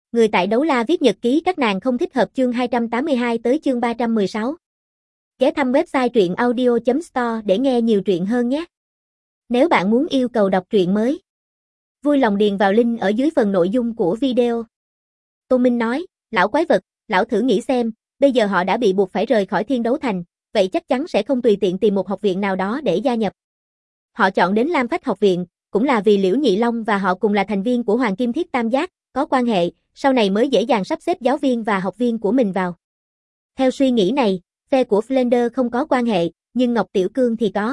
người tại Đấu La viết nhật ký các nàng không thích hợp chương 282 tới chương 316. Ghé thăm website truyện audio.store để nghe nhiều truyện hơn nhé. Nếu bạn muốn yêu cầu đọc truyện mới, vui lòng điền vào link ở dưới phần nội dung của video. Tô Minh nói, lão quái vật, lão thử nghĩ xem, bây giờ họ đã bị buộc phải rời khỏi Thiên Đấu Thành, vậy chắc chắn sẽ không tùy tiện tìm một học viện nào đó để gia nhập. Họ chọn đến Lam Phách học viện, cũng là vì Liễu Nhị Long và họ cùng là thành viên của Hoàng Kim Thiết Tam Giác, có quan hệ, sau này mới dễ dàng sắp xếp giáo viên và học viên của mình vào. Theo suy nghĩ này, phe của Flander không có quan hệ, nhưng Ngọc Tiểu Cương thì có.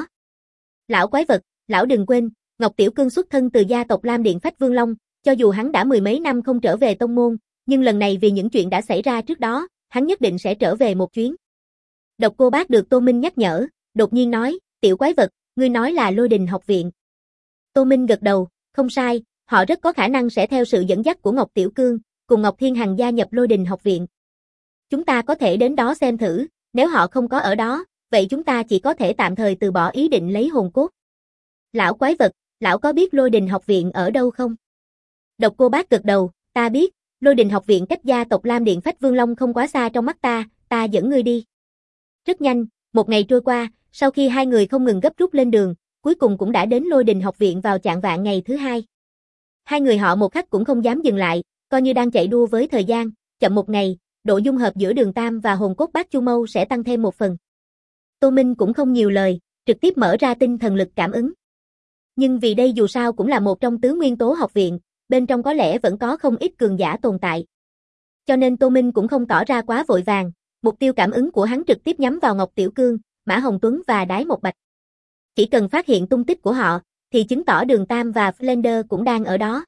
Lão quái vật, lão đừng quên, Ngọc Tiểu Cương xuất thân từ gia tộc Lam Điện Phách Vương Long, cho dù hắn đã mười mấy năm không trở về tông môn, nhưng lần này vì những chuyện đã xảy ra trước đó, hắn nhất định sẽ trở về một chuyến. Độc Cô Bác được Tô Minh nhắc nhở, đột nhiên nói, tiểu quái vật, ngươi nói là Lôi Đình học viện. Tô Minh gật đầu, không sai, họ rất có khả năng sẽ theo sự dẫn dắt của Ngọc Tiểu Cương, cùng Ngọc Thiên Hằng gia nhập Lôi Đình học viện. Chúng ta có thể đến đó xem thử, nếu họ không có ở đó, vậy chúng ta chỉ có thể tạm thời từ bỏ ý định lấy hồn cốt. Lão quái vật, lão có biết Lôi Đình học viện ở đâu không? Độc Cô Bác gật đầu, ta biết, Lôi Đình học viện cách gia tộc Lam Điện Phách Vương Long không quá xa trong mắt ta dẫn ngươi đi. Rất nhanh, một ngày trôi qua, sau khi hai người không ngừng gấp rút lên đường, cuối cùng cũng đã đến Lôi Đình học viện vào chạng vạng ngày thứ hai. Hai người họ một khắc cũng không dám dừng lại, coi như đang chạy đua với thời gian, chậm một ngày, độ dung hợp giữa Đường Tam và hồn cốt Bát Chu Mâu sẽ tăng thêm một phần. Tô Minh cũng không nhiều lời, trực tiếp mở ra tinh thần lực cảm ứng. Nhưng vì đây dù sao cũng là một trong tứ nguyên tố học viện, bên trong có lẽ vẫn có không ít cường giả tồn tại. Cho nên Tô Minh cũng không tỏ ra quá vội vàng, mục tiêu cảm ứng của hắn trực tiếp nhắm vào Ngọc Tiểu Cương, Mã Hồng Tuấn và Đái Một Bạch. Chỉ cần phát hiện tung tích của họ, thì chứng tỏ Đường Tam và Flander cũng đang ở đó.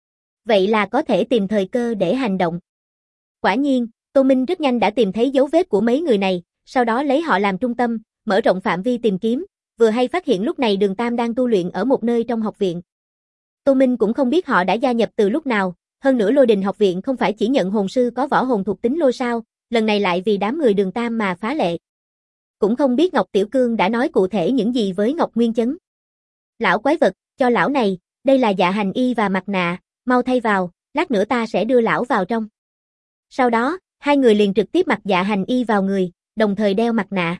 Vậy là có thể tìm thời cơ để hành động. Quả nhiên, Tô Minh rất nhanh đã tìm thấy dấu vết của mấy người này, sau đó lấy họ làm trung tâm, mở rộng phạm vi tìm kiếm, vừa hay phát hiện lúc này Đường Tam đang tu luyện ở một nơi trong học viện. Tô Minh cũng không biết họ đã gia nhập từ lúc nào, hơn nữa Lôi Đình học viện không phải chỉ nhận hồn sư có võ hồn thuộc tính lôi sao, lần này lại vì đám người Đường Tam mà phá lệ. Cũng không biết Ngọc Tiểu Cương đã nói cụ thể những gì với Ngọc Nguyên Chấn. Lão quái vật, cho lão này, đây là dạ hành y và mặt nạ, mau thay vào, lát nữa ta sẽ đưa lão vào trong. Sau đó, hai người liền trực tiếp mặc dạ hành y vào người, đồng thời đeo mặt nạ.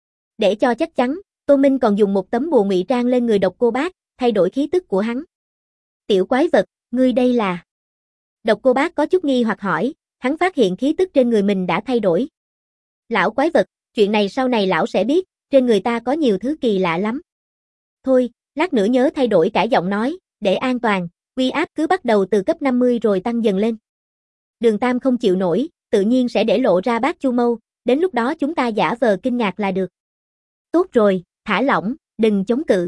Để cho chắc chắn, Tô Minh còn dùng một tấm bùa ngụy trang lên người Độc Cô Bác, thay đổi khí tức của hắn. Tiểu quái vật, ngươi đây là... Độc Cô Bác có chút nghi hoặc hỏi, hắn phát hiện khí tức trên người mình đã thay đổi. Lão quái vật, chuyện này sau này lão sẽ biết, trên người ta có nhiều thứ kỳ lạ lắm. Thôi, lát nữa nhớ thay đổi cả giọng nói, để an toàn, uy áp cứ bắt đầu từ cấp 50 rồi tăng dần lên. Đường Tam không chịu nổi, tự nhiên sẽ để lộ ra Bát Chu Mâu, đến lúc đó chúng ta giả vờ kinh ngạc là được. Tốt rồi, thả lỏng, đừng chống cự.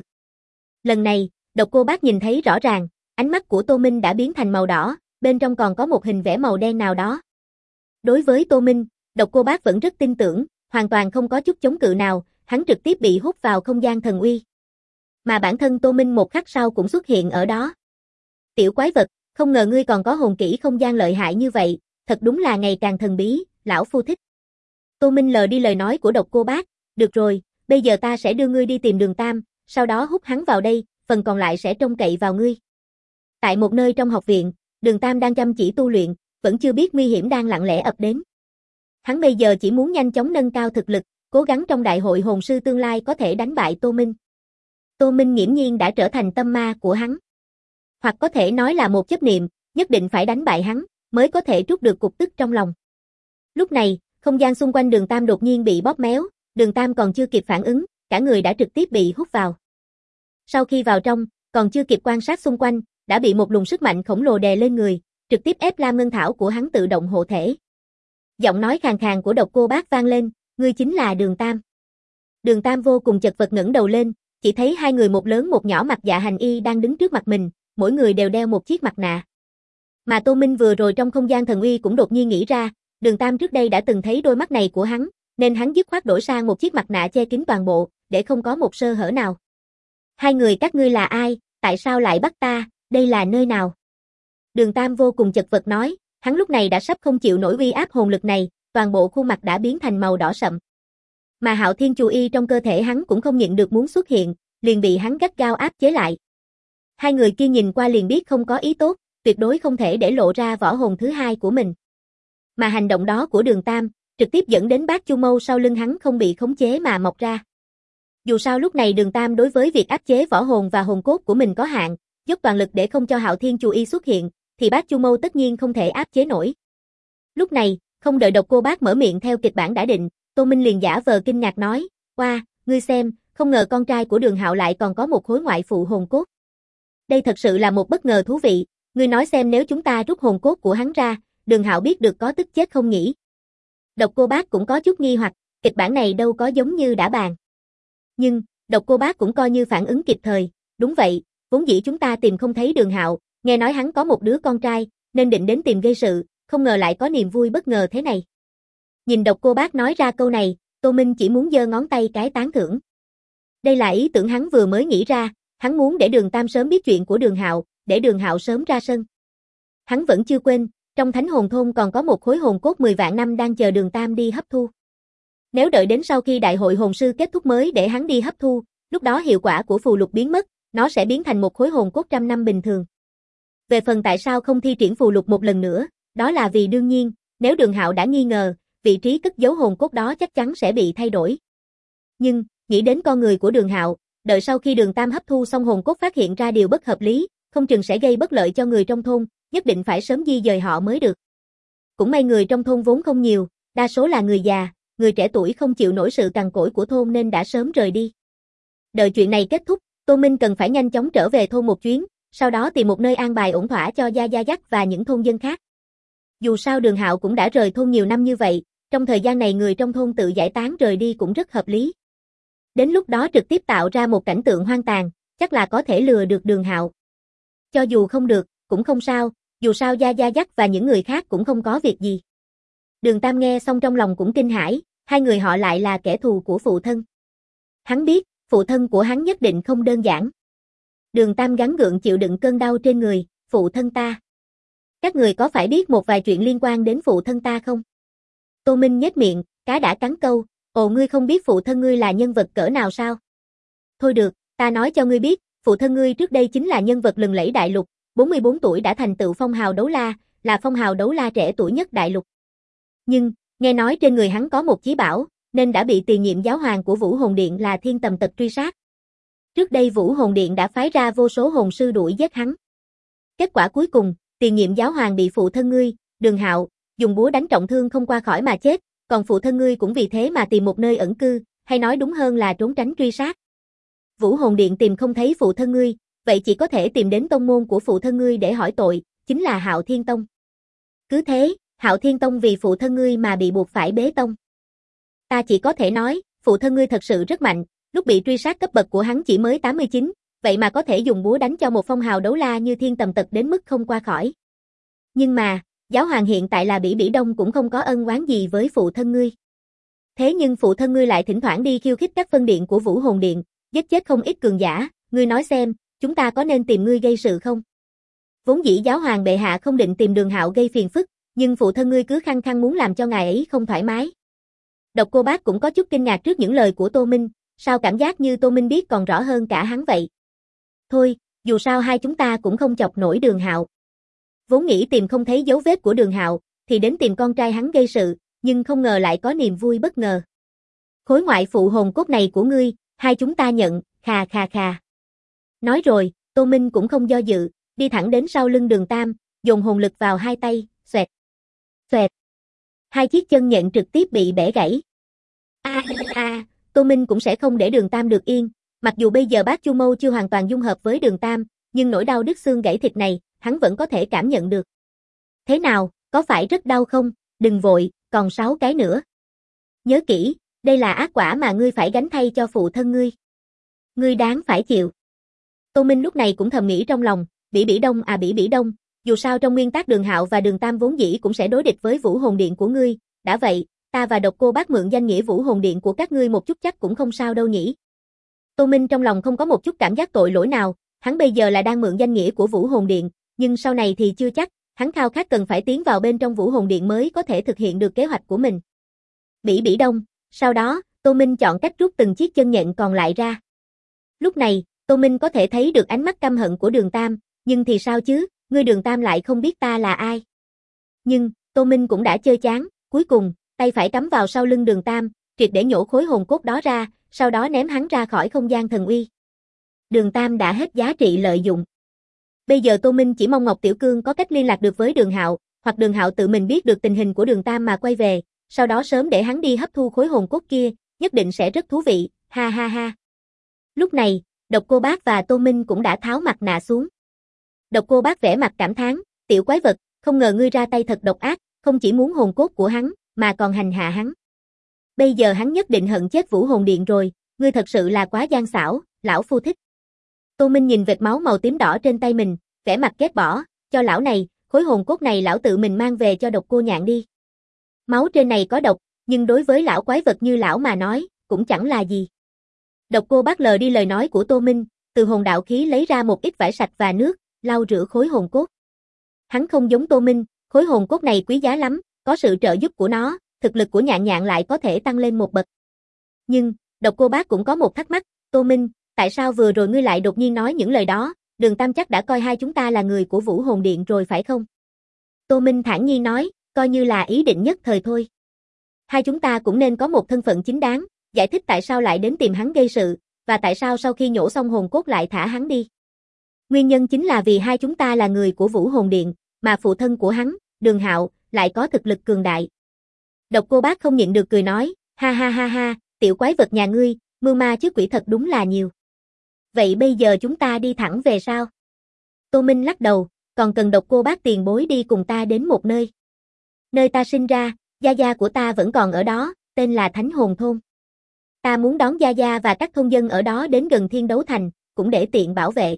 Lần này, Độc Cô Bác nhìn thấy rõ ràng, ánh mắt của Tô Minh đã biến thành màu đỏ, bên trong còn có một hình vẽ màu đen nào đó. Đối với Tô Minh, Độc Cô Bác vẫn rất tin tưởng, hoàn toàn không có chút chống cự nào, hắn trực tiếp bị hút vào không gian thần uy. Mà bản thân Tô Minh một khắc sau cũng xuất hiện ở đó. Tiểu quái vật, không ngờ ngươi còn có hồn kỹ không gian lợi hại như vậy, thật đúng là ngày càng thần bí, lão phu thích. Tô Minh lờ đi lời nói của Độc Cô Bác, được rồi, bây giờ ta sẽ đưa ngươi đi tìm Đường Tam, sau đó hút hắn vào đây, phần còn lại sẽ trông cậy vào ngươi. Tại một nơi trong học viện, Đường Tam đang chăm chỉ tu luyện, vẫn chưa biết nguy hiểm đang lặng lẽ ập đến. Hắn bây giờ chỉ muốn nhanh chóng nâng cao thực lực, cố gắng trong đại hội hồn sư tương lai có thể đánh bại Tô Minh. Tô Minh nghiễm nhiên đã trở thành tâm ma của hắn. Hoặc có thể nói là một chấp niệm, nhất định phải đánh bại hắn, mới có thể trút được cục tức trong lòng. Lúc này, không gian xung quanh Đường Tam đột nhiên bị bóp méo, Đường Tam còn chưa kịp phản ứng, cả người đã trực tiếp bị hút vào. Sau khi vào trong, còn chưa kịp quan sát xung quanh, đã bị một luồng sức mạnh khổng lồ đè lên người, trực tiếp ép Lam Ngân Thảo của hắn tự động hộ thể. Giọng nói khàn khàn của Độc Cô Bác vang lên, ngươi chính là Đường Tam. Đường Tam vô cùng chật vật ngẩng đầu lên, chỉ thấy hai người một lớn một nhỏ mặc dạ hành y đang đứng trước mặt mình, mỗi người đều đeo một chiếc mặt nạ. Mà Tô Minh vừa rồi trong không gian thần uy cũng đột nhiên nghĩ ra, Đường Tam trước đây đã từng thấy đôi mắt này của hắn, nên hắn dứt khoát đổi sang một chiếc mặt nạ che kín toàn bộ, để không có một sơ hở nào. Hai người các ngươi là ai, tại sao lại bắt ta, đây là nơi nào? Đường Tam vô cùng chật vật nói, hắn lúc này đã sắp không chịu nổi uy áp hồn lực này, toàn bộ khuôn mặt đã biến thành màu đỏ sậm. Mà Hạo Thiên Chu Y trong cơ thể hắn cũng không nhịn được muốn xuất hiện, liền bị hắn gắt gao áp chế lại. Hai người kia nhìn qua liền biết không có ý tốt, tuyệt đối không thể để lộ ra võ hồn thứ hai của mình. Mà hành động đó của Đường Tam, trực tiếp dẫn đến Bát Chu Mâu sau lưng hắn không bị khống chế mà mọc ra. Dù sao lúc này Đường Tam đối với việc áp chế võ hồn và hồn cốt của mình có hạn, dốc toàn lực để không cho Hạo Thiên Chu Y xuất hiện, thì Bát Chu Mâu tất nhiên không thể áp chế nổi. Lúc này, không đợi Độc Cô Bác mở miệng theo kịch bản đã định, Tô Minh liền giả vờ kinh ngạc nói, "Oa, ngươi xem, không ngờ con trai của Đường Hạo lại còn có một khối ngoại phụ hồn cốt. Đây thật sự là một bất ngờ thú vị, ngươi nói xem nếu chúng ta rút hồn cốt của hắn ra, Đường Hạo biết được có tức chết không nhỉ?" Độc Cô Bác cũng có chút nghi hoặc, kịch bản này đâu có giống như đã bàn. Nhưng, Độc Cô Bác cũng coi như phản ứng kịp thời, đúng vậy, vốn dĩ chúng ta tìm không thấy Đường Hạo, nghe nói hắn có một đứa con trai, nên định đến tìm gây sự, không ngờ lại có niềm vui bất ngờ thế này. Nhìn Độc Cô Bác nói ra câu này, Tô Minh chỉ muốn giơ ngón tay cái tán thưởng. Đây là ý tưởng hắn vừa mới nghĩ ra, hắn muốn để Đường Tam sớm biết chuyện của Đường Hạo, để Đường Hạo sớm ra sân. Hắn vẫn chưa quên, trong Thánh Hồn Thôn còn có một khối hồn cốt 10 vạn năm đang chờ Đường Tam đi hấp thu. Nếu đợi đến sau khi đại hội hồn sư kết thúc mới để hắn đi hấp thu, lúc đó hiệu quả của phù lục biến mất, nó sẽ biến thành một khối hồn cốt trăm năm bình thường. Về phần tại sao không thi triển phù lục một lần nữa, đó là vì đương nhiên, nếu Đường Hạo đã nghi ngờ, vị trí cất giấu hồn cốt đó chắc chắn sẽ bị thay đổi. Nhưng, nghĩ đến con người của Đường Hạo, đợi sau khi Đường Tam hấp thu xong hồn cốt phát hiện ra điều bất hợp lý, không chừng sẽ gây bất lợi cho người trong thôn, nhất định phải sớm di dời họ mới được. Cũng may người trong thôn vốn không nhiều, đa số là người già, người trẻ tuổi không chịu nổi sự cằn cỗi của thôn nên đã sớm rời đi. Đợi chuyện này kết thúc, Tô Minh cần phải nhanh chóng trở về thôn một chuyến, sau đó tìm một nơi an bài ổn thỏa cho Gia Gia Dắt và những thôn dân khác. Dù sao Đường Hạo cũng đã rời thôn nhiều năm như vậy, trong thời gian này người trong thôn tự giải tán rời đi cũng rất hợp lý. Đến lúc đó trực tiếp tạo ra một cảnh tượng hoang tàn, chắc là có thể lừa được Đường Hạo. Cho dù không được, cũng không sao, dù sao Gia Gia Dắt và những người khác cũng không có việc gì. Đường Tam nghe xong trong lòng cũng kinh hãi, hai người họ lại là kẻ thù của phụ thân. Hắn biết, phụ thân của hắn nhất định không đơn giản. Đường Tam gắng gượng chịu đựng cơn đau trên người, phụ thân ta. Các người có phải biết một vài chuyện liên quan đến phụ thân ta không? Tô Minh nhếch miệng, cá đã cắn câu, ồ ngươi không biết phụ thân ngươi là nhân vật cỡ nào sao? Thôi được, ta nói cho ngươi biết, phụ thân ngươi trước đây chính là nhân vật lừng lẫy đại lục, 44 tuổi đã thành tựu phong hào đấu la, là phong hào đấu la trẻ tuổi nhất đại lục. Nhưng, nghe nói trên người hắn có một chí bảo, nên đã bị tiền nhiệm giáo hoàng của Vũ Hồn Điện là Thiên Tầm Tật truy sát. Trước đây Vũ Hồn Điện đã phái ra vô số hồn sư đuổi giết hắn. Kết quả cuối cùng, tiền nhiệm giáo hoàng bị phụ thân ngươi, Đường Hạo, dùng búa đánh trọng thương không qua khỏi mà chết, còn phụ thân ngươi cũng vì thế mà tìm một nơi ẩn cư, hay nói đúng hơn là trốn tránh truy sát. Vũ Hồn Điện tìm không thấy phụ thân ngươi, vậy chỉ có thể tìm đến tông môn của phụ thân ngươi để hỏi tội, chính là Hạo Thiên Tông. Cứ thế, Hạo Thiên Tông vì phụ thân ngươi mà bị buộc phải bế tông. Ta chỉ có thể nói, phụ thân ngươi thật sự rất mạnh, lúc bị truy sát cấp bậc của hắn chỉ mới 89, vậy mà có thể dùng búa đánh cho một phong hào đấu la như Thiên Tầm Tật đến mức không qua khỏi. Nhưng mà, giáo hoàng hiện tại là Bỉ Bỉ Đông cũng không có ân oán gì với phụ thân ngươi. Thế nhưng phụ thân ngươi lại thỉnh thoảng đi khiêu khích các phân điện của Vũ Hồn Điện, giết chết không ít cường giả, ngươi nói xem, chúng ta có nên tìm ngươi gây sự không? Vốn dĩ giáo hoàng bệ hạ không định tìm Đường Hạo gây phiền phức, nhưng phụ thân ngươi cứ khăng khăng muốn làm cho ngài ấy không thoải mái. Độc Cô Bác cũng có chút kinh ngạc trước những lời của Tô Minh, sao cảm giác như Tô Minh biết còn rõ hơn cả hắn vậy. Thôi, dù sao hai chúng ta cũng không chọc nổi Đường Hạo. Vốn nghĩ tìm không thấy dấu vết của Đường Hạo, thì đến tìm con trai hắn gây sự, nhưng không ngờ lại có niềm vui bất ngờ. Khối ngoại phụ hồn cốt này của ngươi, hai chúng ta nhận, khà khà khà. Nói rồi, Tô Minh cũng không do dự, đi thẳng đến sau lưng Đường Tam, dồn hồn lực vào hai tay, xoẹt, xoẹt. Hai chiếc chân nhện trực tiếp bị bẻ gãy. Tô Minh cũng sẽ không để Đường Tam được yên, mặc dù bây giờ Bát Chu Mâu chưa hoàn toàn dung hợp với Đường Tam, nhưng nỗi đau đứt xương gãy thịt này, hắn vẫn có thể cảm nhận được. Thế nào, có phải rất đau không? Đừng vội, còn 6 cái nữa. Nhớ kỹ, đây là ác quả mà ngươi phải gánh thay cho phụ thân ngươi. Ngươi đáng phải chịu. Tô Minh lúc này cũng thầm nghĩ trong lòng, Bỉ Bỉ Đông à Bỉ Bỉ Đông, dù sao trong nguyên tắc Đường Hạo và Đường Tam vốn dĩ cũng sẽ đối địch với Vũ Hồn Điện của ngươi, đã vậy, ta và Độc Cô Bác mượn danh nghĩa Vũ Hồn Điện của các ngươi một chút chắc cũng không sao đâu nhỉ. Tô Minh trong lòng không có một chút cảm giác tội lỗi nào, hắn bây giờ là đang mượn danh nghĩa của Vũ Hồn Điện, nhưng sau này thì chưa chắc, hắn khao khát cần phải tiến vào bên trong Vũ Hồn Điện mới có thể thực hiện được kế hoạch của mình. Bỉ Bỉ Đông, sau đó, Tô Minh chọn cách rút từng chiếc chân nhện còn lại ra. Lúc này, Tô Minh có thể thấy được ánh mắt căm hận của Đường Tam, nhưng thì sao chứ, ngươi Đường Tam lại không biết ta là ai. Nhưng, Tô Minh cũng đã chơi chán, cuối cùng, tay phải cắm vào sau lưng Đường Tam, triệt để nhổ khối hồn cốt đó ra, sau đó ném hắn ra khỏi không gian thần uy. Đường Tam đã hết giá trị lợi dụng. Bây giờ Tô Minh chỉ mong Ngọc Tiểu Cương có cách liên lạc được với Đường Hạo, hoặc Đường Hạo tự mình biết được tình hình của Đường Tam mà quay về, sau đó sớm để hắn đi hấp thu khối hồn cốt kia, nhất định sẽ rất thú vị, ha ha ha. Lúc này, Độc Cô Bác và Tô Minh cũng đã tháo mặt nạ xuống. Độc Cô Bác vẻ mặt cảm thán, tiểu quái vật, không ngờ ngươi ra tay thật độc ác, không chỉ muốn hồn cốt của hắn, mà còn hành hạ hắn. Bây giờ hắn nhất định hận chết Vũ Hồn Điện rồi, ngươi thật sự là quá gian xảo, lão phu thích. Tô Minh nhìn vệt máu màu tím đỏ trên tay mình, vẻ mặt ghét bỏ, cho lão này, khối hồn cốt này lão tự mình mang về cho Độc Cô Nhạn đi. Máu trên này có độc, nhưng đối với lão quái vật như lão mà nói, cũng chẳng là gì. Độc Cô Bác lờ đi lời nói của Tô Minh, từ hồn đạo khí lấy ra một ít vải sạch và nước, lau rửa khối hồn cốt. Hắn không giống Tô Minh, khối hồn cốt này quý giá lắm, có sự trợ giúp của nó, thực lực của Nhạn Nhạn lại có thể tăng lên một bậc. Nhưng, Độc Cô Bác cũng có một thắc mắc, Tô Minh, tại sao vừa rồi ngươi lại đột nhiên nói những lời đó, Đường Tam chắc đã coi hai chúng ta là người của Vũ Hồn Điện rồi phải không? Tô Minh thản nhiên nói, coi như là ý định nhất thời thôi. Hai chúng ta cũng nên có một thân phận chính đáng, giải thích tại sao lại đến tìm hắn gây sự, và tại sao sau khi nhổ xong hồn cốt lại thả hắn đi. Nguyên nhân chính là vì hai chúng ta là người của Vũ Hồn Điện, mà phụ thân của hắn, Đường Hạo, lại có thực lực cường đại. Độc Cô Bác không nhịn được cười nói, ha ha ha ha, tiểu quái vật nhà ngươi, mưu ma chứ quỷ thật đúng là nhiều. Vậy bây giờ chúng ta đi thẳng về sao? Tô Minh lắc đầu, còn cần Độc Cô Bác tiền bối đi cùng ta đến một nơi. Nơi ta sinh ra, gia gia của ta vẫn còn ở đó, tên là Thánh Hồn Thôn. Ta muốn đón gia gia và các thôn dân ở đó đến gần Thiên Đấu Thành, cũng để tiện bảo vệ.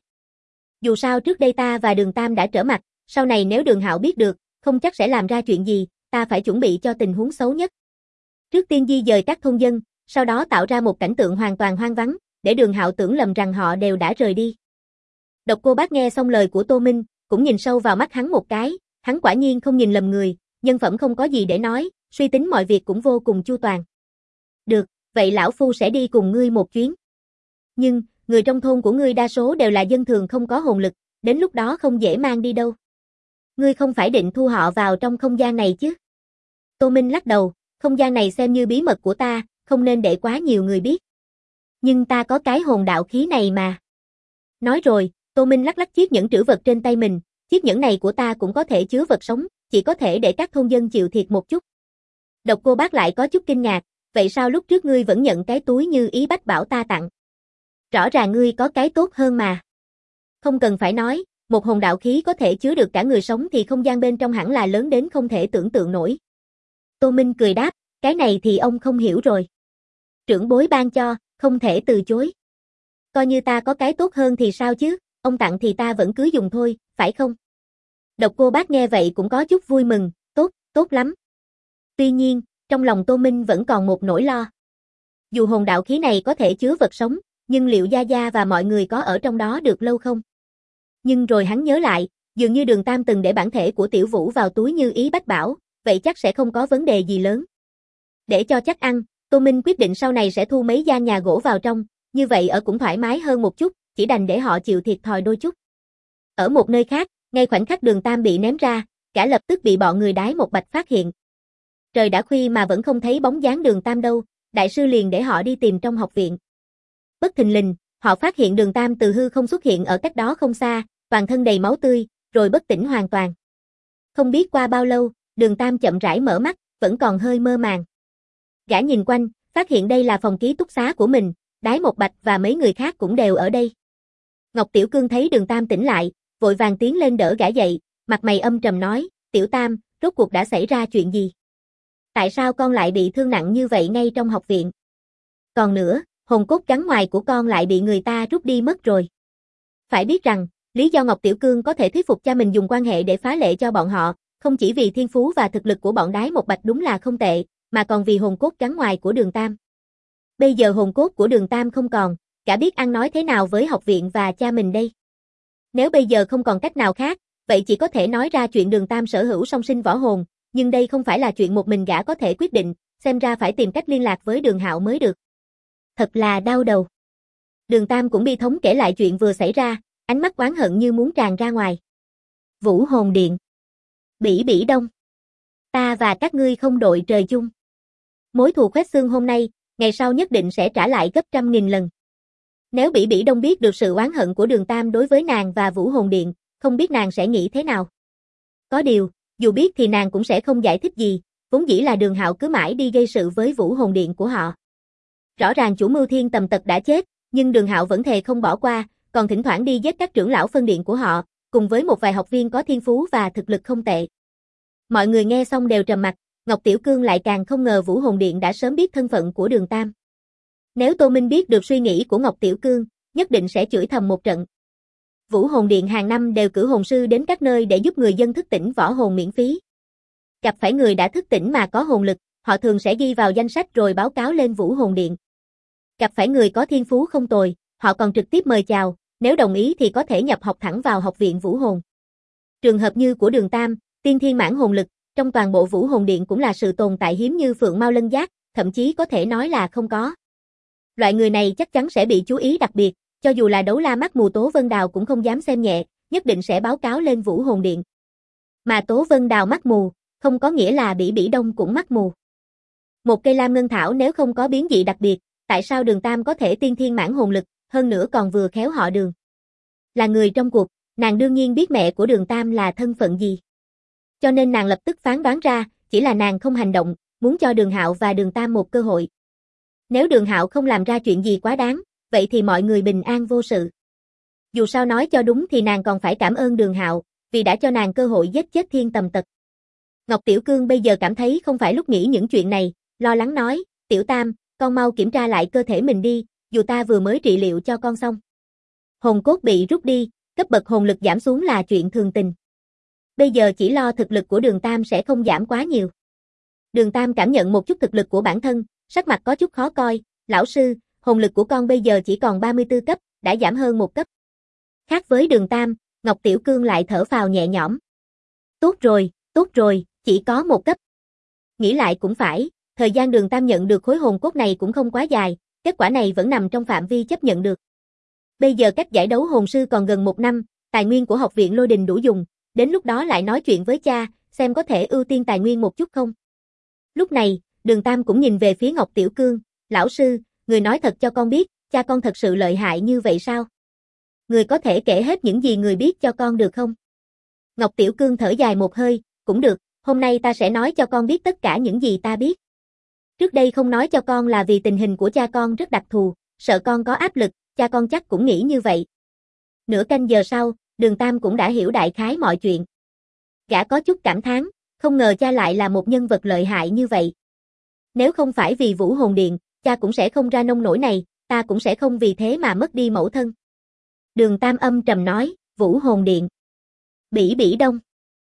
Dù sao trước đây ta và Đường Tam đã trở mặt, sau này nếu Đường Hạo biết được, không chắc sẽ làm ra chuyện gì, ta phải chuẩn bị cho tình huống xấu nhất. Trước tiên di dời các thôn dân, sau đó tạo ra một cảnh tượng hoàn toàn hoang vắng, để Đường Hạo tưởng lầm rằng họ đều đã rời đi. Độc Cô Bác nghe xong lời của Tô Minh, cũng nhìn sâu vào mắt hắn một cái, hắn quả nhiên không nhìn lầm người, nhân phẩm không có gì để nói, suy tính mọi việc cũng vô cùng chu toàn. Được, vậy lão phu sẽ đi cùng ngươi một chuyến. Nhưng, người trong thôn của ngươi đa số đều là dân thường không có hồn lực, đến lúc đó không dễ mang đi đâu. Ngươi không phải định thu họ vào trong không gian này chứ? Tô Minh lắc đầu, không gian này xem như bí mật của ta, không nên để quá nhiều người biết. Nhưng ta có cái hồn đạo khí này mà. Nói rồi, Tô Minh lắc lắc chiếc nhẫn trữ vật trên tay mình, chiếc nhẫn này của ta cũng có thể chứa vật sống, chỉ có thể để các thôn dân chịu thiệt một chút. Độc Cô Bác lại có chút kinh ngạc, vậy sao lúc trước ngươi vẫn nhận cái túi như ý bách bảo ta tặng? Rõ ràng ngươi có cái tốt hơn mà. Không cần phải nói, một hồn đạo khí có thể chứa được cả người sống thì không gian bên trong hẳn là lớn đến không thể tưởng tượng nổi. Tô Minh cười đáp, cái này thì ông không hiểu rồi. Trưởng bối ban cho, không thể từ chối. Coi như ta có cái tốt hơn thì sao chứ, ông tặng thì ta vẫn cứ dùng thôi, phải không? Độc Cô Bác nghe vậy cũng có chút vui mừng, tốt lắm. Tuy nhiên, trong lòng Tô Minh vẫn còn một nỗi lo. Dù hồn đạo khí này có thể chứa vật sống, nhưng liệu Gia Gia và mọi người có ở trong đó được lâu không? Nhưng rồi hắn nhớ lại, dường như Đường Tam từng để bản thể của Tiểu Vũ vào túi như ý bách bảo, vậy chắc sẽ không có vấn đề gì lớn. Để cho chắc ăn, Tô Minh quyết định sau này sẽ thu mấy gian nhà gỗ vào trong, như vậy ở cũng thoải mái hơn một chút, chỉ đành để họ chịu thiệt thòi đôi chút. Ở một nơi khác, ngay khoảnh khắc Đường Tam bị ném ra, cả lập tức bị bọn người đái một bạch phát hiện. Trời đã khuya mà vẫn không thấy bóng dáng Đường Tam đâu, đại sư liền để họ đi tìm trong học viện. Bất thình lình, họ phát hiện Đường Tam từ hư không xuất hiện ở cách đó không xa, toàn thân đầy máu tươi, rồi bất tỉnh hoàn toàn. Không biết qua bao lâu, Đường Tam chậm rãi mở mắt, vẫn còn hơi mơ màng. Gã nhìn quanh, phát hiện đây là phòng ký túc xá của mình, Đái Một Bạch và mấy người khác cũng đều ở đây. Ngọc Tiểu Cương thấy Đường Tam tỉnh lại, vội vàng tiến lên đỡ gã dậy, mặt mày âm trầm nói, Tiểu Tam, rốt cuộc đã xảy ra chuyện gì? Tại sao con lại bị thương nặng như vậy ngay trong học viện? Còn nữa, hồn cốt gắn ngoài của con lại bị người ta rút đi mất rồi. Phải biết rằng, lý do Ngọc Tiểu Cương có thể thuyết phục cha mình dùng quan hệ để phá lệ cho bọn họ, không chỉ vì thiên phú và thực lực của bọn Đái Một Bạch đúng là không tệ, mà còn vì hồn cốt gắn ngoài của Đường Tam. Bây giờ hồn cốt của Đường Tam không còn, cả biết ăn nói thế nào với học viện và cha mình đây. Nếu bây giờ không còn cách nào khác, vậy chỉ có thể nói ra chuyện Đường Tam sở hữu song sinh võ hồn, nhưng đây không phải là chuyện một mình gã có thể quyết định, xem ra phải tìm cách liên lạc với Đường Hạo mới được. Thật là đau đầu. Đường Tam cũng bi thống kể lại chuyện vừa xảy ra, ánh mắt oán hận như muốn tràn ra ngoài. Vũ Hồn Điện. Bỉ Bỉ Đông. Ta và các ngươi không đội trời chung. Mối thù khoét xương hôm nay, ngày sau nhất định sẽ trả lại gấp 100.000 lần. Nếu Bỉ Bỉ Đông biết được sự oán hận của Đường Tam đối với nàng và Vũ Hồn Điện, không biết nàng sẽ nghĩ thế nào. Có điều, dù biết thì nàng cũng sẽ không giải thích gì, vốn dĩ là Đường Hạo cứ mãi đi gây sự với Vũ Hồn Điện của họ. Rõ ràng chủ mưu Thiên Tầm Tật đã chết, nhưng Đường Hạo vẫn thề không bỏ qua, còn thỉnh thoảng đi giết các trưởng lão phân điện của họ, cùng với một vài học viên có thiên phú và thực lực không tệ. Mọi người nghe xong đều trầm mặt, Ngọc Tiểu Cương lại càng không ngờ Vũ Hồn Điện đã sớm biết thân phận của Đường Tam. Nếu Tô Minh biết được suy nghĩ của Ngọc Tiểu Cương, nhất định sẽ chửi thầm một trận. Vũ Hồn Điện hàng năm đều cử hồn sư đến các nơi để giúp người dân thức tỉnh võ hồn miễn phí. Gặp phải người đã thức tỉnh mà có hồn lực, họ thường sẽ ghi vào danh sách rồi báo cáo lên Vũ Hồn Điện. Gặp phải người có thiên phú không tồi, họ còn trực tiếp mời chào, nếu đồng ý thì có thể nhập học thẳng vào học viện Vũ Hồn. Trường hợp như của Đường Tam, tiên thiên mãn hồn lực, trong toàn bộ Vũ Hồn Điện cũng là sự tồn tại hiếm như phượng mao lân giác, thậm chí có thể nói là không có. Loại người này chắc chắn sẽ bị chú ý đặc biệt, cho dù là đấu la mắt mù Tố Vân Đào cũng không dám xem nhẹ, nhất định sẽ báo cáo lên Vũ Hồn Điện. Mà Tố Vân Đào mắt mù, không có nghĩa là Bỉ Bỉ Đông cũng mắt mù. Một cây lam ngân thảo nếu không có biến dị đặc biệt, tại sao Đường Tam có thể tiên thiên mãn hồn lực, hơn nữa còn vừa khéo họ Đường? Là người trong cuộc, nàng đương nhiên biết mẹ của Đường Tam là thân phận gì. Cho nên nàng lập tức phán đoán ra, chỉ là nàng không hành động, muốn cho Đường Hạo và Đường Tam một cơ hội. Nếu Đường Hạo không làm ra chuyện gì quá đáng, vậy thì mọi người bình an vô sự. Dù sao nói cho đúng thì nàng còn phải cảm ơn Đường Hạo, vì đã cho nàng cơ hội giết chết Thiên Tầm Tật. Ngọc Tiểu Cương bây giờ cảm thấy không phải lúc nghĩ những chuyện này, lo lắng nói, Tiểu Tam, con mau kiểm tra lại cơ thể mình đi, dù ta vừa mới trị liệu cho con xong. Hồn cốt bị rút đi, cấp bậc hồn lực giảm xuống là chuyện thường tình. Bây giờ chỉ lo thực lực của Đường Tam sẽ không giảm quá nhiều. Đường Tam cảm nhận một chút thực lực của bản thân, sắc mặt có chút khó coi, lão sư, hồn lực của con bây giờ chỉ còn 34 cấp, đã giảm hơn một cấp. Khác với Đường Tam, Ngọc Tiểu Cương lại thở phào nhẹ nhõm. Tốt rồi, chỉ có một cấp. Nghĩ lại cũng phải, thời gian Đường Tam nhận được khối hồn cốt này cũng không quá dài, kết quả này vẫn nằm trong phạm vi chấp nhận được. Bây giờ cách giải đấu hồn sư còn gần 1 năm, tài nguyên của học viện Lôi Đình đủ dùng, đến lúc đó lại nói chuyện với cha, xem có thể ưu tiên tài nguyên một chút không. Lúc này, Đường Tam cũng nhìn về phía Ngọc Tiểu Cương, lão sư, người nói thật cho con biết, cha con thật sự lợi hại như vậy sao? Người có thể kể hết những gì người biết cho con được không? Ngọc Tiểu Cương thở dài một hơi, cũng được, hôm nay ta sẽ nói cho con biết tất cả những gì ta biết. Trước đây không nói cho con là vì tình hình của cha con rất đặc thù, sợ con có áp lực, cha con chắc cũng nghĩ như vậy. Nửa canh giờ sau, Đường Tam cũng đã hiểu đại khái mọi chuyện. Gã có chút cảm thán, không ngờ cha lại là một nhân vật lợi hại như vậy. Nếu không phải vì Vũ Hồn Điện, cha cũng sẽ không ra nông nổi này, ta cũng sẽ không vì thế mà mất đi mẫu thân. Đường Tam âm trầm nói, Vũ Hồn Điện. Bỉ Bỉ Đông.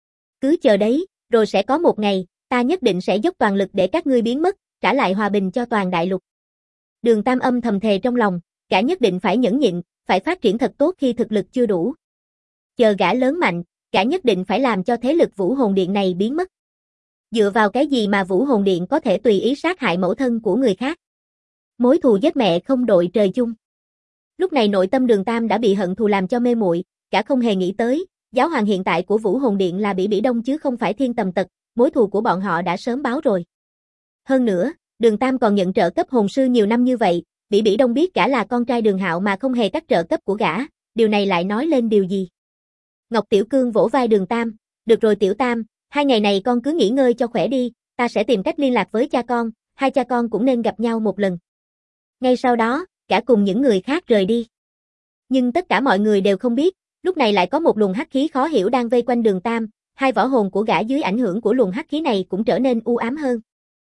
Cứ chờ đấy, rồi sẽ có một ngày, ta nhất định sẽ dốc toàn lực để các ngươi biến mất, trả lại hòa bình cho toàn đại lục. Đường Tam âm thầm thề trong lòng, gã nhất định phải nhẫn nhịn, phải phát triển thật tốt khi thực lực chưa đủ. Chờ gã lớn mạnh, gã nhất định phải làm cho thế lực Vũ Hồn Điện này biến mất. Dựa vào cái gì mà Vũ Hồn Điện có thể tùy ý sát hại mẫu thân của người khác? Mối thù giết mẹ không đội trời chung. Lúc này nội tâm Đường Tam đã bị hận thù làm cho mê muội, gã không hề nghĩ tới, giáo hoàng hiện tại của Vũ Hồn Điện là Bỉ Bỉ Đông chứ không phải Thiên Tầm Tật, mối thù của bọn họ đã sớm báo rồi. Hơn nữa, Đường Tam còn nhận trợ cấp hồn sư nhiều năm như vậy, Bỉ Bỉ Đông biết gã là con trai Đường Hạo mà không hề cắt trợ cấp của gã, điều này lại nói lên điều gì? Ngọc Tiểu Cương vỗ vai Đường Tam, được rồi Tiểu Tam, 2 ngày này con cứ nghỉ ngơi cho khỏe đi, ta sẽ tìm cách liên lạc với cha con, hai cha con cũng nên gặp nhau một lần. Ngay sau đó, gã cùng những người khác rời đi. Nhưng tất cả mọi người đều không biết, lúc này lại có một luồng hắc khí khó hiểu đang vây quanh Đường Tam, hai võ hồn của gã dưới ảnh hưởng của luồng hắc khí này cũng trở nên u ám hơn.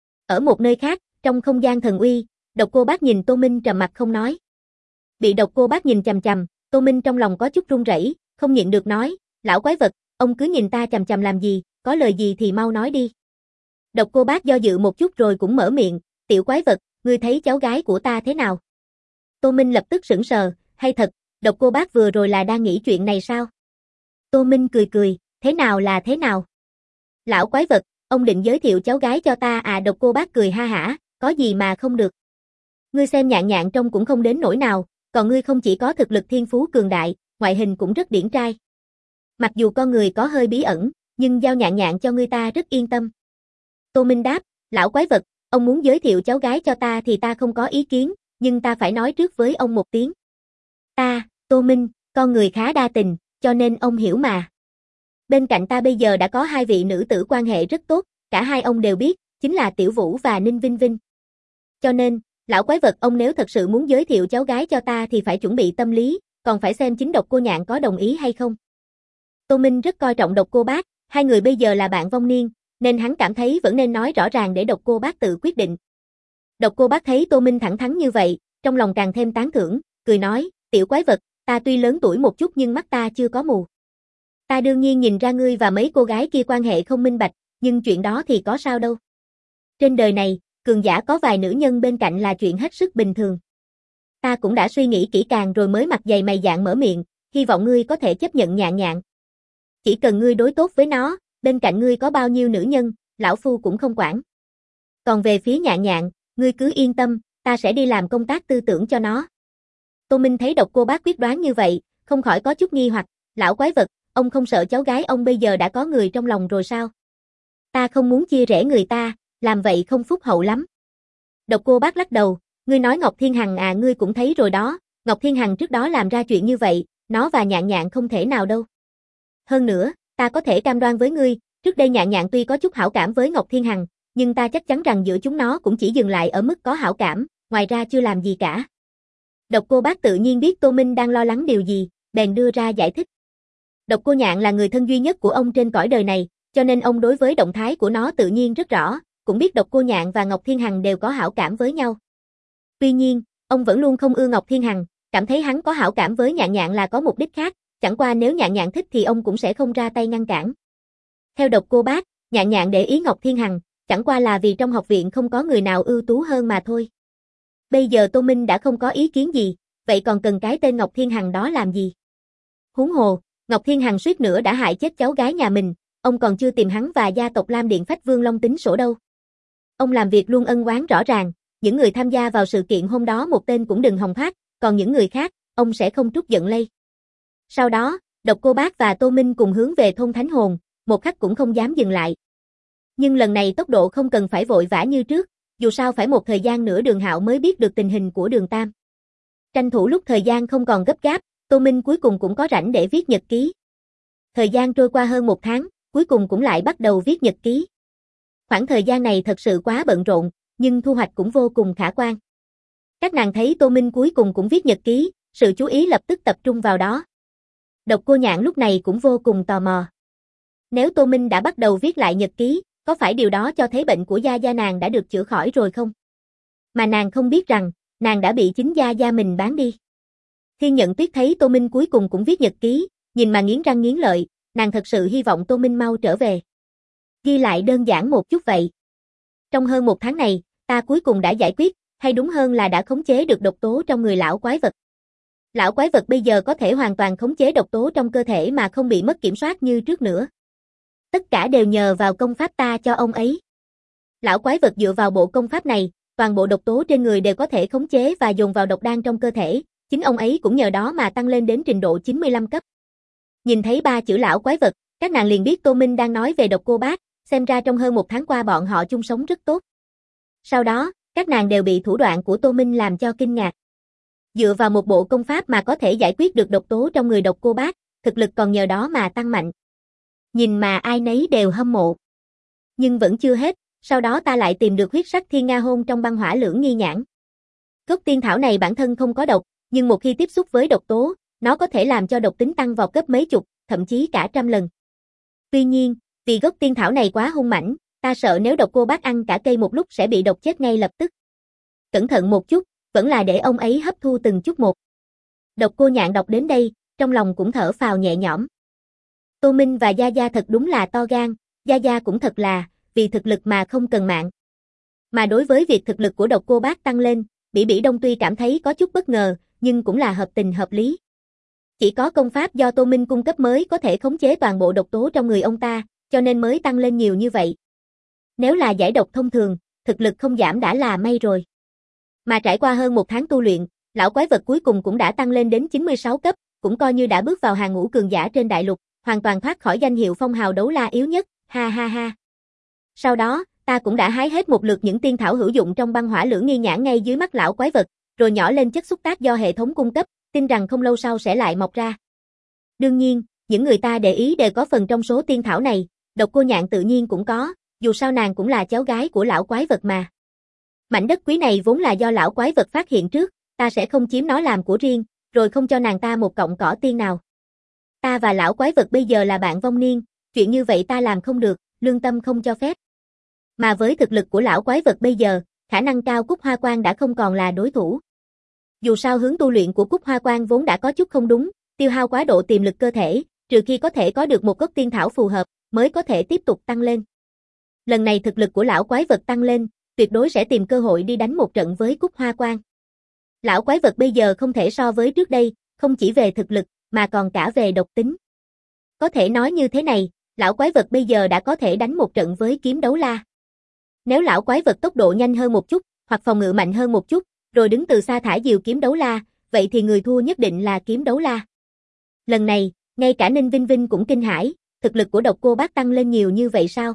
Ở một nơi khác, trong không gian thần uy, Độc Cô Bác nhìn Tô Minh trầm mặt không nói. Bị Độc Cô Bác nhìn chằm chằm, Tô Minh trong lòng có chút run rẩy, không nhịn được nói, lão quái vật, ông cứ nhìn ta chằm chằm làm gì, có lời gì thì mau nói đi. Độc Cô Bác do dự một chút rồi cũng mở miệng, tiểu quái vật, ngươi thấy cháu gái của ta thế nào? Tô Minh lập tức sững sờ, hay thật, Độc Cô Bác vừa rồi là đang nghĩ chuyện này sao? Tô Minh cười cười, thế nào là thế nào? Lão quái vật, ông định giới thiệu cháu gái cho ta à? Độc Cô Bác cười ha hả, có gì mà không được. Ngươi xem Nhạn Nhạn trông cũng không đến nỗi nào, còn ngươi không chỉ có thực lực thiên phú cường đại, ngoại hình cũng rất điển trai. Mặc dù con người có hơi bí ẩn, nhưng giao nhạn nhạn cho ngươi ta rất yên tâm. Tô Minh đáp, lão quái vật, ông muốn giới thiệu cháu gái cho ta thì ta không có ý kiến, nhưng ta phải nói trước với ông một tiếng. Tô Minh, con người khá đa tình, cho nên ông hiểu mà. Bên cạnh ta bây giờ đã có hai vị nữ tử quan hệ rất tốt, cả hai ông đều biết, chính là Tiểu Vũ và Ninh Vinh Vinh. Cho nên, lão quái vật ông nếu thật sự muốn giới thiệu cháu gái cho ta thì phải chuẩn bị tâm lý, còn phải xem chính Độc Cô Nhạn có đồng ý hay không. Tô Minh rất coi trọng Độc Cô Bác, hai người bây giờ là bạn vong niên, nên hắn cảm thấy vẫn nên nói rõ ràng để Độc Cô Bác tự quyết định. Độc Cô Bác thấy Tô Minh thẳng thắn như vậy, trong lòng càng thêm tán thưởng, cười nói, tiểu quái vật, ta tuy lớn tuổi một chút nhưng mắt ta chưa có mù. Ta đương nhiên nhìn ra ngươi và mấy cô gái kia quan hệ không minh bạch, nhưng chuyện đó thì có sao đâu. Trên đời này, cường giả có vài nữ nhân bên cạnh là chuyện hết sức bình thường. Ta cũng đã suy nghĩ kỹ càng rồi mới mặt dày mày dạn mở miệng, hy vọng ngươi có thể chấp nhận nhạn nhạn. Chỉ cần ngươi đối tốt với nó, bên cạnh ngươi có bao nhiêu nữ nhân, lão phu cũng không quản. Còn về phía nhạn nhạn, ngươi cứ yên tâm, ta sẽ đi làm công tác tư tưởng cho nó. Tô Minh thấy Độc Cô Bác quyết đoán như vậy, không khỏi có chút nghi hoặc, lão quái vật, ông không sợ cháu gái ông bây giờ đã có người trong lòng rồi sao? Ta không muốn chia rẽ người ta, làm vậy không phúc hậu lắm. Độc Cô Bác lắc đầu, ngươi nói Ngọc Thiên Hằng à, ngươi cũng thấy rồi đó, Ngọc Thiên Hằng trước đó làm ra chuyện như vậy, nó và nhạn nhạn không thể nào đâu. Hơn nữa, ta có thể cam đoan với ngươi, trước đây nhạn nhạn tuy có chút hảo cảm với Ngọc Thiên Hằng, nhưng ta chắc chắn rằng giữa chúng nó cũng chỉ dừng lại ở mức có hảo cảm, ngoài ra chưa làm gì cả. Độc Cô Bác tự nhiên biết Tô Minh đang lo lắng điều gì, bèn đưa ra giải thích. Độc Cô Nhạn là người thân duy nhất của ông trên cõi đời này, cho nên ông đối với động thái của nó tự nhiên rất rõ, cũng biết Độc Cô Nhạn và Ngọc Thiên Hằng đều có hảo cảm với nhau. Tuy nhiên, ông vẫn luôn không ưa Ngọc Thiên Hằng, cảm thấy hắn có hảo cảm với nhạn nhạn là có mục đích khác, chẳng qua nếu nhạn nhạn thích thì ông cũng sẽ không ra tay ngăn cản. Theo Độc Cô Bác, nhạn nhạn để ý Ngọc Thiên Hằng, chẳng qua là vì trong học viện không có người nào ưu tú hơn mà thôi. Bây giờ Tô Minh đã không có ý kiến gì, vậy còn cần cái tên Ngọc Thiên Hằng đó làm gì? Huống hồ, Ngọc Thiên Hằng suýt nữa đã hại chết cháu gái nhà mình, ông còn chưa tìm hắn và gia tộc Lam Điện Phách Vương Long tính sổ đâu. Ông làm việc luôn ân oán rõ ràng, những người tham gia vào sự kiện hôm đó một tên cũng đừng hòng thoát, còn những người khác, ông sẽ không trút giận lây. Sau đó, Độc Cô Bác và Tô Minh cùng hướng về thôn Thánh Hồn, một khắc cũng không dám dừng lại. Nhưng lần này tốc độ không cần phải vội vã như trước, dù sao phải một thời gian nữa Đường Hạo mới biết được tình hình của Đường Tam. Tranh thủ lúc thời gian không còn gấp gáp, Tô Minh cuối cùng cũng có rảnh để viết nhật ký. Thời gian trôi qua hơn một tháng, cuối cùng cũng lại bắt đầu viết nhật ký. Khoảng thời gian này thật sự quá bận rộn, nhưng thu hoạch cũng vô cùng khả quan. Các nàng thấy Tô Minh cuối cùng cũng viết nhật ký, sự chú ý lập tức tập trung vào đó. Độc Cô Nhạn lúc này cũng vô cùng tò mò. Nếu Tô Minh đã bắt đầu viết lại nhật ký, có phải điều đó cho thấy bệnh của gia gia nàng đã được chữa khỏi rồi không? Mà nàng không biết rằng, nàng đã bị chính gia gia mình bán đi. Thiên Nhận Tuyết thấy Tô Minh cuối cùng cũng viết nhật ký, nhìn mà nghiến răng nghiến lợi, nàng thật sự hy vọng Tô Minh mau trở về. Ghi lại đơn giản một chút vậy. Trong hơn một tháng này, ta cuối cùng đã giải quyết, hay đúng hơn là đã khống chế được độc tố trong người lão quái vật. Lão quái vật bây giờ có thể hoàn toàn khống chế độc tố trong cơ thể mà không bị mất kiểm soát như trước nữa. Tất cả đều nhờ vào công pháp ta cho ông ấy. Lão quái vật dựa vào bộ công pháp này, toàn bộ độc tố trên người đều có thể khống chế và dồn vào độc đan trong cơ thể, chính ông ấy cũng nhờ đó mà tăng lên đến trình độ 95 cấp. Nhìn thấy ba chữ lão quái vật, các nàng liền biết Tô Minh đang nói về Độc Cô Bác, xem ra trong hơn một tháng qua bọn họ chung sống rất tốt. Sau đó, các nàng đều bị thủ đoạn của Tô Minh làm cho kinh ngạc. Dựa vào một bộ công pháp mà có thể giải quyết được độc tố trong người Độc Cô Bác, thực lực còn nhờ đó mà tăng mạnh. Nhìn mà ai nấy đều hâm mộ. Nhưng vẫn chưa hết, sau đó ta lại tìm được huyết sắc thiên nga hôn trong băng hỏa lưỡng nghi nhãn. Gốc tiên thảo này bản thân không có độc, nhưng một khi tiếp xúc với độc tố, nó có thể làm cho độc tính tăng vọt gấp mấy chục, thậm chí cả trăm lần. Tuy nhiên, vì gốc tiên thảo này quá hung mãnh, ta sợ nếu Độc Cô Bác ăn cả cây một lúc sẽ bị độc chết ngay lập tức. Cẩn thận một chút, vẫn là để ông ấy hấp thu từng chút một. Độc Cô Nhạn đọc đến đây, trong lòng cũng thở phào nhẹ nhõm. Tô Minh và Gia Gia thật đúng là to gan, Gia Gia cũng thật là, vì thực lực mà không cần mạng. Mà đối với việc thực lực của Độc Cô Bác tăng lên, Bỉ Bỉ Đông tuy cảm thấy có chút bất ngờ, nhưng cũng là hợp tình hợp lý. Chỉ có công pháp do Tô Minh cung cấp mới có thể khống chế toàn bộ độc tố trong người ông ta, cho nên mới tăng lên nhiều như vậy. Nếu là giải độc thông thường, thực lực không giảm đã là may rồi. Mà trải qua hơn một tháng tu luyện, lão quái vật cuối cùng cũng đã tăng lên đến 96 cấp, cũng coi như đã bước vào hàng ngũ cường giả trên đại lục, hoàn toàn thoát khỏi danh hiệu phong hào đấu la yếu nhất, ha ha ha. Sau đó, ta cũng đã hái hết một lượt những tiên thảo hữu dụng trong băng hỏa lưỡng nghi nhãn ngay dưới mắt lão quái vật, rồi nhỏ lên chất xúc tác do hệ thống cung cấp, tin rằng không lâu sau sẽ lại mọc ra. Đương nhiên, những người ta để ý đều có phần trong số tiên thảo này, Độc Cô Nhạn tự nhiên cũng có, dù sao nàng cũng là cháu gái của lão quái vật mà. Mảnh đất quý này vốn là do lão quái vật phát hiện trước, ta sẽ không chiếm nó làm của riêng, rồi không cho nàng ta một cọng cỏ tiên nào. Ta và lão quái vật bây giờ là bạn vong niên, chuyện như vậy ta làm không được, lương tâm không cho phép. Mà với thực lực của lão quái vật bây giờ, khả năng cao Cúc Hoa Quan đã không còn là đối thủ. Dù sao hướng tu luyện của Cúc Hoa Quan vốn đã có chút không đúng, tiêu hao quá độ tiềm lực cơ thể, trừ khi có thể có được một gốc tiên thảo phù hợp, mới có thể tiếp tục tăng lên. Lần này thực lực của lão quái vật tăng lên, tuyệt đối sẽ tìm cơ hội đi đánh một trận với Cúc Hoa Quan. Lão quái vật bây giờ không thể so với trước đây, không chỉ về thực lực, mà còn cả về độc tính. Có thể nói như thế này, lão quái vật bây giờ đã có thể đánh một trận với kiếm đấu la. Nếu lão quái vật tốc độ nhanh hơn một chút, hoặc phòng ngự mạnh hơn một chút, rồi đứng từ xa thả diều kiếm đấu la, vậy thì người thua nhất định là kiếm đấu la. Lần này, ngay cả Ninh Vinh Vinh cũng kinh hãi, thực lực của Độc Cô Bác tăng lên nhiều như vậy sao?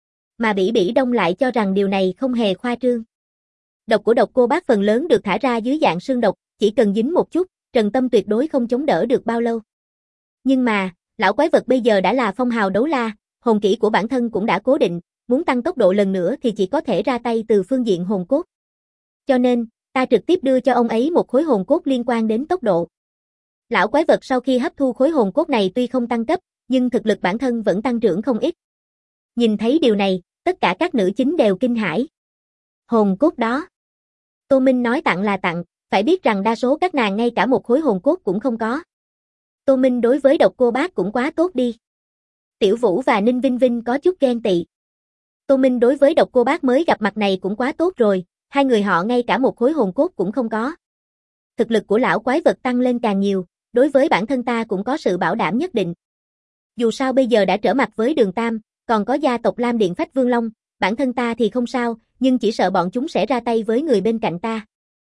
Mà Bỉ Bỉ Đông lại cho rằng điều này không hề khoa trương. Độc của Độc Cô Bác phần lớn được thả ra dưới dạng sương độc, chỉ cần dính một chút, Trần Tâm tuyệt đối không chống đỡ được bao lâu. Nhưng mà, lão quái vật bây giờ đã là phong hào đấu la, hồn kỹ của bản thân cũng đã cố định, muốn tăng tốc độ lần nữa thì chỉ có thể ra tay từ phương diện hồn cốt. Cho nên, ta trực tiếp đưa cho ông ấy một khối hồn cốt liên quan đến tốc độ. Lão quái vật sau khi hấp thu khối hồn cốt này tuy không tăng cấp, nhưng thực lực bản thân vẫn tăng trưởng không ít. Nhìn thấy điều này, tất cả các nữ chính đều kinh hãi. Hồn cốt đó. Tô Minh nói tặng là tặng, phải biết rằng đa số các nàng ngay cả một khối hồn cốt cũng không có. Tô Minh đối với Độc Cô Bác cũng quá tốt đi. Tiểu Vũ và Ninh Vinh Vinh có chút ghen tị. Tô Minh đối với Độc Cô Bác mới gặp mặt này cũng quá tốt rồi, hai người họ ngay cả một khối hồn cốt cũng không có. Thực lực của lão quái vật tăng lên càng nhiều, đối với bản thân ta cũng có sự bảo đảm nhất định. Dù sao bây giờ đã trở mặt với Đường Tam, còn có gia tộc Lam Điện Phách Vương Long, bản thân ta thì không sao, nhưng chỉ sợ bọn chúng sẽ ra tay với người bên cạnh ta.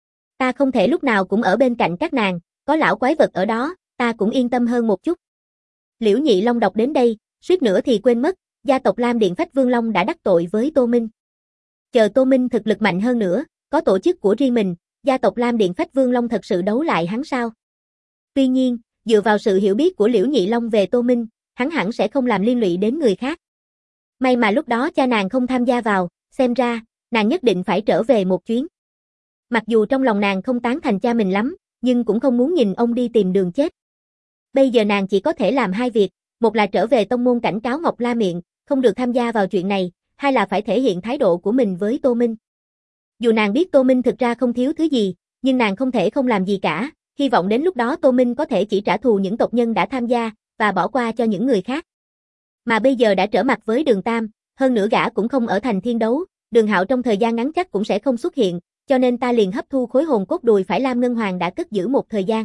Ta không thể lúc nào cũng ở bên cạnh các nàng, có lão quái vật ở đó, ta cũng yên tâm hơn một chút. Liễu Nhị Long đọc đến đây, suýt nữa thì quên mất, gia tộc Lam Điện Phách Vương Long đã đắc tội với Tô Minh. Chờ Tô Minh thực lực mạnh hơn nữa, có tổ chức của riêng mình, gia tộc Lam Điện Phách Vương Long thật sự đấu lại hắn sao? Tuy nhiên, dựa vào sự hiểu biết của Liễu Nhị Long về Tô Minh, hắn hẳn sẽ không làm liên lụy đến người khác. May mà lúc đó cha nàng không tham gia vào, xem ra, nàng nhất định phải trở về một chuyến. Mặc dù trong lòng nàng không tán thành cha mình lắm, nhưng cũng không muốn nhìn ông đi tìm đường chết. Bây giờ nàng chỉ có thể làm hai việc, một là trở về tông môn cảnh cáo Ngọc La Miệng, không được tham gia vào chuyện này, hai là phải thể hiện thái độ của mình với Tô Minh. Dù nàng biết Tô Minh thực ra không thiếu thứ gì, nhưng nàng không thể không làm gì cả, hy vọng đến lúc đó Tô Minh có thể chỉ trả thù những tộc nhân đã tham gia, và bỏ qua cho những người khác. Mà bây giờ đã trở mặt với Đường Tam, hơn nữa gã cũng không ở thành Thiên Đấu, Đường Hạo trong thời gian ngắn chắc cũng sẽ không xuất hiện, cho nên ta liền hấp thu khối hồn cốt đùi phải Lam Ngân Hoàng đã cất giữ một thời gian.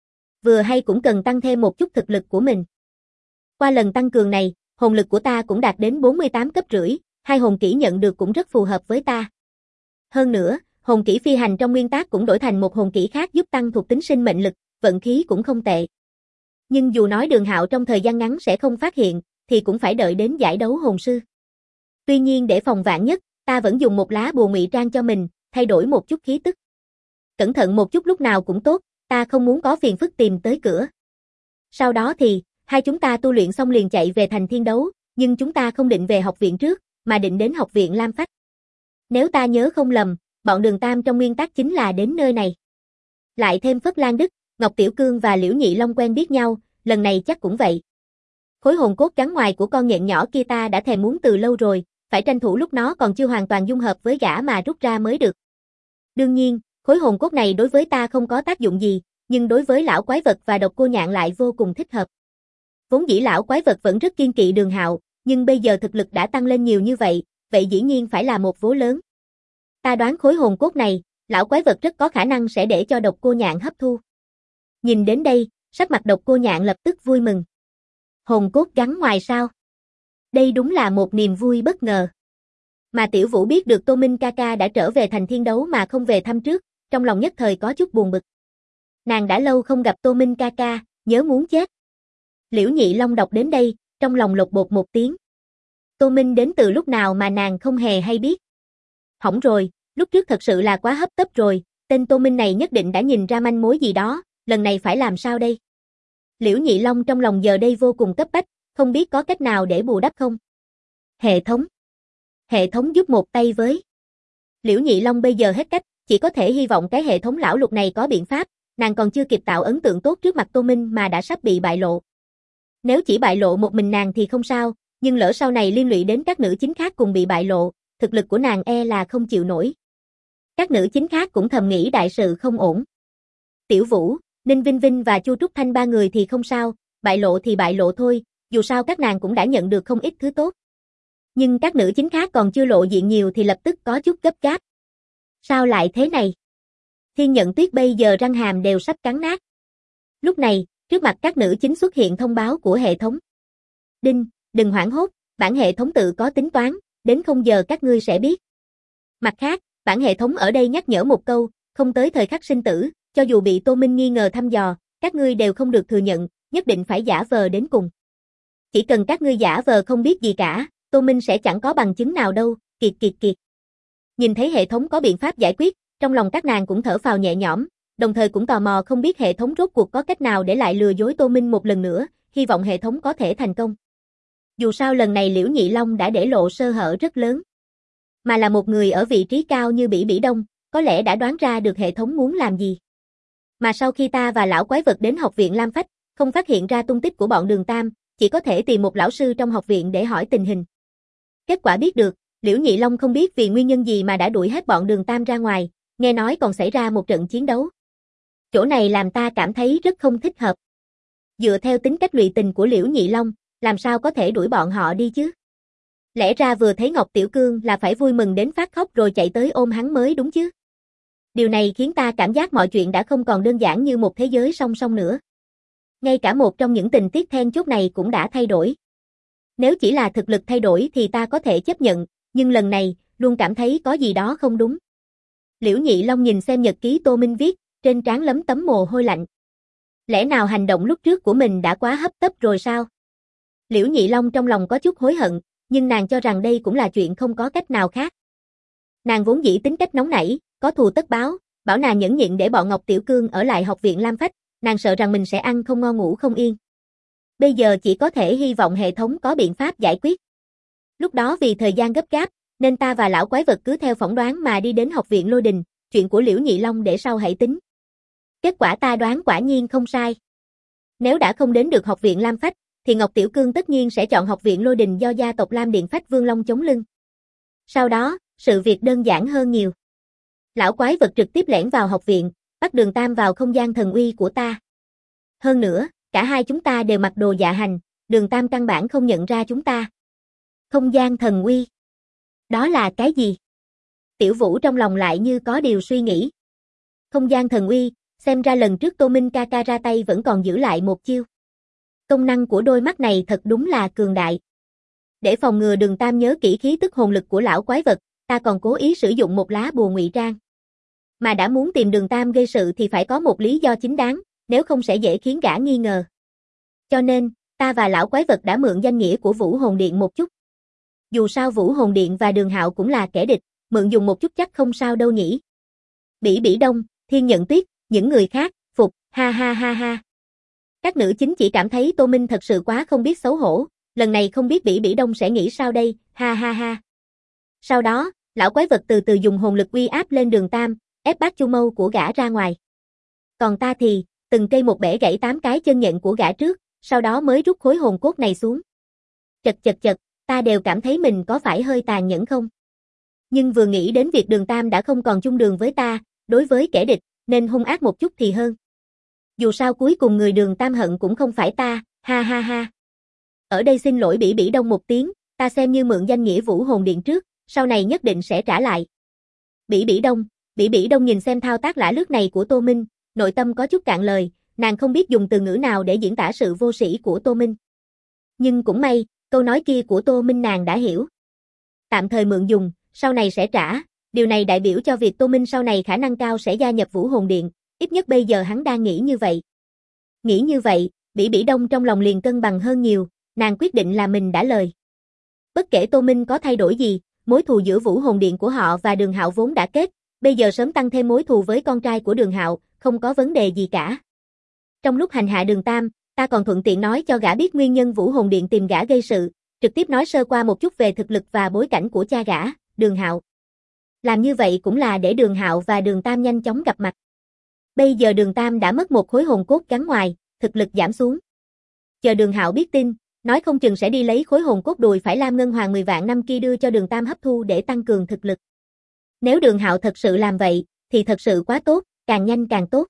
Vừa hay cũng cần tăng thêm một chút thực lực của mình. Qua lần tăng cường này, hồn lực của ta cũng đạt đến 48 cấp rưỡi, hai hồn kỹ nhận được cũng rất phù hợp với ta. Hơn nữa, hồn kỹ phi hành trong nguyên tác cũng đổi thành một hồn kỹ khác giúp tăng thuộc tính sinh mệnh lực, vận khí cũng không tệ. Nhưng dù nói Đường Hạo trong thời gian ngắn sẽ không phát hiện, thì cũng phải đợi đến giải đấu hồn sư. Tuy nhiên để phòng vạn nhất, ta vẫn dùng một lá bùa ngụy trang cho mình, thay đổi một chút khí tức. Cẩn thận một chút lúc nào cũng tốt, ta không muốn có phiền phức tìm tới cửa. Sau đó thì, hai chúng ta tu luyện xong liền chạy về thành Thiên Đấu, nhưng chúng ta không định về học viện trước, mà định đến học viện Lam Phách. Nếu ta nhớ không lầm, bọn Đường Tam trong nguyên tắc chính là đến nơi này. Lại thêm Phất Lan Đức, Ngọc Tiểu Cương và Liễu Nhị Long quen biết nhau, lần này chắc cũng vậy. Khối hồn cốt trắng ngoài của con nhện nhỏ kia ta đã thèm muốn từ lâu rồi, phải tranh thủ lúc nó còn chưa hoàn toàn dung hợp với gã mà rút ra mới được. Đương nhiên, khối hồn cốt này đối với ta không có tác dụng gì, nhưng đối với lão quái vật và Độc Cô Nhạn lại vô cùng thích hợp. Vốn dĩ lão quái vật vẫn rất kiên kỵ Đường Hạo, nhưng bây giờ thực lực đã tăng lên nhiều như vậy, vậy dĩ nhiên phải là một vố lớn. Ta đoán khối hồn cốt này, lão quái vật rất có khả năng sẽ để cho Độc Cô Nhạn hấp thu. Nhìn đến đây, sắc mặt Độc Cô Nhạn lập tức vui mừng. Hồn cốt gắn ngoài sao? Đây đúng là một niềm vui bất ngờ. Mà Tiểu Vũ biết được Tô Minh ca ca đã trở về thành Thiên Đấu mà không về thăm trước, trong lòng nhất thời có chút buồn bực. Nàng đã lâu không gặp Tô Minh ca ca, nhớ muốn chết. Liễu Nhị Long đọc đến đây, trong lòng lột bột một tiếng. Tô Minh đến từ lúc nào mà nàng không hề hay biết. Hỏng rồi, lúc trước thật sự là quá hấp tấp rồi, tên Tô Minh này nhất định đã nhìn ra manh mối gì đó, lần này phải làm sao đây? Liễu Nhị Long trong lòng giờ đây vô cùng cấp bách, không biết có cách nào để bù đắp không? Hệ thống. Hệ thống giúp một tay với. Liễu Nhị Long bây giờ hết cách, chỉ có thể hy vọng cái hệ thống lão lục này có biện pháp, nàng còn chưa kịp tạo ấn tượng tốt trước mặt Tô Minh mà đã sắp bị bại lộ. Nếu chỉ bại lộ một mình nàng thì không sao, nhưng lỡ sau này liên lụy đến các nữ chính khác cùng bị bại lộ, thực lực của nàng e là không chịu nổi. Các nữ chính khác cũng thầm nghĩ đại sự không ổn. Tiểu Vũ, Ninh Vinh Vinh và Chu Trúc Thanh ba người thì không sao, bại lộ thì bại lộ thôi, dù sao các nàng cũng đã nhận được không ít thứ tốt. Nhưng các nữ chính khác còn chưa lộ diện nhiều thì lập tức có chút gấp gáp. Sao lại thế này? Thiên Nhận Tuyết bây giờ răng hàm đều sắp cắn nát. Lúc này, trước mặt các nữ chính xuất hiện thông báo của hệ thống. Đinh, đừng hoảng hốt, bản hệ thống tự có tính toán, đến 0 giờ các ngươi sẽ biết. Mặt khác, bản hệ thống ở đây nhắc nhở một câu, không tới thời khắc sinh tử, cho dù bị Tô Minh nghi ngờ thăm dò, các ngươi đều không được thừa nhận, nhất định phải giả vờ đến cùng. Chỉ cần các ngươi giả vờ không biết gì cả, Tô Minh sẽ chẳng có bằng chứng nào đâu, kiệt kiệt kiệt. Nhìn thấy hệ thống có biện pháp giải quyết, trong lòng các nàng cũng thở phào nhẹ nhõm, đồng thời cũng tò mò không biết hệ thống rốt cuộc có cách nào để lại lừa dối Tô Minh một lần nữa, hy vọng hệ thống có thể thành công. Dù sao lần này Liễu Nhị Long đã để lộ sơ hở rất lớn. Mà là một người ở vị trí cao như Bỉ Bỉ Đông, có lẽ đã đoán ra được hệ thống muốn làm gì. Mà sau khi ta và lão quái vật đến học viện Lam Phách, không phát hiện ra tung tích của bọn Đường Tam, chỉ có thể tìm một lão sư trong học viện để hỏi tình hình. Kết quả biết được, Liễu Nhị Long không biết vì nguyên nhân gì mà đã đuổi hết bọn Đường Tam ra ngoài, nghe nói còn xảy ra một trận chiến đấu. Chỗ này làm ta cảm thấy rất không thích hợp. Dựa theo tính cách lụy tình của Liễu Nhị Long, làm sao có thể đuổi bọn họ đi chứ? Lẽ ra vừa thấy Ngọc Tiểu Cương là phải vui mừng đến phát khóc rồi chạy tới ôm hắn mới đúng chứ? Điều này khiến ta cảm giác mọi chuyện đã không còn đơn giản như một thế giới song song nữa. Ngay cả một trong những tình tiết then chốt này cũng đã thay đổi. Nếu chỉ là thực lực thay đổi thì ta có thể chấp nhận, nhưng lần này, luôn cảm thấy có gì đó không đúng. Liễu Nhị Long nhìn xem nhật ký Tô Minh viết, trên trán lấm tấm mồ hôi lạnh. Lẽ nào hành động lúc trước của mình đã quá hấp tấp rồi sao? Liễu Nhị Long trong lòng có chút hối hận, nhưng nàng cho rằng đây cũng là chuyện không có cách nào khác. Nàng vốn dĩ tính cách nóng nảy, có thù tất báo, bảo nàng nhẫn nhịn để bọn Ngọc Tiểu Cương ở lại học viện Lam Phách, nàng sợ rằng mình sẽ ăn không ngon ngủ không yên. Bây giờ chỉ có thể hy vọng hệ thống có biện pháp giải quyết. Lúc đó vì thời gian gấp gáp, nên ta và lão quái vật cứ theo phỏng đoán mà đi đến học viện Lôi Đình, chuyện của Liễu Nhị Long để sau hãy tính. Kết quả ta đoán quả nhiên không sai. Nếu đã không đến được học viện Lam Phách, thì Ngọc Tiểu Cương tất nhiên sẽ chọn học viện Lôi Đình do gia tộc Lam Điện Phách Vương Long chống lưng. Sau đó, sự việc đơn giản hơn nhiều. Lão quái vật trực tiếp lẻn vào học viện, bắt Đường Tam vào không gian thần uy của ta. Hơn nữa, cả hai chúng ta đều mặc đồ dạ hành, Đường Tam căn bản không nhận ra chúng ta. Không gian thần uy. Đó là cái gì? Tiểu Vũ trong lòng lại như có điều suy nghĩ. Không gian thần uy, xem ra lần trước Tô Minh ca ca ra tay vẫn còn giữ lại một chiêu. Công năng của đôi mắt này thật đúng là cường đại. Để phòng ngừa Đường Tam nhớ kỹ khí tức hồn lực của lão quái vật, ta còn cố ý sử dụng một lá bùa ngụy trang. Mà đã muốn tìm Đường Tam gây sự thì phải có một lý do chính đáng, nếu không sẽ dễ khiến gã nghi ngờ. Cho nên, ta và lão quái vật đã mượn danh nghĩa của Vũ Hồn Điện một chút. Dù sao Vũ Hồn Điện và Đường Hạo cũng là kẻ địch, mượn dùng một chút chắc không sao đâu nhỉ. Bỉ Bỉ Đông, Thiên Nhận Tuyết, những người khác, phục, ha ha ha ha. Các nữ chính chỉ cảm thấy Tô Minh thật sự quá không biết xấu hổ, lần này không biết Bỉ Bỉ Đông sẽ nghĩ sao đây, ha ha ha. Sau đó, lão quái vật từ từ dùng hồn lực uy áp lên Đường Tam, ép bát chu mâu của gã ra ngoài. Còn ta thì, từng cây một bẻ gãy 8 cái chân nhện của gã trước, sau đó mới rút khối hồn cốt này xuống. Chật chật chật, ta đều cảm thấy mình có phải hơi tàn nhẫn không? Nhưng vừa nghĩ đến việc Đường Tam đã không còn chung đường với ta, đối với kẻ địch, nên hung ác một chút thì hơn. Dù sao cuối cùng người Đường Tam hận cũng không phải ta, ha ha ha. Ở đây xin lỗi Bỉ Bỉ Đông một tiếng, ta xem như mượn danh nghĩa Vũ Hồn Điện trước, sau này nhất định sẽ trả lại. Bỉ Bỉ Đông nhìn xem thao tác lả lướt này của Tô Minh, nội tâm có chút cạn lời, nàng không biết dùng từ ngữ nào để diễn tả sự vô sĩ của Tô Minh. Nhưng cũng may, câu nói kia của Tô Minh nàng đã hiểu. Tạm thời mượn dùng, sau này sẽ trả, điều này đại biểu cho việc Tô Minh sau này khả năng cao sẽ gia nhập Vũ Hồn Điện, ít nhất bây giờ hắn đang nghĩ như vậy. Nghĩ như vậy, Bỉ Bỉ Đông trong lòng liền cân bằng hơn nhiều, nàng quyết định là mình đã lời. Bất kể Tô Minh có thay đổi gì, mối thù giữa Vũ Hồn Điện của họ và Đường Hạo vốn đã kết, bây giờ sớm tăng thêm mối thù với con trai của Đường Hạo, không có vấn đề gì cả. Trong lúc hành hạ Đường Tam, ta còn thuận tiện nói cho gã biết nguyên nhân Vũ Hồn Điện tìm gã gây sự, trực tiếp nói sơ qua một chút về thực lực và bối cảnh của cha gã, Đường Hạo. Làm như vậy cũng là để Đường Hạo và Đường Tam nhanh chóng gặp mặt. Bây giờ Đường Tam đã mất một khối hồn cốt gắn ngoài, thực lực giảm xuống. Chờ Đường Hạo biết tin, nói không chừng sẽ đi lấy khối hồn cốt đùi phải Lam Ngân Hoàng 10 vạn năm kia đưa cho Đường Tam hấp thu để tăng cường thực lực. Nếu Đường Hạo thật sự làm vậy, thì thật sự quá tốt, càng nhanh càng tốt.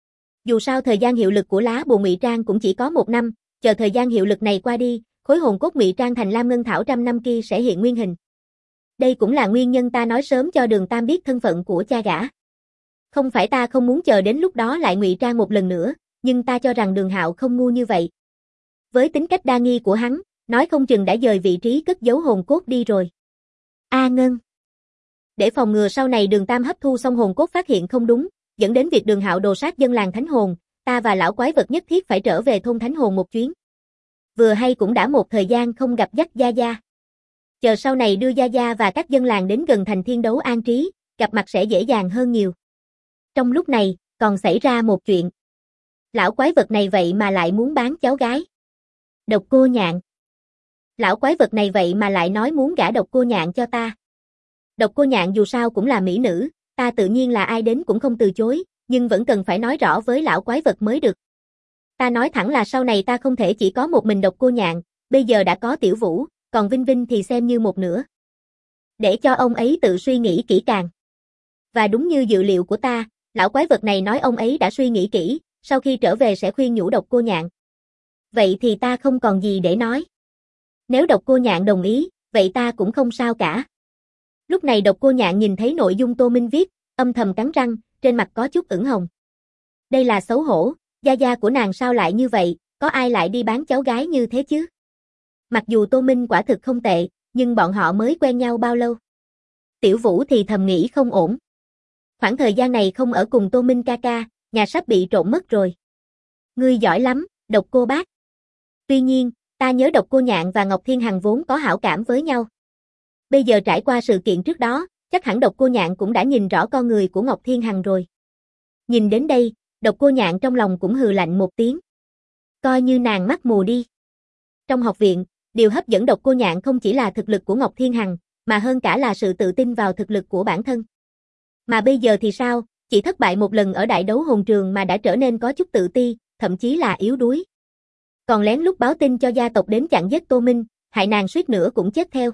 Dù sao thời gian hiệu lực của lá bùa ngụy trang cũng chỉ có 1 năm, chờ thời gian hiệu lực này qua đi, khối hồn cốt ngụy trang thành Lam Ngân Thảo 100 năm kia sẽ hiện nguyên hình. Đây cũng là nguyên nhân ta nói sớm cho Đường Tam biết thân phận của cha gã. Không phải ta không muốn chờ đến lúc đó lại ngụy trang một lần nữa, nhưng ta cho rằng Đường Hạo không ngu như vậy. Với tính cách đa nghi của hắn, nói không chừng đã dời vị trí cất giấu hồn cốt đi rồi. A Ngân. Để phòng ngừa sau này Đường Tam hấp thu xong hồn cốt phát hiện không đúng, dẫn đến việc Đường Hạo đồ sát dân làng Thánh Hồn, ta và lão quái vật nhất thiết phải trở về thôn Thánh Hồn một chuyến. Vừa hay cũng đã một thời gian không gặp dắt Gia Gia. Chờ sau này đưa Gia Gia và các dân làng đến gần thành Thiên Đấu An Trí, gặp mặt sẽ dễ dàng hơn nhiều. Trong lúc này, còn xảy ra một chuyện. Lão quái vật này vậy mà lại muốn bán cháu gái. Độc Cô Nhạn. Lão quái vật này vậy mà lại nói muốn gả Độc Cô Nhạn cho ta. Độc Cô Nhạn dù sao cũng là mỹ nữ, ta tự nhiên là ai đến cũng không từ chối, nhưng vẫn cần phải nói rõ với lão quái vật mới được. Ta nói thẳng là sau này ta không thể chỉ có một mình Độc Cô Nhạn, bây giờ đã có Tiểu Vũ, còn Vinh Vinh thì xem như một nửa. Để cho ông ấy tự suy nghĩ kỹ càng. Và đúng như dự liệu của ta, lão quái vật này nói ông ấy đã suy nghĩ kỹ, sau khi trở về sẽ khuyên nhủ Độc Cô Nhạn. Vậy thì ta không còn gì để nói. Nếu Độc Cô Nhạn đồng ý, vậy ta cũng không sao cả. Lúc này Độc Cô Nhạn nhìn thấy nội dung Tô Minh viết, âm thầm cắn răng, trên mặt có chút ửng hồng. Đây là xấu hổ, Gia Gia của nàng sao lại như vậy, có ai lại đi bán cháu gái như thế chứ? Mặc dù Tô Minh quả thực không tệ, nhưng bọn họ mới quen nhau bao lâu? Tiểu Vũ thì thầm nghĩ không ổn. Khoảng thời gian này không ở cùng Tô Minh ca ca, nhà sắp bị trộm mất rồi. Ngươi giỏi lắm, Độc Cô bác. Tuy nhiên, ta nhớ Độc Cô Nhạn và Ngọc Thiên Hằng vốn có hảo cảm với nhau. Bây giờ trải qua sự kiện trước đó, chắc hẳn Độc Cô Nhạn cũng đã nhìn rõ con người của Ngọc Thiên Hằng rồi. Nhìn đến đây, Độc Cô Nhạn trong lòng cũng hừ lạnh một tiếng. Coi như nàng mắt mù đi. Trong học viện, điều hấp dẫn Độc Cô Nhạn không chỉ là thực lực của Ngọc Thiên Hằng, mà hơn cả là sự tự tin vào thực lực của bản thân. Mà bây giờ thì sao, chỉ thất bại một lần ở đại đấu hồn trường mà đã trở nên có chút tự ti, thậm chí là yếu đuối. Còn lén lút báo tin cho gia tộc đến chặn giết Tô Minh, hại nàng suýt nữa cũng chết theo.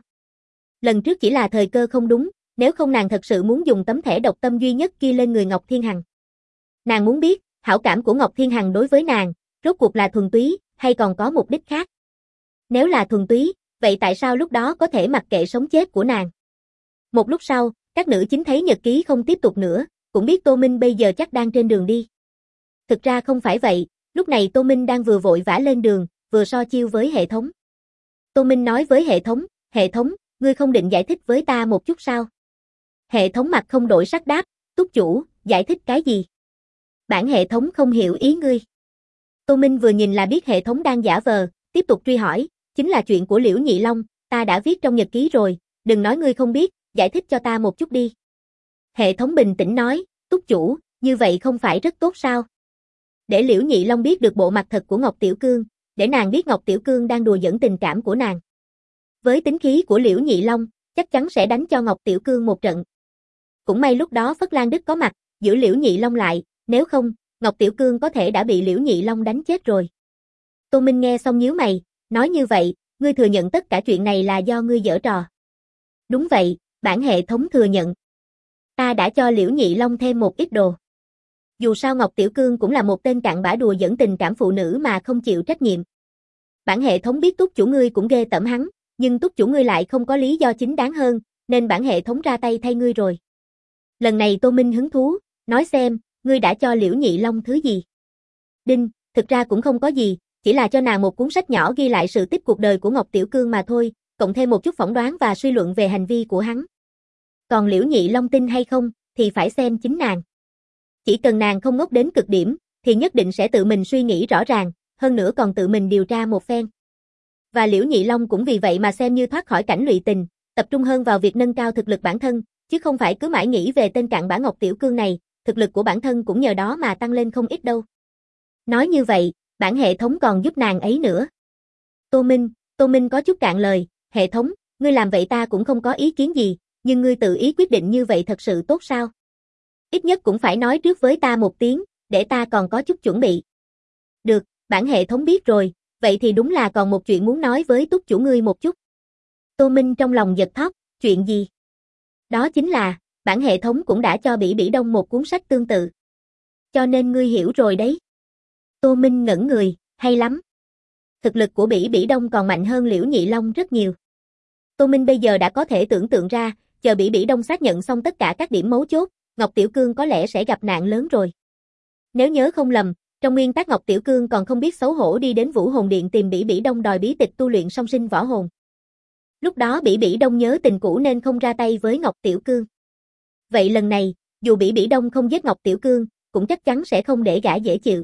Lần trước chỉ là thời cơ không đúng, nếu không nàng thật sự muốn dùng tấm thẻ độc tâm duy nhất kia lên người Ngọc Thiên Hằng. Nàng muốn biết, hảo cảm của Ngọc Thiên Hằng đối với nàng, rốt cuộc là thuần túy, hay còn có mục đích khác. Nếu là thuần túy, vậy tại sao lúc đó có thể mặc kệ sống chết của nàng? Một lúc sau, các nữ chính thấy nhật ký không tiếp tục nữa, cũng biết Tô Minh bây giờ chắc đang trên đường đi. Thực ra không phải vậy, lúc này Tô Minh đang vừa vội vã lên đường, vừa so chiêu với hệ thống. Tô Minh nói với hệ thống, ngươi không định giải thích với ta một chút sao? Hệ thống mặt không đổi sắc đáp, túc chủ, giải thích cái gì? Bản hệ thống không hiểu ý ngươi. Tô Minh vừa nhìn là biết hệ thống đang giả vờ, tiếp tục truy hỏi, chính là chuyện của Liễu Nhị Long, ta đã viết trong nhật ký rồi, đừng nói ngươi không biết, giải thích cho ta một chút đi. Hệ thống bình tĩnh nói, túc chủ, như vậy không phải rất tốt sao? Để Liễu Nhị Long biết được bộ mặt thật của Ngọc Tiểu Cương, để nàng biết Ngọc Tiểu Cương đang đùa giỡn tình cảm của nàng. Với tính khí của Liễu Nhị Long, chắc chắn sẽ đánh cho Ngọc Tiểu Cương một trận. Cũng may lúc đó Phất Lan Đức có mặt, giữ Liễu Nhị Long lại, nếu không, Ngọc Tiểu Cương có thể đã bị Liễu Nhị Long đánh chết rồi. Tô Minh nghe xong nhíu mày, nói như vậy, ngươi thừa nhận tất cả chuyện này là do ngươi giở trò. Đúng vậy, bản hệ thống thừa nhận. Ta đã cho Liễu Nhị Long thêm một ít đồ. Dù sao Ngọc Tiểu Cương cũng là một tên cặn bã đùa giỡn tình cảm phụ nữ mà không chịu trách nhiệm. Bản hệ thống biết túc chủ ngươi cũng ghê tởm hắn, nhưng túc chủ ngươi lại không có lý do chính đáng hơn, nên bản hệ thống ra tay thay ngươi rồi. Lần này Tô Minh hứng thú, nói xem, ngươi đã cho Liễu Nhị Long thứ gì? Đinh, thực ra cũng không có gì, chỉ là cho nàng một cuốn sách nhỏ ghi lại sự tích cuộc đời của Ngọc Tiểu Cương mà thôi, cộng thêm một chút phỏng đoán và suy luận về hành vi của hắn. Còn Liễu Nhị Long tin hay không, thì phải xem chính nàng. Chỉ cần nàng không ngốc đến cực điểm, thì nhất định sẽ tự mình suy nghĩ rõ ràng, hơn nữa còn tự mình điều tra một phen. Và Liễu Nhị Long cũng vì vậy mà xem như thoát khỏi cảnh lụy tình, tập trung hơn vào việc nâng cao thực lực bản thân, chứ không phải cứ mãi nghĩ về tên cặn bã Ngọc Tiểu Cương này, thực lực của bản thân cũng nhờ đó mà tăng lên không ít đâu. Nói như vậy, bản hệ thống còn giúp nàng ấy nữa. Tô Minh có chút cạn lời, hệ thống, ngươi làm vậy ta cũng không có ý kiến gì, nhưng ngươi tự ý quyết định như vậy thật sự tốt sao? Ít nhất cũng phải nói trước với ta một tiếng, để ta còn có chút chuẩn bị. Được, bản hệ thống biết rồi, vậy thì đúng là còn một chuyện muốn nói với túc chủ ngươi một chút. Tô Minh trong lòng giật thót, chuyện gì? Đó chính là, bản hệ thống cũng đã cho Bỉ Bỉ Đông một cuốn sách tương tự. Cho nên ngươi hiểu rồi đấy. Tô Minh ngẩn người, hay lắm. Thực lực của Bỉ Bỉ Đông còn mạnh hơn Liễu Nhị Long rất nhiều. Tô Minh bây giờ đã có thể tưởng tượng ra, chờ Bỉ Bỉ Đông xác nhận xong tất cả các điểm mấu chốt, Ngọc Tiểu Cương có lẽ sẽ gặp nạn lớn rồi. Nếu nhớ không lầm, trong nguyên tắc Ngọc Tiểu Cương còn không biết xấu hổ đi đến Vũ Hồn Điện tìm Bỉ Bỉ Đông đòi bí tịch tu luyện song sinh võ hồn. Lúc đó Bỉ Bỉ Đông nhớ tình cũ nên không ra tay với Ngọc Tiểu Cương. Vậy lần này, dù Bỉ Bỉ Đông không giết Ngọc Tiểu Cương, cũng chắc chắn sẽ không để gã dễ chịu.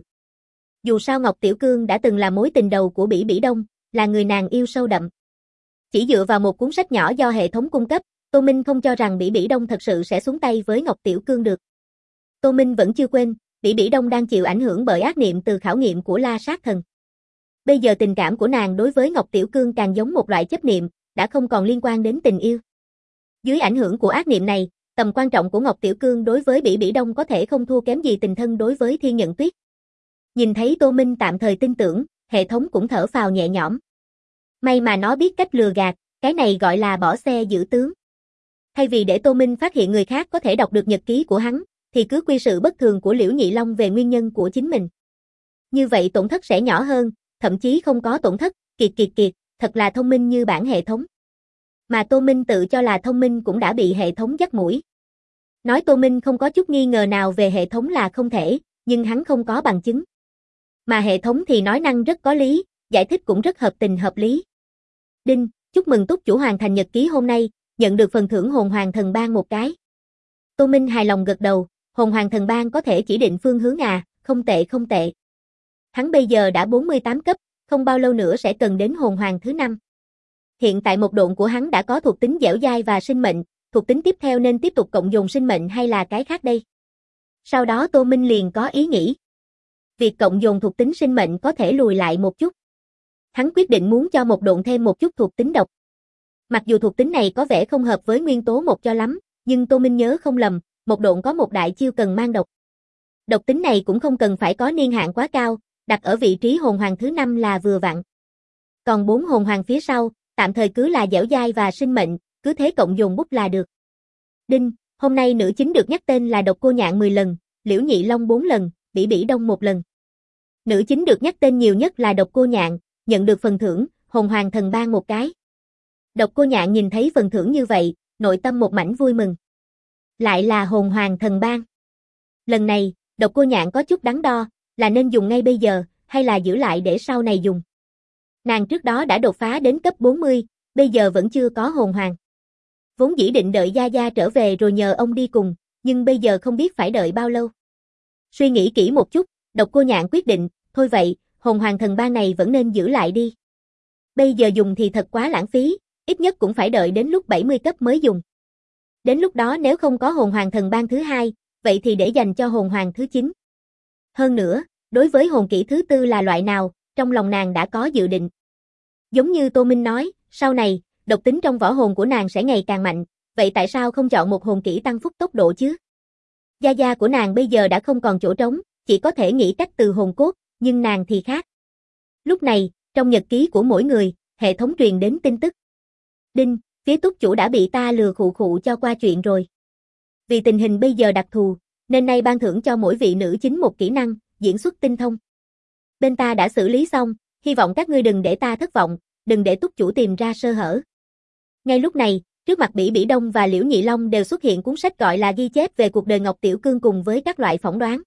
Dù sao Ngọc Tiểu Cương đã từng là mối tình đầu của Bỉ Bỉ Đông, là người nàng yêu sâu đậm. Chỉ dựa vào một cuốn sách nhỏ do hệ thống cung cấp, Tô Minh không cho rằng Bỉ Bỉ Đông thật sự sẽ xuống tay với Ngọc Tiểu Cương được. Tô Minh vẫn chưa quên, Bỉ Bỉ Đông đang chịu ảnh hưởng bởi ác niệm từ khảo nghiệm của La Sát Thần. Bây giờ tình cảm của nàng đối với Ngọc Tiểu Cương càng giống một loại chấp niệm, đã không còn liên quan đến tình yêu. Dưới ảnh hưởng của ác niệm này, tầm quan trọng của Ngọc Tiểu Cương đối với Bỉ Bỉ Đông có thể không thua kém gì tình thân đối với Thiên Nhận Tuyết. Nhìn thấy Tô Minh tạm thời tin tưởng, hệ thống cũng thở phào nhẹ nhõm. May mà nó biết cách lừa gạt, cái này gọi là bỏ xe giữ tướng. Thay vì để Tô Minh phát hiện người khác có thể đọc được nhật ký của hắn, thì cứ quy sự bất thường của Liễu Nhị Long về nguyên nhân của chính mình. Như vậy tổn thất sẽ nhỏ hơn, thậm chí không có tổn thất, kiệt, thật là thông minh như bản hệ thống. Mà Tô Minh tự cho là thông minh cũng đã bị hệ thống dắt mũi. Nói Tô Minh không có chút nghi ngờ nào về hệ thống là không thể, nhưng hắn không có bằng chứng. Mà hệ thống thì nói năng rất có lý, giải thích cũng rất hợp tình hợp lý. Đinh, chúc mừng túc chủ hoàn thành nhật ký hôm nay, nhận được phần thưởng Hồn Hoàng Thần Ban một cái. Tô Minh hài lòng gật đầu, Hồn Hoàng Thần Ban có thể chỉ định phương hướng à, không tệ. Hắn bây giờ đã 48 cấp, không bao lâu nữa sẽ cần đến Hồn Hoàng thứ 5. Hiện tại một độn của hắn đã có thuộc tính dẻo dai và sinh mệnh, thuộc tính tiếp theo nên tiếp tục cộng dồn sinh mệnh hay là cái khác đây? Sau đó Tô Minh liền có ý nghĩ. Việc cộng dồn thuộc tính sinh mệnh có thể lùi lại một chút. Hắn quyết định muốn cho một độn thêm một chút thuộc tính độc. Mặc dù thuộc tính này có vẻ không hợp với nguyên tố một cho lắm, nhưng Tô Minh nhớ không lầm, một độn có một đại chiêu cần mang độc. Độc tính này cũng không cần phải có niên hạn quá cao, đặt ở vị trí hồn hoàng thứ 5 là vừa vặn. Còn 4 hồn hoàng phía sau, tạm thời cứ là dẻo dai và sinh mệnh, cứ thế cộng dồn bút là được. Đinh, hôm nay nữ chính được nhắc tên là Độc Cô Nhạn 10 lần, Liễu Nhị Long 4 lần, Bỉ Bỉ Đông 1 lần. Nữ chính được nhắc tên nhiều nhất là Độc Cô Nhạn, nhận được phần thưởng, Hồn Hoàng Thần Ban một cái. Độc Cô Nhạn nhìn thấy phần thưởng như vậy, nội tâm một mảnh vui mừng. Lại là Hồn Hoàng Thần Ban. Lần này, Độc Cô Nhạn có chút đắn đo, là nên dùng ngay bây giờ, hay là giữ lại để sau này dùng. Nàng trước đó đã đột phá đến cấp 40, bây giờ vẫn chưa có hồn hoàng. Vốn dĩ định đợi Gia Gia trở về rồi nhờ ông đi cùng, nhưng bây giờ không biết phải đợi bao lâu. Suy nghĩ kỹ một chút, Độc Cô Nhạn quyết định, thôi vậy, Hồn Hoàng Thần Ban này vẫn nên giữ lại đi. Bây giờ dùng thì thật quá lãng phí, ít nhất cũng phải đợi đến lúc 70 cấp mới dùng. Đến lúc đó nếu không có Hồn Hoàng Thần Ban thứ 2, vậy thì để dành cho Hồn Hoàng thứ 9. Hơn nữa, đối với hồn kỹ thứ 4 là loại nào, trong lòng nàng đã có dự định. Giống như Tô Minh nói, sau này, độc tính trong võ hồn của nàng sẽ ngày càng mạnh, vậy tại sao không chọn một hồn kỹ tăng phúc tốc độ chứ? Gia Gia của nàng bây giờ đã không còn chỗ trống, chỉ có thể nghĩ cách từ hồn cốt, nhưng nàng thì khác. Lúc này, trong nhật ký của mỗi người, hệ thống truyền đến tin tức. Đinh, phía túc chủ đã bị ta lừa khụ cho qua chuyện rồi. Vì tình hình bây giờ đặc thù, nên nay ban thưởng cho mỗi vị nữ chính một kỹ năng, diễn xuất tinh thông. Bên ta đã xử lý xong, hy vọng các ngươi đừng để ta thất vọng, đừng để túc chủ tìm ra sơ hở. Ngay lúc này, trước mặt Bỉ Bỉ Đông và Liễu Nhị Long đều xuất hiện cuốn sách gọi là ghi chép về cuộc đời Ngọc Tiểu Cương cùng với các loại phỏng đoán.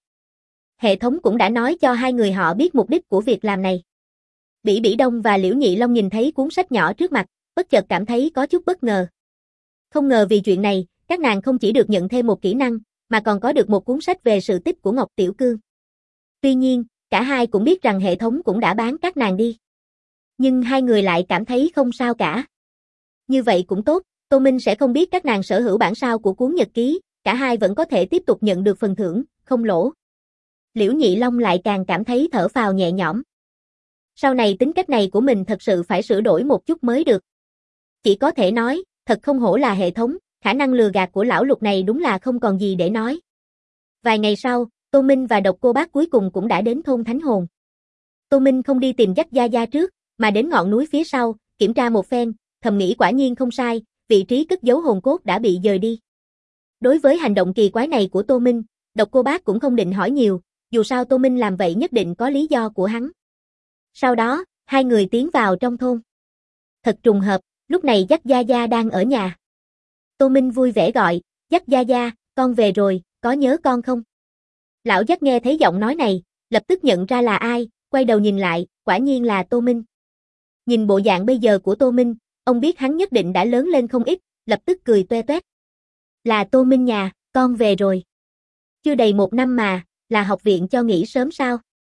Hệ thống cũng đã nói cho hai người họ biết mục đích của việc làm này. Bỉ Bỉ Đông và Liễu Nhị Long nhìn thấy cuốn sách nhỏ trước mặt, bất chợt cảm thấy có chút bất ngờ. Không ngờ vì chuyện này, các nàng không chỉ được nhận thêm một kỹ năng, mà còn có được một cuốn sách về sự tích của Ngọc Tiểu Cương. Tuy nhiên, cả hai cũng biết rằng hệ thống cũng đã bán các nàng đi. Nhưng hai người lại cảm thấy không sao cả. Như vậy cũng tốt, Tô Minh sẽ không biết các nàng sở hữu bản sao của cuốn nhật ký, cả hai vẫn có thể tiếp tục nhận được phần thưởng, không lỗ. Liễu Nhị Long lại càng cảm thấy thở phào nhẹ nhõm. Sau này tính cách này của mình thật sự phải sửa đổi một chút mới được. Chỉ có thể nói, thật không hổ là hệ thống, khả năng lừa gạt của lão Lục này đúng là không còn gì để nói. Vài ngày sau, Tô Minh và Độc Cô Bác cuối cùng cũng đã đến thôn Thánh Hồn. Tô Minh không đi tìm Dắc Gia Gia trước, mà đến ngọn núi phía sau, kiểm tra một phen, thầm nghĩ quả nhiên không sai, vị trí cất giấu hồn cốt đã bị dời đi. Đối với hành động kỳ quái này của Tô Minh, Độc Cô Bác cũng không định hỏi nhiều, dù sao Tô Minh làm vậy nhất định có lý do của hắn. Sau đó, hai người tiến vào trong thôn. Thật trùng hợp, lúc này Dắc Gia Gia đang ở nhà. Tô Minh vui vẻ gọi, Dắc Gia Gia, con về rồi, có nhớ con không? Lão Dắc nghe thấy giọng nói này, lập tức nhận ra là ai, quay đầu nhìn lại, quả nhiên là Tô Minh. Nhìn bộ dạng bây giờ của Tô Minh, ông biết hắn nhất định đã lớn lên không ít, lập tức cười toe toét. Là Tô Minh nhà, con về rồi. Chưa đầy 1 năm mà, là học viện cho nghỉ sớm sao?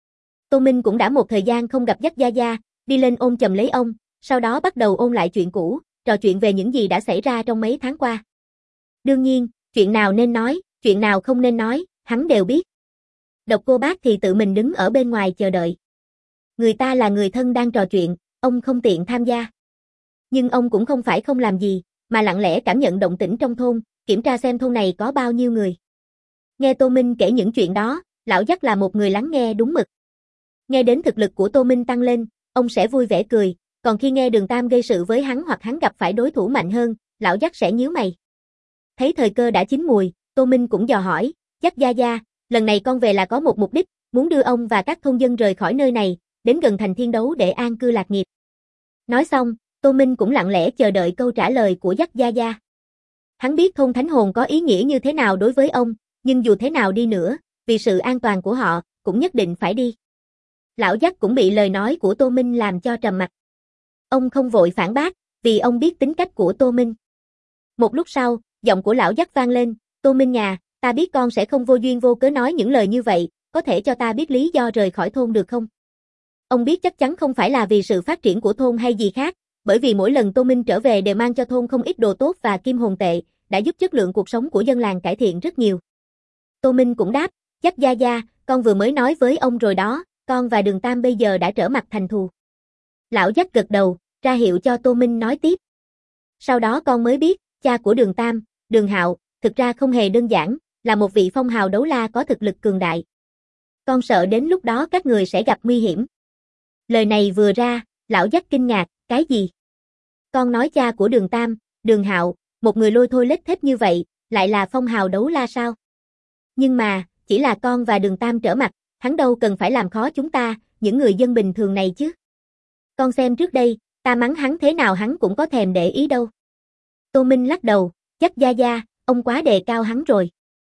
Tô Minh cũng đã một thời gian không gặp Dắc Gia Gia, đi lên ôm chầm lấy ông, sau đó bắt đầu ôn lại chuyện cũ, trò chuyện về những gì đã xảy ra trong mấy tháng qua. Đương nhiên, chuyện nào nên nói, chuyện nào không nên nói, hắn đều biết. Độc Cô Bác thì tự mình đứng ở bên ngoài chờ đợi. Người ta là người thân đang trò chuyện, ông không tiện tham gia. Nhưng ông cũng không phải không làm gì, mà lặng lẽ cảm nhận động tĩnh trong thôn, kiểm tra xem thôn này có bao nhiêu người. Nghe Tô Minh kể những chuyện đó, lão Dắc là một người lắng nghe đúng mực. Nghe đến thực lực của Tô Minh tăng lên, ông sẽ vui vẻ cười, còn khi nghe Đường Tam gây sự với hắn hoặc hắn gặp phải đối thủ mạnh hơn, lão Dắc sẽ nhíu mày. Thấy thời cơ đã chín mùi, Tô Minh cũng dò hỏi, Dắc Gia Gia, lần này con về là có một mục đích, muốn đưa ông và các thôn dân rời khỏi nơi này, đến gần thành Thiên Đấu để an cư lạc nghiệp. Nói xong, Tô Minh cũng lặng lẽ chờ đợi câu trả lời của Dắc Gia Gia. Hắn biết thôn Thánh Hồn có ý nghĩa như thế nào đối với ông, nhưng dù thế nào đi nữa, vì sự an toàn của họ, cũng nhất định phải đi. Lão Dắc cũng bị lời nói của Tô Minh làm cho trầm mặc. Ông không vội phản bác, vì ông biết tính cách của Tô Minh. Một lúc sau, giọng của lão Dắc vang lên, Tô Minh nhà, ta biết con sẽ không vô duyên vô cớ nói những lời như vậy, có thể cho ta biết lý do rời khỏi thôn được không? Ông biết chắc chắn không phải là vì sự phát triển của thôn hay gì khác, bởi vì mỗi lần Tô Minh trở về đều mang cho thôn không ít đồ tốt và kim hồn tệ, đã giúp chất lượng cuộc sống của dân làng cải thiện rất nhiều. Tô Minh cũng đáp, Dắc Gia Gia, con vừa mới nói với ông rồi đó, con và Đường Tam bây giờ đã trở mặt thành thù. Lão Dắc gật đầu, ra hiệu cho Tô Minh nói tiếp. Sau đó con mới biết, cha của Đường Tam, Đường Hạo, thực ra không hề đơn giản, là một vị phong hào đấu la có thực lực cường đại. Con sợ đến lúc đó các người sẽ gặp nguy hiểm. Lời này vừa ra, lão Dắc kinh ngạc, cái gì? Con nói cha của Đường Tam, Đường Hạo, một người lôi thôi lết thết như vậy, lại là phong hào đấu la sao? Nhưng mà, chỉ là con và Đường Tam trở mặt, hắn đâu cần phải làm khó chúng ta, những người dân bình thường này chứ. Con xem trước đây, ta mắng hắn thế nào hắn cũng có thèm để ý đâu. Tô Minh lắc đầu, Dắc Gia Gia, ông quá đề cao hắn rồi.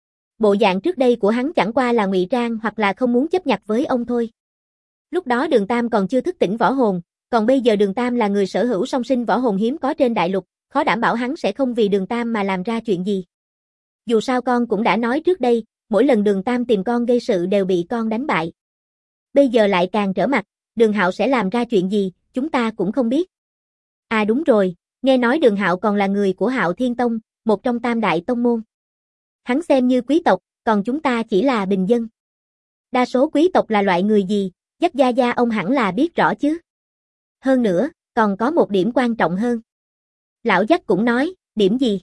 Bộ dạng trước đây của hắn chẳng qua là ngụy trang hoặc là không muốn chấp nhặt với ông thôi. Lúc đó Đường Tam còn chưa thức tỉnh võ hồn, còn bây giờ Đường Tam là người sở hữu song sinh võ hồn hiếm có trên đại lục, khó đảm bảo hắn sẽ không vì Đường Tam mà làm ra chuyện gì. Dù sao con cũng đã nói trước đây, mỗi lần Đường Tam tìm con gây sự đều bị con đánh bại. Bây giờ lại càng trở mặt, Đường Hạo sẽ làm ra chuyện gì, chúng ta cũng không biết. À đúng rồi, nghe nói Đường Hạo còn là người của Hạo Thiên Tông, một trong tam đại tông môn. Hắn xem như quý tộc, còn chúng ta chỉ là bình dân. Đa số quý tộc là loại người gì, Dắc Gia Gia ông hẳn là biết rõ chứ. Hơn nữa, còn có một điểm quan trọng hơn. Lão Dắc cũng nói, điểm gì?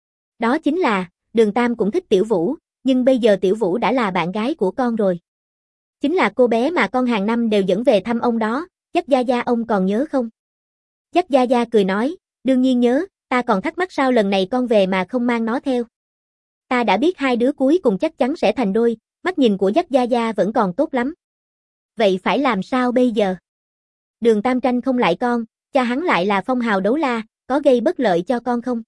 Đó chính là, Đường Tam cũng thích Tiểu Vũ, nhưng bây giờ Tiểu Vũ đã là bạn gái của con rồi. Chính là cô bé mà con hàng năm đều dẫn về thăm ông đó, Dắc Gia Gia ông còn nhớ không? Dắc Gia Gia cười nói, đương nhiên nhớ, ta còn thắc mắc sao lần này con về mà không mang nó theo. Ta đã biết hai đứa cuối cùng chắc chắn sẽ thành đôi, mắt nhìn của Dắc Gia Gia vẫn còn tốt lắm. Vậy phải làm sao bây giờ? Đường Tam tranh không lại con, cha hắn lại là phong hào đấu la, có gây bất lợi cho con không?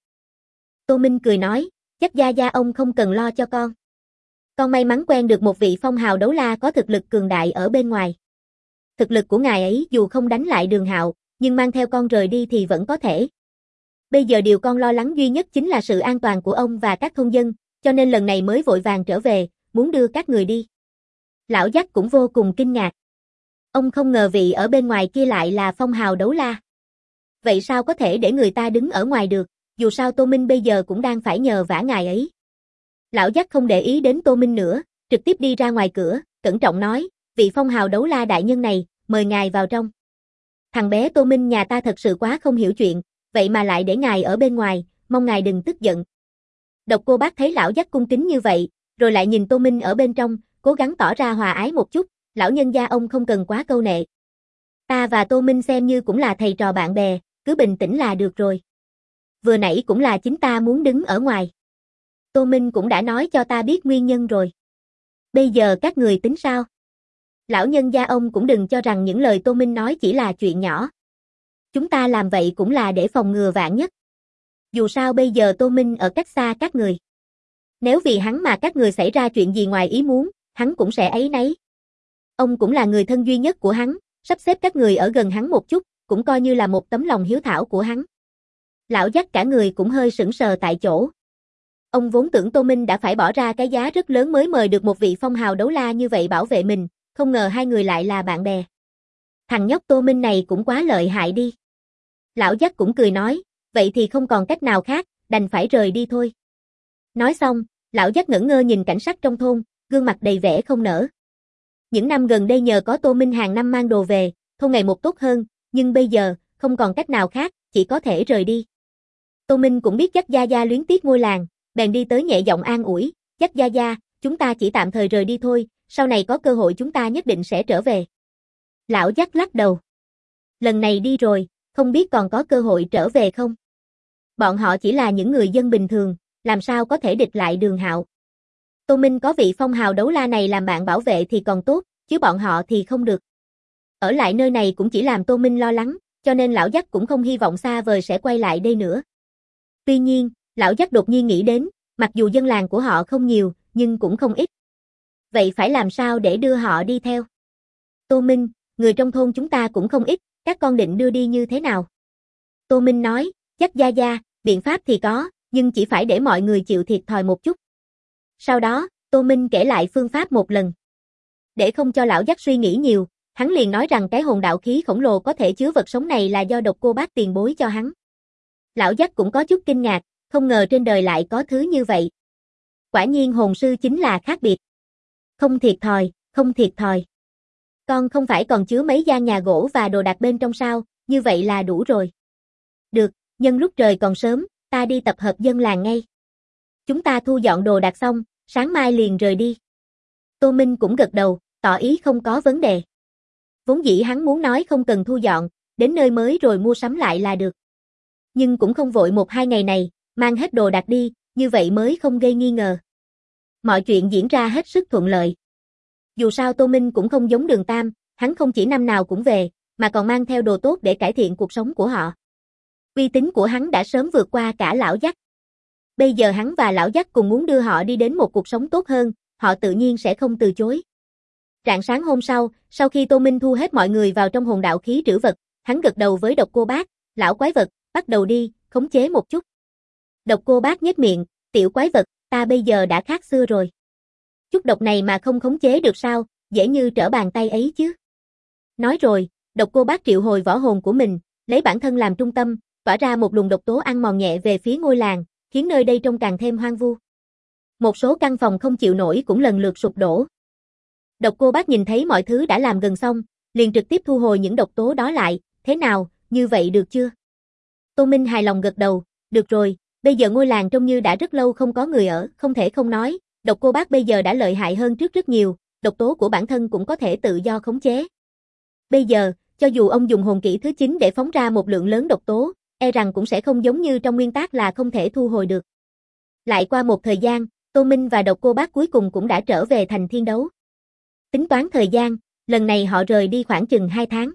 Tô Minh cười nói, Dắc Gia Gia ông không cần lo cho con. Con may mắn quen được một vị phong hào đấu la có thực lực cường đại ở bên ngoài. Thực lực của ngài ấy dù không đánh lại Đường Hạo, nhưng mang theo con rời đi thì vẫn có thể. Bây giờ điều con lo lắng duy nhất chính là sự an toàn của ông và các thôn dân, cho nên lần này mới vội vàng trở về, muốn đưa các người đi. Lão Dắc cũng vô cùng kinh ngạc. Ông không ngờ vị ở bên ngoài kia lại là Phong Hào Đấu La. Vậy sao có thể để người ta đứng ở ngoài được, dù sao Tô Minh bây giờ cũng đang phải nhờ vả ngài ấy. Lão Dắt không để ý đến Tô Minh nữa, trực tiếp đi ra ngoài cửa, cẩn trọng nói, vị Phong Hào Đấu La đại nhân này, mời ngài vào trong. Thằng bé Tô Minh nhà ta thật sự quá không hiểu chuyện, vậy mà lại để ngài ở bên ngoài, mong ngài đừng tức giận. Độc Cô Bác thấy lão Dắt cung kính như vậy, rồi lại nhìn Tô Minh ở bên trong, cố gắng tỏ ra hòa ái một chút, lão nhân gia ông không cần quá câu nệ. Ta và Tô Minh xem như cũng là thầy trò bạn bè, cứ bình tĩnh là được rồi. Vừa nãy cũng là chính ta muốn đứng ở ngoài. Tô Minh cũng đã nói cho ta biết nguyên nhân rồi. Bây giờ các người tính sao? Lão nhân gia ông cũng đừng cho rằng những lời Tô Minh nói chỉ là chuyện nhỏ. Chúng ta làm vậy cũng là để phòng ngừa vạn nhất. Dù sao bây giờ Tô Minh ở cách xa các người. Nếu vì hắn mà các người xảy ra chuyện gì ngoài ý muốn, hắn cũng sẽ áy náy. Ông cũng là người thân duy nhất của hắn, sắp xếp các người ở gần hắn một chút, cũng coi như là một tấm lòng hiếu thảo của hắn. Lão Dắt cả người cũng hơi sững sờ tại chỗ. Ông vốn tưởng Tô Minh đã phải bỏ ra cái giá rất lớn mới mời được một vị Phong Hào Đấu La như vậy bảo vệ mình, không ngờ hai người lại là bạn bè. Thằng nhóc Tô Minh này cũng quá lợi hại đi. Lão Dắt cũng cười nói, vậy thì không còn cách nào khác, đành phải rời đi thôi. Nói xong, lão Dắt ngẩn ngơ nhìn cảnh sắc trong thôn, gương mặt đầy vẻ không nỡ. Những năm gần đây nhờ có Tô Minh hàng năm mang đồ về, thôn ngày một tốt hơn, nhưng bây giờ, không còn cách nào khác, chỉ có thể rời đi. Tô Minh cũng biết Dắt Gia Gia luyến tiếc ngôi làng, bèn đi tới nhẹ giọng an ủi, Dắt Gia Gia, chúng ta chỉ tạm thời rời đi thôi, sau này có cơ hội chúng ta nhất định sẽ trở về. Lão Dắt lắc đầu. Lần này đi rồi, không biết còn có cơ hội trở về không? Bọn họ chỉ là những người dân bình thường, làm sao có thể địch lại Đường Hạo. Tô Minh có vị Phong Hào Đấu La này làm bạn bảo vệ thì còn tốt, chứ bọn họ thì không được. Ở lại nơi này cũng chỉ làm Tô Minh lo lắng, cho nên lão Dắt cũng không hy vọng xa vời sẽ quay lại đây nữa. Tuy nhiên, lão Dắt đột nhiên nghĩ đến, mặc dù dân làng của họ không nhiều, nhưng cũng không ít. Vậy phải làm sao để đưa họ đi theo? Tô Minh, người trong thôn chúng ta cũng không ít, các con định đưa đi như thế nào? Tô Minh nói, Dắt Gia Gia, biện pháp thì có, nhưng chỉ phải để mọi người chịu thiệt thòi một chút. Sau đó, Tô Minh kể lại phương pháp một lần. Để không cho lão Dắt suy nghĩ nhiều, hắn liền nói rằng cái hồn đạo khí khổng lồ có thể chứa vật sống này là do Độc Cô Bác tiền bối cho hắn. Lão Dắt cũng có chút kinh ngạc, không ngờ trên đời lại có thứ như vậy. Quả nhiên hồn sư chính là khác biệt. Không thiệt thòi, không thiệt thòi. Con không phải còn chứa mấy gian nhà gỗ và đồ đạc bên trong sao, như vậy là đủ rồi. Được, nhân lúc trời còn sớm, ta đi tập hợp dân làng ngay. Chúng ta thu dọn đồ đạc xong, sáng mai liền rời đi. Tô Minh cũng gật đầu, tỏ ý không có vấn đề. Vốn dĩ hắn muốn nói không cần thu dọn, đến nơi mới rồi mua sắm lại là được. Nhưng cũng không vội 1-2 ngày này, mang hết đồ đạc đi, như vậy mới không gây nghi ngờ. Mọi chuyện diễn ra hết sức thuận lợi. Dù sao Tô Minh cũng không giống Đường Tam, hắn không chỉ năm nào cũng về, mà còn mang theo đồ tốt để cải thiện cuộc sống của họ. Uy tín của hắn đã sớm vượt qua cả lão Dắt. Bây giờ hắn và lão Dắt cùng muốn đưa họ đi đến một cuộc sống tốt hơn, họ tự nhiên sẽ không từ chối. Rạng sáng hôm sau khi Tô Minh thu hết mọi người vào trong hồn đạo khí trữ vật, hắn gật đầu với Độc Cô Bác, lão quái vật, bắt đầu đi, khống chế một chút. Độc Cô Bác nhếch miệng, tiểu quái vật, ta bây giờ đã khác xưa rồi. Chút độc này mà không khống chế được sao, dễ như trở bàn tay ấy chứ. Nói rồi, Độc Cô Bác triệu hồi võ hồn của mình, lấy bản thân làm trung tâm, tỏa ra một luồng độc tố ăn mòn nhẹ về phía ngôi làng, khiến nơi đây trông càng thêm hoang vu. Một số căn phòng không chịu nổi cũng lần lượt sụp đổ. Độc Cô Bác nhìn thấy mọi thứ đã làm gần xong, liền trực tiếp thu hồi những độc tố đó lại, thế nào, như vậy được chưa? Tô Minh hài lòng gật đầu, được rồi, bây giờ ngôi làng trông như đã rất lâu không có người ở, không thể không nói, Độc Cô Bác bây giờ đã lợi hại hơn trước rất nhiều, độc tố của bản thân cũng có thể tự do khống chế. Bây giờ, cho dù ông dùng hồn kỹ thứ 9 để phóng ra một lượng lớn độc tố, e rằng cũng sẽ không giống như trong nguyên tắc là không thể thu hồi được. Lại qua một thời gian, Tô Minh và Độc Cô Bác cuối cùng cũng đã trở về thành Thiên Đấu. Tính toán thời gian, lần này họ rời đi khoảng chừng 2 tháng.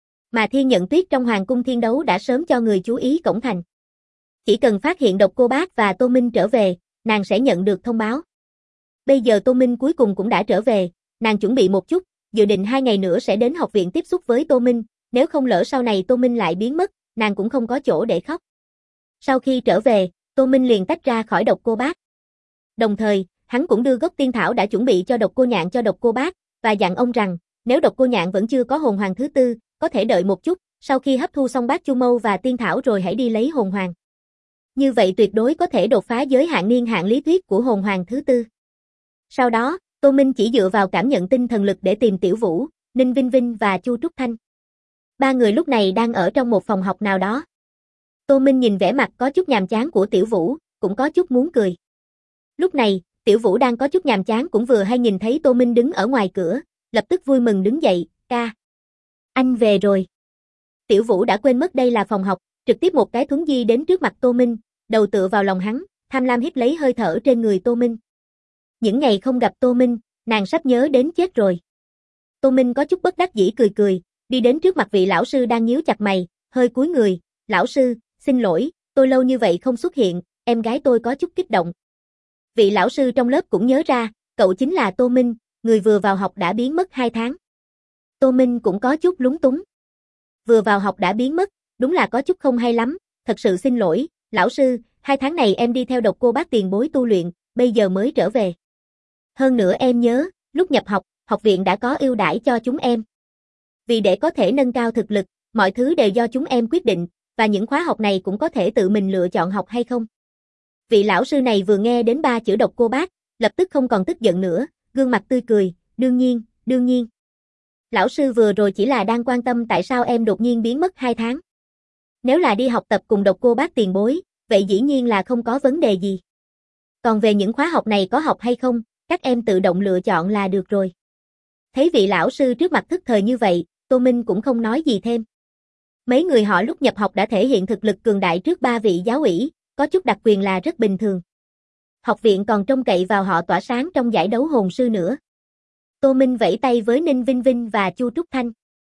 Mà Thiên Nhận Tuyết trong Hoàng cung Thiên Đấu đã sớm cho người chú ý cổng thành. Chỉ cần phát hiện Độc Cô Bác và Tô Minh trở về, nàng sẽ nhận được thông báo. Bây giờ Tô Minh cuối cùng cũng đã trở về, nàng chuẩn bị một chút, dự định 2 ngày nữa sẽ đến học viện tiếp xúc với Tô Minh, nếu không lỡ sau này Tô Minh lại biến mất, nàng cũng không có chỗ để khóc. Sau khi trở về, Tô Minh liền tách ra khỏi Độc Cô Bác. Đồng thời, hắn cũng đưa gốc tiên thảo đã chuẩn bị cho Độc Cô Nhạn cho Độc Cô Bác, và dặn ông rằng, Nếu độc cô nhạn vẫn chưa có hồn hoàng thứ tư, có thể đợi một chút, sau khi hấp thu xong bát chu mâu và tiên thảo rồi hãy đi lấy hồn hoàng. Như vậy tuyệt đối có thể đột phá giới hạn niên hạn lý thuyết của hồn hoàng thứ tư. Sau đó, Tô Minh chỉ dựa vào cảm nhận tinh thần lực để tìm Tiểu Vũ, Ninh Vinh Vinh và Chu Trúc Thanh. Ba người lúc này đang ở trong một phòng học nào đó. Tô Minh nhìn vẻ mặt có chút nhàm chán của Tiểu Vũ, cũng có chút muốn cười. Lúc này, Tiểu Vũ đang có chút nhàm chán cũng vừa hay nhìn thấy Tô Minh đứng ở ngoài cửa, lập tức vui mừng đứng dậy, ca. Anh về rồi. Tiểu Vũ đã quên mất đây là phòng học, trực tiếp một cái thuấn di đến trước mặt Tô Minh, đầu tựa vào lòng hắn, tham lam hít lấy hơi thở trên người Tô Minh. Những ngày không gặp Tô Minh, nàng sắp nhớ đến chết rồi. Tô Minh có chút bất đắc dĩ cười cười, đi đến trước mặt vị lão sư đang nhíu chặt mày, hơi cúi người, lão sư, xin lỗi, tôi lâu như vậy không xuất hiện, em gái tôi có chút kích động. Vị lão sư trong lớp cũng nhớ ra, cậu chính là Tô Minh, người vừa vào học đã biến mất 2 tháng. Tô Minh cũng có chút lúng túng. Vừa vào học đã biến mất, đúng là có chút không hay lắm, thật sự xin lỗi, lão sư, 2 tháng này em đi theo Độc Cô Bác tiền bối tu luyện, bây giờ mới trở về. Hơn nữa em nhớ, lúc nhập học, học viện đã có ưu đãi cho chúng em. Vì để có thể nâng cao thực lực, mọi thứ đều do chúng em quyết định, và những khóa học này cũng có thể tự mình lựa chọn học hay không. Vị lão sư này vừa nghe đến 3 chữ Độc Cô Bác, lập tức không còn tức giận nữa, gương mặt tươi cười, đương nhiên. Lão sư vừa rồi chỉ là đang quan tâm tại sao em đột nhiên biến mất 2 tháng. Nếu là đi học tập cùng Độc Cô Bác tiền bối, vậy dĩ nhiên là không có vấn đề gì. Còn về những khóa học này có học hay không, các em tự động lựa chọn là được rồi. Thấy vị lão sư trước mặt thức thời như vậy, Tô Minh cũng không nói gì thêm. Mấy người họ lúc nhập học đã thể hiện thực lực cường đại trước 3 vị giáo ủy, có chút đặc quyền là rất bình thường. Học viện còn trông cậy vào họ tỏa sáng trong giải đấu hồn sư nữa. Tô Minh vẫy tay với Ninh Vinh Vinh và Chu Trúc Thanh.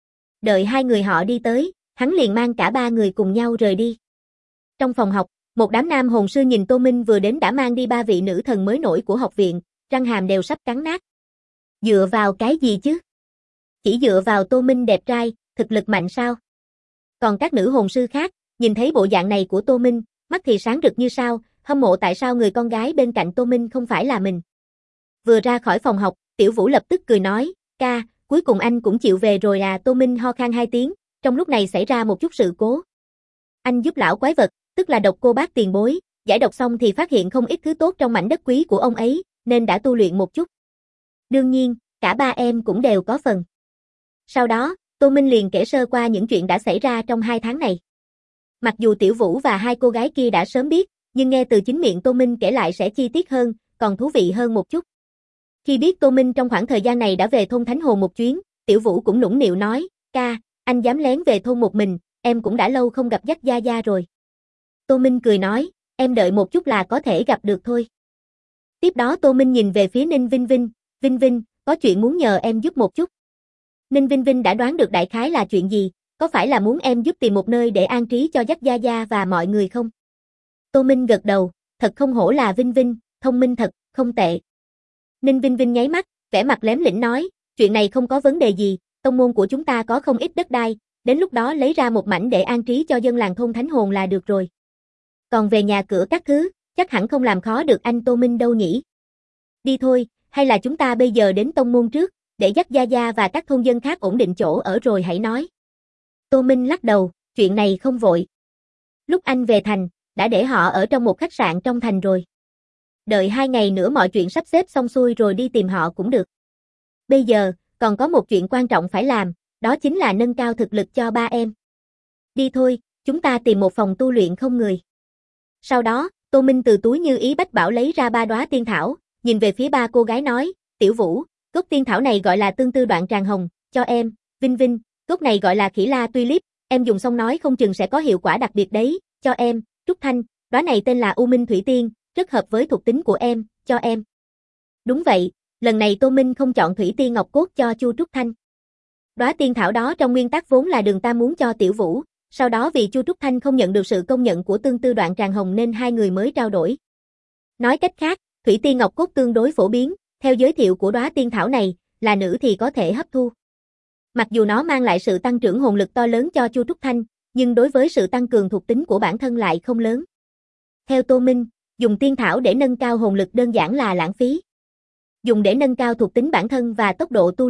Đợi 2 người họ đi tới, hắn liền mang cả 3 người cùng nhau rời đi. Trong phòng học, một đám nam hồn sư nhìn Tô Minh vừa đến đã mang đi 3 vị nữ thần mới nổi của học viện, răng hàm đều sắp cắn nát. Dựa vào cái gì chứ? Chỉ dựa vào Tô Minh đẹp trai, thực lực mạnh sao? Còn các nữ hồn sư khác, nhìn thấy bộ dạng này của Tô Minh, mắt thì sáng rực như sao, hâm mộ tại sao người con gái bên cạnh Tô Minh không phải là mình. Vừa ra khỏi phòng học, Tiểu Vũ lập tức cười nói, ca, cuối cùng anh cũng chịu về rồi à. Tô Minh ho khan 2 tiếng, trong lúc này xảy ra một chút sự cố. Anh giúp lão quái vật, tức là Độc Cô Bác tiền bối, giải độc xong thì phát hiện không ít thứ tốt trong mảnh đất quý của ông ấy, nên đã tu luyện một chút. Đương nhiên, cả 3 em cũng đều có phần. Sau đó, Tô Minh liền kể sơ qua những chuyện đã xảy ra trong 2 tháng này. Mặc dù Tiểu Vũ và 2 cô gái kia đã sớm biết, nhưng nghe từ chính miệng Tô Minh kể lại sẽ chi tiết hơn, còn thú vị hơn một chút. Khi biết Tô Minh trong khoảng thời gian này đã về thôn Thánh Hồ một chuyến, Tiểu Vũ cũng nũng nịu nói, ca, anh dám lén về thôn một mình, em cũng đã lâu không gặp Dắt Gia Gia rồi. Tô Minh cười nói, em đợi một chút là có thể gặp được thôi. Tiếp đó Tô Minh nhìn về phía Ninh Vinh Vinh, Vinh Vinh, có chuyện muốn nhờ em giúp một chút. Ninh Vinh Vinh đã đoán được đại khái là chuyện gì, có phải là muốn em giúp tìm một nơi để an trí cho Dắt Gia Gia và mọi người không? Tô Minh gật đầu, thật không hổ là Vinh Vinh, thông minh thật, không tệ. Ninh Vinh Vinh nháy mắt, vẻ mặt lém lĩnh nói, chuyện này không có vấn đề gì, tông môn của chúng ta có không ít đất đai, đến lúc đó lấy ra một mảnh để an trí cho dân làng thôn Thánh Hồn là được rồi. Còn về nhà cửa các thứ, chắc hẳn không làm khó được anh Tô Minh đâu nhỉ. Đi thôi, hay là chúng ta bây giờ đến tông môn trước, để Dắt Gia Gia và các thôn dân khác ổn định chỗ ở rồi hãy nói. Tô Minh lắc đầu, chuyện này không vội. Lúc anh về thành, đã để họ ở trong một khách sạn trong thành rồi. Đợi 2 ngày nữa mọi chuyện sắp xếp xong xuôi rồi đi tìm họ cũng được. Bây giờ, còn có một chuyện quan trọng phải làm, đó chính là nâng cao thực lực cho 3 em. Đi thôi, chúng ta tìm một phòng tu luyện không người. Sau đó, Tô Minh từ túi như ý bách bảo lấy ra 3 đóa tiên thảo, nhìn về phía 3 cô gái nói, Tiểu Vũ, gốc tiên thảo này gọi là tương tư đoạn tràng hồng, cho em, Vinh Vinh, gốc này gọi là khỉ la tulip, em dùng xong nói không chừng sẽ có hiệu quả đặc biệt đấy, cho em, Trúc Thanh, đóa này tên là U Minh Thủy Tiên, rất hợp với thuộc tính của em, cho em. Đúng vậy, lần này Tô Minh không chọn Thủy Tiên Ngọc Cốt cho Chu Trúc Thanh. Đóa tiên thảo đó trong nguyên tắc vốn là Đường Tam muốn cho Tiểu Vũ, sau đó vì Chu Trúc Thanh không nhận được sự công nhận của tương tư đoạn tràng hồng nên 2 người mới trao đổi. Nói cách khác, Thủy Tiên Ngọc Cốt tương đối phổ biến, theo giới thiệu của đóa tiên thảo này, là nữ thì có thể hấp thu. Mặc dù nó mang lại sự tăng trưởng hồn lực to lớn cho Chu Trúc Thanh, nhưng đối với sự tăng cường thuộc tính của bản thân lại không lớn. Theo Tô Minh, dùng tiên thảo để nâng cao hồn lực đơn giản là lãng phí. Dùng để nâng cao thuộc tính bản thân và tốc độ tu luyện,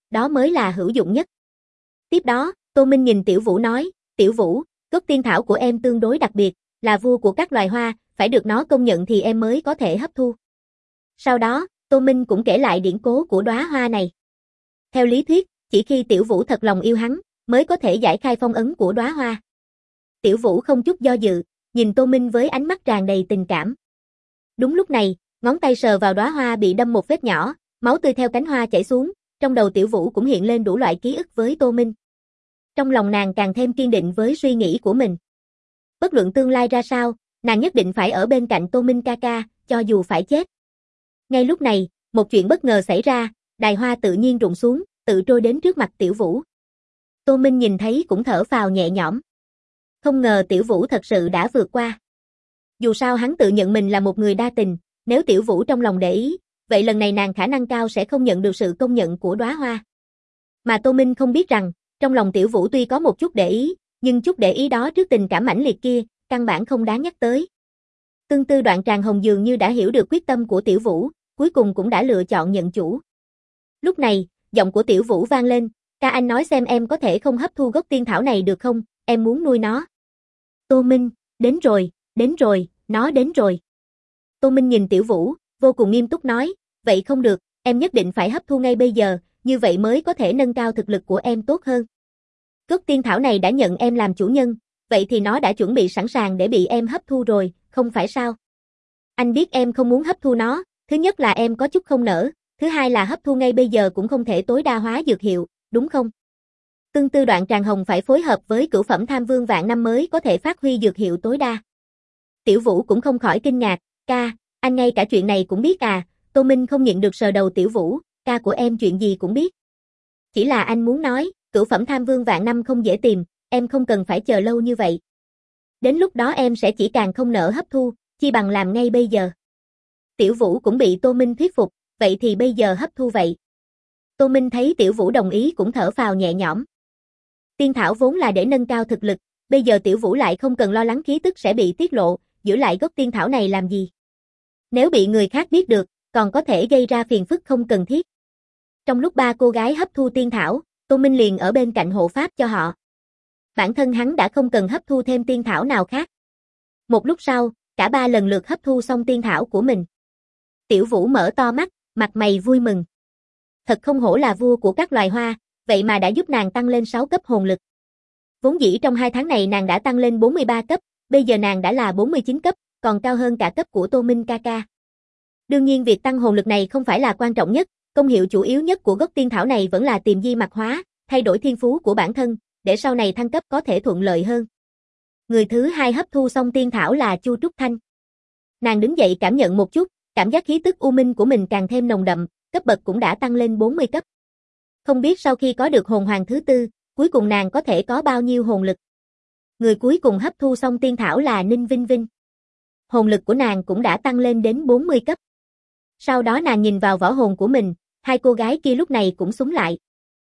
đó mới là hữu dụng nhất. Tiếp đó, Tô Minh nhìn Tiểu Vũ nói, Tiểu Vũ, gốc tiên thảo của em tương đối đặc biệt, là vua của các loài hoa, phải được nó công nhận thì em mới có thể hấp thu. Sau đó, Tô Minh cũng kể lại điển cố của đóa hoa này. Theo lý thuyết, chỉ khi Tiểu Vũ thật lòng yêu hắn, mới có thể giải khai phong ấn của đóa hoa. Tiểu Vũ không chút do dự, nhìn Tô Minh với ánh mắt tràn đầy tình cảm. Đúng lúc này, ngón tay sờ vào đóa hoa bị đâm một vết nhỏ, máu tươi theo cánh hoa chảy xuống, trong đầu Tiểu Vũ cũng hiện lên đủ loại ký ức với Tô Minh. Trong lòng nàng càng thêm kiên định với suy nghĩ của mình. Bất luận tương lai ra sao, nàng nhất định phải ở bên cạnh Tô Minh ca ca, cho dù phải chết. Ngay lúc này, một chuyện bất ngờ xảy ra, đài hoa tự nhiên rụng xuống, tự trôi đến trước mặt Tiểu Vũ. Tô Minh nhìn thấy cũng thở phào nhẹ nhõm. Không ngờ Tiểu Vũ thật sự đã vượt qua. Dù sao hắn tự nhận mình là một người đa tình, nếu Tiểu Vũ trong lòng để ý, vậy lần này nàng khả năng cao sẽ không nhận được sự công nhận của đóa hoa. Mà Tô Minh không biết rằng, trong lòng Tiểu Vũ tuy có một chút để ý, nhưng chút để ý đó trước tình cảm mãnh liệt kia, căn bản không đáng nhắc tới. Tương tư Đoạn Tràng Hồng dường như đã hiểu được quyết tâm của Tiểu Vũ, cuối cùng cũng đã lựa chọn nhận chủ. Lúc này, giọng của Tiểu Vũ vang lên, ca anh nói xem em có thể không hấp thu gốc tiên thảo này được không, em muốn nuôi nó. Tô Minh, đến rồi, nó đến rồi. Tô Minh nhìn Tiểu Vũ, vô cùng nghiêm túc nói, vậy không được, em nhất định phải hấp thu ngay bây giờ, như vậy mới có thể nâng cao thực lực của em tốt hơn. Gốc tiên thảo này đã nhận em làm chủ nhân, vậy thì nó đã chuẩn bị sẵn sàng để bị em hấp thu rồi, không phải sao? Anh biết em không muốn hấp thu nó, thứ nhất là em có chút không nỡ, thứ hai là hấp thu ngay bây giờ cũng không thể tối đa hóa dược hiệu, đúng không? Tương tư Đoạn Tràng Hồng phải phối hợp với cửu phẩm Tham Vương vạn năm mới có thể phát huy dược hiệu tối đa. Tiểu Vũ cũng không khỏi kinh ngạc, ca, anh ngay cả chuyện này cũng biết à? Tô Minh không nhịn được sờ đầu Tiểu Vũ, ca của em chuyện gì cũng biết. Chỉ là anh muốn nói, cửu phẩm Tham Vương vạn năm không dễ tìm, em không cần phải chờ lâu như vậy. Đến lúc đó em sẽ chỉ càng không nỡ hấp thu, chi bằng làm ngay bây giờ. Tiểu Vũ cũng bị Tô Minh thuyết phục, vậy thì bây giờ hấp thu vậy. Tô Minh thấy Tiểu Vũ đồng ý cũng thở phào nhẹ nhõm. Tiên thảo vốn là để nâng cao thực lực, bây giờ Tiểu Vũ lại không cần lo lắng khí tức sẽ bị tiết lộ, giữ lại gốc tiên thảo này làm gì? Nếu bị người khác biết được, còn có thể gây ra phiền phức không cần thiết. Trong lúc ba cô gái hấp thu tiên thảo, Tô Minh liền ở bên cạnh hộ pháp cho họ. Bản thân hắn đã không cần hấp thu thêm tiên thảo nào khác. Một lúc sau, cả ba lần lượt hấp thu xong tiên thảo của mình. Tiểu Vũ mở to mắt, mặt mày vui mừng. Thật không hổ là vua của các loài hoa, vậy mà đã giúp nàng tăng lên 6 cấp hồn lực. Vốn dĩ trong 2 tháng này nàng đã tăng lên 43 cấp, bây giờ nàng đã là 49 cấp, còn cao hơn cả cấp của Tô Minh ca ca. Đương nhiên việc tăng hồn lực này không phải là quan trọng nhất, công hiệu chủ yếu nhất của gốc tiên thảo này vẫn là tìm di mạch hóa, thay đổi thiên phú của bản thân, để sau này thăng cấp có thể thuận lợi hơn. Người thứ hai hấp thu xong tiên thảo là Chu Trúc Thanh. Nàng đứng dậy cảm nhận một chút, cảm giác khí tức u minh của mình càng thêm nồng đậm, cấp bậc cũng đã tăng lên 40 cấp. Không biết sau khi có được hồn hoàng thứ tư, cuối cùng nàng có thể có bao nhiêu hồn lực. Người cuối cùng hấp thu xong tiên thảo là Ninh Vinh Vinh. Hồn lực của nàng cũng đã tăng lên đến 40 cấp. Sau đó nàng nhìn vào võ hồn của mình, hai cô gái kia lúc này cũng súng lại.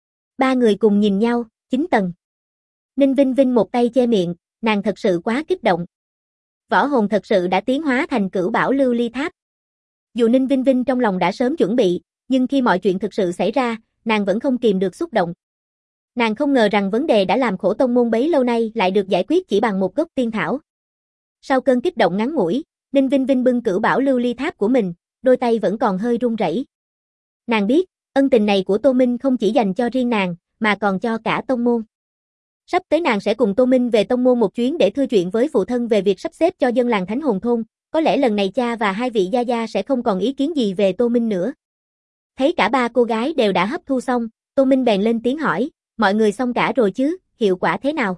Ba người cùng nhìn nhau, 9 tầng. Ninh Vinh Vinh một tay che miệng, nàng thật sự quá kích động. Võ hồn thật sự đã tiến hóa thành Cửu Bảo Lưu Ly Tháp. Dù Ninh Vinh Vinh trong lòng đã sớm chuẩn bị, nhưng khi mọi chuyện thực sự xảy ra, nàng vẫn không kìm được xúc động. Nàng không ngờ rằng vấn đề đã làm khổ tông môn bấy lâu nay lại được giải quyết chỉ bằng một gốc tiên thảo. Sau cơn kích động ngắn ngủi, Ninh Vinh Vinh bưng Cửu Bảo Lưu Ly Tháp của mình, đôi tay vẫn còn hơi run rẩy. Nàng biết, ân tình này của Tô Minh không chỉ dành cho riêng nàng, mà còn cho cả tông môn. Sắp tới nàng sẽ cùng Tô Minh về tông môn một chuyến để thưa chuyện với phụ thân về việc sắp xếp cho dân làng Thánh Hồn Thôn, có lẽ lần này cha và hai vị gia gia sẽ không còn ý kiến gì về Tô Minh nữa. Thấy cả ba cô gái đều đã hấp thu xong, Tô Minh bèn lên tiếng hỏi, mọi người xong cả rồi chứ, hiệu quả thế nào?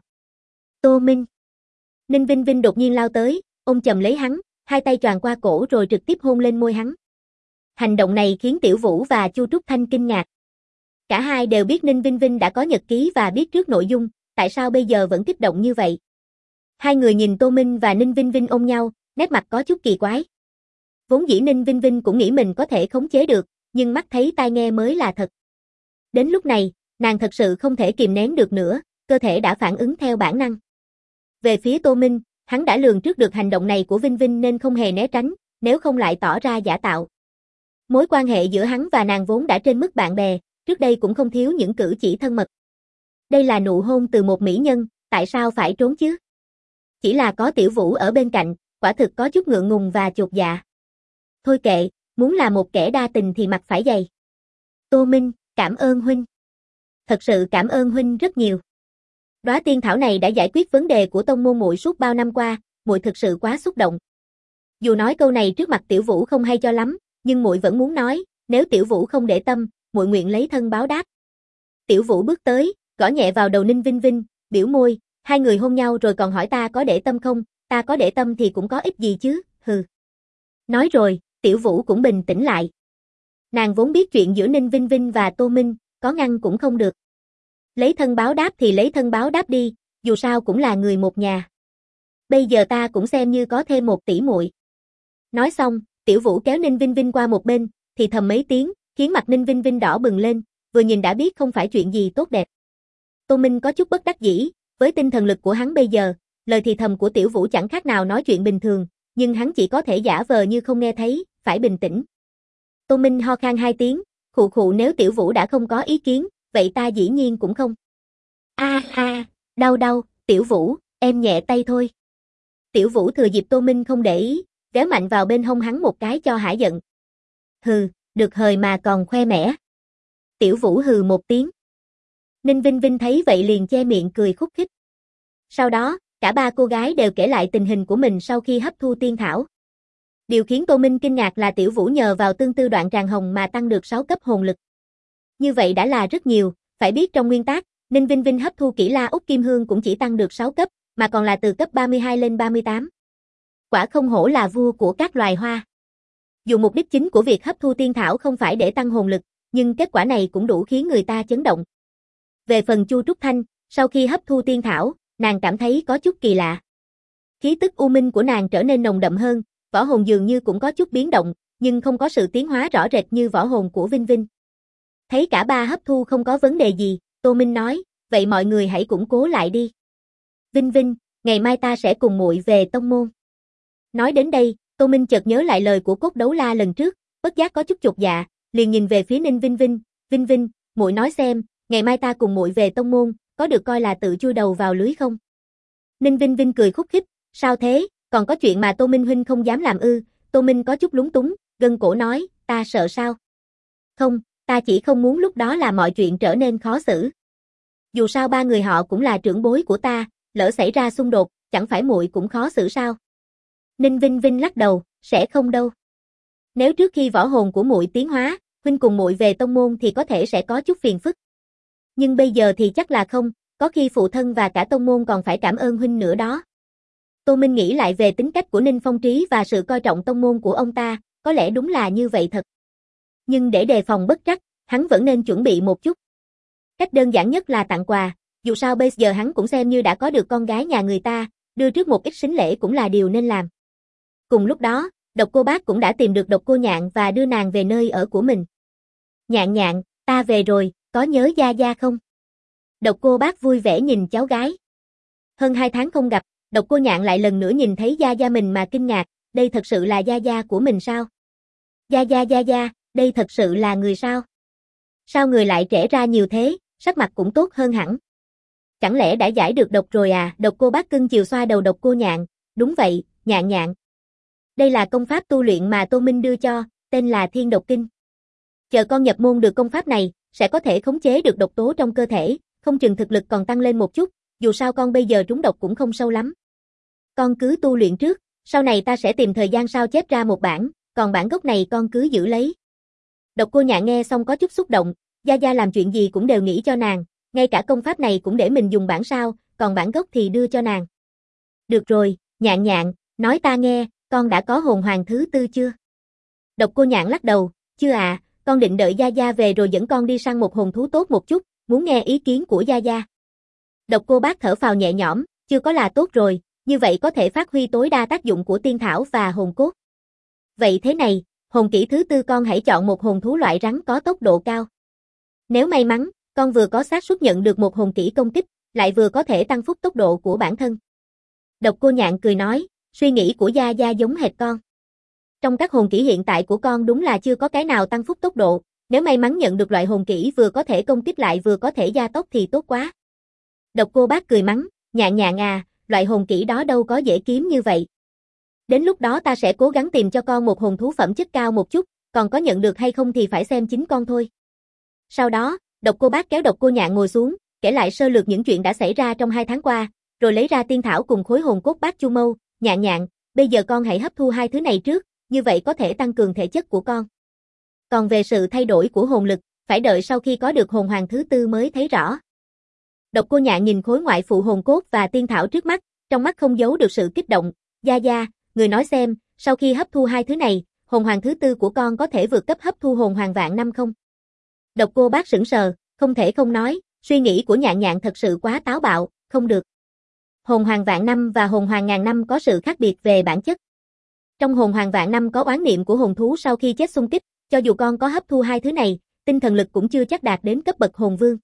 Tô Minh. Ninh Vinh Vinh đột nhiên lao tới, ôm chầm lấy hắn, hai tay choàng qua cổ rồi trực tiếp hôn lên môi hắn. Hành động này khiến Tiểu Vũ và Chu Trúc Thanh kinh ngạc. Cả hai đều biết Ninh Vinh Vinh đã có nhật ký và biết trước nội dung, tại sao bây giờ vẫn kích động như vậy? Hai người nhìn Tô Minh và Ninh Vinh Vinh ôm nhau, nét mặt có chút kỳ quái. Vốn dĩ Ninh Vinh Vinh cũng nghĩ mình có thể khống chế được, nhưng mắt thấy tai nghe mới là thật. Đến lúc này, nàng thật sự không thể kìm nén được nữa, cơ thể đã phản ứng theo bản năng. Về phía Tô Minh, hắn đã lường trước được hành động này của Vinh Vinh nên không hề né tránh, nếu không lại tỏ ra giả tạo. Mối quan hệ giữa hắn và nàng vốn đã trên mức bạn bè, trước đây cũng không thiếu những cử chỉ thân mật. Đây là nụ hôn từ một mỹ nhân, tại sao phải trốn chứ? Chỉ là có Tiểu Vũ ở bên cạnh, quả thực có chút ngượng ngùng và chột dạ. Thôi kệ, muốn là một kẻ đa tình thì mặc phải dày. Tô Minh, cảm ơn huynh. Thật sự cảm ơn huynh rất nhiều. Đóa tiên thảo này đã giải quyết vấn đề của tông môn muội suốt bao năm qua, muội thực sự quá xúc động. Dù nói câu này trước mặt Tiểu Vũ không hay cho lắm, nhưng muội vẫn muốn nói, nếu Tiểu Vũ không để tâm, muội nguyện lấy thân báo đáp. Tiểu Vũ bước tới, gõ nhẹ vào đầu Ninh Vinh Vinh, biểu môi, hai người hôn nhau rồi còn hỏi ta có để tâm không, ta có để tâm thì cũng có ích gì chứ, hừ. Nói rồi, Tiểu Vũ cũng bình tĩnh lại. Nàng vốn biết chuyện giữa Ninh Vinh Vinh và Tô Minh, có ngăn cũng không được. Lấy thân báo đáp thì lấy thân báo đáp đi, dù sao cũng là người một nhà. Bây giờ ta cũng xem như có thêm một tỷ muội. Nói xong, Tiểu Vũ kéo Ninh Vinh Vinh qua một bên, thì thầm mấy tiếng, khiến mặt Ninh Vinh Vinh đỏ bừng lên, vừa nhìn đã biết không phải chuyện gì tốt đẹp. Tô Minh có chút bất đắc dĩ, với tinh thần lực của hắn bây giờ, lời thì thầm của Tiểu Vũ chẳng khác nào nói chuyện bình thường, nhưng hắn chỉ có thể giả vờ như không nghe thấy, phải bình tĩnh. Tô Minh ho khan hai tiếng, khụ khụ, nếu Tiểu Vũ đã không có ý kiến, vậy ta dĩ nhiên cũng không. Đau đau, Tiểu Vũ, em nhẹ tay thôi. Tiểu Vũ thừa dịp Tô Minh không để ý, véo mạnh vào bên hông hắn một cái cho hả giận. Hừ, được hời mà còn khoe mẽ. Tiểu Vũ hừ một tiếng. Ninh Vinh Vinh thấy vậy liền che miệng cười khúc khích. Sau đó, cả ba cô gái đều kể lại tình hình của mình sau khi hấp thu tiên thảo. Điều khiến Tô Minh kinh ngạc là Tiểu Vũ nhờ vào tương tư đoạn tràng hồng mà tăng được 6 cấp hồn lực. Như vậy đã là rất nhiều, phải biết trong nguyên tắc, Ninh Vinh Vinh hấp thu kỹ la út kim hương cũng chỉ tăng được 6 cấp, mà còn là từ cấp 32 lên 38. Quả không hổ là vua của các loài hoa. Dù mục đích chính của việc hấp thu tiên thảo không phải để tăng hồn lực, nhưng kết quả này cũng đủ khiến người ta chấn động. Về phần Chu Trúc Thanh, sau khi hấp thu tiên thảo, nàng cảm thấy có chút kỳ lạ. Khí tức u minh của nàng trở nên nồng đậm hơn, võ hồn dường như cũng có chút biến động, nhưng không có sự tiến hóa rõ rệt như võ hồn của Vinh Vinh. Thấy cả ba hấp thu không có vấn đề gì, Tô Minh nói, vậy mọi người hãy củng cố lại đi. Vinh Vinh, ngày mai ta sẽ cùng muội về tông môn. Nói đến đây, Tô Minh chợt nhớ lại lời của Cốt Đấu La lần trước, bất giác có chút chột dạ, liền nhìn về phía Ninh Vinh Vinh, Vinh Vinh, muội nói xem, ngày mai ta cùng muội về tông môn, có được coi là tự chui đầu vào lưới không? Ninh Vinh Vinh cười khúc khích, sao thế, còn có chuyện mà Tô Minh huynh không dám làm ư? Tô Minh có chút lúng túng, gân cổ nói, ta sợ sao? Không, ta chỉ không muốn lúc đó là mọi chuyện trở nên khó xử. Dù sao ba người họ cũng là trưởng bối của ta, lỡ xảy ra xung đột, chẳng phải muội cũng khó xử sao? Ninh Vinh Vinh lắc đầu, sẽ không đâu. Nếu trước khi võ hồn của muội tiến hóa, huynh cùng muội về tông môn thì có thể sẽ có chút phiền phức. Nhưng bây giờ thì chắc là không, có khi phụ thân và cả tông môn còn phải cảm ơn huynh nữa đó. Tô Minh nghĩ lại về tính cách của Ninh Phong Trí và sự coi trọng tông môn của ông ta, có lẽ đúng là như vậy thật. Nhưng để đề phòng bất trắc, hắn vẫn nên chuẩn bị một chút. Cách đơn giản nhất là tặng quà, dù sao bây giờ hắn cũng xem như đã có được con gái nhà người ta, đưa trước một ít sính lễ cũng là điều nên làm. Cùng lúc đó, Độc Cô Bác cũng đã tìm được Độc Cô Nhạn và đưa nàng về nơi ở của mình. Nhạn Nhạn, ta về rồi, có nhớ Gia Gia không? Độc Cô Bác vui vẻ nhìn cháu gái. Hơn 2 tháng không gặp, Độc Cô Nhạn lại lần nữa nhìn thấy Gia Gia mình mà kinh ngạc, đây thật sự là Gia Gia của mình sao? Gia Gia, đây thật sự là người sao? Sao người lại trẻ ra nhiều thế, sắc mặt cũng tốt hơn hẳn. Chẳng lẽ đã giải được độc rồi à? Độc Cô Bác cưng chiều xoa đầu Độc Cô Nhạn, đúng vậy, Nhạn Nhạn. Đây là công pháp tu luyện mà Tô Minh đưa cho, tên là Thiên Độc Kinh. Chờ con nhập môn được công pháp này, sẽ có thể khống chế được độc tố trong cơ thể, không chừng thực lực còn tăng lên một chút, dù sao con bây giờ trúng độc cũng không sâu lắm. Con cứ tu luyện trước, sau này ta sẽ tìm thời gian sao chép ra một bản, còn bản gốc này con cứ giữ lấy. Độc Cô Nhạn nghe xong có chút xúc động, Gia Gia làm chuyện gì cũng đều nghĩ cho nàng, ngay cả công pháp này cũng để mình dùng bản sao, còn bản gốc thì đưa cho nàng. Được rồi, Nhạn Nhạn, nói ta nghe, con đã có hồn hoàng thứ 4 chưa? Độc Cô Nhạn lắc đầu, chưa à, con định đợi Gia Gia về rồi dẫn con đi săn một hồn thú tốt một chút, muốn nghe ý kiến của Gia Gia. Độc Cô Bác thở phào nhẹ nhõm, chưa có là tốt rồi, như vậy có thể phát huy tối đa tác dụng của tiên thảo và hồn cốt. Vậy thế này, hồn kỹ thứ 4 con hãy chọn một hồn thú loại rắn có tốc độ cao. Nếu may mắn, con vừa có xác suất nhận được một hồn kỹ công kích, lại vừa có thể tăng phúc tốc độ của bản thân. Độc Cô Nhạn cười nói, suy nghĩ của Gia Gia giống hệt con. Trong các hồn kỹ hiện tại của con đúng là chưa có cái nào tăng phúc tốc độ, Nếu may mắn nhận được loại hồn kỹ vừa có thể công kích lại vừa có thể gia tốc thì tốt quá. Độc Cô Bác cười mắng, Nhạn Nhạn à, loại hồn kỹ đó đâu có dễ kiếm như vậy. Đến lúc đó ta sẽ cố gắng tìm cho con một hồn thú phẩm chất cao một chút, còn có nhận được hay không thì phải xem chính con thôi. Sau đó, Độc Cô Bác kéo Độc Cô Nhạn ngồi xuống, kể lại sơ lược những chuyện đã xảy ra trong 2 tháng qua, rồi lấy ra tiên thảo cùng khối hồn cốt Bát Chu Mâu, Nhạn Nhạn, bây giờ con hãy hấp thu 2 thứ này trước, như vậy có thể tăng cường thể chất của con. Còn về sự thay đổi của hồn lực, phải đợi sau khi có được hồn hoàng thứ 4 mới thấy rõ. Độc Cô Nhạn nhìn khối ngoại phụ hồn cốt và tiên thảo trước mắt, trong mắt không giấu được sự kích động, Gia Gia, người nói xem, sau khi hấp thu 2 thứ này, hồn hoàng thứ 4 của con có thể vượt cấp hấp thu hồn hoàng vạn năm không? Độc Cô Bác sững sờ, không thể không nói, suy nghĩ của Nhạn Nhạn thật sự quá táo bạo, không được. Hồn hoàng vạn năm và hồn hoàng ngàn năm có sự khác biệt về bản chất. Trong hồn hoàng vạn năm có oán niệm của hồn thú sau khi chết xung kích, cho dù con có hấp thu 2 thứ này, tinh thần lực cũng chưa chắc đạt đến cấp bậc hồn vương.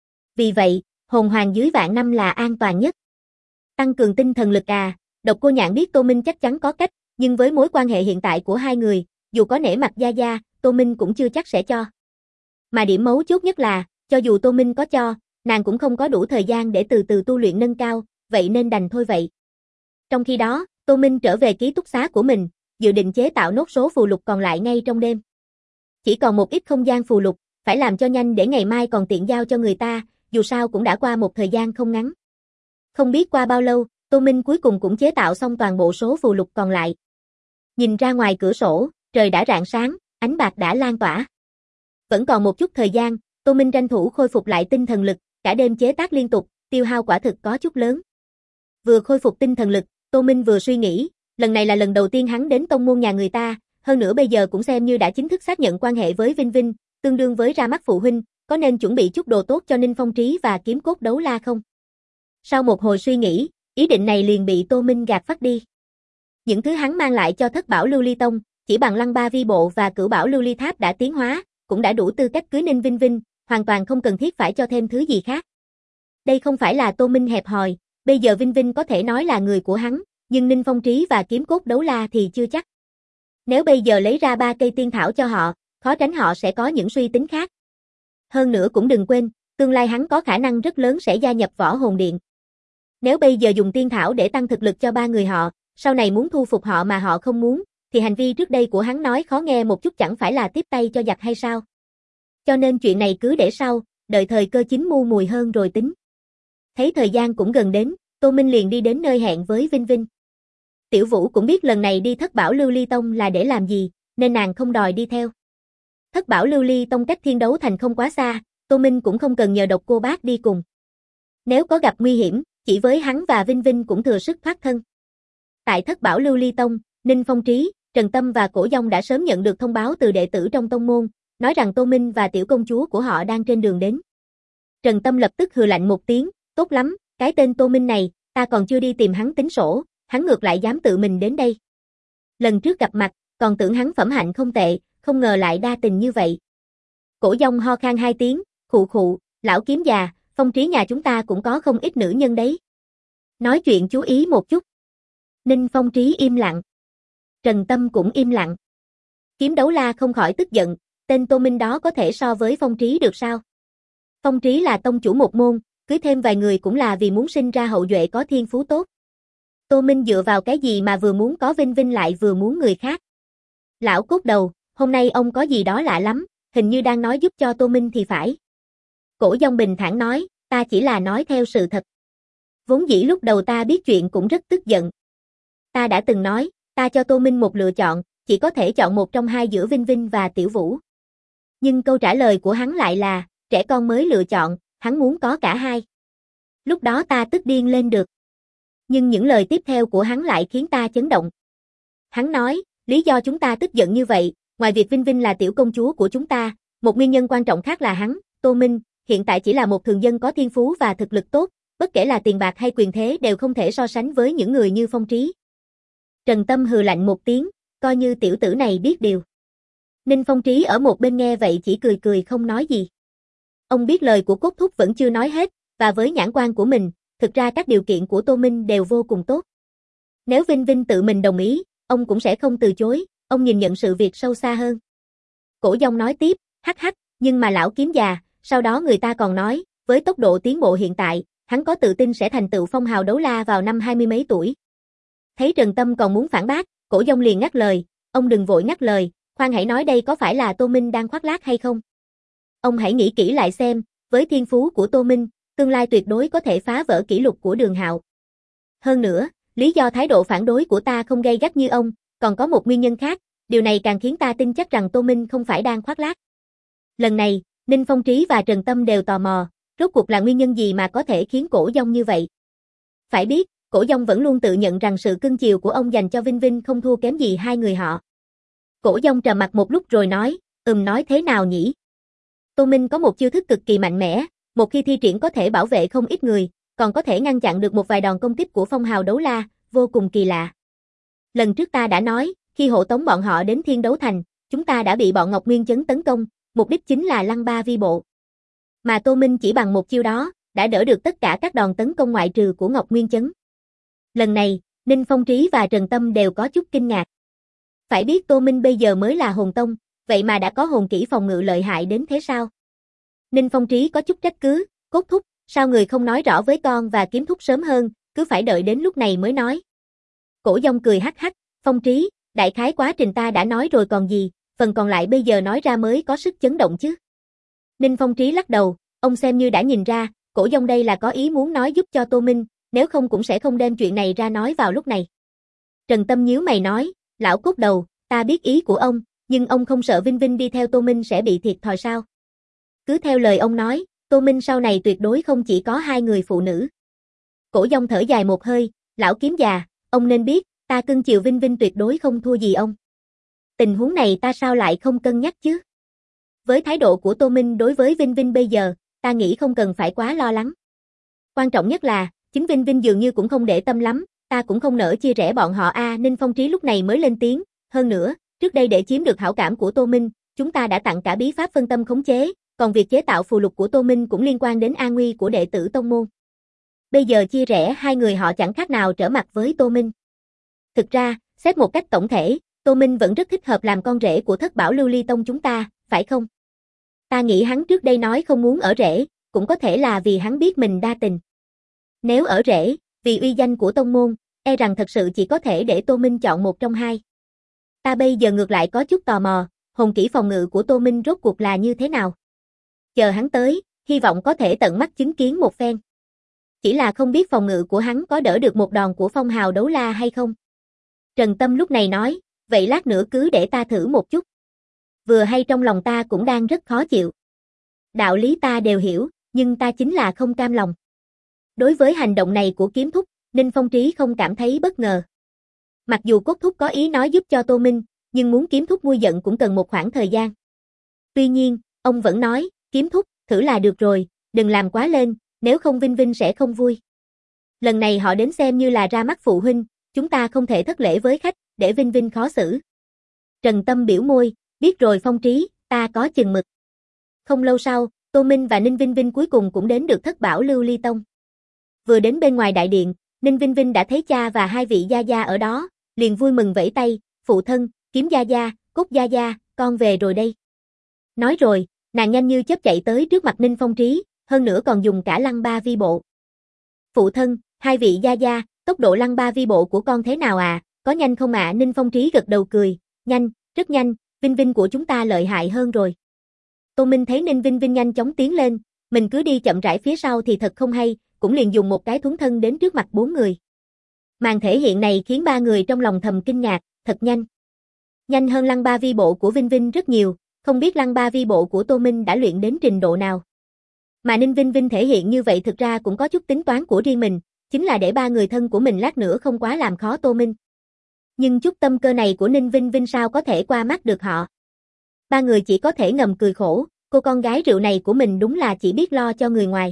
Vì vậy, hồn hoàng dưới vạn năm là an toàn nhất. Tăng cường tinh thần lực à, Độc Cô Nhạn biết Tô Minh chắc chắn có cách, nhưng với mối quan hệ hiện tại của hai người, dù có nể mặt Gia Gia, Tô Minh cũng chưa chắc sẽ cho. Mà điểm mấu chốt nhất là, cho dù Tô Minh có cho, nàng cũng không có đủ thời gian để từ từ tu luyện nâng cao, vậy nên đành thôi vậy. Trong khi đó, Tô Minh trở về ký túc xá của mình, dự định chế tạo nốt số phù lục còn lại ngay trong đêm. Chỉ còn một ít không gian phù lục, phải làm cho nhanh để ngày mai còn tiện giao cho người ta, dù sao cũng đã qua một thời gian không ngắn. Không biết qua bao lâu, Tô Minh cuối cùng cũng chế tạo xong toàn bộ số phù lục còn lại. Nhìn ra ngoài cửa sổ, trời đã rạng sáng, ánh bạc đã lan tỏa. Vẫn còn một chút thời gian, Tô Minh tranh thủ khôi phục lại tinh thần lực, cả đêm chế tác liên tục, tiêu hao quả thực có chút lớn. Vừa khôi phục tinh thần lực, Tô Minh vừa suy nghĩ, lần này là lần đầu tiên hắn đến tông môn nhà người ta, hơn nữa bây giờ cũng xem như đã chính thức xác nhận quan hệ với Vinh Vinh, tương đương với ra mắt phụ huynh, có nên chuẩn bị chút đồ tốt cho Ninh Phong Trí và Kiếm Cốt Đấu La không? Sau một hồi suy nghĩ, ý định này liền bị Tô Minh gạt phắt đi. Những thứ hắn mang lại cho Thất Bảo Lưu Ly Tông, chỉ bằng Lăng Ba Vi Bộ và Cửu Bảo Lưu Ly Tháp đã tiến hóa, cũng đã đủ tư cách cưới Ninh Vinh Vinh, hoàn toàn không cần thiết phải cho thêm thứ gì khác. Đây không phải là Tô Minh hẹp hòi, bây giờ Vinh Vinh có thể nói là người của hắn, nhưng Ninh Phong Trí và Kiếm Cốt Đấu La thì chưa chắc. Nếu bây giờ lấy ra 3 cây tiên thảo cho họ, khó tránh họ sẽ có những suy tính khác. Hơn nữa cũng đừng quên, tương lai hắn có khả năng rất lớn sẽ gia nhập Võ Hồn Điện. Nếu bây giờ dùng tiên thảo để tăng thực lực cho 3 người họ, sau này muốn thu phục họ mà họ không muốn, thì hành vi trước đây của hắn nói khó nghe một chút chẳng phải là tiếp tay cho giặc hay sao? Cho nên chuyện này cứ để sau, đợi thời cơ chín mu mùi hơn rồi tính. Thấy thời gian cũng gần đến, Tô Minh liền đi đến nơi hẹn với Vinh Vinh. Tiểu Vũ cũng biết lần này đi Thất Bảo Lưu Ly Tông là để làm gì, nên nàng không đòi đi theo. Thất Bảo Lưu Ly Tông cách Thiên Đấu Thành không quá xa, Tô Minh cũng không cần nhờ Độc Cô Bác đi cùng. Nếu có gặp nguy hiểm, chỉ với hắn và Vinh Vinh cũng thừa sức thoát thân. Tại Thất Bảo Lưu Ly Tông, Ninh Phong Trí, Trần Tâm và Cổ Dông đã sớm nhận được thông báo từ đệ tử trong tông môn, nói rằng Tô Minh và tiểu công chúa của họ đang trên đường đến. Trần Tâm lập tức hừ lạnh một tiếng, tốt lắm, cái tên Tô Minh này, ta còn chưa đi tìm hắn tính sổ, hắn ngược lại dám tự mình đến đây. Lần trước gặp mặt, còn tưởng hắn phẩm hạnh không tệ, không ngờ lại đa tình như vậy. Cổ Dông ho khan 2 tiếng, khụ khụ, lão kiếm già, Phong Trí nhà chúng ta cũng có không ít nữ nhân đấy. Nói chuyện chú ý một chút. Ninh Phong Trí im lặng. Trần Tâm cũng im lặng. Kiếm Đấu La không khỏi tức giận, tên Tô Minh đó có thể so với Phong Trí được sao? Phong Trí là tông chủ một môn, cưới thêm vài người cũng là vì muốn sinh ra hậu duệ có thiên phú tốt. Tô Minh dựa vào cái gì mà vừa muốn có Vinh Vinh lại vừa muốn người khác? Lão cốt đầu, hôm nay ông có gì đó lạ lắm, hình như đang nói giúp cho Tô Minh thì phải. Cổ Dông bình thản nói, ta chỉ là nói theo sự thật. Vốn dĩ lúc đầu ta biết chuyện cũng rất tức giận. Ta đã từng nói, ta cho Tô Minh một lựa chọn, chỉ có thể chọn một trong hai giữa Vinh Vinh và Tiểu Vũ. Nhưng câu trả lời của hắn lại là, trẻ con mới lựa chọn, hắn muốn có cả hai. Lúc đó ta tức điên lên được. Nhưng những lời tiếp theo của hắn lại khiến ta chấn động. Hắn nói, lý do chúng ta tức giận như vậy, ngoài việc Vinh Vinh là tiểu công chúa của chúng ta, một nguyên nhân quan trọng khác là hắn, Tô Minh, hiện tại chỉ là một thường dân có thiên phú và thực lực tốt, bất kể là tiền bạc hay quyền thế đều không thể so sánh với những người như Phong Trí. Trần Tâm hừ lạnh một tiếng, coi như tiểu tử này biết điều. Ninh Phong Trí ở một bên nghe vậy chỉ cười cười không nói gì. Ông biết lời của Cốt Thúc vẫn chưa nói hết, và với nhãn quan của mình, thực ra các điều kiện của Tô Minh đều vô cùng tốt. Nếu Vinh Vinh tự mình đồng ý, ông cũng sẽ không từ chối, ông nhìn nhận sự việc sâu xa hơn. Cổ Dông nói tiếp, Hắc hắc, nhưng mà lão kiếm già, sau đó người ta còn nói, với tốc độ tiến bộ hiện tại, hắn có tự tin sẽ thành tựu phong hào đấu la vào năm 20 mấy tuổi. Thấy Trần Tâm còn muốn phản bác, Cổ Dông liền ngắt lời, ông đừng vội ngắt lời, khoan hãy nói đây có phải là Tô Minh đang khoác lác hay không? Ông hãy nghĩ kỹ lại xem, với thiên phú của Tô Minh, tương lai tuyệt đối có thể phá vỡ kỷ lục của Đường Hạo. Hơn nữa, lý do thái độ phản đối của ta không gay gắt như ông, còn có một nguyên nhân khác, điều này càng khiến ta tin chắc rằng Tô Minh không phải đang khoác lác. Lần này, Ninh Phong Trí và Trần Tâm đều tò mò, rốt cuộc là nguyên nhân gì mà có thể khiến Cổ Dông như vậy. Phải biết, Cổ Dông vẫn luôn tự nhận rằng sự cưng chiều của ông dành cho Vinh Vinh không thua kém gì hai người họ. Cổ Dông trầm mặt một lúc rồi nói, nói thế nào nhỉ? Tô Minh có một chiêu thức cực kỳ mạnh mẽ, một khi thi triển có thể bảo vệ không ít người, còn có thể ngăn chặn được một vài đòn công kích của phong hào đấu la, vô cùng kỳ lạ. Lần trước ta đã nói, khi hộ tống bọn họ đến Thiên Đấu Thành, chúng ta đã bị bọn Ngọc Nguyên Chấn tấn công, mục đích chính là lăng ba vi bộ. Mà Tô Minh chỉ bằng một chiêu đó, đã đỡ được tất cả các đòn tấn công ngoại trừ của Ngọc Nguyên Chấn. Lần này, Ninh Phong Trí và Trần Tâm đều có chút kinh ngạc. Phải biết Tô Minh bây giờ mới là hồn tông, vậy mà đã có hồn kỹ phòng ngự lợi hại đến thế sao? Ninh Phong Trí có chút trách cứ, Cốt thúc, sao người không nói rõ với con và Kiếm thúc sớm hơn, cứ phải đợi đến lúc này mới nói. Cổ Dông cười hắc hắc, Phong Trí, đại khái quá trình ta đã nói rồi còn gì, phần còn lại bây giờ nói ra mới có sức chấn động chứ. Ninh Phong Trí lắc đầu, ông xem như đã nhìn ra, Cổ Dông đây là có ý muốn nói giúp cho Tô Minh, nếu không cũng sẽ không đem chuyện này ra nói vào lúc này. Trần Tâm nhíu mày nói, lão Cốt đầu, ta biết ý của ông, nhưng ông không sợ Vinh Vinh đi theo Tô Minh sẽ bị thiệt thòi sao? Cứ theo lời ông nói, Tô Minh sau này tuyệt đối không chỉ có hai người phụ nữ. Cổ Dông thở dài một hơi, lão kiếm già, ông nên biết, ta cưng chiều Vinh Vinh tuyệt đối không thua gì ông. Tình huống này ta sao lại không cân nhắc chứ? Với thái độ của Tô Minh đối với Vinh Vinh bây giờ, ta nghĩ không cần phải quá lo lắng. Quan trọng nhất là, chính Vinh Vinh dường như cũng không để tâm lắm, ta cũng không nỡ chia rẽ bọn họ Ninh Phong Trí lúc này mới lên tiếng, hơn nữa, trước đây để chiếm được hảo cảm của Tô Minh, chúng ta đã tặng cả bí pháp phân tâm khống chế, còn việc chế tạo phù lục của Tô Minh cũng liên quan đến an nguy của đệ tử tông môn. Bây giờ chia rẽ hai người họ chẳng khác nào trở mặt với Tô Minh. Thực ra, xét một cách tổng thể, Tô Minh vẫn rất thích hợp làm con rể của Thất Bảo Lưu Ly Tông chúng ta, phải không? Ta nghĩ hắn trước đây nói không muốn ở rể, cũng có thể là vì hắn biết mình đa tình. Nếu ở rể, vì uy danh của tông môn, e rằng thật sự chỉ có thể để Tô Minh chọn một trong hai. Ta bây giờ ngược lại có chút tò mò, hồn kỹ phòng ngự của Tô Minh rốt cuộc là như thế nào? Chờ hắn tới, hy vọng có thể tận mắt chứng kiến một phen. Chỉ là không biết phòng ngự của hắn có đỡ được một đòn của phong hào đấu la hay không? Trần Tâm lúc này nói, vậy lát nữa cứ để ta thử một chút. Vừa hay trong lòng ta cũng đang rất khó chịu. Đạo lý ta đều hiểu, nhưng ta chính là không cam lòng. Đối với hành động này của Kiếm thúc, Ninh Phong Trí không cảm thấy bất ngờ. Mặc dù Cốt thúc có ý nói giúp cho Tô Minh, nhưng muốn Kiếm thúc nguôi giận cũng cần một khoảng thời gian. Tuy nhiên, ông vẫn nói, Kiếm thúc, thử là được rồi, đừng làm quá lên, nếu không Vinh Vinh sẽ không vui. Lần này họ đến xem như là ra mắt phụ huynh, chúng ta không thể thất lễ với khách, để Vinh Vinh khó xử. Trần Tâm biểu môi, biết rồi Phong Trí, ta có chừng mực. Không lâu sau, Tô Minh và Ninh Vinh Vinh cuối cùng cũng đến được Thất Bảo Lưu Ly Tông. Vừa đến bên ngoài đại điện, Ninh Vinh Vinh đã thấy cha và hai vị gia gia ở đó, liền vui mừng vẫy tay, phụ thân, Kiếm gia gia, Cốt gia gia, con về rồi đây. Nói rồi, nàng nhanh như chớp chạy tới trước mặt Ninh Phong Trí, hơn nữa còn dùng cả lăng ba vi bộ. Phụ thân, hai vị gia gia, tốc độ lăng ba vi bộ của con thế nào có nhanh không Ninh Phong Trí gật đầu cười, nhanh, rất nhanh, Vinh Vinh của chúng ta lợi hại hơn rồi. Tô Minh thấy Ninh Vinh Vinh nhanh chóng tiến lên, mình cứ đi chậm rãi phía sau thì thật không hay, cũng liền dùng một cái thuấn thân đến trước mặt bốn người. Màn thể hiện này khiến ba người trong lòng thầm kinh ngạc, thật nhanh. Nhanh hơn lăng ba vi bộ của Vinh Vinh rất nhiều, không biết lăng ba vi bộ của Tô Minh đã luyện đến trình độ nào. Mà Ninh Vinh Vinh thể hiện như vậy thực ra cũng có chút tính toán của riêng mình, chính là để ba người thân của mình lát nữa không quá làm khó Tô Minh. Nhưng chút tâm cơ này của Ninh Vinh Vinh sao có thể qua mắt được họ. Ba người chỉ có thể ngầm cười khổ, cô con gái rượu này của mình đúng là chỉ biết lo cho người ngoài.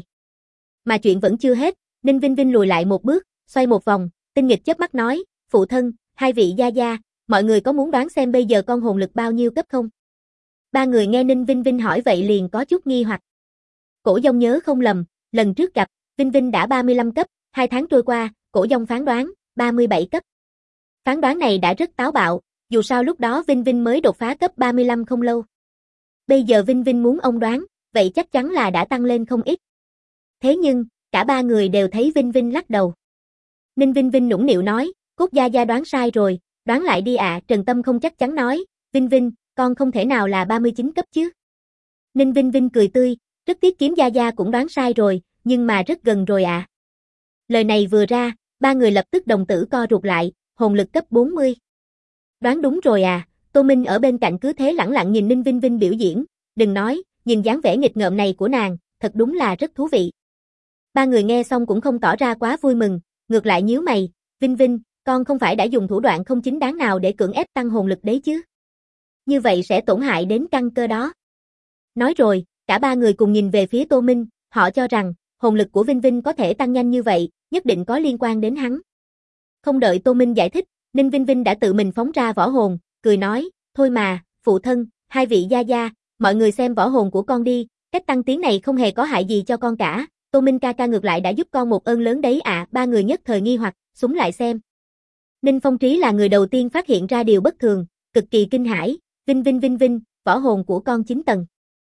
Mà chuyện vẫn chưa hết, Ninh Vinh Vinh lùi lại một bước, xoay một vòng, tinh nghịch chớp mắt nói, phụ thân, hai vị gia gia, mọi người có muốn đoán xem bây giờ con hồn lực bao nhiêu cấp không? Ba người nghe Ninh Vinh Vinh hỏi vậy liền có chút nghi hoặc. Cổ Dông nhớ không lầm, lần trước gặp, Vinh Vinh đã 35 cấp, 2 tháng trôi qua, Cổ Dông phán đoán, 37 cấp. Phán đoán này đã rất táo bạo, dù sao lúc đó Vinh Vinh mới đột phá cấp 35 không lâu. Bây giờ Vinh Vinh muốn ông đoán, vậy chắc chắn là đã tăng lên không ít. Thế nhưng, cả ba người đều thấy Vinh Vinh lắc đầu. Ninh Vinh Vinh nũng nịu nói, Cốt Gia Gia đoán sai rồi, đoán lại đi ạ. Trần Tâm không chắc chắn nói, Vinh Vinh, con không thể nào là 39 cấp chứ. Ninh Vinh Vinh cười tươi, rất tiếc Kiếm Gia Gia cũng đoán sai rồi, nhưng mà rất gần rồi ạ. Lời này vừa ra, ba người lập tức đồng tử co rụt lại, hồn lực cấp 40. Đoán đúng rồi à, Tô Minh ở bên cạnh cứ thế lẳng lặng nhìn Ninh Vinh Vinh biểu diễn, đừng nói, nhìn dáng vẻ nghịch ngợm này của nàng, thật đúng là rất thú vị. Ba người nghe xong cũng không tỏ ra quá vui mừng, ngược lại nhíu mày, Vinh Vinh, con không phải đã dùng thủ đoạn không chính đáng nào để cưỡng ép tăng hồn lực đấy chứ. Như vậy sẽ tổn hại đến căn cơ đó. Nói rồi, cả ba người cùng nhìn về phía Tô Minh, họ cho rằng, hồn lực của Vinh Vinh có thể tăng nhanh như vậy, nhất định có liên quan đến hắn. Không đợi Tô Minh giải thích, Ninh Vinh Vinh đã tự mình phóng ra võ hồn, cười nói, thôi mà, phụ thân, hai vị gia gia, mọi người xem võ hồn của con đi, cách tăng tiến này không hề có hại gì cho con cả, Tô Minh ca ca ngược lại đã giúp con một ơn lớn đấy ạ. Ba người nhất thời nghi hoặc, súng lại xem. Ninh Phong Trí là người đầu tiên phát hiện ra điều bất thường, cực kỳ kinh hãi, Vinh Vinh Vinh Vinh, võ hồn của con 9 tầng.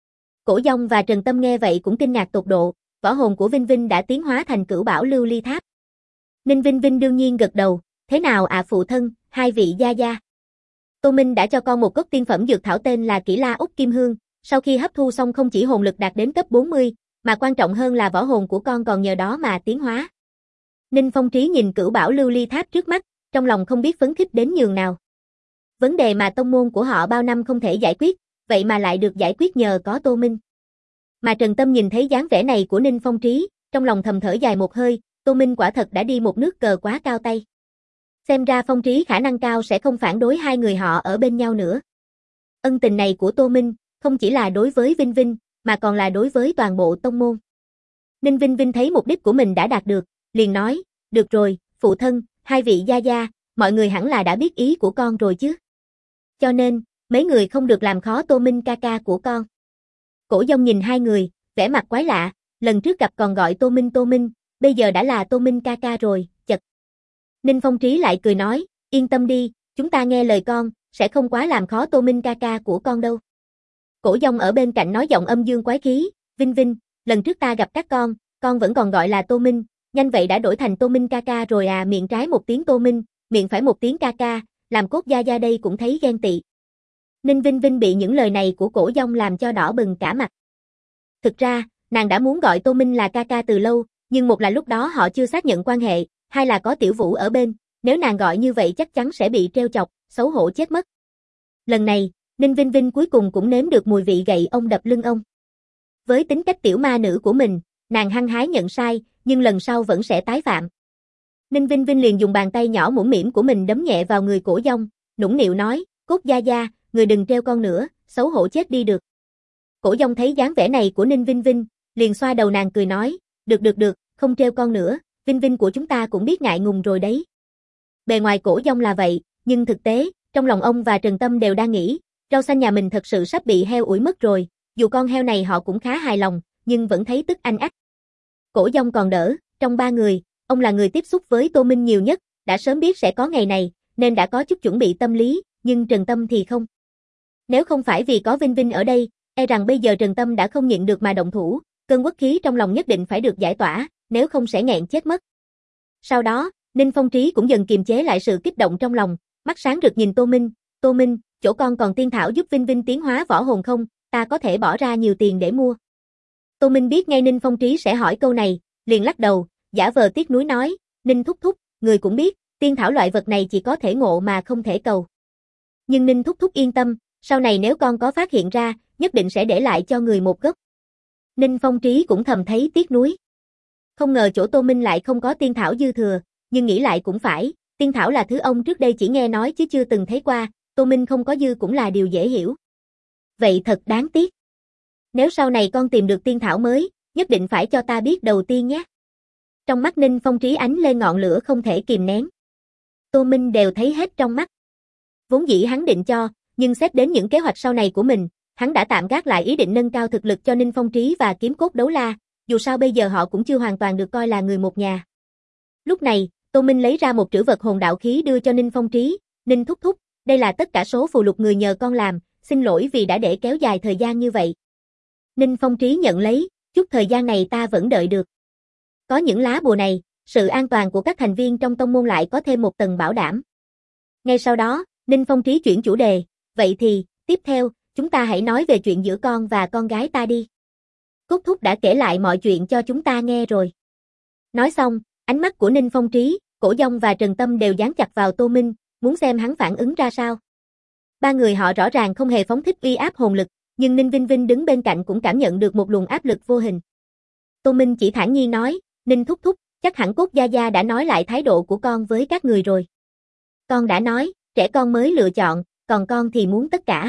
Cổ Dông và Trần Tâm nghe vậy cũng kinh ngạc tột độ, võ hồn của Vinh Vinh đã tiến hóa thành Cửu Bảo Lưu Ly Tháp. Ninh Vinh Vinh đương nhiên gật đầu, thế nào ạ phụ thân, hai vị gia gia. Tô Minh đã cho con một gốc tiên phẩm dược thảo tên là Kỷ La Úc Kim Hương, sau khi hấp thu xong không chỉ hồn lực đạt đến cấp 40, mà quan trọng hơn là võ hồn của con còn nhờ đó mà tiến hóa. Ninh Phong Trí nhìn Cửu Bảo Lưu Ly Tháp trước mắt, trong lòng không biết phấn khích đến nhường nào. Vấn đề mà tông môn của họ bao năm không thể giải quyết, vậy mà lại được giải quyết nhờ có Tô Minh. Mà Trần Tâm nhìn thấy dáng vẻ này của Ninh Phong Trí, trong lòng thầm thở dài một hơi, Tô Minh quả thật đã đi một nước cờ quá cao tay. Xem ra Phong Trí khả năng cao sẽ không phản đối hai người họ ở bên nhau nữa. Ân tình này của Tô Minh, không chỉ là đối với Vinh Vinh, mà còn là đối với toàn bộ tông môn. Ninh Vinh Vinh thấy mục đích của mình đã đạt được, liền nói, được rồi, phụ thân, hai vị gia gia, mọi người hẳn là đã biết ý của con rồi chứ. Cho nên, mấy người không được làm khó Tô Minh ca ca của con. Cổ Dông nhìn hai người, vẻ mặt quái lạ, lần trước gặp còn gọi Tô Minh, bây giờ đã là Tô Minh ca ca rồi, chật. Ninh Phong Trí lại cười nói, yên tâm đi, chúng ta nghe lời con, sẽ không quá làm khó Tô Minh ca ca của con đâu. Cổ Dông ở bên cạnh nói giọng âm dương quái khí, Vinh Vinh, lần trước ta gặp các con vẫn còn gọi là Tô Minh, nhanh vậy đã đổi thành Tô Minh ca ca rồi à. Miệng trái một tiếng Tô Minh, miệng phải một tiếng ca ca, làm Cốt gia gia đây cũng thấy ghen tị. Ninh Vinh Vinh bị những lời này của Cổ Dông làm cho đỏ bừng cả mặt. Thực ra, nàng đã muốn gọi Tô Minh là ca ca từ lâu, nhưng một là lúc đó họ chưa xác nhận quan hệ, hai là có Tiểu Vũ ở bên, nếu nàng gọi như vậy chắc chắn sẽ bị trêu chọc, xấu hổ chết mất. Lần này, Ninh Vinh Vinh cuối cùng cũng nếm được mùi vị gậy ông đập lưng ông. Với tính cách tiểu ma nữ của mình, nàng hăng hái nhận sai, nhưng lần sau vẫn sẽ tái phạm. Ninh Vinh Vinh liền dùng bàn tay nhỏ mũm mĩm của mình đấm nhẹ vào người Cổ Dông, nũng nịu nói, Cốt gia gia, người đừng treo con nữa, xấu hổ chết đi được. Cổ Dông thấy dáng vẻ này của Ninh Vinh Vinh, liền xoa đầu nàng cười nói, được, không treo con nữa, Vinh Vinh của chúng ta cũng biết ngại ngùng rồi đấy. Bề ngoài Cổ Dông là vậy, nhưng thực tế, trong lòng ông và Trần Tâm đều đang nghĩ, rau xanh nhà mình thật sự sắp bị heo ủi mất rồi, dù con heo này họ cũng khá hài lòng, nhưng vẫn thấy tức anh ách. Cổ Dông còn đỡ, trong ba người, ông là người tiếp xúc với Tô Minh nhiều nhất, đã sớm biết sẽ có ngày này, nên đã có chút chuẩn bị tâm lý, nhưng Trần Tâm thì không. Nếu không phải vì có Vinh Vinh ở đây, e rằng bây giờ Trần Tâm đã không nhịn được mà động thủ, cơn uất khí trong lòng nhất định phải được giải tỏa, nếu không sẽ nghẹn chết mất. Sau đó, Ninh Phong Trí cũng dần kiềm chế lại sự kích động trong lòng, mắt sáng rực nhìn Tô Minh, chỗ con còn tiên thảo giúp Vinh Vinh tiến hóa võ hồn không, ta có thể bỏ ra nhiều tiền để mua. Tô Minh biết ngay Ninh Phong Trí sẽ hỏi câu này, liền lắc đầu, giả vờ tiếc nuối nói, Ninh thúc thúc, người cũng biết, tiên thảo loại vật này chỉ có thể ngộ mà không thể cầu. Nhưng Ninh thúc thúc yên tâm, sau này nếu con có phát hiện ra, nhất định sẽ để lại cho người một gốc. Ninh Phong Trí cũng thầm thấy tiếc nuối. Không ngờ chỗ Tô Minh lại không có tiên thảo dư thừa, nhưng nghĩ lại cũng phải, tiên thảo là thứ ông trước đây chỉ nghe nói chứ chưa từng thấy qua, Tô Minh không có dư cũng là điều dễ hiểu. Vậy thật đáng tiếc. Nếu sau này con tìm được tiên thảo mới, nhất định phải cho ta biết đầu tiên nhé. Trong mắt Ninh Phong Trí ánh lên ngọn lửa không thể kìm nén. Tô Minh đều thấy hết trong mắt. Vốn dĩ hắn định cho, nhưng xét đến những kế hoạch sau này của mình, hắn đã tạm gác lại ý định nâng cao thực lực cho Ninh Phong Trí và Kiếm Cốt Đấu La, dù sao bây giờ họ cũng chưa hoàn toàn được coi là người một nhà. Lúc này, Tô Minh lấy ra một trữ vật hồn đạo khí đưa cho Ninh Phong Trí, Ninh thúc thúc, đây là tất cả số phù lục người nhờ con làm, xin lỗi vì đã để kéo dài thời gian như vậy. Ninh Phong Trí nhận lấy, chút thời gian này ta vẫn đợi được. Có những lá bùa này, sự an toàn của các thành viên trong tông môn lại có thêm một tầng bảo đảm. Ngay sau đó, Ninh Phong Trí chuyển chủ đề, vậy thì, tiếp theo, chúng ta hãy nói về chuyện giữa con và con gái ta đi. Cốt Thúc đã kể lại mọi chuyện cho chúng ta nghe rồi. Nói xong, ánh mắt của Ninh Phong Trí, Cổ Dông và Trần Tâm đều dán chặt vào Tô Minh, muốn xem hắn phản ứng ra sao. Ba người họ rõ ràng không hề phóng thích uy áp hồn lực, nhưng Ninh Vinh Vinh đứng bên cạnh cũng cảm nhận được một luồng áp lực vô hình. Tô Minh chỉ thản nhiên nói, Ninh thúc thúc, chắc hẳn Cốt Gia Gia đã nói lại thái độ của con với các người rồi. Con đã nói, trẻ con mới lựa chọn, còn con thì muốn tất cả.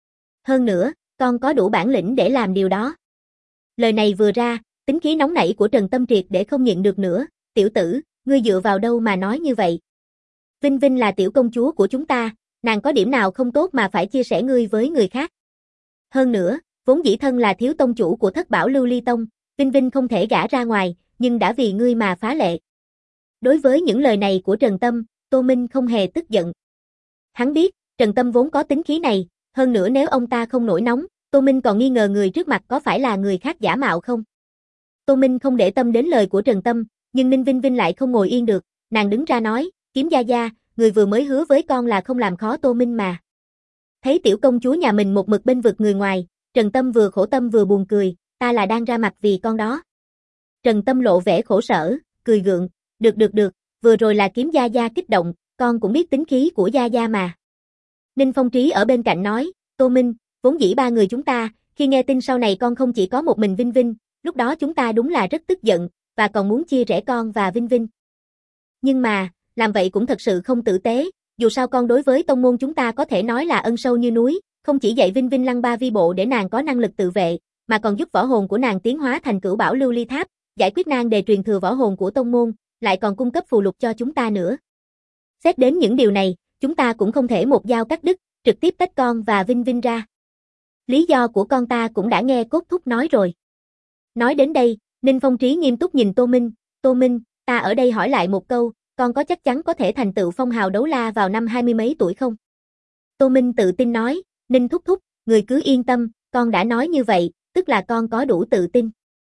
Hơn nữa, con có đủ bản lĩnh để làm điều đó. Lời này vừa ra, tính khí nóng nảy của Trần Tâm triệt để không nhịn được nữa, tiểu tử, ngươi dựa vào đâu mà nói như vậy? Vinh Vinh là tiểu công chúa của chúng ta, nàng có điểm nào không tốt mà phải chia sẻ ngươi với người khác? Hơn nữa, vốn dĩ thân là thiếu tông chủ của Thất Bảo Lưu Ly Tông, Vinh Vinh không thể gả ra ngoài, nhưng đã vì ngươi mà phá lệ. Đối với những lời này của Trần Tâm, Tô Minh không hề tức giận. Hắn biết, Trần Tâm vốn có tính khí này, hơn nữa nếu ông ta không nổi nóng, Tô Minh còn nghi ngờ người trước mặt có phải là người khác giả mạo không. Tô Minh không để tâm đến lời của Trần Tâm, nhưng Ninh Vinh Vinh lại không ngồi yên được, nàng đứng ra nói, Kiếm Gia Gia, người vừa mới hứa với con là không làm khó Tô Minh mà. Thấy tiểu công chúa nhà mình một mực bênh vực người ngoài, Trần Tâm vừa khổ tâm vừa buồn cười, ta là đang ra mặt vì con đó. Trần Tâm lộ vẻ khổ sở, cười gượng, được, vừa rồi là Kiếm Gia Gia kích động, con cũng biết tính khí của Gia Gia mà. Ninh Phong Trí ở bên cạnh nói, Tô Minh, vốn dĩ ba người chúng ta, khi nghe tin sau này con không chỉ có một mình Vinh Vinh, lúc đó chúng ta đúng là rất tức giận, và còn muốn chia rẽ con và Vinh Vinh. Nhưng mà, làm vậy cũng thật sự không tử tế, dù sao con đối với tông môn chúng ta có thể nói là ân sâu như núi, không chỉ dạy Vinh Vinh lăng ba vi bộ để nàng có năng lực tự vệ, mà còn giúp võ hồn của nàng tiến hóa thành Cửu Bảo Lưu Ly Tháp, giải quyết nan đề truyền thừa võ hồn của tông môn, lại còn cung cấp phù lục cho chúng ta nữa. Xét đến những điều này, chúng ta cũng không thể một dao cắt đứt, trực tiếp tách con và Vinh Vinh ra. Lý do của con ta cũng đã nghe Cốt Thúc nói rồi. Nói đến đây, Ninh Phong Trí nghiêm túc nhìn Tô Minh, ta ở đây hỏi lại một câu, con có chắc chắn có thể thành tựu phong hào đấu la vào năm 20 mấy tuổi không? Tô Minh tự tin nói, Ninh thúc thúc, người cứ yên tâm, con đã nói như vậy, tức là con có đủ tự tin.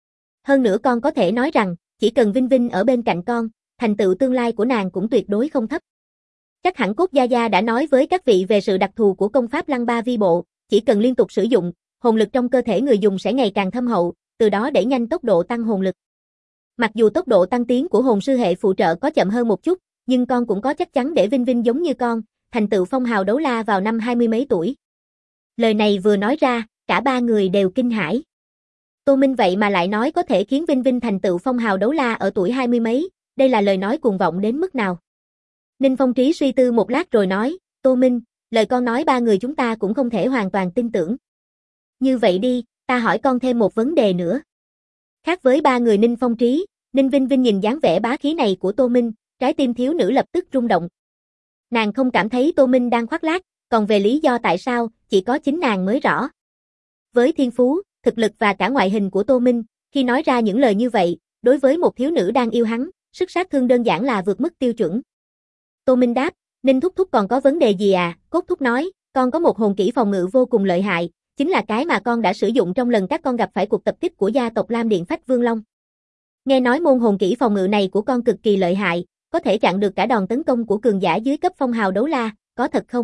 Hơn nữa con có thể nói rằng, chỉ cần Vinh Vinh ở bên cạnh con, thành tựu tương lai của nàng cũng tuyệt đối không thấp. Chắc hẳn Cốt Gia Gia đã nói với các vị về sự đặc thù của công pháp lăng ba vi bộ, chỉ cần liên tục sử dụng, hồn lực trong cơ thể người dùng sẽ ngày càng thâm hậu, từ đó đẩy nhanh tốc độ tăng hồn lực. Mặc dù tốc độ tăng tiến của hồn sư hệ phụ trợ có chậm hơn một chút, nhưng con cũng có chắc chắn để Vinh Vinh giống như con, thành tựu phong hào đấu la vào năm 20 mấy tuổi. Lời này vừa nói ra, cả ba người đều kinh hãi. Tô Minh vậy mà lại nói có thể khiến Vinh Vinh thành tựu phong hào đấu la ở tuổi 20 mấy, đây là lời nói cuồng vọng đến mức nào? Ninh Phong Trí suy tư một lát rồi nói, Tô Minh, lời con nói ba người chúng ta cũng không thể hoàn toàn tin tưởng. Như vậy đi, ta hỏi con thêm một vấn đề nữa. Khác với ba người Ninh Phong Trí, Ninh Vinh Vinh nhìn dáng vẻ bá khí này của Tô Minh, trái tim thiếu nữ lập tức rung động. Nàng không cảm thấy Tô Minh đang khoác lác, còn về lý do tại sao, chỉ có chính nàng mới rõ. Với thiên phú, thực lực và cả ngoại hình của Tô Minh, khi nói ra những lời như vậy, đối với một thiếu nữ đang yêu hắn, sức sát thương đơn giản là vượt mức tiêu chuẩn. Tô Minh đáp, Ninh thúc thúc còn có vấn đề gì à? Cốt thúc nói, con có một hồn kỹ phòng ngự vô cùng lợi hại, chính là cái mà con đã sử dụng trong lần các con gặp phải cuộc tập kích của gia tộc Lam Điện Phách Vương Long. Nghe nói môn hồn kỹ phòng ngự này của con cực kỳ lợi hại, có thể chặn được cả đòn tấn công của cường giả dưới cấp phong hào đấu la, có thật không?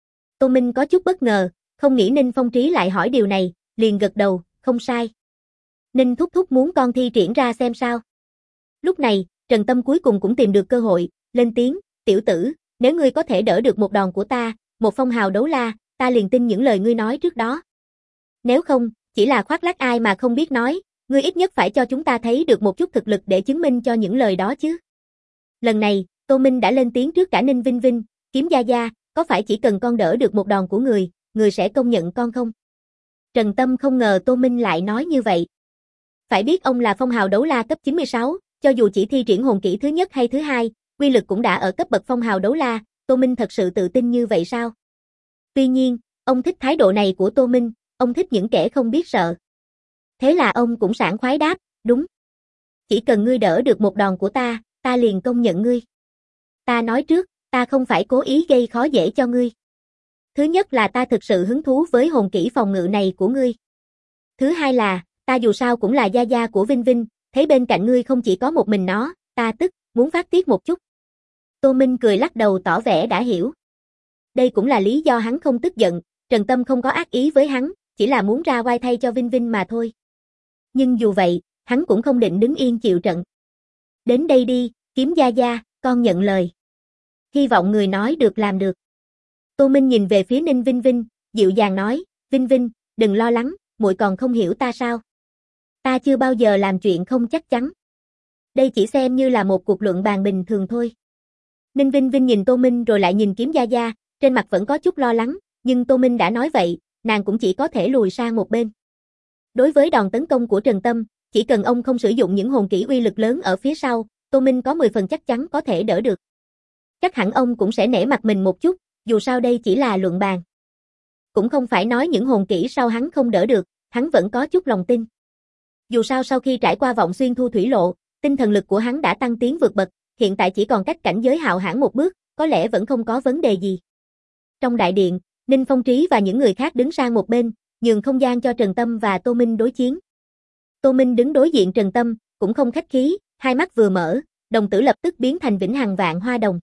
Tô Minh có chút bất ngờ, không nghĩ Ninh Phong Trí lại hỏi điều này, liền gật đầu, không sai. Ninh thúc thúc muốn con thi triển ra xem sao. Lúc này, Trần Tâm cuối cùng cũng tìm được cơ hội, lên tiếng, tiểu tử, nếu ngươi có thể đỡ được một đòn của ta, một phong hào đấu la, ta liền tin những lời ngươi nói trước đó. Nếu không, chỉ là khoác lác ai mà không biết nói, ngươi ít nhất phải cho chúng ta thấy được một chút thực lực để chứng minh cho những lời đó chứ. Lần này, Tô Minh đã lên tiếng trước cả Ninh Vinh Vinh, Kiếm Gia Gia, có phải chỉ cần con đỡ được một đòn của người sẽ công nhận con không? Trần Tâm không ngờ Tô Minh lại nói như vậy. Phải biết ông là phong hào đấu la cấp 96, cho dù chỉ thi triển hồn kỹ thứ nhất hay thứ hai, quy lực cũng đã ở cấp bậc phong hào đấu la, Tô Minh thật sự tự tin như vậy sao? Tuy nhiên, ông thích thái độ này của Tô Minh, ông thích những kẻ không biết sợ. Thế là ông cũng sảng khoái đáp, đúng. Chỉ cần ngươi đỡ được một đòn của ta liền công nhận ngươi. Ta nói trước, ta không phải cố ý gây khó dễ cho ngươi. Thứ nhất là ta thực sự hứng thú với hồn kỹ phòng ngự này của ngươi. Thứ hai là, ta dù sao cũng là gia gia của Vinh Vinh, thấy bên cạnh ngươi không chỉ có một mình nó, ta tức, muốn phát tiết một chút. Tô Minh cười lắc đầu tỏ vẻ đã hiểu. Đây cũng là lý do hắn không tức giận, Trần Tâm không có ác ý với hắn, chỉ là muốn ra oai thay cho Vinh Vinh mà thôi. Nhưng dù vậy, hắn cũng không định đứng yên chịu trận. Đến đây đi, Kiếm gia gia, con nhận lời. Hy vọng người nói được làm được. Tô Minh nhìn về phía Ninh Vinh Vinh, dịu dàng nói, Vinh Vinh, đừng lo lắng, muội còn không hiểu ta sao? Ta chưa bao giờ làm chuyện không chắc chắn. Đây chỉ xem như là một cuộc luận bàn bình thường thôi. Ninh Vinh Vinh nhìn Tô Minh rồi lại nhìn Kiếm gia gia, trên mặt vẫn có chút lo lắng, nhưng Tô Minh đã nói vậy, nàng cũng chỉ có thể lùi sang một bên. Đối với đòn tấn công của Trần Tâm, chỉ cần ông không sử dụng những hồn kỹ uy lực lớn ở phía sau, Tô Minh có 10 phần chắc chắn có thể đỡ được. Chắc hẳn ông cũng sẽ nể mặt mình một chút, dù sao đây chỉ là luận bàn. Cũng không phải nói những hồn kỹ sau hắn không đỡ được, hắn vẫn có chút lòng tin. Dù sao sau khi trải qua vọng xuyên thu thủy lộ, tinh thần lực của hắn đã tăng tiến vượt bậc, hiện tại chỉ còn cách cảnh giới hạo hãn một bước, có lẽ vẫn không có vấn đề gì. Trong đại điện, Ninh Phong Trí và những người khác đứng sang một bên, nhường không gian cho Trần Tâm và Tô Minh đối chiến. Tô Minh đứng đối diện Trần Tâm, cũng không khách khí, hai mắt vừa mở, đồng tử lập tức biến thành vĩnh hằng vạn hoa đồng.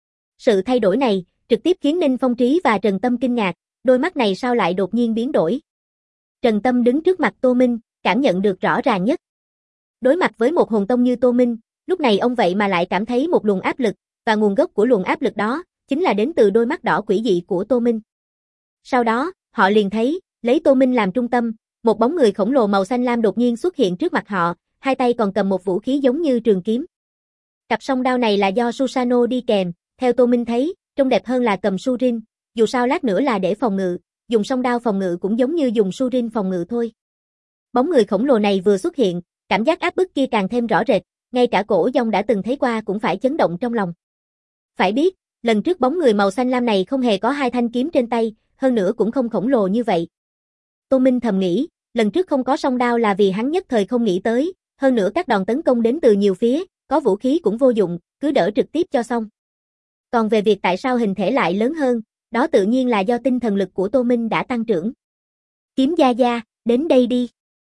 Sự thay đổi này, trực tiếp khiến Ninh Phong Trí và Trần Tâm kinh ngạc, đôi mắt này sao lại đột nhiên biến đổi. Trần Tâm đứng trước mặt Tô Minh, cảm nhận được rõ ràng nhất. Đối mặt với một hồn tông như Tô Minh, lúc này ông vậy mà lại cảm thấy một luồng áp lực, và nguồn gốc của luồng áp lực đó, chính là đến từ đôi mắt đỏ quỷ dị của Tô Minh. Sau đó, họ liền thấy, lấy Tô Minh làm trung tâm, một bóng người khổng lồ màu xanh lam đột nhiên xuất hiện trước mặt họ, hai tay còn cầm một vũ khí giống như trường kiếm. Cặp song đao này là do Susano đi kèm, theo Tô Minh thấy, trông đẹp hơn là cầm Surin, dù sao lát nữa là để phòng ngự, dùng song đao phòng ngự cũng giống như dùng Surin phòng ngự thôi. Bóng người khổng lồ này vừa xuất hiện, cảm giác áp bức kia càng thêm rõ rệt, ngay cả Cổ Dông đã từng thấy qua cũng phải chấn động trong lòng. Phải biết, lần trước bóng người màu xanh lam này không hề có hai thanh kiếm trên tay, hơn nữa cũng không khổng lồ như vậy. Tô Minh thầm nghĩ, lần trước không có song đao là vì hắn nhất thời không nghĩ tới, hơn nữa các đòn tấn công đến từ nhiều phía, có vũ khí cũng vô dụng, cứ đỡ trực tiếp cho xong. Còn về việc tại sao hình thể lại lớn hơn, đó tự nhiên là do tinh thần lực của Tô Minh đã tăng trưởng. Kiếm gia gia, đến đây đi.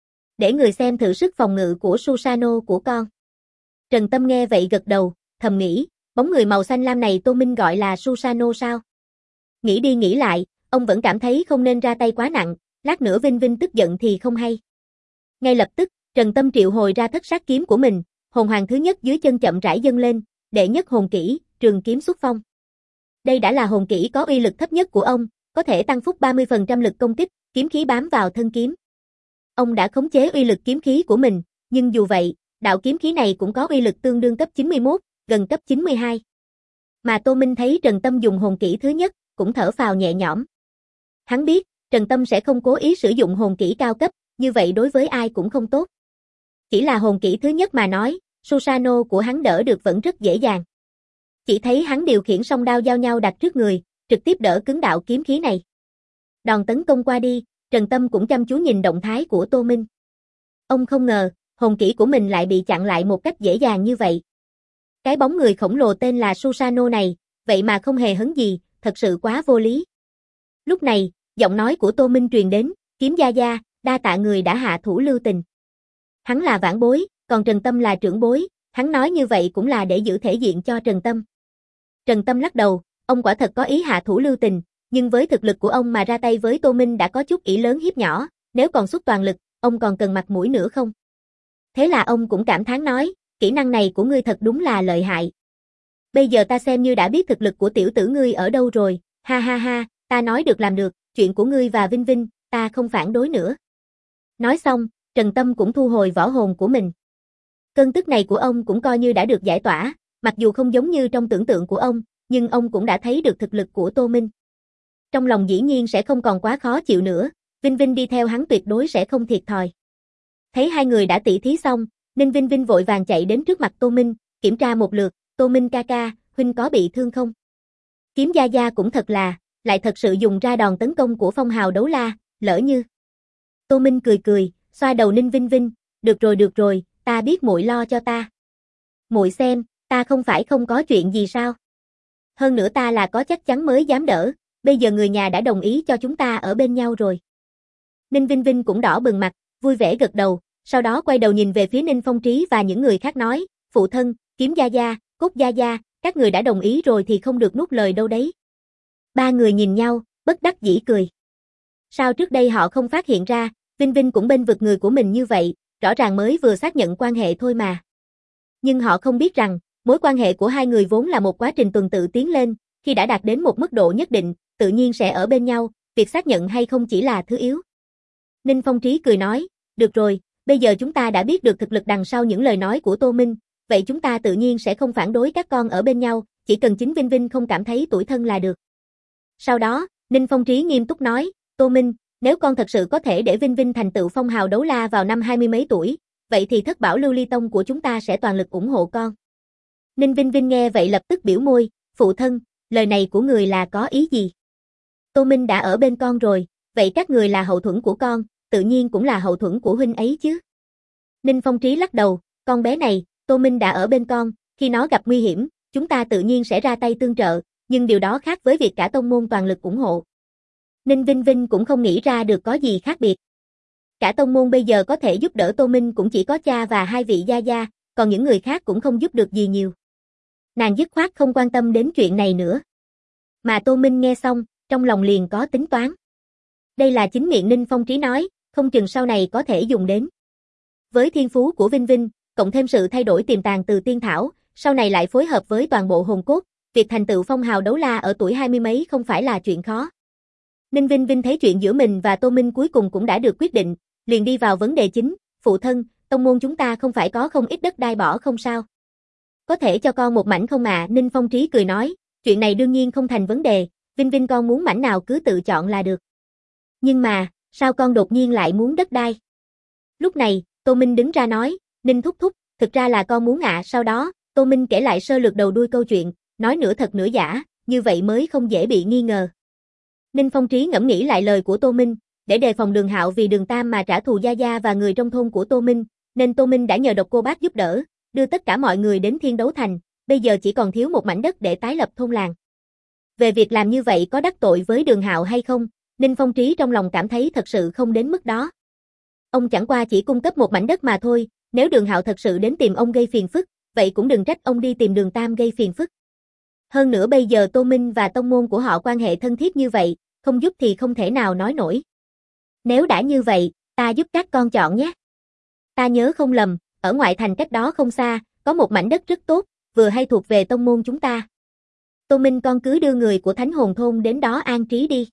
Để người xem thử sức phòng ngự của Susano của con. Trần Tâm nghe vậy gật đầu, thầm nghĩ, bóng người màu xanh lam này Tô Minh gọi là Susano sao? Nghĩ đi nghĩ lại, ông vẫn cảm thấy không nên ra tay quá nặng, lát nữa Vinh Vinh tức giận thì không hay. Ngay lập tức, Trần Tâm triệu hồi ra thất sát kiếm của mình, hồn hoàng thứ nhất dưới chân chậm rãi dâng lên, đệ nhất hồn kỹ, trường kiếm xuất phong. Đây đã là hồn kỹ có uy lực thấp nhất của ông, có thể tăng phúc 30% lực công kích, kiếm khí bám vào thân kiếm. Ông đã khống chế uy lực kiếm khí của mình, nhưng dù vậy, đạo kiếm khí này cũng có uy lực tương đương cấp 91, gần cấp 92. Mà Tô Minh thấy Trần Tâm dùng hồn kỹ thứ nhất, cũng thở phào nhẹ nhõm. Hắn biết, Trần Tâm sẽ không cố ý sử dụng hồn kỹ cao cấp, như vậy đối với ai cũng không tốt. Chỉ là hồn kỹ thứ nhất mà nói, Susano của hắn đỡ được vẫn rất dễ dàng. Chỉ thấy hắn điều khiển song đao giao nhau đặt trước người, trực tiếp đỡ cứng đạo kiếm khí này. Đòn tấn công qua đi, Trần Tâm cũng chăm chú nhìn động thái của Tô Minh. Ông không ngờ, hồn kỹ của mình lại bị chặn lại một cách dễ dàng như vậy. Cái bóng người khổng lồ tên là Susano này, vậy mà không hề hấn gì, thật sự quá vô lý. Lúc này, giọng nói của Tô Minh truyền đến, Kiếm gia gia, đa tạ người đã hạ thủ lưu tình. Hắn là vãn bối, còn Trần Tâm là trưởng bối, hắn nói như vậy cũng là để giữ thể diện cho Trần Tâm. Trần Tâm lắc đầu, ông quả thật có ý hạ thủ lưu tình, nhưng với thực lực của ông mà ra tay với Tô Minh đã có chút ỷ lớn hiếp nhỏ, nếu còn xuất toàn lực, ông còn cần mặt mũi nữa không? Thế là ông cũng cảm thán nói, kỹ năng này của ngươi thật đúng là lợi hại. Bây giờ ta xem như đã biết thực lực của tiểu tử ngươi ở đâu rồi, ha ha ha, ta nói được làm được, chuyện của ngươi và Vinh Vinh, ta không phản đối nữa. Nói xong, Trần Tâm cũng thu hồi võ hồn của mình. Cơn tức này của ông cũng coi như đã được giải tỏa, mặc dù không giống như trong tưởng tượng của ông, nhưng ông cũng đã thấy được thực lực của Tô Minh. Trong lòng dĩ nhiên sẽ không còn quá khó chịu nữa, Vinh Vinh đi theo hắn tuyệt đối sẽ không thiệt thòi. Thấy hai người đã tỉ thí xong, Ninh Vinh Vinh vội vàng chạy đến trước mặt Tô Minh, kiểm tra một lượt, Tô Minh ca ca, huynh có bị thương không? Kiếm gia gia cũng thật là, lại thật sự dùng ra đòn tấn công của phong hào đấu la, lỡ như. Tô Minh cười cười, xoa đầu Ninh Vinh Vinh, được rồi, ta biết muội lo cho ta. Muội xem, ta không phải không có chuyện gì sao? Hơn nữa ta là có chắc chắn mới dám đỡ, bây giờ người nhà đã đồng ý cho chúng ta ở bên nhau rồi. Ninh Vinh Vinh cũng đỏ bừng mặt, vui vẻ gật đầu, sau đó quay đầu nhìn về phía Ninh Phong Trí và những người khác nói, phụ thân, Kiếm gia gia, Cốt gia gia, các người đã đồng ý rồi thì không được nuốt lời đâu đấy. Ba người nhìn nhau, bất đắc dĩ cười. Sao trước đây họ không phát hiện ra, Vinh Vinh cũng bên vực người của mình như vậy, rõ ràng mới vừa xác nhận quan hệ thôi mà. Nhưng họ không biết rằng, mối quan hệ của hai người vốn là một quá trình tuần tự tiến lên, khi đã đạt đến một mức độ nhất định, tự nhiên sẽ ở bên nhau, việc xác nhận hay không chỉ là thứ yếu. Ninh Phong Trí cười nói, được rồi, bây giờ chúng ta đã biết được thực lực đằng sau những lời nói của Tô Minh, vậy chúng ta tự nhiên sẽ không phản đối các con ở bên nhau, chỉ cần chính Vinh Vinh không cảm thấy tủi thân là được. Sau đó, Ninh Phong Trí nghiêm túc nói, Tô Minh, nếu con thật sự có thể để Vinh Vinh thành tựu phong hào đấu la vào năm 20 mấy tuổi, vậy thì Thất Bảo Lưu Ly Tông của chúng ta sẽ toàn lực ủng hộ con. Ninh Vinh Vinh nghe vậy lập tức biểu môi, phụ thân, lời này của người là có ý gì? Tô Minh đã ở bên con rồi, vậy các người là hậu thuẫn của con, tự nhiên cũng là hậu thuẫn của huynh ấy chứ. Ninh Phong Trí lắc đầu, con bé này, Tô Minh đã ở bên con, khi nó gặp nguy hiểm, chúng ta tự nhiên sẽ ra tay tương trợ, nhưng điều đó khác với việc cả tông môn toàn lực ủng hộ. Ninh Vinh Vinh cũng không nghĩ ra được có gì khác biệt. Cả tông môn bây giờ có thể giúp đỡ Tô Minh cũng chỉ có cha và hai vị gia gia, còn những người khác cũng không giúp được gì nhiều. Nàng dứt khoát không quan tâm đến chuyện này nữa. Mà Tô Minh nghe xong, trong lòng liền có tính toán. Đây là chính miệng Ninh Phong Trí nói, không chừng sau này có thể dùng đến. Với thiên phú của Vinh Vinh, cộng thêm sự thay đổi tiềm tàng từ tiên thảo, sau này lại phối hợp với toàn bộ hồn cốt, việc thành tựu phong hào đấu la ở tuổi 20 mấy không phải là chuyện khó. Ninh Vinh Vinh thấy chuyện giữa mình và Tô Minh cuối cùng cũng đã được quyết định, liền đi vào vấn đề chính, phụ thân, tông môn chúng ta không phải có không ít đất đai bỏ không sao? Có thể cho con một mảnh không ạ? Ninh Phong Trí cười nói, chuyện này đương nhiên không thành vấn đề, Vinh Vinh con muốn mảnh nào cứ tự chọn là được. Nhưng mà, sao con đột nhiên lại muốn đất đai? Lúc này, Tô Minh đứng ra nói, Ninh thúc thúc, thực ra là con muốn ạ. Sau đó, Tô Minh kể lại sơ lược đầu đuôi câu chuyện, nói nửa thật nửa giả, như vậy mới không dễ bị nghi ngờ. Ninh Phong Trí ngẫm nghĩ lại lời của Tô Minh, để đề phòng Đường Hạo vì Đường Tam mà trả thù gia gia và người trong thôn của Tô Minh, nên Tô Minh đã nhờ Độc Cô Bác giúp đỡ, đưa tất cả mọi người đến Thiên Đấu Thành, bây giờ chỉ còn thiếu một mảnh đất để tái lập thôn làng. Về việc làm như vậy có đắc tội với Đường Hạo hay không, Ninh Phong Trí trong lòng cảm thấy thật sự không đến mức đó. Ông chẳng qua chỉ cung cấp một mảnh đất mà thôi, nếu Đường Hạo thật sự đến tìm ông gây phiền phức, vậy cũng đừng trách ông đi tìm Đường Tam gây phiền phức. Hơn nữa bây giờ Tô Minh và tông môn của họ quan hệ thân thiết như vậy, không giúp thì không thể nào nói nổi. Nếu đã như vậy, ta giúp các con chọn nhé. Ta nhớ không lầm, ở ngoại thành cách đó không xa, có một mảnh đất rất tốt, vừa hay thuộc về tông môn chúng ta. Tô Minh con cứ đưa người của Thánh Hồn Thôn đến đó an trí đi.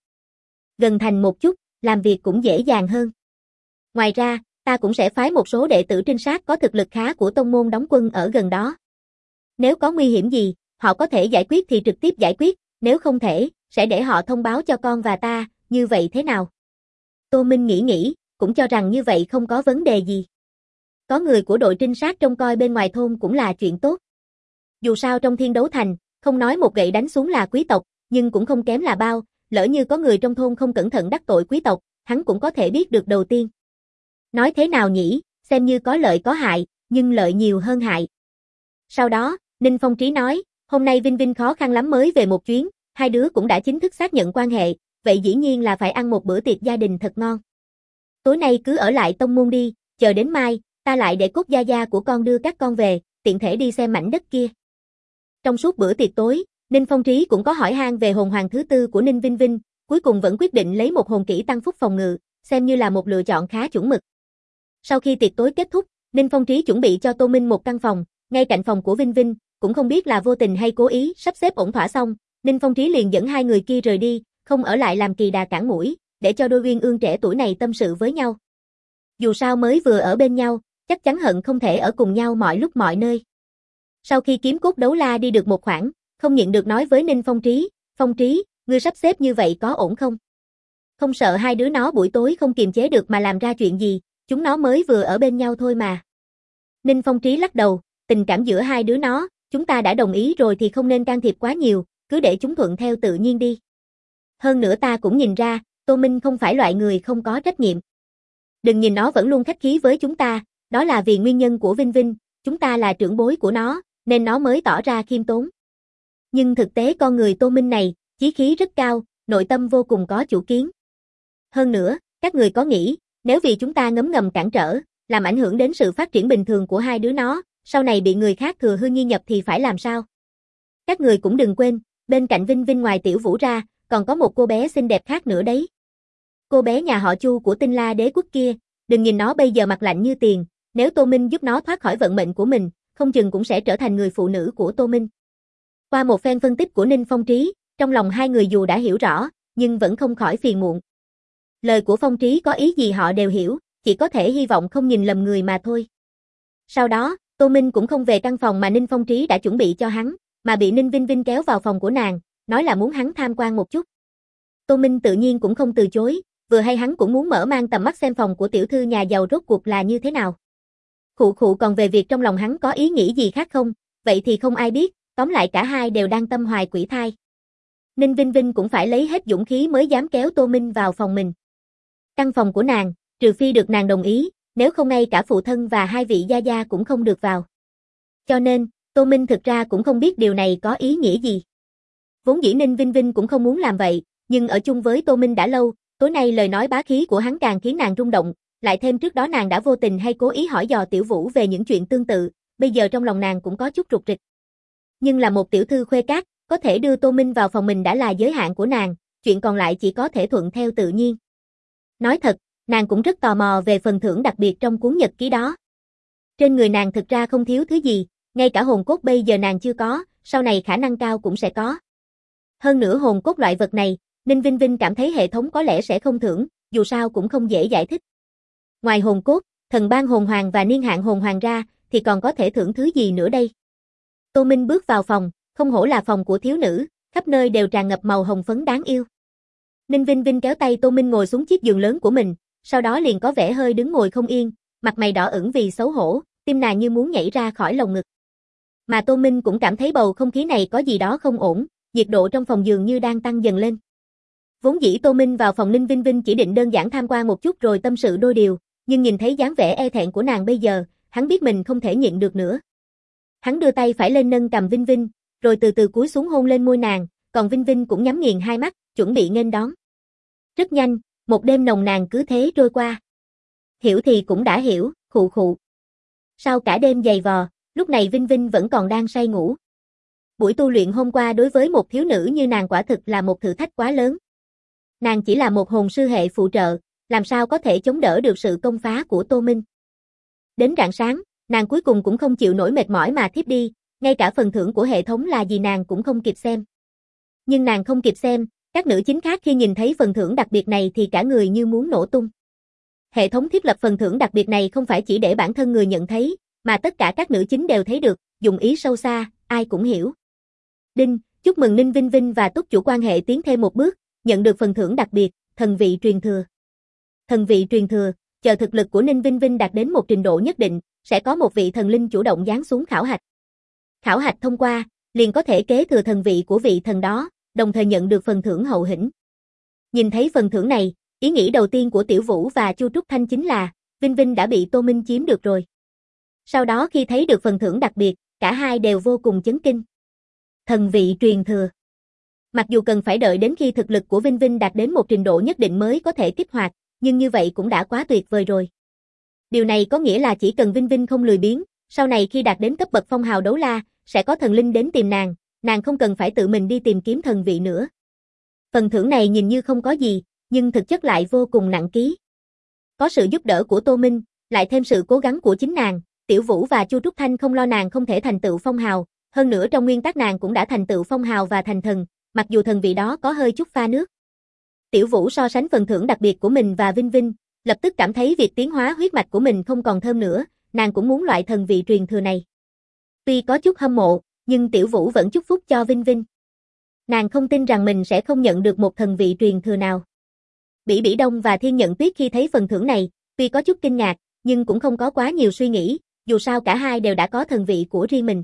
Gần thành một chút, làm việc cũng dễ dàng hơn. Ngoài ra, ta cũng sẽ phái một số đệ tử trinh sát có thực lực khá của tông môn đóng quân ở gần đó. Nếu có nguy hiểm gì, họ có thể giải quyết thì trực tiếp giải quyết, nếu không thể, sẽ để họ thông báo cho con và ta, như vậy thế nào? Tô Minh nghĩ, cũng cho rằng như vậy không có vấn đề gì. Có người của đội trinh sát trông coi bên ngoài thôn cũng là chuyện tốt. Dù sao trong Thiên Đấu Thành, không nói một gậy đánh xuống là quý tộc, nhưng cũng không kém là bao, lỡ như có người trong thôn không cẩn thận đắc tội quý tộc, hắn cũng có thể biết được đầu tiên. Nói thế nào nhỉ, xem như có lợi có hại, nhưng lợi nhiều hơn hại. Sau đó, Ninh Phong Trí nói, hôm nay Vinh Vinh khó khăn lắm mới về một chuyến, hai đứa cũng đã chính thức xác nhận quan hệ, vậy dĩ nhiên là phải ăn một bữa tiệc gia đình thật ngon. Tối nay cứ ở lại tông môn đi, chờ đến mai, ta lại để Cốt gia gia của con đưa các con về, tiện thể đi xem mảnh đất kia. Trong suốt bữa tiệc tối, Ninh Phong Trí cũng có hỏi han về hồn hoàng thứ tư của Ninh Vinh Vinh, cuối cùng vẫn quyết định lấy một hồn kỹ tăng phúc phòng ngự, xem như là một lựa chọn khá chuẩn mực. Sau khi tiệc tối kết thúc, Ninh Phong Trí chuẩn bị cho Tô Minh một căn phòng, ngay cạnh phòng của Vinh Vinh, cũng không biết là vô tình hay cố ý, sắp xếp ổn thỏa xong, Ninh Phong Trí liền dẫn hai người kia rời đi, không ở lại làm kỳ đà cản mũi, để cho đôi uyên ương trẻ tuổi này tâm sự với nhau. Dù sao mới vừa ở bên nhau, chắc chắn hận không thể ở cùng nhau mọi lúc mọi nơi. Sau khi Kiếm Cốt đấu la đi được một khoảng, không nhịn được nói với Ninh Phong Trí, ngươi sắp xếp như vậy có ổn không? Không sợ hai đứa nó buổi tối không kiềm chế được mà làm ra chuyện gì, chúng nó mới vừa ở bên nhau thôi mà. Ninh Phong Trí lắc đầu, tình cảm giữa hai đứa nó, chúng ta đã đồng ý rồi thì không nên can thiệp quá nhiều, cứ để chúng thuận theo tự nhiên đi. Hơn nữa ta cũng nhìn ra, Tô Minh không phải loại người không có trách nhiệm. Đừng nhìn nó vẫn luôn khách khí với chúng ta, đó là vì nguyên nhân của Vinh Vinh, chúng ta là trưởng bối của nó, nên nó mới tỏ ra khiêm tốn. Nhưng thực tế con người Tô Minh này, chí khí rất cao, nội tâm vô cùng có chủ kiến. Hơn nữa, các người có nghĩ, nếu vì chúng ta ngấm ngầm cản trở, làm ảnh hưởng đến sự phát triển bình thường của hai đứa nó, sau này bị người khác thừa hư nhi nhập thì phải làm sao? Các người cũng đừng quên, bên cạnh Vinh Vinh ngoài Tiểu Vũ ra, còn có một cô bé xinh đẹp khác nữa đấy. Cô bé nhà họ Chu của Tinh La Đế quốc kia, đừng nhìn nó bây giờ mặt lạnh như tiền, nếu Tô Minh giúp nó thoát khỏi vận mệnh của mình, không chừng cũng sẽ trở thành người phụ nữ của Tô Minh. Qua một phen phân tích của Ninh Phong Trí, trong lòng hai người dù đã hiểu rõ, nhưng vẫn không khỏi phiền muộn. Lời của Phong Trí có ý gì họ đều hiểu, chỉ có thể hy vọng không nhìn lầm người mà thôi. Sau đó, Tô Minh cũng không về căn phòng mà Ninh Phong Trí đã chuẩn bị cho hắn, mà bị Ninh Vinh Vinh kéo vào phòng của nàng, nói là muốn hắn tham quan một chút. Tô Minh tự nhiên cũng không từ chối, vừa hay hắn cũng muốn mở mang tầm mắt xem phòng của tiểu thư nhà giàu rốt cuộc là như thế nào. Khụ còn về việc trong lòng hắn có ý nghĩ gì khác không, vậy thì không ai biết, tóm lại cả hai đều đang tâm hoài quỷ thai. Ninh Vinh Vinh cũng phải lấy hết dũng khí mới dám kéo Tô Minh vào phòng mình. Căn phòng của nàng, trừ phi được nàng đồng ý, nếu không ngay cả phụ thân và hai vị gia gia cũng không được vào. Cho nên, Tô Minh thực ra cũng không biết điều này có ý nghĩa gì. Vốn dĩ Ninh Vinh Vinh cũng không muốn làm vậy, nhưng ở chung với Tô Minh đã lâu, tối nay lời nói bá khí của hắn càng khiến nàng rung động, lại thêm trước đó nàng đã vô tình hay cố ý hỏi dò Tiểu Vũ về những chuyện tương tự, bây giờ trong lòng nàng cũng có chút rụt rịch. Nhưng là một tiểu thư khuê các, có thể đưa Tô Minh vào phòng mình đã là giới hạn của nàng, chuyện còn lại chỉ có thể thuận theo tự nhiên. Nói thật, nàng cũng rất tò mò về phần thưởng đặc biệt trong cuốn nhật ký đó. Trên người nàng thực ra không thiếu thứ gì, ngay cả hồn cốt bây giờ nàng chưa có, sau này khả năng cao cũng sẽ có. Hơn nữa hồn cốt loại vật này, Ninh Vinh Vinh cảm thấy hệ thống có lẽ sẽ không thưởng, dù sao cũng không dễ giải thích. Ngoài hồn cốt, thần ban hồn hoàng và niên hạn hồn hoàng ra, thì còn có thể thưởng thứ gì nữa đây? Tô Minh bước vào phòng, không hổ là phòng của thiếu nữ, khắp nơi đều tràn ngập màu hồng phấn đáng yêu. Ninh Vinh Vinh kéo tay Tô Minh ngồi xuống chiếc giường lớn của mình, sau đó liền có vẻ hơi đứng ngồi không yên, mặt mày đỏ ửng vì xấu hổ, tim nàng như muốn nhảy ra khỏi lồng ngực. Mà Tô Minh cũng cảm thấy bầu không khí này có gì đó không ổn, nhiệt độ trong phòng dường như đang tăng dần lên. Vốn dĩ Tô Minh vào phòng Ninh Vinh Vinh chỉ định đơn giản tham quan một chút rồi tâm sự đôi điều, nhưng nhìn thấy dáng vẻ e thẹn của nàng bây giờ, hắn biết mình không thể nhịn được nữa. Hắn đưa tay phải lên nâng cầm Vinh Vinh, rồi từ từ cúi xuống hôn lên môi nàng, còn Vinh Vinh cũng nhắm nghiền hai mắt, chuẩn bị nghênh đón. Rất nhanh, một đêm nồng nàn cứ thế trôi qua. Hiểu thì cũng đã hiểu, khụ. Sau cả đêm dày vò, lúc này Vinh Vinh vẫn còn đang say ngủ. Buổi tu luyện hôm qua đối với một thiếu nữ như nàng quả thực là một thử thách quá lớn. Nàng chỉ là một hồn sư hệ phụ trợ, làm sao có thể chống đỡ được sự công phá của Tô Minh. Đến rạng sáng, nàng cuối cùng cũng không chịu nổi mệt mỏi mà thiếp đi, ngay cả phần thưởng của hệ thống là gì nàng cũng không kịp xem. Nhưng nàng không kịp xem, các nữ chính khác khi nhìn thấy phần thưởng đặc biệt này thì cả người như muốn nổ tung. Hệ thống thiết lập phần thưởng đặc biệt này không phải chỉ để bản thân người nhận thấy, mà tất cả các nữ chính đều thấy được, dùng ý sâu xa, ai cũng hiểu. Đinh, chúc mừng Ninh Vinh Vinh và Túc chủ quan hệ tiến thêm một bước, nhận được phần thưởng đặc biệt, thần vị truyền thừa. Thần vị truyền thừa, chờ thực lực của Ninh Vinh Vinh đạt đến một trình độ nhất định, sẽ có một vị thần linh chủ động giáng xuống khảo hạch. Khảo hạch thông qua, liền có thể kế thừa thần vị của vị thần đó, đồng thời nhận được phần thưởng hậu hĩnh. Nhìn thấy phần thưởng này, ý nghĩ đầu tiên của Tiểu Vũ và Chu Trúc Thanh chính là, Vinh Vinh đã bị Tô Minh chiếm được rồi. Sau đó khi thấy được phần thưởng đặc biệt, cả hai đều vô cùng chấn kinh. Thần vị truyền thừa. Mặc dù cần phải đợi đến khi thực lực của Vinh Vinh đạt đến một trình độ nhất định mới có thể kích hoạt, nhưng như vậy cũng đã quá tuyệt vời rồi. Điều này có nghĩa là chỉ cần Vinh Vinh không lười biếng, sau này khi đạt đến cấp bậc phong hào đấu la, sẽ có thần linh đến tìm nàng không cần phải tự mình đi tìm kiếm thần vị nữa. Phần thưởng này nhìn như không có gì, nhưng thực chất lại vô cùng nặng ký. Có sự giúp đỡ của Tô Minh, lại thêm sự cố gắng của chính nàng, Tiểu Vũ và Chu Trúc Thanh không lo nàng không thể thành tựu phong hào, hơn nữa trong nguyên tắc nàng cũng đã thành tựu phong hào và thành thần, mặc dù thần vị đó có hơi chút pha nước. Tiểu Vũ so sánh phần thưởng đặc biệt của mình và Vinh Vinh, lập tức cảm thấy việc tiến hóa huyết mạch của mình không còn thơm nữa, nàng cũng muốn loại thần vị truyền thừa này. Tuy có chút hâm mộ, nhưng Tiểu Vũ vẫn chúc phúc cho Vinh Vinh. Nàng không tin rằng mình sẽ không nhận được một thần vị truyền thừa nào. Bỉ Bỉ Đông và Thiên Nhận Tuyết khi thấy phần thưởng này, tuy có chút kinh ngạc, nhưng cũng không có quá nhiều suy nghĩ, dù sao cả hai đều đã có thần vị của riêng mình.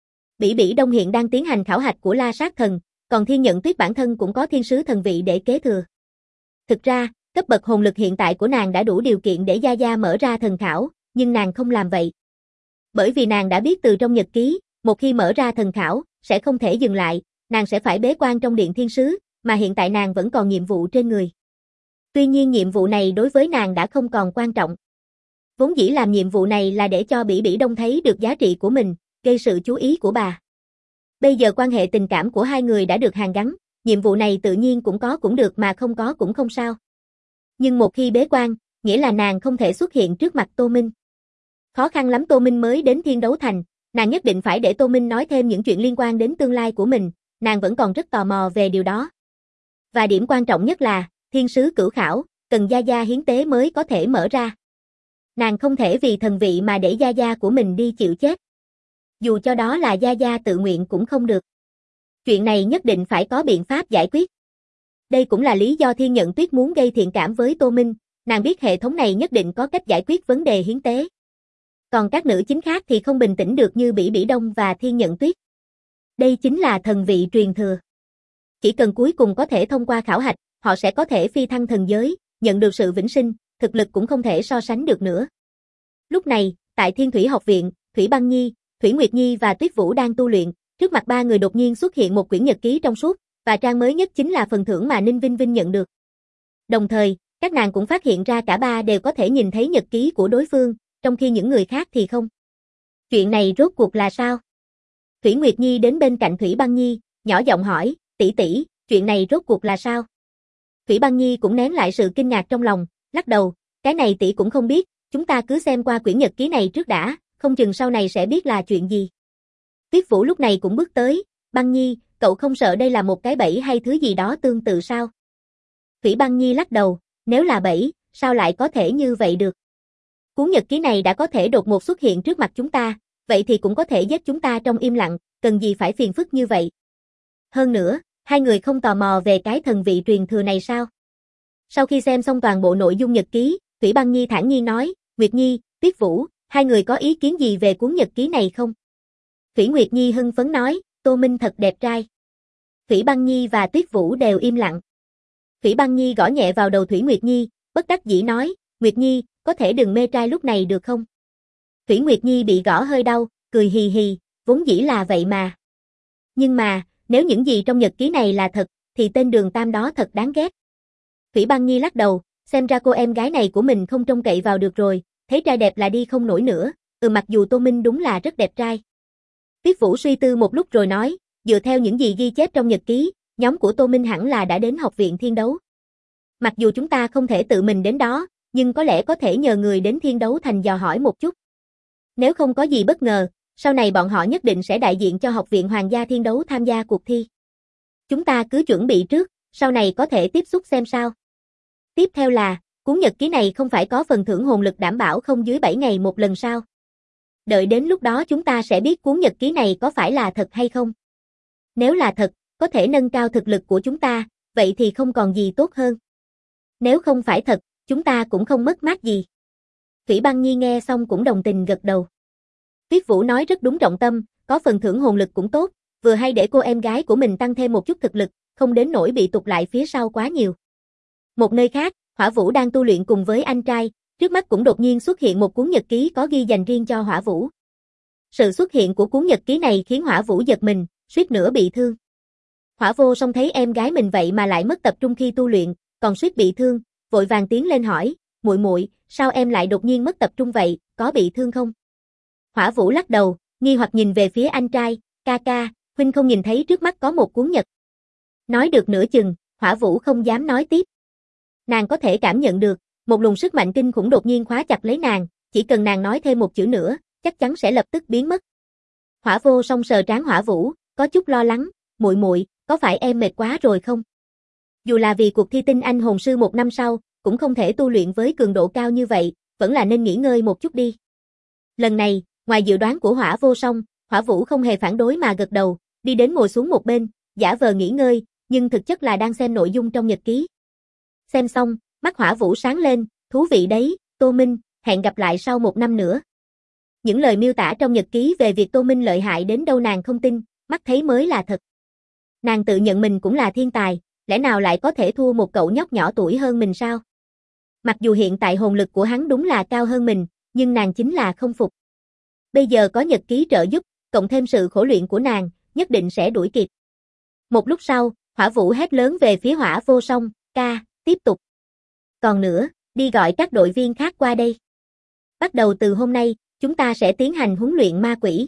Bỉ Bỉ Đông hiện đang tiến hành khảo hạch của La Sát Thần, còn Thiên Nhận Tuyết bản thân cũng có thiên sứ thần vị để kế thừa. Thực ra, cấp bậc hồn lực hiện tại của nàng đã đủ điều kiện để Gia Gia mở ra thần khảo, nhưng nàng không làm vậy. Bởi vì nàng đã biết từ trong nhật ký, một khi mở ra thần khảo, sẽ không thể dừng lại, nàng sẽ phải bế quan trong điện thiên sứ, mà hiện tại nàng vẫn còn nhiệm vụ trên người. Tuy nhiên nhiệm vụ này đối với nàng đã không còn quan trọng. Vốn dĩ làm nhiệm vụ này là để cho Bỉ Bỉ Đông thấy được giá trị của mình, gây sự chú ý của bà. Bây giờ quan hệ tình cảm của hai người đã được hàn gắn, nhiệm vụ này tự nhiên cũng có cũng được mà không có cũng không sao. Nhưng một khi bế quan, nghĩa là nàng không thể xuất hiện trước mặt Tô Minh. Khó khăn lắm Tô Minh mới đến Thiên Đấu Thành, nàng nhất định phải để Tô Minh nói thêm những chuyện liên quan đến tương lai của mình, nàng vẫn còn rất tò mò về điều đó. Và điểm quan trọng nhất là, thiên sứ cửu khảo, cần Gia Gia hiến tế mới có thể mở ra. Nàng không thể vì thần vị mà để Gia Gia của mình đi chịu chết. Dù cho đó là Gia Gia tự nguyện cũng không được. Chuyện này nhất định phải có biện pháp giải quyết. Đây cũng là lý do Thiên Nhận Tuyết muốn gây thiện cảm với Tô Minh, nàng biết hệ thống này nhất định có cách giải quyết vấn đề hiến tế. Còn các nữ chính khác thì không bình tĩnh được như Bỉ Bỉ Đông và Thiên Nhận Tuyết. Đây chính là thần vị truyền thừa. Chỉ cần cuối cùng có thể thông qua khảo hạch, họ sẽ có thể phi thăng thần giới, nhận được sự vĩnh sinh, thực lực cũng không thể so sánh được nữa. Lúc này, tại Thiên Thủy Học Viện, Thủy Băng Nhi, Thủy Nguyệt Nhi và Tuyết Vũ đang tu luyện, trước mặt ba người đột nhiên xuất hiện một quyển nhật ký trong suốt, và trang mới nhất chính là phần thưởng mà Ninh Vinh Vinh nhận được. Đồng thời, các nàng cũng phát hiện ra cả ba đều có thể nhìn thấy nhật ký của đối phương, trong khi những người khác thì không. Chuyện này rốt cuộc là sao? Thủy Nguyệt Nhi đến bên cạnh Thủy Băng Nhi, nhỏ giọng hỏi, tỷ tỷ, chuyện này rốt cuộc là sao? Thủy Băng Nhi cũng nén lại sự kinh ngạc trong lòng, lắc đầu, cái này tỷ cũng không biết, chúng ta cứ xem qua quyển nhật ký này trước đã, không chừng sau này sẽ biết là chuyện gì. Tuyết Vũ lúc này cũng bước tới, Băng Nhi, cậu không sợ đây là một cái bẫy hay thứ gì đó tương tự sao? Thủy Băng Nhi lắc đầu, nếu là bẫy, sao lại có thể như vậy được? Cuốn nhật ký này đã có thể đột ngột xuất hiện trước mặt chúng ta, vậy thì cũng có thể giết chúng ta trong im lặng, cần gì phải phiền phức như vậy? Hơn nữa, hai người không tò mò về cái thần vị truyền thừa này sao? Sau khi xem xong toàn bộ nội dung nhật ký, Thủy Băng Nhi thản nhiên nói, Nguyệt Nhi, Tuyết Vũ, hai người có ý kiến gì về cuốn nhật ký này không? Thủy Nguyệt Nhi hưng phấn nói, Tô Minh thật đẹp trai. Thủy Băng Nhi và Tuyết Vũ đều im lặng. Thủy Băng Nhi gõ nhẹ vào đầu Thủy Nguyệt Nhi, bất đắc dĩ nói, Nguyệt Nhi, có thể đừng mê trai lúc này được không? Thủy Nguyệt Nhi bị gõ hơi đau, cười hì hì, vốn dĩ là vậy mà. Nhưng mà, nếu những gì trong nhật ký này là thật, thì tên Đường Tam đó thật đáng ghét. Thủy Băng Nhi lắc đầu, xem ra cô em gái này của mình không trông cậy vào được rồi, thấy trai đẹp là đi không nổi nữa, mặc dù Tô Minh đúng là rất đẹp trai. Tuyết Vũ suy tư một lúc rồi nói, dựa theo những gì ghi chép trong nhật ký, nhóm của Tô Minh hẳn là đã đến Học viện Thiên Đấu. Mặc dù chúng ta không thể tự mình đến đó, nhưng có lẽ có thể nhờ người đến Thiên Đấu Thành dò hỏi một chút. Nếu không có gì bất ngờ, sau này bọn họ nhất định sẽ đại diện cho Học viện Hoàng gia Thiên Đấu tham gia cuộc thi. Chúng ta cứ chuẩn bị trước, sau này có thể tiếp xúc xem sao. Tiếp theo là, cuốn nhật ký này không phải có phần thưởng hồn lực đảm bảo không dưới 7 ngày một lần sao? Đợi đến lúc đó chúng ta sẽ biết cuốn nhật ký này có phải là thật hay không. Nếu là thật, có thể nâng cao thực lực của chúng ta, vậy thì không còn gì tốt hơn. Nếu không phải thật, chúng ta cũng không mất mát gì. Thủy Băng Nhi nghe xong cũng đồng tình gật đầu. Tuyết Vũ nói rất đúng trọng tâm, có phần thưởng hồn lực cũng tốt, vừa hay để cô em gái của mình tăng thêm một chút thực lực, không đến nỗi bị tụt lại phía sau quá nhiều. Một nơi khác, Hỏa Vũ đang tu luyện cùng với anh trai, trước mắt cũng đột nhiên xuất hiện một cuốn nhật ký có ghi dành riêng cho Hỏa Vũ. Sự xuất hiện của cuốn nhật ký này khiến Hỏa Vũ giật mình, suýt nữa bị thương. Hỏa Vô Song thấy em gái mình vậy mà lại mất tập trung khi tu luyện, còn suýt bị thương, vội vàng tiến lên hỏi, muội muội, sao em lại đột nhiên mất tập trung vậy, có bị thương không? Hỏa Vũ lắc đầu, nghi hoặc nhìn về phía anh trai, ca ca, huynh không nhìn thấy trước mắt có một cuốn nhật. Nói được nửa chừng, Hỏa Vũ không dám nói tiếp. Nàng có thể cảm nhận được, một luồng sức mạnh kinh khủng đột nhiên khóa chặt lấy nàng, chỉ cần nàng nói thêm một chữ nữa, chắc chắn sẽ lập tức biến mất. Hỏa Vô Song sờ trán Hỏa Vũ, có chút lo lắng, muội muội, có phải em mệt quá rồi không? Dù là vì cuộc thi tinh anh hồn sư một năm sau, cũng không thể tu luyện với cường độ cao như vậy, vẫn là nên nghỉ ngơi một chút đi. Lần này, ngoài dự đoán của Hỏa Vô Song, Hỏa Vũ không hề phản đối mà gật đầu, đi đến ngồi xuống một bên, giả vờ nghỉ ngơi, nhưng thực chất là đang xem nội dung trong nhật ký. Xem xong, mắt Hỏa Vũ sáng lên, thú vị đấy, Tô Minh, hẹn gặp lại sau một năm nữa. Những lời miêu tả trong nhật ký về việc Tô Minh lợi hại đến đâu nàng không tin, mắt thấy mới là thật. Nàng tự nhận mình cũng là thiên tài, lẽ nào lại có thể thua một cậu nhóc nhỏ tuổi hơn mình sao? Mặc dù hiện tại hồn lực của hắn đúng là cao hơn mình, nhưng nàng chính là không phục. Bây giờ có nhật ký trợ giúp, cộng thêm sự khổ luyện của nàng, nhất định sẽ đuổi kịp. Một lúc sau, Hỏa Vũ hét lớn về phía Hỏa Vô Song, ca, tiếp tục. Còn nữa, đi gọi các đội viên khác qua đây. Bắt đầu từ hôm nay, chúng ta sẽ tiến hành huấn luyện ma quỷ.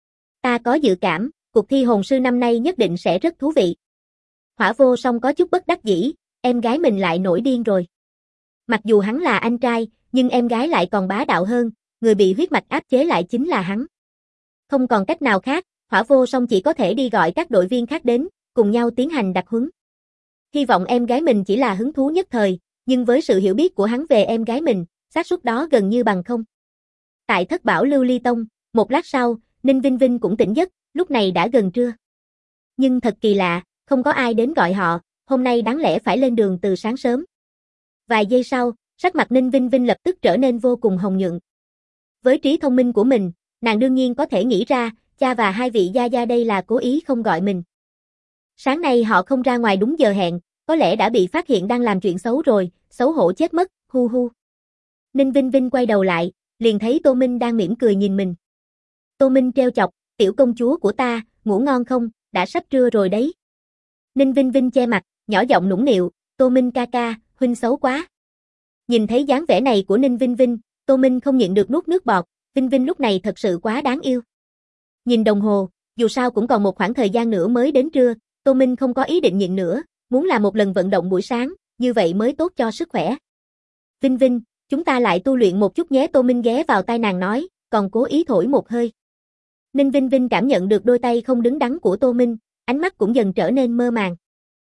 Ta có dự cảm, cuộc thi hồn sư năm nay nhất định sẽ rất thú vị. Hỏa Vô Song có chút bất đắc dĩ, em gái mình lại nổi điên rồi. Mặc dù hắn là anh trai, nhưng em gái lại còn bá đạo hơn, người bị huyết mạch áp chế lại chính là hắn. Không còn cách nào khác, Hỏa Vô Song chỉ có thể đi gọi các đội viên khác đến, cùng nhau tiến hành đặc huấn. Hy vọng em gái mình chỉ là hứng thú nhất thời, nhưng với sự hiểu biết của hắn về em gái mình, xác suất đó gần như bằng không. Tại Thất Bảo Lưu Ly Tông, một lát sau, Ninh Vinh Vinh cũng tỉnh giấc, lúc này đã gần trưa. Nhưng thật kỳ lạ, không có ai đến gọi họ, hôm nay đáng lẽ phải lên đường từ sáng sớm. Vài giây sau, sắc mặt Ninh Vinh Vinh lập tức trở nên vô cùng hồng nhuận. Với trí thông minh của mình, nàng đương nhiên có thể nghĩ ra, cha và hai vị gia gia đây là cố ý không gọi mình. Sáng nay họ không ra ngoài đúng giờ hẹn, có lẽ đã bị phát hiện đang làm chuyện xấu rồi, xấu hổ chết mất, hu hu. Ninh Vinh Vinh quay đầu lại, liền thấy Tô Minh đang mỉm cười nhìn mình. Tô Minh trêu chọc, tiểu công chúa của ta, ngủ ngon không, đã sắp trưa rồi đấy. Ninh Vinh Vinh che mặt, nhỏ giọng nũng nịu, Tô Minh ca ca, huynh xấu quá. Nhìn thấy dáng vẻ này của Ninh Vinh Vinh, Tô Minh không nhịn được nuốt nước bọt, Vinh Vinh lúc này thật sự quá đáng yêu. Nhìn đồng hồ, dù sao cũng còn một khoảng thời gian nữa mới đến trưa, Tô Minh không có ý định nhịn nữa, muốn làm một lần vận động buổi sáng, như vậy mới tốt cho sức khỏe. Vinh Vinh, chúng ta lại tu luyện một chút nhé. Tô Minh ghé vào tai nàng nói, còn cố ý thổi một hơi. Ninh Vinh Vinh cảm nhận được đôi tay không đứng đắn của Tô Minh, ánh mắt cũng dần trở nên mơ màng.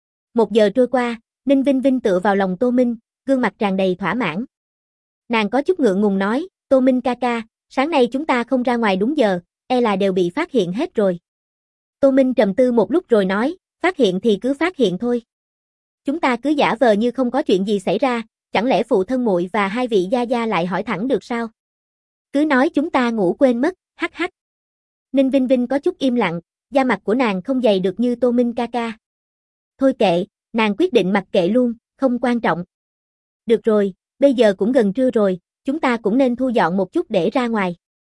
1 giờ trôi qua, Ninh Vinh Vinh tựa vào lòng Tô Minh, gương mặt tràn đầy thỏa mãn. Nàng có chút ngượng ngùng nói, Tô Minh ca ca, sáng nay chúng ta không ra ngoài đúng giờ, e là đều bị phát hiện hết rồi. Tô Minh trầm tư một lúc rồi nói, phát hiện thì cứ phát hiện thôi. Chúng ta cứ giả vờ như không có chuyện gì xảy ra, chẳng lẽ phụ thân muội và hai vị gia gia lại hỏi thẳng được sao? Cứ nói chúng ta ngủ quên mất, hắc hắc. Ninh Vinh Vinh có chút im lặng, da mặt của nàng không dày được như Tô Minh ca ca. Thôi kệ, nàng quyết định mặc kệ luôn, không quan trọng. Được rồi, bây giờ cũng gần trưa rồi, chúng ta cũng nên thu dọn một chút để ra ngoài.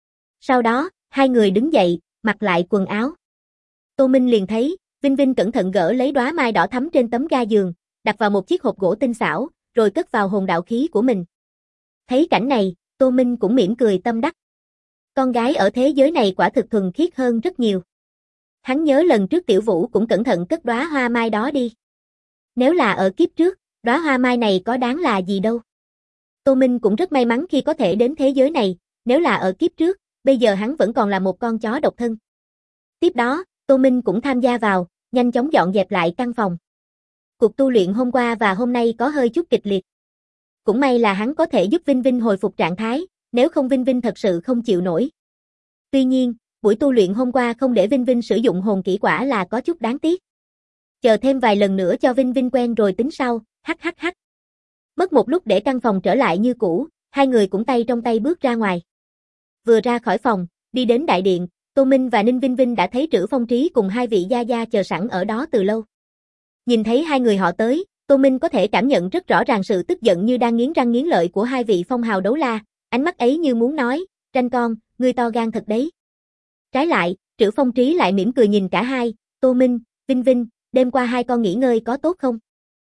Sau đó, hai người đứng dậy, mặc lại quần áo. Tô Minh liền thấy, Vinh Vinh cẩn thận gỡ lấy đóa mai đỏ thắm trên tấm ga giường, đặt vào một chiếc hộp gỗ tinh xảo, rồi cất vào hồn đạo khí của mình. Thấy cảnh này, Tô Minh cũng mỉm cười tâm đắc. Con gái ở thế giới này quả thực thuần khiết hơn rất nhiều. Hắn nhớ lần trước Tiểu Vũ cũng cẩn thận cất đóa hoa mai đó đi. Nếu là ở kiếp trước, đóa hoa mai này có đáng là gì đâu. Tô Minh cũng rất may mắn khi có thể đến thế giới này, nếu là ở kiếp trước, bây giờ hắn vẫn còn là một con chó độc thân. Tiếp đó, Tô Minh cũng tham gia vào, nhanh chóng dọn dẹp lại căn phòng. Cuộc tu luyện hôm qua và hôm nay có hơi chút kịch liệt. Cũng may là hắn có thể giúp Vinh Vinh hồi phục trạng thái, nếu không Vinh Vinh thật sự không chịu nổi. Tuy nhiên, buổi tu luyện hôm qua không để Vinh Vinh sử dụng hồn kỹ quả là có chút đáng tiếc. Chờ thêm vài lần nữa cho Vinh Vinh quen rồi tính sau, hắc hắc hắc. Mất một lúc để căn phòng trở lại như cũ, hai người cũng tay trong tay bước ra ngoài. Vừa ra khỏi phòng, đi đến đại điện, Tô Minh và Ninh Vinh Vinh đã thấy Trữ Phong Trí cùng hai vị gia gia chờ sẵn ở đó từ lâu. Nhìn thấy hai người họ tới, Tô Minh có thể cảm nhận rất rõ ràng sự tức giận như đang nghiến răng nghiến lợi của hai vị phong hào đấu la, ánh mắt ấy như muốn nói, Tranh con, ngươi to gan thật đấy. Trái lại, Trữ Phong Trí lại mỉm cười nhìn cả hai, Tô Minh, Vinh Vinh, đêm qua hai con nghỉ ngơi có tốt không?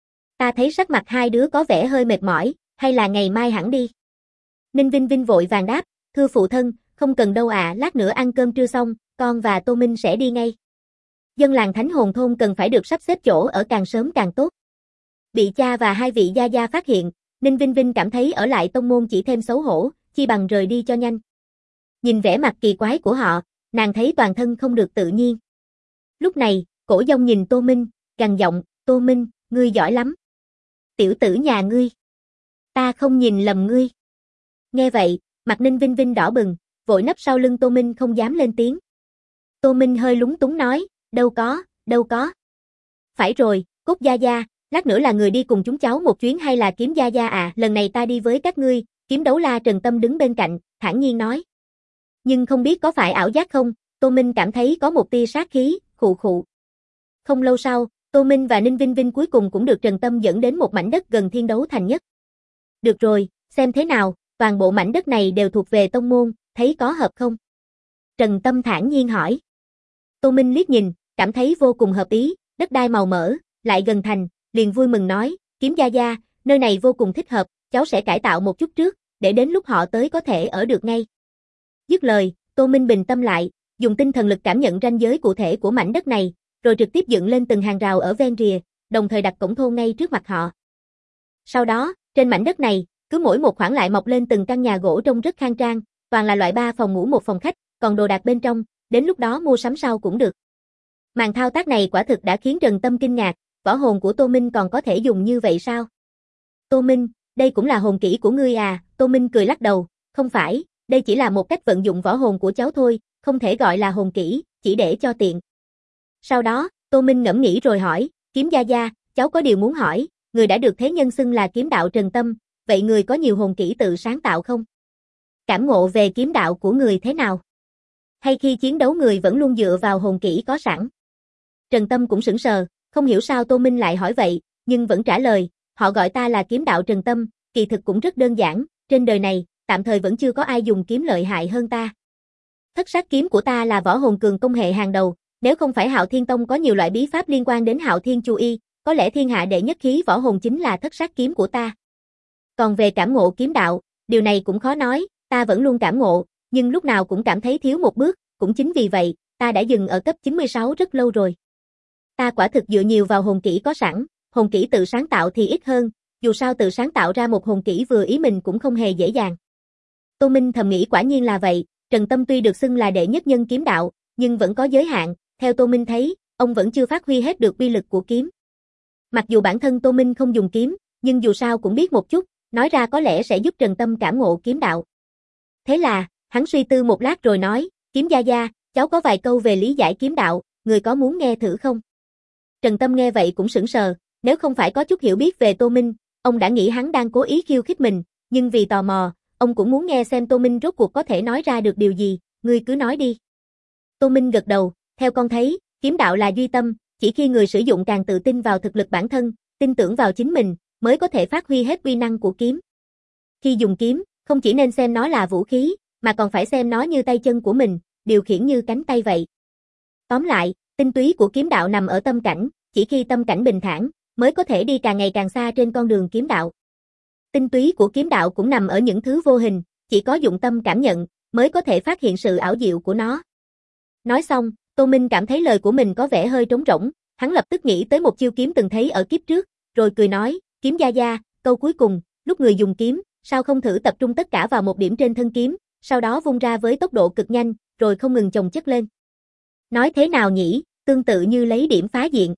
Ta thấy sắc mặt hai đứa có vẻ hơi mệt mỏi, hay là ngày mai hẳn đi. Ninh Vinh Vinh vội vàng đáp, thưa phụ thân, không cần đâu ạ, lát nữa ăn cơm trưa xong, con và Tô Minh sẽ đi ngay. Dân làng Thánh Hồn Thôn cần phải được sắp xếp chỗ ở càng sớm càng tốt. Bị cha và hai vị gia gia phát hiện, Ninh Vinh Vinh cảm thấy ở lại tông môn chỉ thêm xấu hổ, chi bằng rời đi cho nhanh. Nhìn vẻ mặt kỳ quái của họ, nàng thấy toàn thân không được tự nhiên. Lúc này, Cổ Dông nhìn Tô Minh, gằn giọng, Tô Minh, ngươi giỏi lắm. Tiểu tử nhà ngươi. Ta không nhìn lầm ngươi. Nghe vậy, mặt Ninh Vinh Vinh đỏ bừng, vội nấp sau lưng Tô Minh không dám lên tiếng. Tô Minh hơi lúng túng nói, đâu có. Phải rồi, Cốt gia gia, lát nữa là người đi cùng chúng cháu một chuyến hay là Kiếm gia gia à, lần này ta đi với các ngươi, Kiếm đấu la Trần Tâm đứng bên cạnh, thản nhiên nói. Nhưng không biết có phải ảo giác không, Tô Minh cảm thấy có một tia sát khí, khụ khụ. Không lâu sau, Tô Minh và Ninh Vinh Vinh cuối cùng cũng được Trần Tâm dẫn đến một mảnh đất gần Thiên Đấu Thành nhất. Được rồi, xem thế nào, toàn bộ mảnh đất này đều thuộc về tông môn, thấy có hợp không? Trần Tâm thản nhiên hỏi. Tô Minh liếc nhìn, cảm thấy vô cùng hợp ý, đất đai màu mỡ, lại gần thành, liền vui mừng nói, Kiếm gia gia, nơi này vô cùng thích hợp, cháu sẽ cải tạo một chút trước, để đến lúc họ tới có thể ở được ngay. Dứt lời, Tô Minh bình tâm lại, dùng tinh thần lực cảm nhận ranh giới cụ thể của mảnh đất này, rồi trực tiếp dựng lên từng hàng rào ở ven rìa, đồng thời đặt cổng thôn ngay trước mặt họ. Sau đó, trên mảnh đất này, cứ mỗi một khoảng lại mọc lên từng căn nhà gỗ trông rất khang trang, toàn là loại 3 phòng ngủ 1 phòng khách, còn đồ đạc bên trong, đến lúc đó mua sắm sau cũng được. Màn thao tác này quả thực đã khiến Trần Tâm kinh ngạc, võ hồn của Tô Minh còn có thể dùng như vậy sao? Tô Minh, đây cũng là hồn kỹ của ngươi à? Tô Minh cười lắc đầu, không phải, đây chỉ là một cách vận dụng võ hồn của cháu thôi, không thể gọi là hồn kỹ, chỉ để cho tiện. Sau đó, Tô Minh ngẫm nghĩ rồi hỏi, Kiếm gia gia, cháu có điều muốn hỏi, người đã được thế nhân xưng là kiếm đạo Trần Tâm, vậy người có nhiều hồn kỹ tự sáng tạo không? Cảm ngộ về kiếm đạo của người thế nào? Hay khi chiến đấu người vẫn luôn dựa vào hồn kỹ có sẵn? Trần Tâm cũng sững sờ, không hiểu sao Tô Minh lại hỏi vậy, nhưng vẫn trả lời, họ gọi ta là kiếm đạo Trần Tâm, kỳ thực cũng rất đơn giản, trên đời này, tạm thời vẫn chưa có ai dùng kiếm lợi hại hơn ta. Thất sát kiếm của ta là võ hồn cường công hệ hàng đầu, nếu không phải Hạo Thiên Tông có nhiều loại bí pháp liên quan đến Hạo Thiên Chu Y, có lẽ thiên hạ đệ nhất khí võ hồn chính là thất sát kiếm của ta. Còn về cảm ngộ kiếm đạo, điều này cũng khó nói, ta vẫn luôn cảm ngộ, nhưng lúc nào cũng cảm thấy thiếu một bước, cũng chính vì vậy, ta đã dừng ở cấp 96 rất lâu rồi. Ta quả thực dựa nhiều vào hồn kỹ có sẵn, hồn kỹ tự sáng tạo thì ít hơn, dù sao tự sáng tạo ra một hồn kỹ vừa ý mình cũng không hề dễ dàng. Tô Minh thầm nghĩ quả nhiên là vậy, Trần Tâm tuy được xưng là đệ nhất nhân kiếm đạo, nhưng vẫn có giới hạn, theo Tô Minh thấy, ông vẫn chưa phát huy hết được uy lực của kiếm. Mặc dù bản thân Tô Minh không dùng kiếm, nhưng dù sao cũng biết một chút, nói ra có lẽ sẽ giúp Trần Tâm cảm ngộ kiếm đạo. Thế là, hắn suy tư một lát rồi nói, Kiếm gia gia, cháu có vài câu về lý giải kiếm đạo, người có muốn nghe thử không? Trần Tâm nghe vậy cũng sững sờ, nếu không phải có chút hiểu biết về Tô Minh, ông đã nghĩ hắn đang cố ý khiêu khích mình, nhưng vì tò mò, ông cũng muốn nghe xem Tô Minh rốt cuộc có thể nói ra được điều gì, ngươi cứ nói đi. Tô Minh gật đầu, theo con thấy, kiếm đạo là duy tâm, chỉ khi người sử dụng càng tự tin vào thực lực bản thân, tin tưởng vào chính mình, mới có thể phát huy hết uy năng của kiếm. Khi dùng kiếm, không chỉ nên xem nó là vũ khí, mà còn phải xem nó như tay chân của mình, điều khiển như cánh tay vậy. Tóm lại, tinh túy của kiếm đạo nằm ở tâm cảnh, chỉ khi tâm cảnh bình thản, mới có thể đi càng ngày càng xa trên con đường kiếm đạo. Tinh túy của kiếm đạo cũng nằm ở những thứ vô hình, chỉ có dụng tâm cảm nhận, mới có thể phát hiện sự ảo diệu của nó. Nói xong, Tô Minh cảm thấy lời của mình có vẻ hơi trống rỗng, hắn lập tức nghĩ tới một chiêu kiếm từng thấy ở kiếp trước, rồi cười nói, Kiếm gia gia, câu cuối cùng, lúc người dùng kiếm, sao không thử tập trung tất cả vào một điểm trên thân kiếm, sau đó vung ra với tốc độ cực nhanh, rồi không ngừng chồng chất lên. Nói thế nào nhỉ, tương tự như lấy điểm phá diện.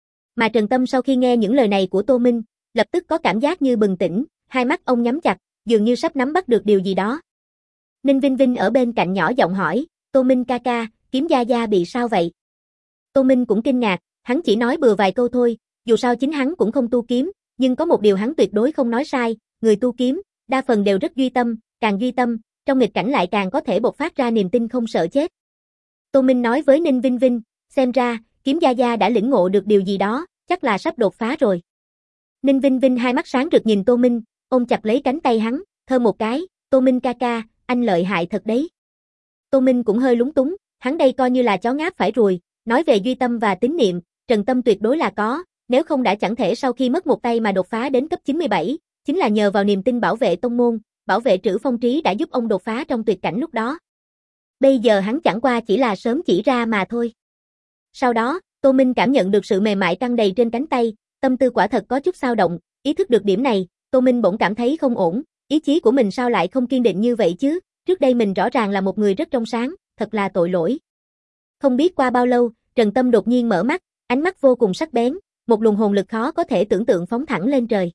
Mà Trần Tâm sau khi nghe những lời này của Tô Minh, lập tức có cảm giác như bừng tỉnh, hai mắt ông nhắm chặt, dường như sắp nắm bắt được điều gì đó. Ninh Vinh Vinh ở bên cạnh nhỏ giọng hỏi, Tô Minh ca ca, Kiếm gia gia bị sao vậy? Tô Minh cũng kinh ngạc, hắn chỉ nói bừa vài câu thôi, dù sao chính hắn cũng không tu kiếm, nhưng có một điều hắn tuyệt đối không nói sai, người tu kiếm, đa phần đều rất duy tâm, càng duy tâm, trong nghịch cảnh lại càng có thể bộc phát ra niềm tin không sợ chết. Tô Minh nói với Ninh Vinh Vinh, xem ra, Kiếm gia gia đã lĩnh ngộ được điều gì đó, chắc là sắp đột phá rồi. Ninh Vinh Vinh hai mắt sáng rực nhìn Tô Minh, ôm chặt lấy cánh tay hắn, thơm một cái, Tô Minh ca ca, anh lợi hại thật đấy. Tô Minh cũng hơi lúng túng, hắn đây coi như là chó ngáp phải ruồi, nói về duy tâm và tín niệm, Trần Tâm tuyệt đối là có, nếu không đã chẳng thể sau khi mất một tay mà đột phá đến cấp 97, chính là nhờ vào niềm tin bảo vệ tông môn, bảo vệ Trữ Phong Trí đã giúp ông đột phá trong tuyệt cảnh lúc đó. Bây giờ hắn chẳng qua chỉ là sớm chỉ ra mà thôi. Sau đó, Tô Minh cảm nhận được sự mềm mại căng đầy trên cánh tay, tâm tư quả thật có chút xao động, ý thức được điểm này, Tô Minh bỗng cảm thấy không ổn, ý chí của mình sao lại không kiên định như vậy chứ, trước đây mình rõ ràng là một người rất trong sáng, thật là tội lỗi. Không biết qua bao lâu, Trần Tâm đột nhiên mở mắt, ánh mắt vô cùng sắc bén, một luồng hồn lực khó có thể tưởng tượng phóng thẳng lên trời.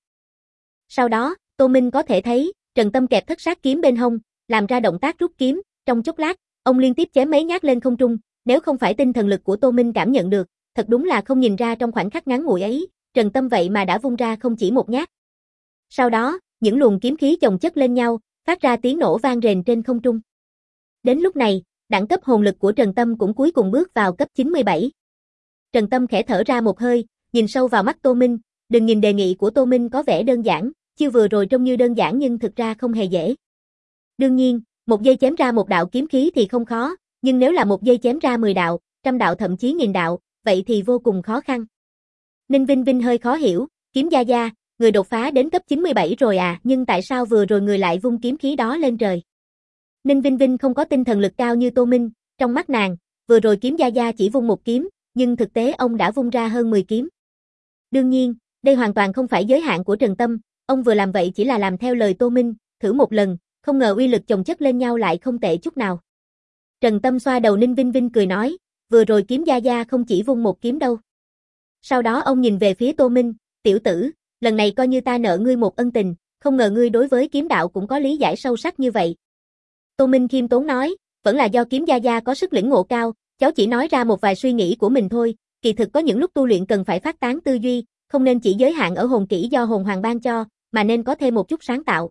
Sau đó, Tô Minh có thể thấy, Trần Tâm kẹp thất sát kiếm bên hông, làm ra động tác rút kiếm, trong chốc lát, ông liên tiếp chém mấy nhát lên không trung, nếu không phải tinh thần lực của Tô Minh cảm nhận được, thật đúng là không nhìn ra trong khoảnh khắc ngắn ngủi ấy, Trần Tâm vậy mà đã vung ra không chỉ một nhát. Sau đó, những luồng kiếm khí chồng chất lên nhau, phát ra tiếng nổ vang rền trên không trung. Đến lúc này, đẳng cấp hồn lực của Trần Tâm cũng cuối cùng bước vào cấp 97. Trần Tâm khẽ thở ra một hơi, nhìn sâu vào mắt Tô Minh, đừng nhìn đề nghị của Tô Minh có vẻ đơn giản, chiêu vừa rồi trông như đơn giản nhưng thực ra không hề dễ. Đương nhiên, một giây chém ra một đạo kiếm khí thì không khó, nhưng nếu là một giây chém ra 10 đạo, trăm đạo thậm chí nghìn đạo, vậy thì vô cùng khó khăn. Ninh Vinh Vinh hơi khó hiểu, Kiếm Gia Gia, người đột phá đến cấp 97 rồi à, nhưng tại sao vừa rồi người lại vung kiếm khí đó lên trời? Ninh Vinh Vinh không có tinh thần lực cao như Tô Minh, trong mắt nàng, vừa rồi Kiếm Gia Gia chỉ vung một kiếm, nhưng thực tế ông đã vung ra hơn 10 kiếm. Đương nhiên, đây hoàn toàn không phải giới hạn của Trần Tâm, ông vừa làm vậy chỉ là làm theo lời Tô Minh, thử một lần, không ngờ uy lực chồng chất lên nhau lại không tệ chút nào. Trần Tâm xoa đầu Ninh Vinh Vinh cười nói, vừa rồi Kiếm Gia Gia không chỉ vung một kiếm đâu. Sau đó ông nhìn về phía Tô Minh, tiểu tử, lần này coi như ta nợ ngươi một ân tình, không ngờ ngươi đối với kiếm đạo cũng có lý giải sâu sắc như vậy. Tô Minh khiêm tốn nói, vẫn là do Kiếm Gia Gia có sức lĩnh ngộ cao, cháu chỉ nói ra một vài suy nghĩ của mình thôi, kỳ thực có những lúc tu luyện cần phải phát tán tư duy, không nên chỉ giới hạn ở hồn kỹ do hồn hoàng ban cho, mà nên có thêm một chút sáng tạo.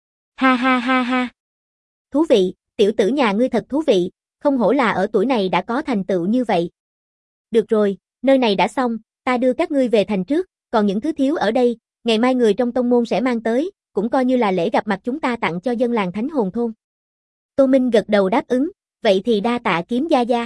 Ha ha ha ha. Thú vị, tiểu tử nhà ngươi thật thú vị, không hổ là ở tuổi này đã có thành tựu như vậy. Được rồi, nơi này đã xong, ta đưa các ngươi về thành trước, còn những thứ thiếu ở đây, ngày mai người trong tông môn sẽ mang tới, cũng coi như là lễ gặp mặt chúng ta tặng cho dân làng Thánh Hồn Thôn. Tô Minh gật đầu đáp ứng, vậy thì đa tạ Kiếm Gia Gia.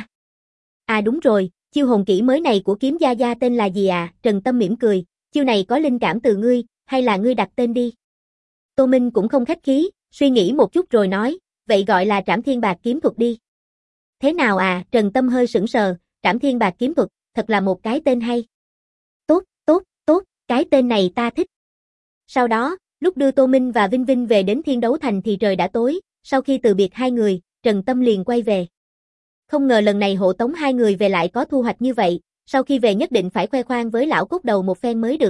À đúng rồi, chiêu hồn kỹ mới này của Kiếm Gia Gia tên là gì à? Trần Tâm mỉm cười, chiêu này có linh cảm từ ngươi, hay là ngươi đặt tên đi? Tô Minh cũng không khách khí, suy nghĩ một chút rồi nói, vậy gọi là Trảm Thiên Bạc Kiếm Thuật đi. Thế nào à? Trần Tâm hơi sững sờ, Trảm Thiên Bạc Kiếm Thuật, thật là một cái tên hay. Tốt, tốt, tốt, cái tên này ta thích. Sau đó, lúc đưa Tô Minh và Vinh Vinh về đến Thiên Đấu Thành thì trời đã tối, sau khi từ biệt hai người, Trần Tâm liền quay về. Không ngờ lần này hộ tống hai người về lại có thu hoạch như vậy, sau khi về nhất định phải khoe khoang với lão cốt đầu một phen mới được.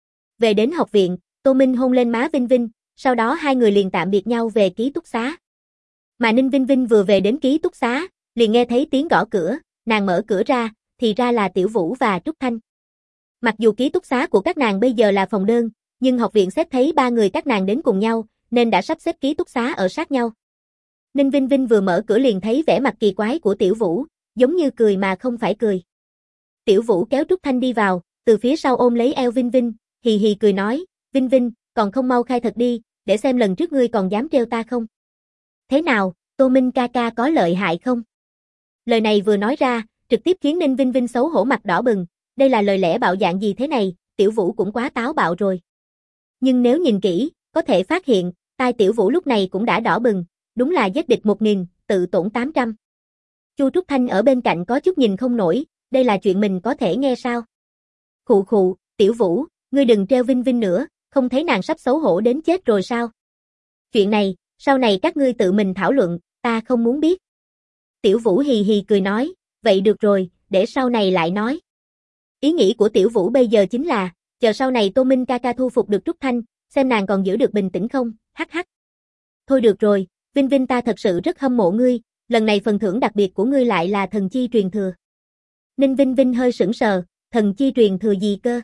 Về đến học viện, Tô Minh hôn lên má Vinh Vinh, sau đó hai người liền tạm biệt nhau về ký túc xá. Mà Ninh Vinh Vinh vừa về đến ký túc xá, liền nghe thấy tiếng gõ cửa, nàng mở cửa ra, thì ra là Tiểu Vũ và Trúc Thanh. Mặc dù ký túc xá của các nàng bây giờ là phòng đơn, nhưng học viện xếp thấy ba người các nàng đến cùng nhau, nên đã sắp xếp ký túc xá ở sát nhau. Ninh Vinh Vinh vừa mở cửa liền thấy vẻ mặt kỳ quái của Tiểu Vũ, giống như cười mà không phải cười. Tiểu Vũ kéo Trúc Thanh đi vào, từ phía sau ôm lấy eo Vinh Vinh, hì hì cười nói, Vinh Vinh, còn không mau khai thật đi, để xem lần trước ngươi còn dám trêu ta không. Thế nào, Tô Minh ca ca có lợi hại không? Lời này vừa nói ra, trực tiếp khiến Ninh Vinh Vinh xấu hổ mặt đỏ bừng, đây là lời lẽ bạo dạn gì thế này, Tiểu Vũ cũng quá táo bạo rồi. Nhưng nếu nhìn kỹ, có thể phát hiện, tai Tiểu Vũ lúc này cũng đã đỏ bừng, đúng là giết địch 1000, tự tổn 800. Chu Trúc Thanh ở bên cạnh có chút nhìn không nổi, đây là chuyện mình có thể nghe sao? Khụ khụ, Tiểu Vũ, ngươi đừng trêu Vinh Vinh nữa, không thấy nàng sắp xấu hổ đến chết rồi sao? Chuyện này, sau này các ngươi tự mình thảo luận, ta không muốn biết. Tiểu Vũ hì hì cười nói, vậy được rồi, để sau này lại nói. Ý nghĩ của Tiểu Vũ bây giờ chính là, chờ sau này Tô Minh ca ca thu phục được Trúc Thanh, xem nàng còn giữ được bình tĩnh không, hắc hắc. Thôi được rồi, Vinh Vinh ta thật sự rất hâm mộ ngươi, lần này phần thưởng đặc biệt của ngươi lại là thần chi truyền thừa. Ninh Vinh Vinh hơi sững sờ, thần chi truyền thừa gì cơ?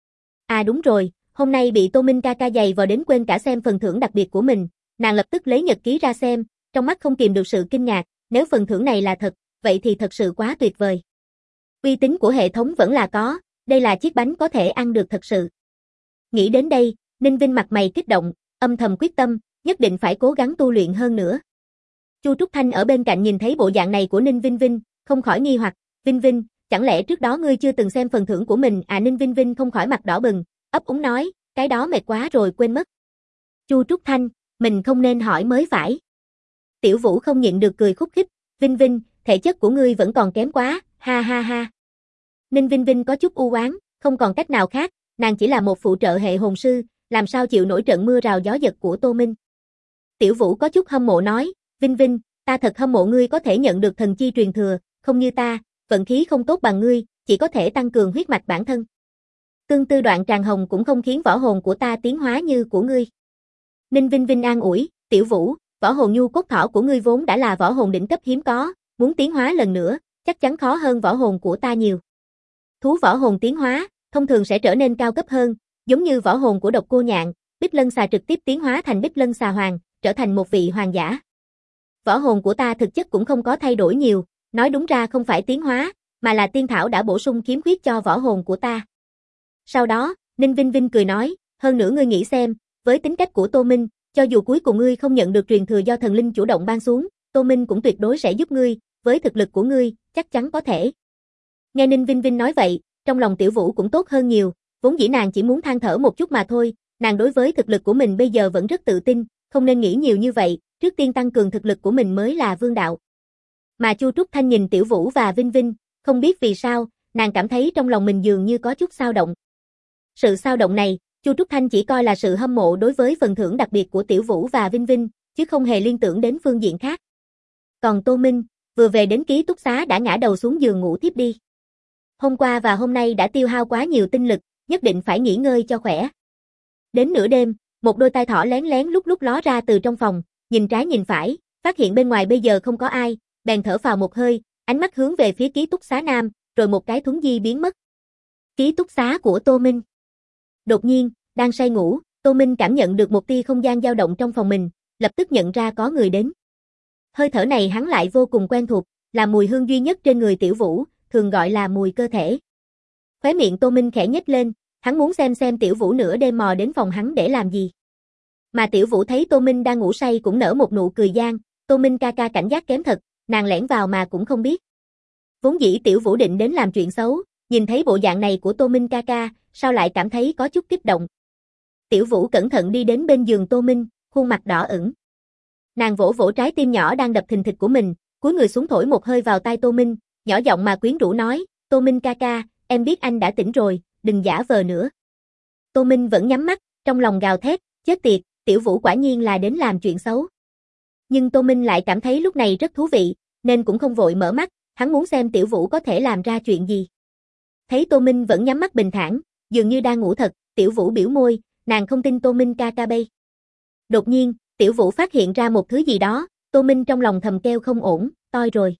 À đúng rồi, hôm nay bị Tô Minh ca ca giày vào đến quên cả xem phần thưởng đặc biệt của mình, nàng lập tức lấy nhật ký ra xem, trong mắt không kìm được sự kinh ngạc, nếu phần thưởng này là thật, vậy thì thật sự quá tuyệt vời. Uy tín của hệ thống vẫn là có, đây là chiếc bánh có thể ăn được thật sự. Nghĩ đến đây, Ninh Vinh mặt mày kích động, âm thầm quyết tâm, nhất định phải cố gắng tu luyện hơn nữa. Chu Trúc Thanh ở bên cạnh nhìn thấy bộ dạng này của Ninh Vinh Vinh, không khỏi nghi hoặc, Vinh Vinh, chẳng lẽ trước đó ngươi chưa từng xem phần thưởng của mình à? Ninh Vinh Vinh không khỏi mặt đỏ bừng, ấp úng nói, cái đó mệt quá rồi quên mất. Chu Trúc Thanh, mình không nên hỏi mới phải. Tiểu Vũ không nhịn được cười khúc khích, Vinh Vinh, thể chất của ngươi vẫn còn kém quá, ha ha ha. Ninh Vinh Vinh có chút u oán, không còn cách nào khác, nàng chỉ là một phụ trợ hệ hồn sư, làm sao chịu nổi trận mưa rào gió giật của Tô Minh. Tiểu Vũ có chút hâm mộ nói, Vinh Vinh, ta thật hâm mộ ngươi có thể nhận được thần chi truyền thừa, không như ta, vận khí không tốt bằng ngươi, chỉ có thể tăng cường huyết mạch bản thân. Tương tư đoạn tràng hồng cũng không khiến võ hồn của ta tiến hóa như của ngươi. Ninh Vinh Vinh an ủi, Tiểu Vũ, võ hồn nhu cốt thỏ của ngươi vốn đã là võ hồn đỉnh cấp hiếm có, muốn tiến hóa lần nữa, chắc chắn khó hơn võ hồn của ta nhiều. Thú võ hồn tiến hóa, thông thường sẽ trở nên cao cấp hơn, giống như võ hồn của Độc Cô Nhạn, Bích Lân Xà trực tiếp tiến hóa thành Bích Lân Xà Hoàng, trở thành một vị hoàng giả. Võ hồn của ta thực chất cũng không có thay đổi nhiều, nói đúng ra không phải tiến hóa, mà là tiên thảo đã bổ sung khiếm khuyết cho võ hồn của ta. Sau đó, Ninh Vinh Vinh cười nói, hơn nữa ngươi nghĩ xem, với tính cách của Tô Minh, cho dù cuối cùng ngươi không nhận được truyền thừa do thần linh chủ động ban xuống, Tô Minh cũng tuyệt đối sẽ giúp ngươi, với thực lực của ngươi, chắc chắn có thể. Nghe Ninh Vinh Vinh nói vậy, trong lòng Tiểu Vũ cũng tốt hơn nhiều, vốn dĩ nàng chỉ muốn than thở một chút mà thôi, nàng đối với thực lực của mình bây giờ vẫn rất tự tin, không nên nghĩ nhiều như vậy, trước tiên tăng cường thực lực của mình mới là vương đạo. Mà Chu Trúc Thanh nhìn Tiểu Vũ và Vinh Vinh, không biết vì sao, nàng cảm thấy trong lòng mình dường như có chút xao động. Sự xao động này, Chu Trúc Thanh chỉ coi là sự hâm mộ đối với phần thưởng đặc biệt của Tiểu Vũ và Vinh Vinh, chứ không hề liên tưởng đến phương diện khác. Còn Tô Minh, vừa về đến ký túc xá đã ngã đầu xuống giường ngủ thiếp đi. Hôm qua và hôm nay đã tiêu hao quá nhiều tinh lực, nhất định phải nghỉ ngơi cho khỏe. Đến nửa đêm, một đôi tai thỏ lén lén lúc lúc ló ra từ trong phòng, nhìn trái nhìn phải, phát hiện bên ngoài bây giờ không có ai, bèn thở phào một hơi, ánh mắt hướng về phía ký túc xá nam, rồi một cái thuấn di biến mất. Ký túc xá của Tô Minh. Đột nhiên, đang say ngủ, Tô Minh cảm nhận được một tia không gian dao động trong phòng mình, lập tức nhận ra có người đến. Hơi thở này hắn lại vô cùng quen thuộc, là mùi hương duy nhất trên người Tiểu Vũ, thường gọi là mùi cơ thể. Khóe miệng Tô Minh khẽ nhếch lên, hắn muốn xem Tiểu Vũ nửa đêm mò đến phòng hắn để làm gì. Mà Tiểu Vũ thấy Tô Minh đang ngủ say cũng nở một nụ cười gian, Tô Minh ca ca cảnh giác kém thật, nàng lẻn vào mà cũng không biết. Vốn dĩ Tiểu Vũ định đến làm chuyện xấu, nhìn thấy bộ dạng này của Tô Minh ca ca, sao lại cảm thấy có chút kích động. Tiểu Vũ cẩn thận đi đến bên giường Tô Minh, khuôn mặt đỏ ửng. Nàng vỗ vỗ trái tim nhỏ đang đập thình thịch của mình, cúi người xuống thổi một hơi vào tai Tô Minh, nhỏ giọng mà quyến rũ nói, Tô Minh ca ca, em biết anh đã tỉnh rồi, đừng giả vờ nữa. Tô Minh vẫn nhắm mắt, trong lòng gào thét, chết tiệt, Tiểu Vũ quả nhiên là đến làm chuyện xấu. Nhưng Tô Minh lại cảm thấy lúc này rất thú vị, nên cũng không vội mở mắt, hắn muốn xem Tiểu Vũ có thể làm ra chuyện gì. Thấy Tô Minh vẫn nhắm mắt bình thản, dường như đang ngủ thật, Tiểu Vũ biểu môi, nàng không tin Tô Minh ca ca bay. Đột nhiên, Tiểu Vũ phát hiện ra một thứ gì đó, Tô Minh trong lòng thầm kêu không ổn, toi rồi.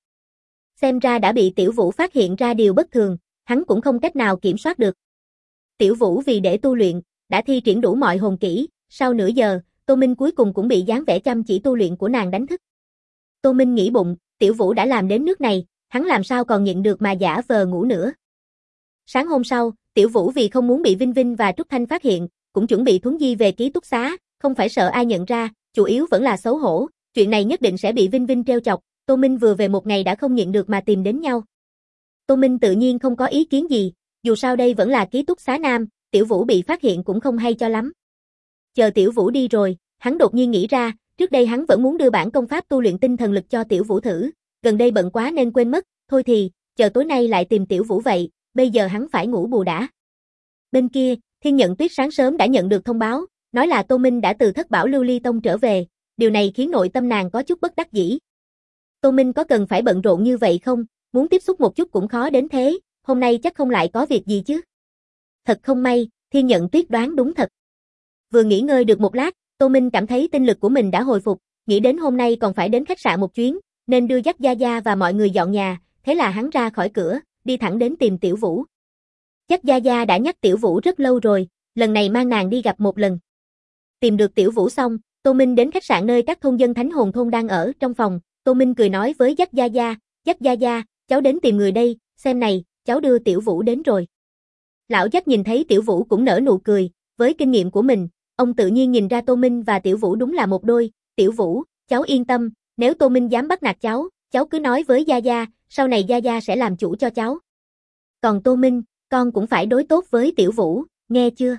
Xem ra đã bị Tiểu Vũ phát hiện ra điều bất thường, hắn cũng không cách nào kiểm soát được. Tiểu Vũ vì để tu luyện, đã thi triển đủ mọi hồn kỹ, sau nửa giờ, Tô Minh cuối cùng cũng bị dáng vẻ chăm chỉ tu luyện của nàng đánh thức. Tô Minh nghĩ bụng, Tiểu Vũ đã làm đến nước này, hắn làm sao còn nhịn được mà giả vờ ngủ nữa. Sáng hôm sau, Tiểu Vũ vì không muốn bị Vinh Vinh và Trúc Thanh phát hiện, cũng chuẩn bị thuấn di về ký túc xá, không phải sợ ai nhận ra, chủ yếu vẫn là xấu hổ, chuyện này nhất định sẽ bị Vinh Vinh trêu chọc, Tô Minh vừa về một ngày đã không nhịn được mà tìm đến nhau. Tô Minh tự nhiên không có ý kiến gì, dù sao đây vẫn là ký túc xá nam, Tiểu Vũ bị phát hiện cũng không hay cho lắm. Chờ Tiểu Vũ đi rồi, hắn đột nhiên nghĩ ra, trước đây hắn vẫn muốn đưa bản công pháp tu luyện tinh thần lực cho Tiểu Vũ thử, gần đây bận quá nên quên mất, thôi thì, chờ tối nay lại tìm Tiểu Vũ vậy, bây giờ hắn phải ngủ bù đã. Bên kia, Thiên Nhận Tuyết sáng sớm đã nhận được thông báo, nói là Tô Minh đã từ Thất Bảo Lưu Ly Tông trở về, điều này khiến nội tâm nàng có chút bất đắc dĩ. Tô Minh có cần phải bận rộn như vậy không, muốn tiếp xúc một chút cũng khó đến thế, hôm nay chắc không lại có việc gì chứ. Thật không may, Thiên Nhận Tuyết đoán đúng thật. Vừa nghỉ ngơi được một lát, Tô Minh cảm thấy tinh lực của mình đã hồi phục, nghĩ đến hôm nay còn phải đến khách sạn một chuyến, nên đưa dắt Gia Gia và mọi người dọn nhà, thế là hắn ra khỏi cửa, đi thẳng đến tìm Tiểu Vũ. Dắt Gia Gia đã nhắc Tiểu Vũ rất lâu rồi, lần này mang nàng đi gặp một lần. Tìm được Tiểu Vũ xong, Tô Minh đến khách sạn nơi các thôn dân Thánh Hồn Thôn đang ở trong phòng, Tô Minh cười nói với Dắt Gia Gia, cháu đến tìm người đây, xem này, cháu đưa Tiểu Vũ đến rồi. Lão Dắt nhìn thấy Tiểu Vũ cũng nở nụ cười, với kinh nghiệm của mình, ông tự nhiên nhìn ra Tô Minh và Tiểu Vũ đúng là một đôi, Tiểu Vũ, cháu yên tâm, nếu Tô Minh dám bắt nạt cháu cứ nói với Gia Gia, sau này Gia Gia sẽ làm chủ cho cháu. Còn Tô Minh, con cũng phải đối tốt với Tiểu Vũ, nghe chưa?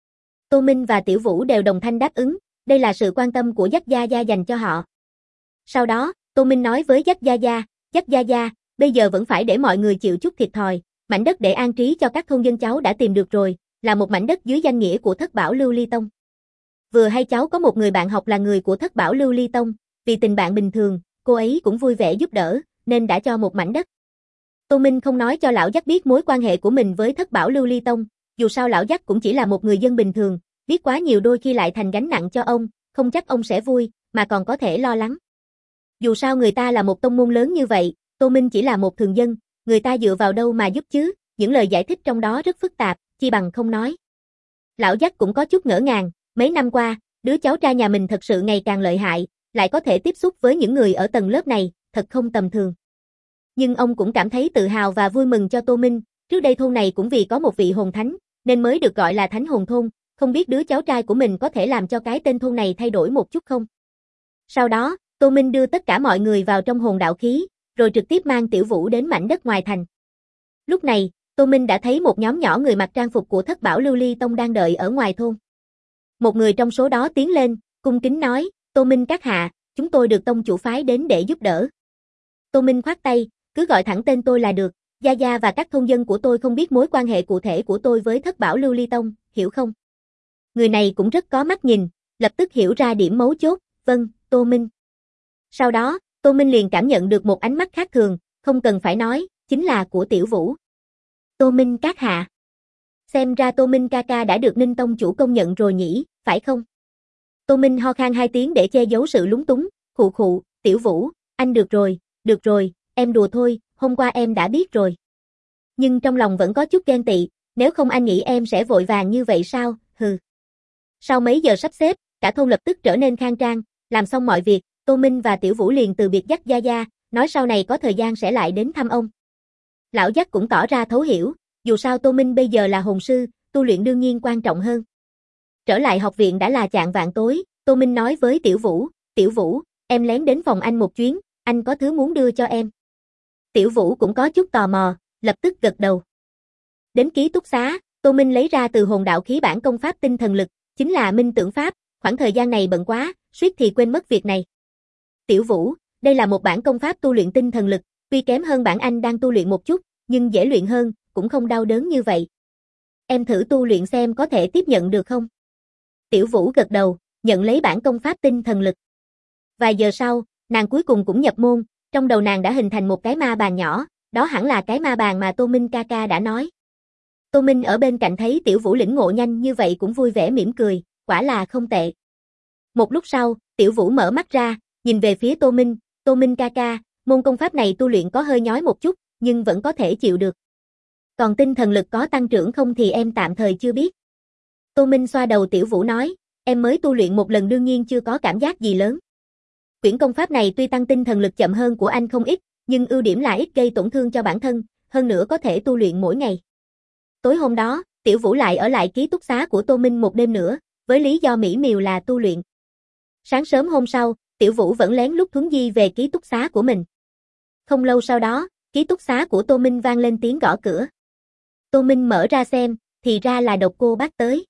Tô Minh và Tiểu Vũ đều đồng thanh đáp ứng, đây là sự quan tâm của Dắt Gia Gia dành cho họ. Sau đó, Tô Minh nói với Dắt Gia Gia, bây giờ vẫn phải để mọi người chịu chút thiệt thòi, mảnh đất để an trí cho các thôn dân cháu đã tìm được rồi, là một mảnh đất dưới danh nghĩa của Thất Bảo Lưu Ly Tông. Vừa hay cháu có một người bạn học là người của Thất Bảo Lưu Ly Tông, vì tình bạn bình thường, cô ấy cũng vui vẻ giúp đỡ, nên đã cho một mảnh đất. Tô Minh không nói cho lão Dắt biết mối quan hệ của mình với Thất Bảo Lưu Ly Tông, dù sao lão Dắt cũng chỉ là một người dân bình thường, biết quá nhiều đôi khi lại thành gánh nặng cho ông, không chắc ông sẽ vui, mà còn có thể lo lắng. Dù sao người ta là một tông môn lớn như vậy, Tô Minh chỉ là một thường dân, người ta dựa vào đâu mà giúp chứ, những lời giải thích trong đó rất phức tạp, chi bằng không nói. Lão Dắt cũng có chút ngỡ ngàng, mấy năm qua, đứa cháu trai nhà mình thật sự ngày càng lợi hại, lại có thể tiếp xúc với những người ở tầng lớp này, thật không tầm thường. Nhưng ông cũng cảm thấy tự hào và vui mừng cho Tô Minh, trước đây thôn này cũng vì có một vị hồn thánh, nên mới được gọi là Thánh Hồn Thôn, không biết đứa cháu trai của mình có thể làm cho cái tên thôn này thay đổi một chút không. Sau đó, Tô Minh đưa tất cả mọi người vào trong hồn đạo khí, rồi trực tiếp mang Tiểu Vũ đến mảnh đất ngoài thành. Lúc này, Tô Minh đã thấy một nhóm nhỏ người mặc trang phục của Thất Bảo Lưu Ly Tông đang đợi ở ngoài thôn. Một người trong số đó tiến lên, cung kính nói, Tô Minh các hạ, chúng tôi được tông chủ phái đến để giúp đỡ. Tô Minh khoát tay, cứ gọi thẳng tên tôi là được, Gia Gia và các thôn dân của tôi không biết mối quan hệ cụ thể của tôi với Thất Bảo Lưu Ly Tông, hiểu không? Người này cũng rất có mắt nhìn, lập tức hiểu ra điểm mấu chốt, vâng, Tô Minh. Sau đó, Tô Minh liền cảm nhận được một ánh mắt khác thường, không cần phải nói, chính là của Tiểu Vũ. Tô Minh các hạ. Xem ra Tô Minh ca ca đã được Ninh Tông chủ công nhận rồi nhỉ, phải không? Tô Minh ho khan 2 tiếng để che giấu sự lúng túng, khụ khụ, Tiểu Vũ, anh được rồi, em đùa thôi, hôm qua em đã biết rồi. Nhưng trong lòng vẫn có chút ghen tị, nếu không anh nghĩ em sẽ vội vàng như vậy sao, hừ. Sau mấy giờ sắp xếp, cả thôn lập tức trở nên khang trang, làm xong mọi việc, Tô Minh và Tiểu Vũ liền từ biệt dắt Gia Gia, nói sau này có thời gian sẽ lại đến thăm ông. Lão dắt cũng tỏ ra thấu hiểu, dù sao Tô Minh bây giờ là hồn sư, tu luyện đương nhiên quan trọng hơn. Trở lại học viện đã là chạng vạng tối, Tô Minh nói với Tiểu Vũ, em lén đến phòng anh một chuyến, anh có thứ muốn đưa cho em. Tiểu Vũ cũng có chút tò mò, lập tức gật đầu. Đến ký túc xá, Tô Minh lấy ra từ hồn đạo khí bản công pháp tinh thần lực, chính là minh tưởng pháp, khoảng thời gian này bận quá, suýt thì quên mất việc này. Tiểu Vũ, đây là một bản công pháp tu luyện tinh thần lực, tuy kém hơn bản anh đang tu luyện một chút, nhưng dễ luyện hơn, cũng không đau đớn như vậy. Em thử tu luyện xem có thể tiếp nhận được không? Tiểu Vũ gật đầu, nhận lấy bản công pháp tinh thần lực. Vài giờ sau, nàng cuối cùng cũng nhập môn, trong đầu nàng đã hình thành một cái ma bàn nhỏ, đó hẳn là cái ma bàn mà Tô Minh ca ca đã nói. Tô Minh ở bên cạnh thấy Tiểu Vũ lĩnh ngộ nhanh như vậy cũng vui vẻ mỉm cười, quả là không tệ. Một lúc sau, Tiểu Vũ mở mắt ra, nhìn về phía Tô Minh ca ca, môn công pháp này tu luyện có hơi nhói một chút, nhưng vẫn có thể chịu được. Còn tinh thần lực có tăng trưởng không thì em tạm thời chưa biết. Tô Minh xoa đầu Tiểu Vũ nói, em mới tu luyện một lần đương nhiên chưa có cảm giác gì lớn. Quyển công pháp này tuy tăng tinh thần lực chậm hơn của anh không ít, nhưng ưu điểm là ít gây tổn thương cho bản thân, hơn nữa có thể tu luyện mỗi ngày. Tối hôm đó, Tiểu Vũ lại ở lại ký túc xá của Tô Minh một đêm nữa, với lý do mỹ miều là tu luyện. Sáng sớm hôm sau, Tiểu Vũ vẫn lén lút thuấn di về ký túc xá của mình. Không lâu sau đó, ký túc xá của Tô Minh vang lên tiếng gõ cửa. Tô Minh mở ra xem, thì ra là Độc Cô Bác tới.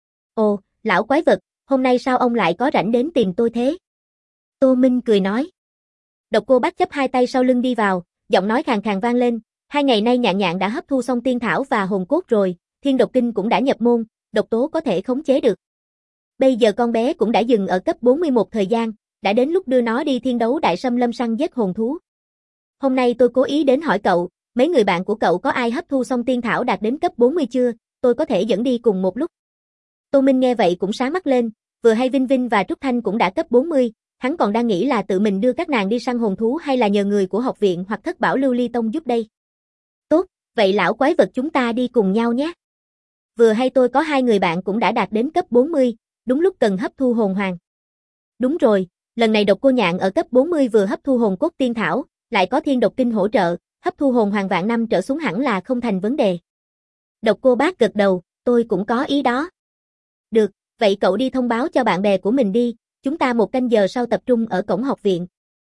Ồ, lão quái vật, hôm nay sao ông lại có rảnh đến tìm tôi thế? Tô Minh cười nói. Độc Cô Bác chắp hai tay sau lưng đi vào, giọng nói khàn khàn vang lên, 2 ngày nay Nhạn Nhạn đã hấp thu xong tiên thảo và hồn cốt rồi, thiên độc kinh cũng đã nhập môn, độc tố có thể khống chế được. Bây giờ con bé cũng đã dừng ở cấp 41 thời gian, đã đến lúc đưa nó đi thiên đấu đại xâm lâm săn giết hồn thú. Hôm nay tôi cố ý đến hỏi cậu, mấy người bạn của cậu có ai hấp thu xong tiên thảo đạt đến cấp 40 chưa, tôi có thể dẫn đi cùng một lúc. Tô Minh nghe vậy cũng sáng mắt lên, vừa hay Vinh Vinh và Trúc Thanh cũng đã cấp 40, hắn còn đang nghĩ là tự mình đưa các nàng đi săn hồn thú hay là nhờ người của học viện hoặc Thất Bảo Lưu Ly Tông giúp đây. Tốt, vậy lão quái vật chúng ta đi cùng nhau nhé. Vừa hay tôi có 2 người bạn cũng đã đạt đến cấp 40, đúng lúc cần hấp thu hồn hoàng. Đúng rồi, lần này Độc Cô Nhạn ở cấp 40 vừa hấp thu hồn cốt tiên thảo, lại có thiên độc kinh hỗ trợ, hấp thu hồn hoàng vạn năm trở xuống hẳn là không thành vấn đề. Độc Cô Bác gật đầu, tôi cũng có ý đó. Được, vậy cậu đi thông báo cho bạn bè của mình đi, chúng ta 1 canh giờ sau tập trung ở cổng học viện.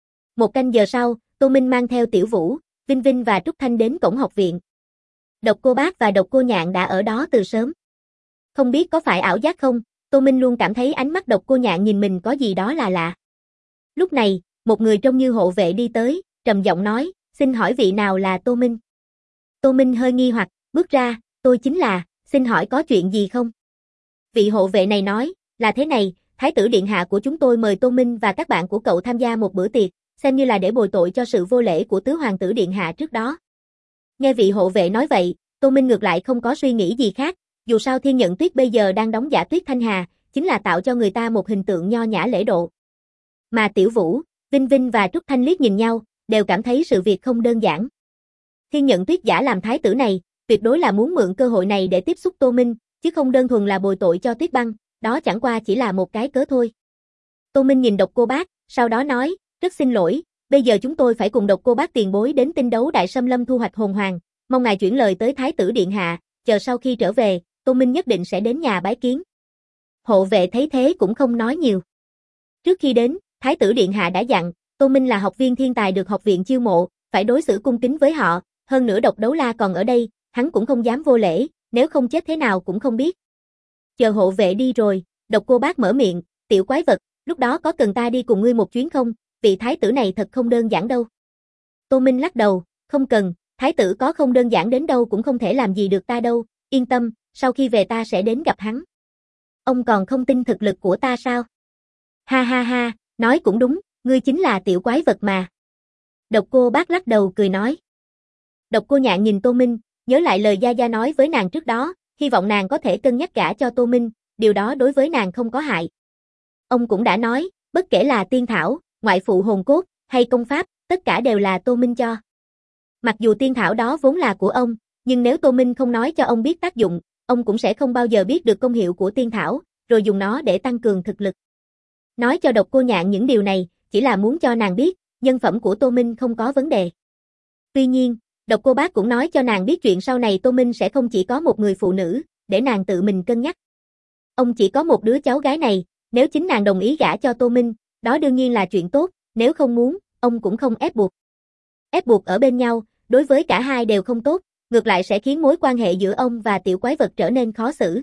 1 canh giờ sau, Tô Minh mang theo Tiểu Vũ, Vinh Vinh và Trúc Thanh đến cổng học viện. Độc Cô Bác và Độc Cô Nhạn đã ở đó từ sớm. Không biết có phải ảo giác không, Tô Minh luôn cảm thấy ánh mắt Độc Cô Nhạn nhìn mình có gì đó là lạ. Lúc này, một người trông như hộ vệ đi tới, trầm giọng nói, xin hỏi vị nào là Tô Minh? Tô Minh hơi nghi hoặc, bước ra, tôi chính là, xin hỏi có chuyện gì không? Vị hộ vệ này nói, là thế này, Thái tử điện hạ của chúng tôi mời Tô Minh và các bạn của cậu tham gia một bữa tiệc, xem như là để bồi tội cho sự vô lễ của tứ hoàng tử điện hạ trước đó. Nghe vị hộ vệ nói vậy, Tô Minh ngược lại không có suy nghĩ gì khác, dù sao Thiên Nhận Tuyết bây giờ đang đóng giả Tuyết Thanh Hà, chính là tạo cho người ta một hình tượng nho nhã lễ độ. Mà Tiểu Vũ, Vinh Vinh và Trúc Thanh liếc nhìn nhau, đều cảm thấy sự việc không đơn giản. Thiên Nhận Tuyết giả làm thái tử này, tuyệt đối là muốn mượn cơ hội này để tiếp xúc Tô Minh, chứ không đơn thuần là bồi tội cho Tuyết Băng, đó chẳng qua chỉ là một cái cớ thôi. Tô Minh nhìn Độc Cô Bác, sau đó nói, rất xin lỗi, bây giờ chúng tôi phải cùng Độc Cô Bác tiền bối đến tinh đấu đại xâm lâm thu hoạch hồn hoàng, mong ngài chuyển lời tới Thái tử điện hạ, chờ sau khi trở về, Tô Minh nhất định sẽ đến nhà bái kiến. Hộ vệ thấy thế cũng không nói nhiều. Trước khi đến, Thái tử điện hạ đã dặn, Tô Minh là học viên thiên tài được học viện chiêu mộ, phải đối xử cung kính với họ, hơn nữa Độc Đấu La còn ở đây, hắn cũng không dám vô lễ, nếu không chết thế nào cũng không biết. Chờ hộ vệ đi rồi, Độc Cô Bác mở miệng, tiểu quái vật, lúc đó có cần ta đi cùng ngươi một chuyến không, vị thái tử này thật không đơn giản đâu. Tô Minh lắc đầu, không cần, thái tử có không đơn giản đến đâu cũng không thể làm gì được ta đâu, yên tâm, sau khi về ta sẽ đến gặp hắn. Ông còn không tin thực lực của ta sao? Ha ha ha, nói cũng đúng, ngươi chính là tiểu quái vật mà. Độc Cô Bác lắc đầu cười nói. Độc Cô Nhạn nhìn Tô Minh, nhớ lại lời Gia Gia nói với nàng trước đó, hy vọng nàng có thể cân nhắc gả cho Tô Minh, điều đó đối với nàng không có hại. Ông cũng đã nói, bất kể là tiên thảo, ngoại phụ hồn cốt, hay công pháp, tất cả đều là Tô Minh cho. Mặc dù tiên thảo đó vốn là của ông, nhưng nếu Tô Minh không nói cho ông biết tác dụng, ông cũng sẽ không bao giờ biết được công hiệu của tiên thảo, rồi dùng nó để tăng cường thực lực. Nói cho Độc Cô Nhạn những điều này, chỉ là muốn cho nàng biết, nhân phẩm của Tô Minh không có vấn đề. Tuy nhiên, Độc Cô Bác cũng nói cho nàng biết chuyện sau này Tô Minh sẽ không chỉ có một người phụ nữ, để nàng tự mình cân nhắc. Ông chỉ có một đứa cháu gái này, nếu chính nàng đồng ý gả cho Tô Minh, đó đương nhiên là chuyện tốt, nếu không muốn, ông cũng không ép buộc. Ép buộc ở bên nhau, đối với cả hai đều không tốt, ngược lại sẽ khiến mối quan hệ giữa ông và tiểu quái vật trở nên khó xử.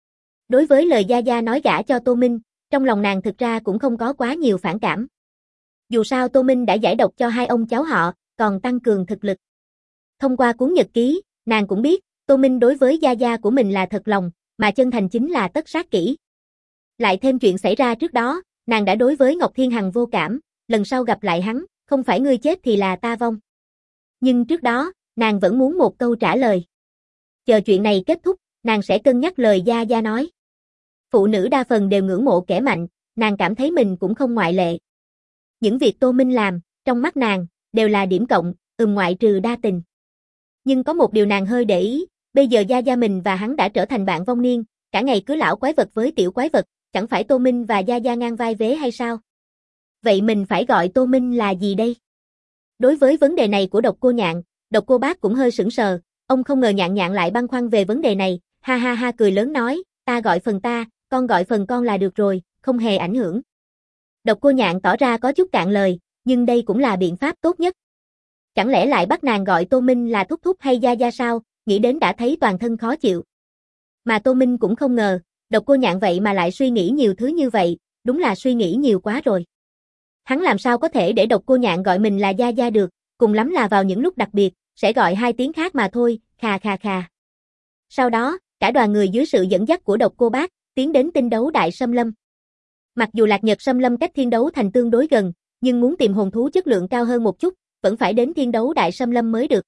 Đối với lời Gia Gia nói gả cho Tô Minh, trong lòng nàng thực ra cũng không có quá nhiều phản cảm. Dù sao Tô Minh đã giải độc cho hai ông cháu họ, còn tăng cường thực lực. Thông qua cuốn nhật ký, nàng cũng biết, Tô Minh đối với Gia Gia của mình là thật lòng, mà chân thành chính là tất sát kỹ. Lại thêm chuyện xảy ra trước đó, nàng đã đối với Ngọc Thiên Hằng vô cảm, lần sau gặp lại hắn, không phải ngươi chết thì là ta vong. Nhưng trước đó, nàng vẫn muốn một câu trả lời. Chờ chuyện này kết thúc, nàng sẽ cân nhắc lời Gia Gia nói. Phụ nữ đa phần đều ngưỡng mộ kẻ mạnh, nàng cảm thấy mình cũng không ngoại lệ. Những việc Tô Minh làm, trong mắt nàng, đều là điểm cộng, ngoại trừ đa tình. Nhưng có một điều nàng hơi để ý, bây giờ Gia Gia mình và hắn đã trở thành bạn vong niên, cả ngày cứ lão quái vật với tiểu quái vật, chẳng phải Tô Minh và Gia Gia ngang vai vế hay sao? Vậy mình phải gọi Tô Minh là gì đây? Đối với vấn đề này của Độc Cô Nhạn, Độc Cô Bác cũng hơi sững sờ, ông không ngờ Nhạn Nhạn lại băn khoăn về vấn đề này, ha ha ha cười lớn nói, ta gọi phần ta, con gọi phần con là được rồi, không hề ảnh hưởng. Độc Cô Nhạn tỏ ra có chút cạn lời, nhưng đây cũng là biện pháp tốt nhất. Chẳng lẽ lại bắt nàng gọi Tô Minh là thúc thúc hay Gia Gia sao, nghĩ đến đã thấy toàn thân khó chịu. Mà Tô Minh cũng không ngờ, Độc Cô Nhạn vậy mà lại suy nghĩ nhiều thứ như vậy, đúng là suy nghĩ nhiều quá rồi. Hắn làm sao có thể để Độc Cô Nhạn gọi mình là Gia Gia được, cùng lắm là vào những lúc đặc biệt, sẽ gọi hai tiếng khác mà thôi, khà khà khà. Sau đó, cả đoàn người dưới sự dẫn dắt của Độc Cô Bác, tiến đến Tinh Đấu Đại Sâm Lâm. Mặc dù Lạc Nhật Sâm Lâm cách Thiên Đấu Thành tương đối gần, nhưng muốn tìm hồn thú chất lượng cao hơn một chút, vẫn phải đến Thiên Đấu Đại Sâm Lâm mới được.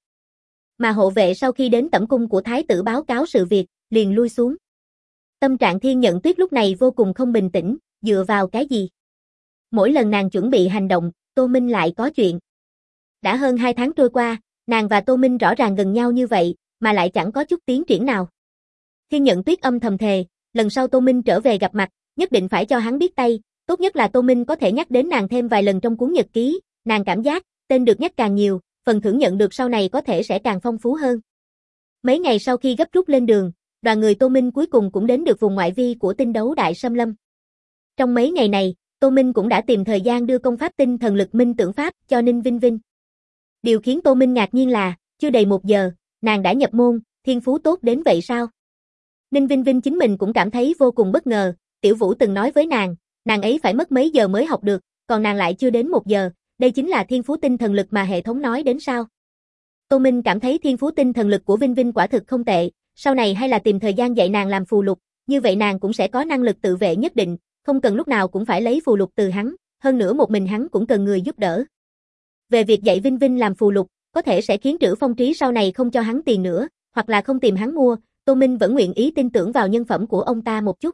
Mà hộ vệ sau khi đến tẩm cung của thái tử báo cáo sự việc, liền lui xuống. Tâm trạng Thiên Nhận Tuyết lúc này vô cùng không bình tĩnh, dựa vào cái gì? Mỗi lần nàng chuẩn bị hành động, Tô Minh lại có chuyện. Đã hơn 2 tháng trôi qua, nàng và Tô Minh rõ ràng gần nhau như vậy, mà lại chẳng có chút tiến triển nào. Thiên Nhận Tuyết âm thầm thề, lần sau Tô Minh trở về gặp mặt, nhất định phải cho hắn biết tay, tốt nhất là Tô Minh có thể nhắc đến nàng thêm vài lần trong cuốn nhật ký, nàng cảm giác, tên được nhắc càng nhiều, phần thưởng nhận được sau này có thể sẽ càng phong phú hơn. Mấy ngày sau khi gấp rút lên đường, đoàn người Tô Minh cuối cùng cũng đến được vùng ngoại vi của Tinh Đấu Đại Sâm Lâm. Trong mấy ngày này, Tô Minh cũng đã tìm thời gian đưa công pháp tinh thần lực minh tưởng pháp cho Ninh Vinh Vinh. Điều khiến Tô Minh ngạc nhiên là, chưa đầy 1 giờ, nàng đã nhập môn, thiên phú tốt đến vậy sao? Ninh Vinh Vinh chính mình cũng cảm thấy vô cùng bất ngờ, Tiểu Vũ từng nói với nàng ấy phải mất mấy giờ mới học được, còn nàng lại chưa đến 1 giờ, đây chính là thiên phú tinh thần lực mà hệ thống nói đến sao? Tô Minh cảm thấy thiên phú tinh thần lực của Vinh Vinh quả thực không tệ, sau này hay là tìm thời gian dạy nàng làm phù lục, như vậy nàng cũng sẽ có năng lực tự vệ nhất định, không cần lúc nào cũng phải lấy phù lục từ hắn, hơn nữa một mình hắn cũng cần người giúp đỡ. Về việc dạy Vinh Vinh làm phù lục, có thể sẽ khiến Trữ Phong Trí sau này không cho hắn tiền nữa, hoặc là không tìm hắn mua, Tô Minh vẫn nguyện ý tin tưởng vào nhân phẩm của ông ta một chút.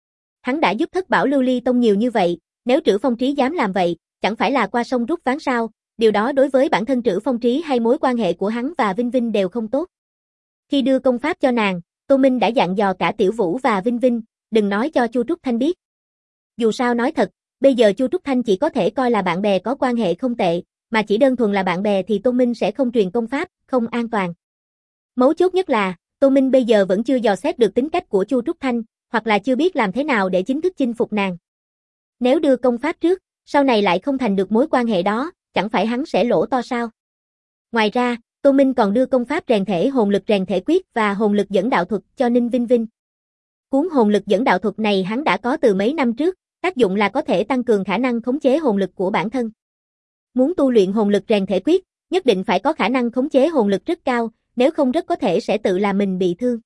Hắn đã giúp Thất Bảo Lưu Ly Tông nhiều như vậy, nếu Trữ Phong Trí dám làm vậy, chẳng phải là qua sông rút ván sao, điều đó đối với bản thân Trữ Phong Trí hay mối quan hệ của hắn và Vinh Vinh đều không tốt. Khi đưa công pháp cho nàng, Tô Minh đã dặn dò cả Tiểu Vũ và Vinh Vinh, đừng nói cho Chu Trúc Thanh biết. Dù sao nói thật, bây giờ Chu Trúc Thanh chỉ có thể coi là bạn bè có quan hệ không tệ, mà chỉ đơn thuần là bạn bè thì Tô Minh sẽ không truyền công pháp, không an toàn. Mấu chốt nhất là, Tô Minh bây giờ vẫn chưa dò xét được tính cách của Chu Trúc Thanh, hoặc là chưa biết làm thế nào để chính thức chinh phục nàng. Nếu đưa công pháp trước, sau này lại không thành được mối quan hệ đó, chẳng phải hắn sẽ lỗ to sao? Ngoài ra, Tô Minh còn đưa công pháp rèn thể hồn lực rèn thể quyết và hồn lực dẫn đạo thuật cho Ninh Vinh Vinh. Cuốn hồn lực dẫn đạo thuật này hắn đã có từ mấy năm trước, tác dụng là có thể tăng cường khả năng khống chế hồn lực của bản thân. Muốn tu luyện hồn lực rèn thể quyết, nhất định phải có khả năng khống chế hồn lực rất cao, nếu không rất có thể sẽ tự làm mình bị thương.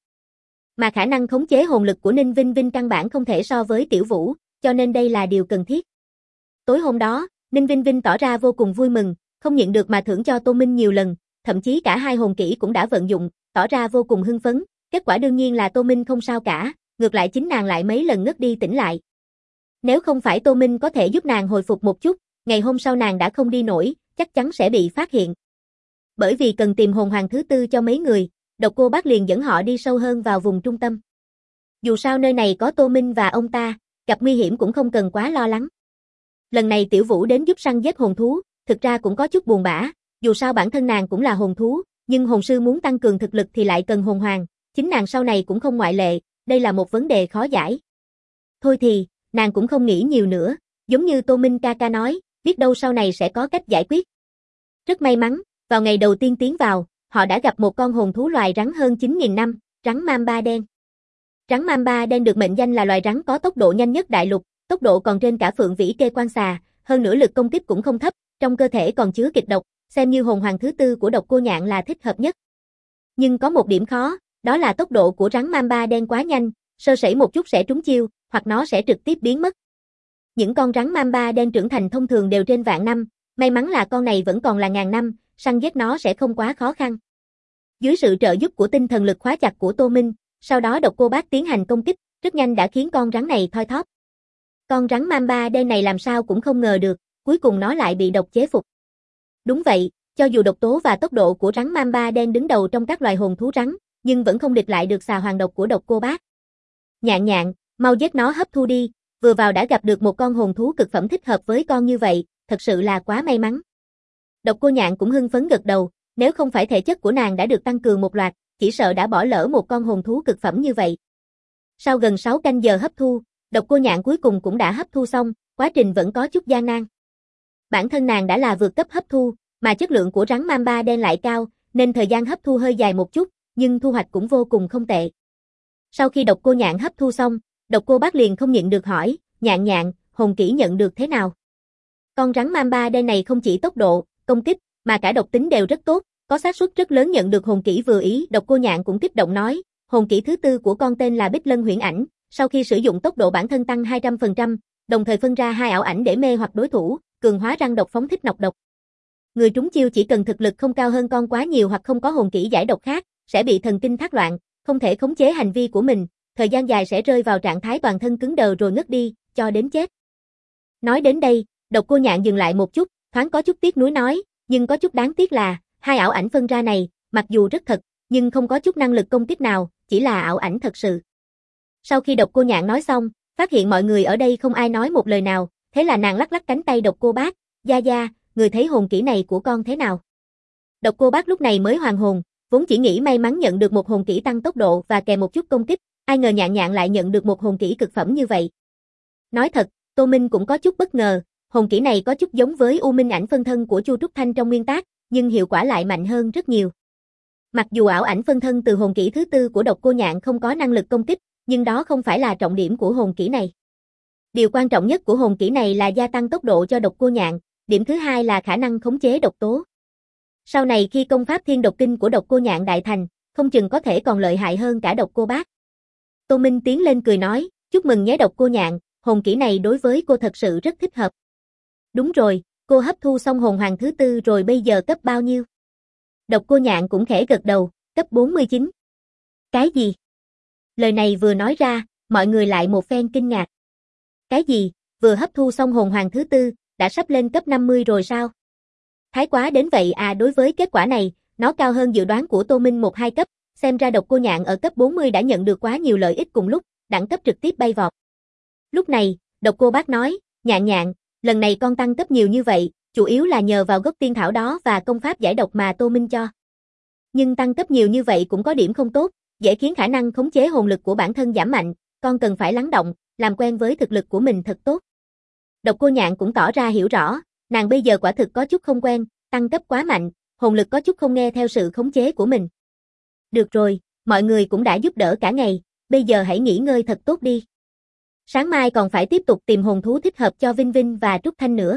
Mà khả năng khống chế hồn lực của Ninh Vinh Vinh căn bản không thể so với Tiểu Vũ, cho nên đây là điều cần thiết. Tối hôm đó, Ninh Vinh Vinh tỏ ra vô cùng vui mừng, không nhịn được mà thưởng cho Tô Minh nhiều lần, thậm chí cả hai hồn kỹ cũng đã vận dụng, tỏ ra vô cùng hưng phấn, kết quả đương nhiên là Tô Minh không sao cả, ngược lại chính nàng lại mấy lần ngất đi tỉnh lại. Nếu không phải Tô Minh có thể giúp nàng hồi phục một chút, ngày hôm sau nàng đã không đi nổi, chắc chắn sẽ bị phát hiện. Bởi vì cần tìm hồn hoàng thứ tư cho mấy người, Độc Cô Bác liền dẫn họ đi sâu hơn vào vùng trung tâm. Dù sao nơi này có Tô Minh và ông ta, gặp nguy hiểm cũng không cần quá lo lắng. Lần này Tiểu Vũ đến giúp săn giết hồn thú, thực ra cũng có chút buồn bã, dù sao bản thân nàng cũng là hồn thú, nhưng hồn sư muốn tăng cường thực lực thì lại cần hồn hoàng, chính nàng sau này cũng không ngoại lệ, đây là một vấn đề khó giải. Thôi thì, nàng cũng không nghĩ nhiều nữa, giống như Tô Minh ca ca nói, biết đâu sau này sẽ có cách giải quyết. Rất may mắn, vào ngày đầu tiên tiến vào, họ đã gặp một con hồn thú loài rắn hơn 9.000 năm, rắn mamba đen. Rắn mamba đen được mệnh danh là loài rắn có tốc độ nhanh nhất đại lục, tốc độ còn trên cả phượng vĩ kê quan xà, hơn nữa lực công kích cũng không thấp, trong cơ thể còn chứa kịch độc, xem như hồn hoàng thứ tư của Độc Cô Nhạn là thích hợp nhất. Nhưng có một điểm khó, đó là tốc độ của rắn mamba đen quá nhanh, sơ sẩy một chút sẽ trúng chiêu, hoặc nó sẽ trực tiếp biến mất. Những con rắn mamba đen trưởng thành thông thường đều trên vạn năm, may mắn là con này vẫn còn là ngàn năm, săn giết nó sẽ không quá khó khăn. Dưới sự trợ giúp của tinh thần lực khóa chặt của Tô Minh, sau đó Độc Cô Bác tiến hành công kích, rất nhanh đã khiến con rắn này thoi thóp. Con rắn mamba đen này làm sao cũng không ngờ được, cuối cùng nó lại bị độc chế phục. Đúng vậy, cho dù độc tố và tốc độ của rắn mamba đen đứng đầu trong các loài hồn thú rắn, nhưng vẫn không địch lại được xà hoàng độc của Độc Cô Bác. Nhạn nhạn, mau giết nó hấp thu đi, vừa vào đã gặp được một con hồn thú cực phẩm thích hợp với con như vậy, thật sự là quá may mắn. Độc Cô Nhạn cũng hưng phấn gật đầu, nếu không phải thể chất của nàng đã được tăng cường một loạt, chỉ sợ đã bỏ lỡ một con hồn thú cực phẩm như vậy. Sau gần 6 canh giờ hấp thu, Độc Cô Nhạn cuối cùng cũng đã hấp thu xong, quá trình vẫn có chút gian nan. Bản thân nàng đã là vượt cấp hấp thu, mà chất lượng của rắn mamba đen lại cao, nên thời gian hấp thu hơi dài một chút, nhưng thu hoạch cũng vô cùng không tệ. Sau khi Độc Cô Nhạn hấp thu xong, Độc Cô Bác liền không nhịn được hỏi, Nhạn nhạn, hồn kỹ nhận được thế nào? Con rắn mamba đen này không chỉ tốc độ, công kích, mà cả độc tính đều rất tốt, có xác suất rất lớn nhận được hồn kỹ vừa ý. Độc Cô Nhạn cũng kích động nói, hồn kỹ thứ tư của con tên là Bích Lân Huyễn Ảnh, sau khi sử dụng tốc độ bản thân tăng 200%, đồng thời phân ra 2 ảo ảnh để mê hoặc đối thủ, cường hóa răng độc phóng thích nọc độc. Người trúng chiêu chỉ cần thực lực không cao hơn con quá nhiều hoặc không có hồn kỹ giải độc khác, sẽ bị thần kinh thác loạn, không thể khống chế hành vi của mình, thời gian dài sẽ rơi vào trạng thái toàn thân cứng đờ rồi ngất đi, cho đến chết. Nói đến đây, Độc Cô Nhạn dừng lại một chút, thoáng có chút tiếc nuối nói, nhưng có chút đáng tiếc là, 2 ảo ảnh phân ra này, mặc dù rất thật, nhưng không có chút năng lực công kích nào, chỉ là ảo ảnh thật sự. Sau khi Độc Cô Nhạn nói xong, phát hiện mọi người ở đây không ai nói một lời nào, thế là nàng lắc lắc cánh tay Độc Cô Bác, gia gia, người thấy hồn kỹ này của con thế nào? Độc Cô Bác lúc này mới hoàn hồn, vốn chỉ nghĩ may mắn nhận được một hồn kỹ tăng tốc độ và kèm một chút công kích, ai ngờ Nhạn nhạn lại nhận được một hồn kỹ cực phẩm như vậy. Nói thật, Tô Minh cũng có chút bất ngờ, hồn kỹ này có chút giống với U Minh Ảnh phân thân của Chu Trúc Thanh trong nguyên tác, nhưng hiệu quả lại mạnh hơn rất nhiều. Mặc dù ảo ảnh phân thân từ hồn kỹ thứ tư của Độc Cô Nhạn không có năng lực công kích, nhưng đó không phải là trọng điểm của hồn kỹ này. Điều quan trọng nhất của hồn kỹ này là gia tăng tốc độ cho Độc Cô Nhạn, điểm thứ hai là khả năng khống chế độc tố. Sau này khi công pháp Thiên Độc Kinh của Độc Cô Nhạn đại thành, không chừng có thể còn lợi hại hơn cả Độc Cô Bác. Tô Minh tiến lên cười nói, chúc mừng nhé Độc Cô Nhạn, hồn kỹ này đối với cô thật sự rất thích hợp. Đúng rồi, cô hấp thu xong hồn hoàng thứ tư rồi bây giờ cấp bao nhiêu? Độc Cô Nhạn cũng khẽ gật đầu, cấp 49. Cái gì? Lời này vừa nói ra, mọi người lại một phen kinh ngạc. Cái gì, vừa hấp thu xong hồn hoàng thứ tư, đã sắp lên cấp 50 rồi sao? Thái quá đến vậy à, đối với kết quả này, nó cao hơn dự đoán của Tô Minh 1-2 cấp, xem ra Độc Cô Nhạn ở cấp 40 đã nhận được quá nhiều lợi ích cùng lúc, đẳng cấp trực tiếp bay vọt. Lúc này, Độc Cô Bác nói, Nhạn nhạn, lần này con tăng cấp nhiều như vậy, chủ yếu là nhờ vào gốc tiên thảo đó và công pháp giải độc mà Tô Minh cho. Nhưng tăng cấp nhiều như vậy cũng có điểm không tốt, dễ khiến khả năng khống chế hồn lực của bản thân giảm mạnh, con cần phải lắng động, làm quen với thực lực của mình thật tốt. Độc Cô Nhạn cũng tỏ ra hiểu rõ, nàng bây giờ quả thực có chút không quen, tăng cấp quá mạnh, hồn lực có chút không nghe theo sự khống chế của mình. Được rồi, mọi người cũng đã giúp đỡ cả ngày, bây giờ hãy nghỉ ngơi thật tốt đi. Sáng mai còn phải tiếp tục tìm hồn thú thích hợp cho Vinh Vinh và Trúc Thanh nữa.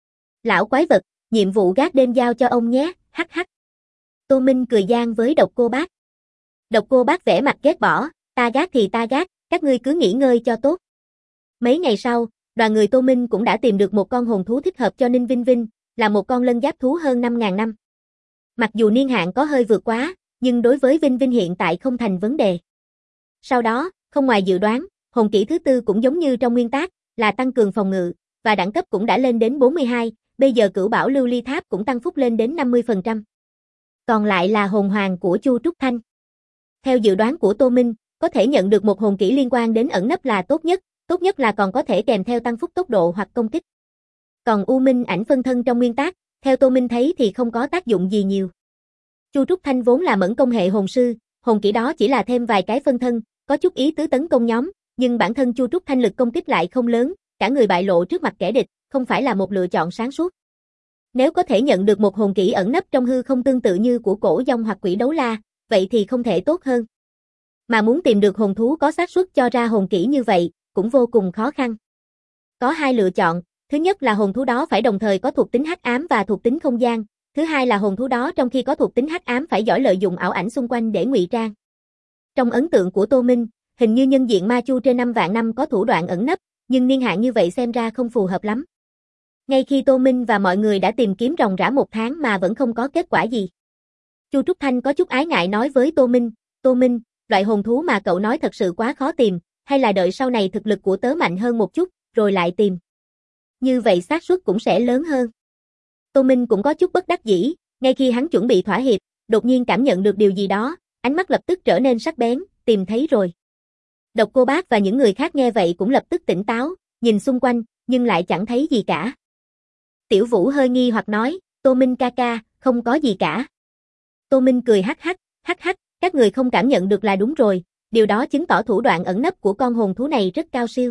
Lão quái vật, nhiệm vụ gác đêm giao cho ông nhé, hắc hắc. Tô Minh cười gian với Độc Cô Bác. Độc Cô Bác vẻ mặt ghét bỏ, ta gác thì ta gác, các ngươi cứ nghỉ ngơi cho tốt. Mấy ngày sau, đoàn người Tô Minh cũng đã tìm được một con hồn thú thích hợp cho Ninh Vinh Vinh, là một con lân giáp thú hơn 5.000 năm. Mặc dù niên hạn có hơi vượt quá, nhưng đối với Vinh Vinh hiện tại không thành vấn đề. Sau đó, không ngoài dự đoán, hồn kỹ thứ tư cũng giống như trong nguyên tác, là tăng cường phòng ngự, và đẳng cấp cũng đã lên đến 42, bây giờ Cửu Bảo Lưu Ly Tháp cũng tăng phúc lên đến 50%. Còn lại là hồn hoàng của Chu Trúc Thanh. Theo dự đoán của Tô Minh, có thể nhận được một hồn kỹ liên quan đến ẩn nấp là tốt nhất là còn có thể kèm theo tăng phúc tốc độ hoặc công kích. Còn U Minh ảnh phân thân trong nguyên tác, theo Tô Minh thấy thì không có tác dụng gì nhiều. Chu Trúc Thanh vốn là mẫn công hệ hồn sư, hồn kỹ đó chỉ là thêm vài cái phân thân, có chút ý tứ tấn công nhóm, nhưng bản thân Chu Trúc Thanh lực công kích lại không lớn, cả người bại lộ trước mặt kẻ địch, không phải là một lựa chọn sáng suốt. Nếu có thể nhận được một hồn kỹ ẩn nấp trong hư không tương tự như của Cổ Dông hoặc Quỷ Đấu La, vậy thì không thể tốt hơn. Mà muốn tìm được hồn thú có xác suất cho ra hồn kỹ như vậy, cũng vô cùng khó khăn. Có hai lựa chọn, thứ nhất là hồn thú đó phải đồng thời có thuộc tính hắc ám và thuộc tính không gian, thứ hai là hồn thú đó trong khi có thuộc tính hắc ám phải giỏi lợi dụng ảo ảnh xung quanh để ngụy trang. Trong ấn tượng của Tô Minh, hình như nhân diện ma chu trên 5 vạn năm có thủ đoạn ẩn nấp, nhưng niên hạn như vậy xem ra không phù hợp lắm. Ngay khi Tô Minh và mọi người đã tìm kiếm ròng rã 1 tháng mà vẫn không có kết quả gì. Chu Trúc Thanh có chút ái ngại nói với Tô Minh, loại hồn thú mà cậu nói thật sự quá khó tìm, hay là đợi sau này thực lực của tớ mạnh hơn một chút, rồi lại tìm. Như vậy xác suất cũng sẽ lớn hơn. Tô Minh cũng có chút bất đắc dĩ, ngay khi hắn chuẩn bị thỏa hiệp, đột nhiên cảm nhận được điều gì đó, ánh mắt lập tức trở nên sắc bén, tìm thấy rồi. Độc Cô Bác và những người khác nghe vậy cũng lập tức tỉnh táo, nhìn xung quanh, nhưng lại chẳng thấy gì cả. Tiểu Vũ hơi nghi hoặc nói, Tô Minh ca ca, không có gì cả. Tô Minh cười hắc hắc, các người không cảm nhận được là đúng rồi, điều đó chứng tỏ thủ đoạn ẩn nấp của con hồn thú này rất cao siêu.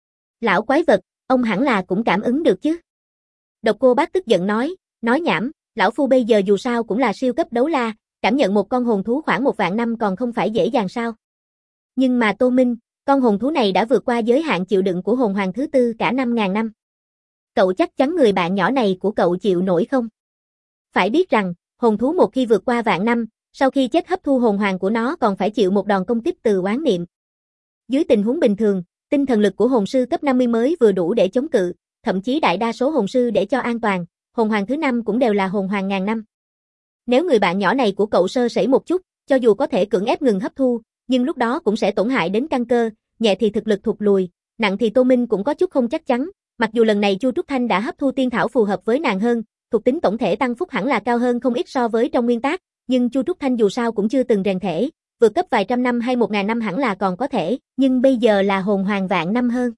Lão quái vật, ông hẳn là cũng cảm ứng được chứ. Độc Cô Bác tức giận nói nhảm, lão phu bây giờ dù sao cũng là siêu cấp đấu la, cảm nhận một con hồn thú khoảng 1 vạn năm còn không phải dễ dàng sao. Nhưng mà Tô Minh, con hồn thú này đã vượt qua giới hạn chịu đựng của hồn hoàng thứ tư cả 5.000 năm. Cậu chắc chắn người bạn nhỏ này của cậu chịu nổi không? Phải biết rằng, hồn thú một khi vượt qua vạn năm, sau khi chết hấp thu hồn hoàng của nó còn phải chịu một đòn công kích từ oán niệm. Dưới tình huống bình thường, tinh thần lực của hồn sư cấp 50 mới vừa đủ để chống cự, thậm chí đại đa số hồn sư để cho an toàn, hồn hoàng thứ 5 cũng đều là hồn hoàng ngàn năm. Nếu người bạn nhỏ này của cậu sơ sẩy một chút, cho dù có thể cưỡng ép ngừng hấp thu, nhưng lúc đó cũng sẽ tổn hại đến căn cơ, nhẹ thì thực lực thụt lùi, nặng thì Tô Minh cũng có chút không chắc chắn, mặc dù lần này Chu Trúc Thanh đã hấp thu tiên thảo phù hợp với nàng hơn, thuộc tính tổng thể tăng phúc hẳn là cao hơn không ít so với trong nguyên tác, nhưng Chu Trúc Thanh dù sao cũng chưa từng rèn thể, vượt cấp vài trăm năm hay 1.000 năm hẳn là còn có thể, nhưng bây giờ là hồn hoàng vạn năm hơn.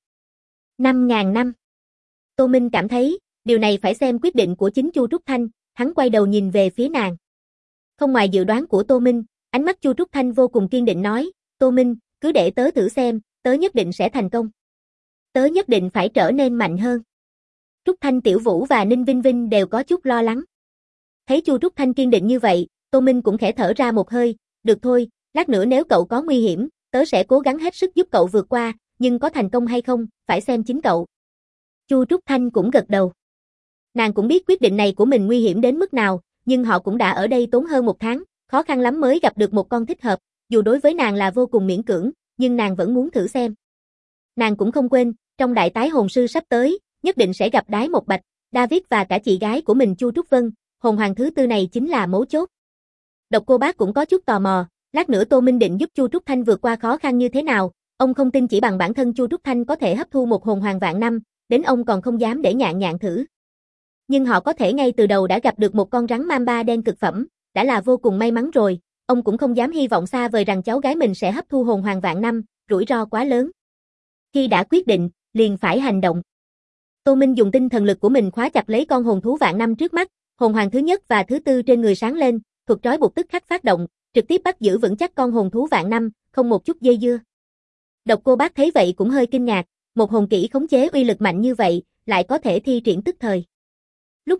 5.000 năm. Tô Minh cảm thấy, điều này phải xem quyết định của chính Chu Trúc Thanh, hắn quay đầu nhìn về phía nàng. Không ngoài dự đoán của Tô Minh, ánh mắt Chu Trúc Thanh vô cùng kiên định nói, Tô Minh, cứ để tớ thử xem, tớ nhất định sẽ thành công. Tớ nhất định phải trở nên mạnh hơn. Trúc Thanh, Tiểu Vũ và Ninh Vinh Vinh đều có chút lo lắng. Thấy Chu Trúc Thanh kiên định như vậy, Tô Minh cũng khẽ thở ra một hơi, được thôi, lát nữa nếu cậu có nguy hiểm, tớ sẽ cố gắng hết sức giúp cậu vượt qua, nhưng có thành công hay không, phải xem chính cậu. Chu Trúc Thanh cũng gật đầu. Nàng cũng biết quyết định này của mình nguy hiểm đến mức nào, nhưng họ cũng đã ở đây tốn hơn 1 tháng, khó khăn lắm mới gặp được một con thích hợp, dù đối với nàng là vô cùng miễn cưỡng, nhưng nàng vẫn muốn thử xem. Nàng cũng không quên, trong đại tái hồn sư sắp tới, nhất định sẽ gặp Đái Một Bạch, David và cả chị gái của mình Chu Trúc Vân, hồn hoàng thứ tư này chính là mấu chốt. Độc Cô Bác cũng có chút tò mò, lát nữa Tô Minh định giúp Chu Trúc Thanh vượt qua khó khăn như thế nào, ông không tin chỉ bằng bản thân Chu Trúc Thanh có thể hấp thu một hồn hoàng vạn năm, đến ông còn không dám để nhạn thử. Nhưng họ có thể ngay từ đầu đã gặp được một con rắn mamba đen cực phẩm, đã là vô cùng may mắn rồi, ông cũng không dám hy vọng xa vời rằng cháu gái mình sẽ hấp thu hồn hoàng vạn năm, rủi ro quá lớn. Khi đã quyết định, liền phải hành động. Tô Minh dùng tinh thần lực của mình khóa chặt lấy con hồn thú vạn năm trước mắt, hồn hoàng thứ nhất và thứ tư trên người sáng lên, thuật trói buộc tức khắc phát động, trực tiếp bắt giữ vững chắc con hồn thú vạn năm, không một chút dây dưa. Độc Cô Bác thấy vậy cũng hơi kinh ngạc, một hồn kỹ khống chế uy lực mạnh như vậy, lại có thể thi triển tức thời. Lúc này,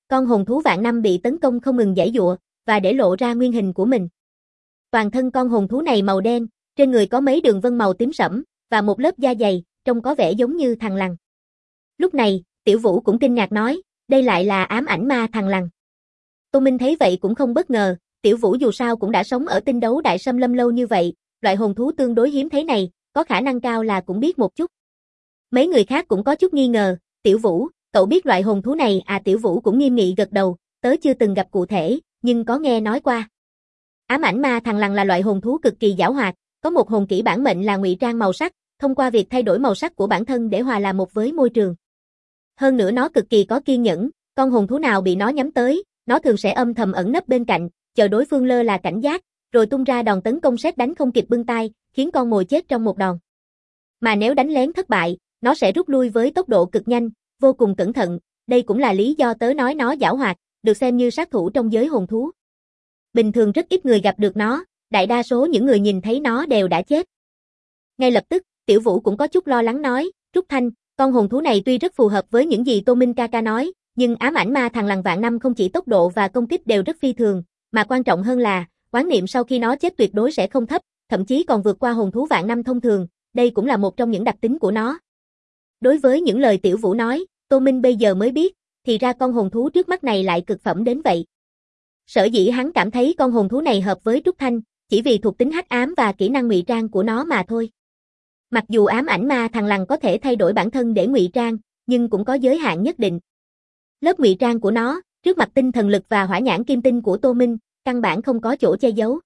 con hồn thú vạn năm bị tấn công không ngừng giãy giụa, và để lộ ra nguyên hình của mình. Toàn thân con hồn thú này màu đen, trên người có mấy đường vân màu tím sẫm, và một lớp da dày, trông có vẻ giống như thằn lằn. Lúc này, Tiểu Vũ cũng kinh ngạc nói, đây lại là ám ảnh ma thằn lằn. Tô Minh thấy vậy cũng không bất ngờ, Tiểu Vũ dù sao cũng đã sống ở tinh đấu đại xâm lâm lâu như vậy, loại hồn thú tương đối hiếm thấy này, có khả năng cao là cũng biết một chút. Mấy người khác cũng có chút nghi ngờ, Tiểu Vũ, cậu biết loại hồn thú này à? Tiểu Vũ cũng nghiêm nghị gật đầu, tớ chưa từng gặp cụ thể, nhưng có nghe nói qua. Ám ảnh ma thằn lằn là loại hồn thú cực kỳ giảo hoạt, có một hồn kỹ bản mệnh là ngụy trang màu sắc, thông qua việc thay đổi màu sắc của bản thân để hòa làm một với môi trường. Hơn nữa nó cực kỳ có kiên nhẫn, con hồn thú nào bị nó nhắm tới, nó thường sẽ âm thầm ẩn nấp bên cạnh, chờ đối phương lơ là cảnh giác, rồi tung ra đòn tấn công sét đánh không kịp bưng tay, khiến con mồi chết trong một đòn. Mà nếu đánh lén thất bại, nó sẽ rút lui với tốc độ cực nhanh, vô cùng cẩn thận, đây cũng là lý do tớ nói nó giảo hoạt, được xem như sát thủ trong giới hồn thú. Bình thường rất ít người gặp được nó, đại đa số những người nhìn thấy nó đều đã chết. Ngay lập tức, Tiểu Vũ cũng có chút lo lắng nói, Trúc Thanh, con hồn thú này tuy rất phù hợp với những gì Tô Minh ca ca nói, nhưng ám ảnh ma thằn lằn vạn năm không chỉ tốc độ và công kích đều rất phi thường, mà quan trọng hơn là, oán niệm sau khi nó chết tuyệt đối sẽ không thấp, thậm chí còn vượt qua hồn thú vạn năm thông thường, đây cũng là một trong những đặc tính của nó. Đối với những lời Tiểu Vũ nói, Tô Minh bây giờ mới biết, thì ra con hồn thú trước mắt này lại cực phẩm đến vậy. Sở dĩ hắn cảm thấy con hồn thú này hợp với Trúc Thanh, chỉ vì thuộc tính hắc ám và kỹ năng ngụy trang của nó mà thôi. Mặc dù ám ảnh ma thằn lằn có thể thay đổi bản thân để ngụy trang, nhưng cũng có giới hạn nhất định. Lớp ngụy trang của nó, trước mặt tinh thần lực và hỏa nhãn kim tinh của Tô Minh, căn bản không có chỗ che giấu.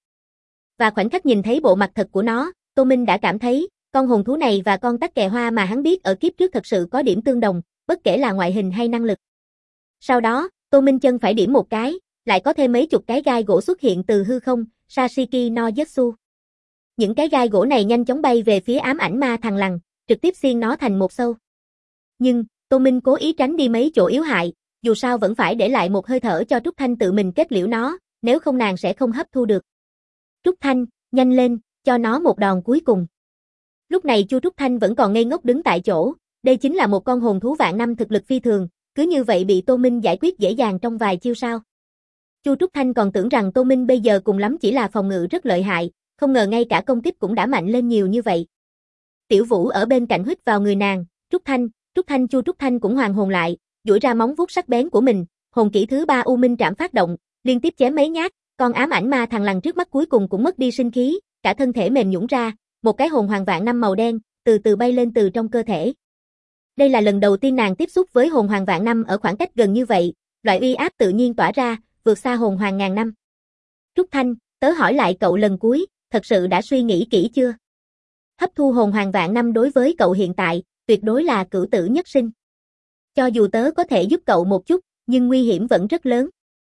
Và khoảnh khắc nhìn thấy bộ mặt thật của nó, Tô Minh đã cảm thấy, con hồn thú này và con tắc kè hoa mà hắn biết ở kiếp trước thật sự có điểm tương đồng, bất kể là ngoại hình hay năng lực. Sau đó, Tô Minh chân phải điểm một cái, lại có thêm mấy chục cái gai gỗ xuất hiện từ hư không, Sashiki no Jutsu. Những cái gai gỗ này nhanh chóng bay về phía ám ảnh ma thằn lằn, trực tiếp xiên nó thành một sâu. Nhưng, Tô Minh cố ý tránh đi mấy chỗ yếu hại, dù sao vẫn phải để lại một hơi thở cho Trúc Thanh tự mình kết liễu nó, nếu không nàng sẽ không hấp thu được. Trúc Thanh, nhanh lên, cho nó một đòn cuối cùng. Lúc này Chu Trúc Thanh vẫn còn ngây ngốc đứng tại chỗ, đây chính là một con hồn thú vạn năm thực lực phi thường, cứ như vậy bị Tô Minh giải quyết dễ dàng trong vài chiêu sao. Chu Trúc Thanh còn tưởng rằng Tô Minh bây giờ cùng lắm chỉ là phòng ngự rất lợi hại, không ngờ ngay cả công kích cũng đã mạnh lên nhiều như vậy. Tiểu Vũ ở bên cạnh huýt vào người nàng, Trúc Thanh, Chu Trúc Thanh cũng hoàn hồn lại, duỗi ra móng vuốt sắc bén của mình, hồn kỹ thứ 3 U Minh Trảm phát động, liên tiếp chém mấy nhát, con ám ảnh ma thằn lằn trước mắt cuối cùng cũng mất đi sinh khí, cả thân thể mềm nhũn ra, một cái hồn hoàng vạn năm màu đen, từ từ bay lên từ trong cơ thể. Đây là lần đầu tiên nàng tiếp xúc với hồn hoàng vạn năm ở khoảng cách gần như vậy, loại uy áp tự nhiên tỏa ra, vượt xa hồn hoàng ngàn năm. Trúc Thanh, tớ hỏi lại cậu lần cuối, thật sự đã suy nghĩ kỹ chưa? Hấp thu hồn hoàng vạn năm đối với cậu hiện tại, tuyệt đối là cửu tử nhất sinh. Cho dù tớ có thể giúp cậu một chút, nhưng nguy hiểm vẫn rất lớn.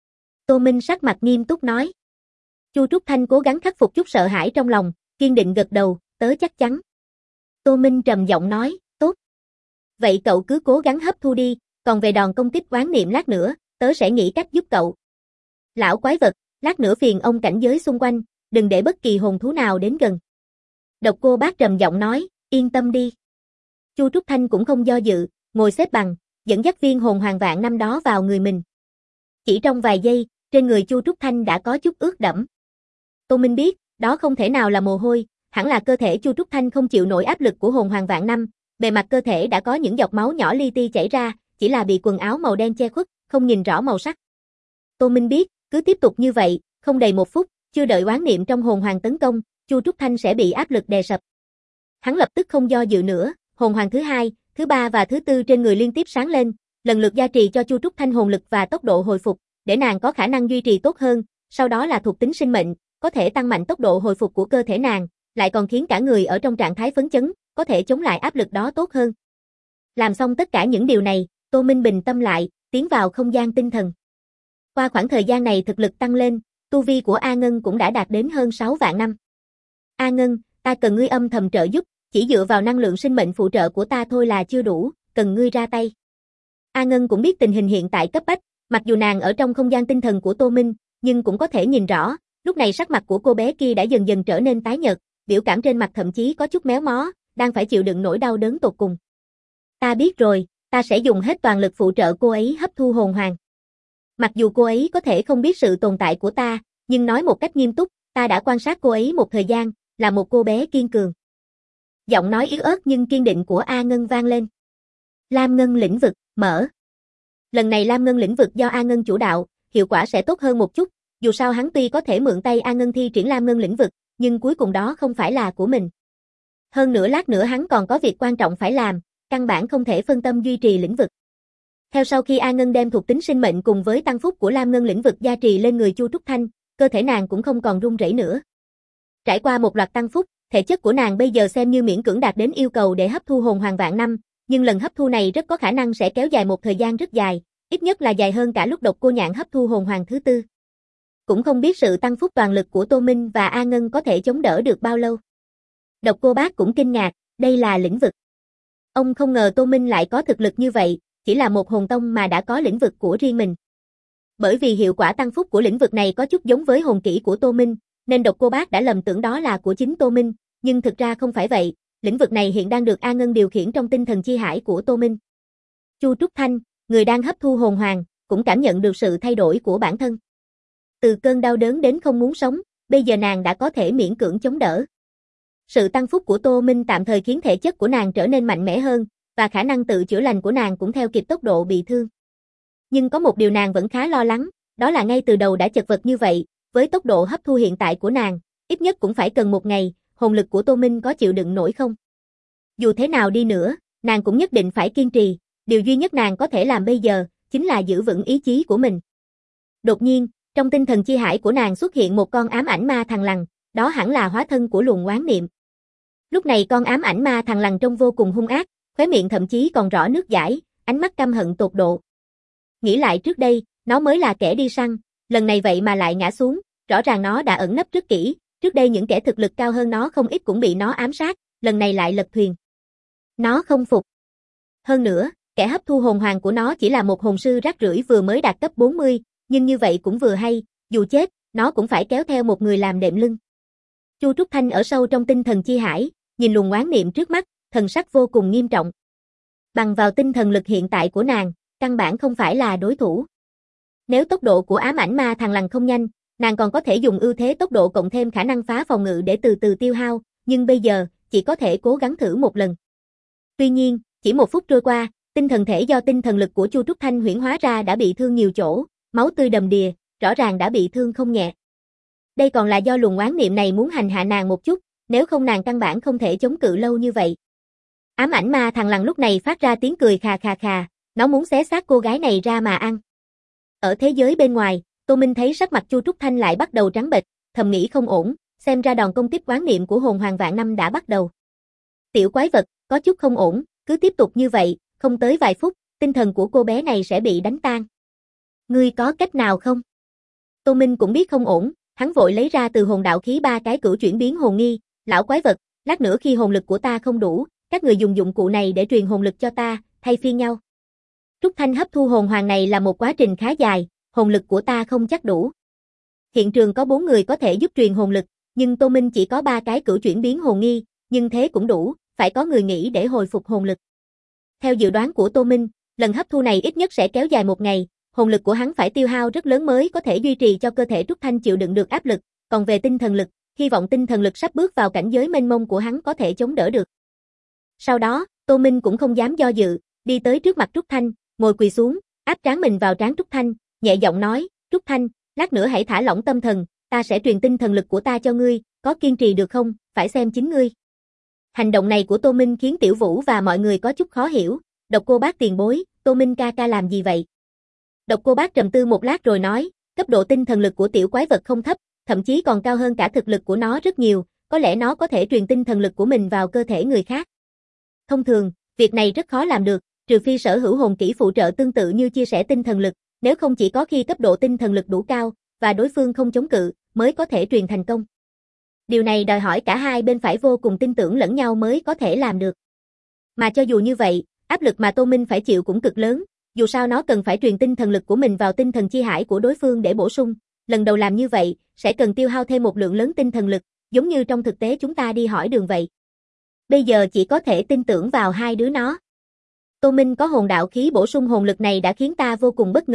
Tô Minh sắc mặt nghiêm túc nói. Chu Trúc Thanh cố gắng khắc phục chút sợ hãi trong lòng, kiên định gật đầu, tớ chắc chắn. Tô Minh trầm giọng nói, tốt. Vậy cậu cứ cố gắng hấp thu đi, còn về đòn công kích oán niệm lát nữa, tớ sẽ nghĩ cách giúp cậu. Lão quái vật, lát nữa phiền ông cảnh giới xung quanh, đừng để bất kỳ hồn thú nào đến gần. Độc Cô Bác trầm giọng nói, yên tâm đi. Chu Trúc Thanh cũng không do dự, ngồi xếp bằng, dẫn dắt viên hồn hoàng vạn năm đó vào người mình. Chỉ trong vài giây, trên người Chu Trúc Thanh đã có chút ướt đẫm. Tô Minh biết, đó không thể nào là mồ hôi, hẳn là cơ thể Chu Trúc Thanh không chịu nổi áp lực của hồn hoàng vạn năm, bề mặt cơ thể đã có những giọt máu nhỏ li ti chảy ra, chỉ là bị quần áo màu đen che khuất, không nhìn rõ màu sắc. Tô Minh biết, cứ tiếp tục như vậy, không đầy một phút, chưa đợi oán niệm trong hồn hoàng tấn công, Chu Trúc Thanh sẽ bị áp lực đè sập. Hắn lập tức không do dự nữa, hồn hoàng thứ 2, thứ 3 và thứ 4 trên người liên tiếp sáng lên, lần lượt gia trì cho Chu Trúc Thanh hồn lực và tốc độ hồi phục, để nàng có khả năng duy trì tốt hơn, sau đó là thuộc tính sinh mệnh, có thể tăng mạnh tốc độ hồi phục của cơ thể nàng, lại còn khiến cả người ở trong trạng thái phấn chấn, có thể chống lại áp lực đó tốt hơn. Làm xong tất cả những điều này, Tô Minh bình tâm lại, tiến vào không gian tinh thần. Qua khoảng thời gian này thực lực tăng lên, tu vi của A Ngân cũng đã đạt đến hơn 6 vạn năm. A Ngân, ta cần ngươi âm thầm trợ giúp, chỉ dựa vào năng lượng sinh mệnh phụ trợ của ta thôi là chưa đủ, cần ngươi ra tay. A Ngân cũng biết tình hình hiện tại cấp bách, mặc dù nàng ở trong không gian tinh thần của Tô Minh, nhưng cũng có thể nhìn rõ, lúc này sắc mặt của cô bé kia đã dần dần trở nên tái nhợt, biểu cảm trên mặt thậm chí có chút méo mó, đang phải chịu đựng nỗi đau đớn tột cùng. Ta biết rồi, ta sẽ dùng hết toàn lực phụ trợ cô ấy hấp thu hồn hoàng. Mặc dù cô ấy có thể không biết sự tồn tại của ta, nhưng nói một cách nghiêm túc, ta đã quan sát cô ấy một thời gian, là một cô bé kiên cường. Giọng nói yếu ớt nhưng kiên định của A Ngân vang lên. Lam Ngân lĩnh vực, mở. Lần này Lam Ngân lĩnh vực do A Ngân chủ đạo, hiệu quả sẽ tốt hơn một chút, dù sao hắn tuy có thể mượn tay A Ngân thi triển Lam Ngân lĩnh vực, nhưng cuối cùng đó không phải là của mình. Hơn nữa lát nữa hắn còn có việc quan trọng phải làm, căn bản không thể phân tâm duy trì lĩnh vực. Theo sau khi A Ngân đem thuộc tính sinh mệnh cùng với tăng phúc của Lam Ngân lĩnh vực gia trì lên người Chu Trúc Thanh, cơ thể nàng cũng không còn run rẩy nữa. Trải qua một loạt tăng phúc, thể chất của nàng bây giờ xem như miễn cưỡng đạt đến yêu cầu để hấp thu hồn hoàng vạn năm, nhưng lần hấp thu này rất có khả năng sẽ kéo dài một thời gian rất dài, ít nhất là dài hơn cả lúc Độc Cô Nhạn hấp thu hồn hoàng thứ tư. Cũng không biết sự tăng phúc toàn lực của Tô Minh và A Ngân có thể chống đỡ được bao lâu. Độc Cô Bác cũng kinh ngạc, đây là lĩnh vực. Ông không ngờ Tô Minh lại có thực lực như vậy, chỉ là một hồn tông mà đã có lĩnh vực của riêng mình. Bởi vì hiệu quả tăng phúc của lĩnh vực này có chút giống với hồn kỹ của Tô Minh, nên Độc Cô Bác đã lầm tưởng đó là của chính Tô Minh, nhưng thực ra không phải vậy, lĩnh vực này hiện đang được A Ngân điều khiển trong tinh thần chi hải của Tô Minh. Chu Trúc Thanh, người đang hấp thu hồn hoàng, cũng cảm nhận được sự thay đổi của bản thân. Từ cơn đau đớn đến không muốn sống, bây giờ nàng đã có thể miễn cưỡng chống đỡ. Sự tăng phúc của Tô Minh tạm thời khiến thể chất của nàng trở nên mạnh mẽ hơn, và khả năng tự chữa lành của nàng cũng theo kịp tốc độ bị thương. Nhưng có một điều nàng vẫn khá lo lắng, đó là ngay từ đầu đã chật vật như vậy, với tốc độ hấp thu hiện tại của nàng, ít nhất cũng phải cần một ngày, hồn lực của Tô Minh có chịu đựng nổi không? Dù thế nào đi nữa, nàng cũng nhất định phải kiên trì, điều duy nhất nàng có thể làm bây giờ, chính là giữ vững ý chí của mình. Đột nhiên, trong tinh thần chi hải của nàng xuất hiện một con ám ảnh ma thằn lằn, đó hẳn là hóa thân của luồng oán niệm. Lúc này con ám ảnh ma thằn lằn trông vô cùng hung ác, khóe miệng thậm chí còn rõ nước dãi, ánh mắt căm hận tột độ. Nghĩ lại trước đây, nó mới là kẻ đi săn, lần này vậy mà lại ngã xuống, rõ ràng nó đã ẩn nấp rất kỹ, trước đây những kẻ thực lực cao hơn nó không ít cũng bị nó ám sát, lần này lại lật thuyền. Nó không phục. Hơn nữa, kẻ hấp thu hồn hoàng của nó chỉ là một hồn sư rác rưởi vừa mới đạt cấp 40, nhưng như vậy cũng vừa hay, dù chết, nó cũng phải kéo theo một người làm đệm lưng. Chu Trúc Thanh ở sâu trong tinh thần chi hải, nhìn luồng oán niệm trước mắt, thần sắc vô cùng nghiêm trọng. Bằng vào tinh thần lực hiện tại của nàng, căn bản không phải là đối thủ. Nếu tốc độ của ám ảnh ma thằn lằn không nhanh, nàng còn có thể dùng ưu thế tốc độ cộng thêm khả năng phá phòng ngự để từ từ tiêu hao, nhưng bây giờ, chỉ có thể cố gắng thử một lần. Tuy nhiên, chỉ một phút trôi qua, tinh thần thể do tinh thần lực của Chu Trúc Thanh huyễn hóa ra đã bị thương nhiều chỗ, máu tươi đầm đìa, rõ ràng đã bị thương không nhẹ. Đây còn là do luồng oán niệm này muốn hành hạ nàng một chút, nếu không nàng căn bản không thể chống cự lâu như vậy. Ám ảnh ma thằn lằn lúc này phát ra tiếng cười khà khà khà, nó muốn xé xác cô gái này ra mà ăn. Ở thế giới bên ngoài, Tô Minh thấy sắc mặt Chu Trúc Thanh lại bắt đầu trắng bệch, thầm nghĩ không ổn, xem ra đòn công kích oán niệm của hồn hoàng vạn năm đã bắt đầu. Tiểu quái vật, có chút không ổn, cứ tiếp tục như vậy, không tới vài phút, tinh thần của cô bé này sẽ bị đánh tan. Ngươi có cách nào không? Tô Minh cũng biết không ổn, hắn vội lấy ra từ hồn đạo khí 3 cái cửu chuyển biến hồn nghi, lão quái vật, lát nữa khi hồn lực của ta không đủ, các người dùng dụng cụ này để truyền hồn lực cho ta, thay phiên nhau. Trúc Thanh hấp thu hồn hoàng này là một quá trình khá dài, hồn lực của ta không chắc đủ. Hiện trường có 4 người có thể giúp truyền hồn lực, nhưng Tô Minh chỉ có 3 cái cửu chuyển biến hồn nghi, nhưng thế cũng đủ, phải có người nghỉ để hồi phục hồn lực. Theo dự đoán của Tô Minh, lần hấp thu này ít nhất sẽ kéo dài một ngày, hồn lực của hắn phải tiêu hao rất lớn mới có thể duy trì cho cơ thể Trúc Thanh chịu đựng được áp lực, còn về tinh thần lực, hy vọng tinh thần lực sắp bước vào cảnh giới mênh mông của hắn có thể chống đỡ được. Sau đó, Tô Minh cũng không dám do dự, đi tới trước mặt Trúc Thanh, ngồi quỳ xuống, áp trán mình vào trán Trúc Thanh, nhẹ giọng nói, Trúc Thanh, lát nữa hãy thả lỏng tâm thần, ta sẽ truyền tinh thần lực của ta cho ngươi, có kiên trì được không, phải xem chính ngươi. Hành động này của Tô Minh khiến Tiểu Vũ và mọi người có chút khó hiểu, Độc Cô Bác tiền bối, Tô Minh ca ca làm gì vậy? Độc Cô Bác trầm tư một lát rồi nói, cấp độ tinh thần lực của tiểu quái vật không thấp, thậm chí còn cao hơn cả thực lực của nó rất nhiều, có lẽ nó có thể truyền tinh thần lực của mình vào cơ thể người khác. Thông thường, việc này rất khó làm được, trừ phi sở hữu hồn kỹ phụ trợ tương tự như chia sẻ tinh thần lực, nếu không chỉ có khi cấp độ tinh thần lực đủ cao, và đối phương không chống cự, mới có thể truyền thành công. Điều này đòi hỏi cả hai bên phải vô cùng tin tưởng lẫn nhau mới có thể làm được. Mà cho dù như vậy, áp lực mà Tô Minh phải chịu cũng cực lớn, dù sao nó cần phải truyền tinh thần lực của mình vào tinh thần chi hải của đối phương để bổ sung, lần đầu làm như vậy, sẽ cần tiêu hao thêm một lượng lớn tinh thần lực, giống như trong thực tế chúng ta đi hỏi đường vậy. Bây giờ chỉ có thể tin tưởng vào hai đứa nó. Tô Minh có hồn đạo khí bổ sung hồn lực này đã khiến ta vô cùng bất ngờ,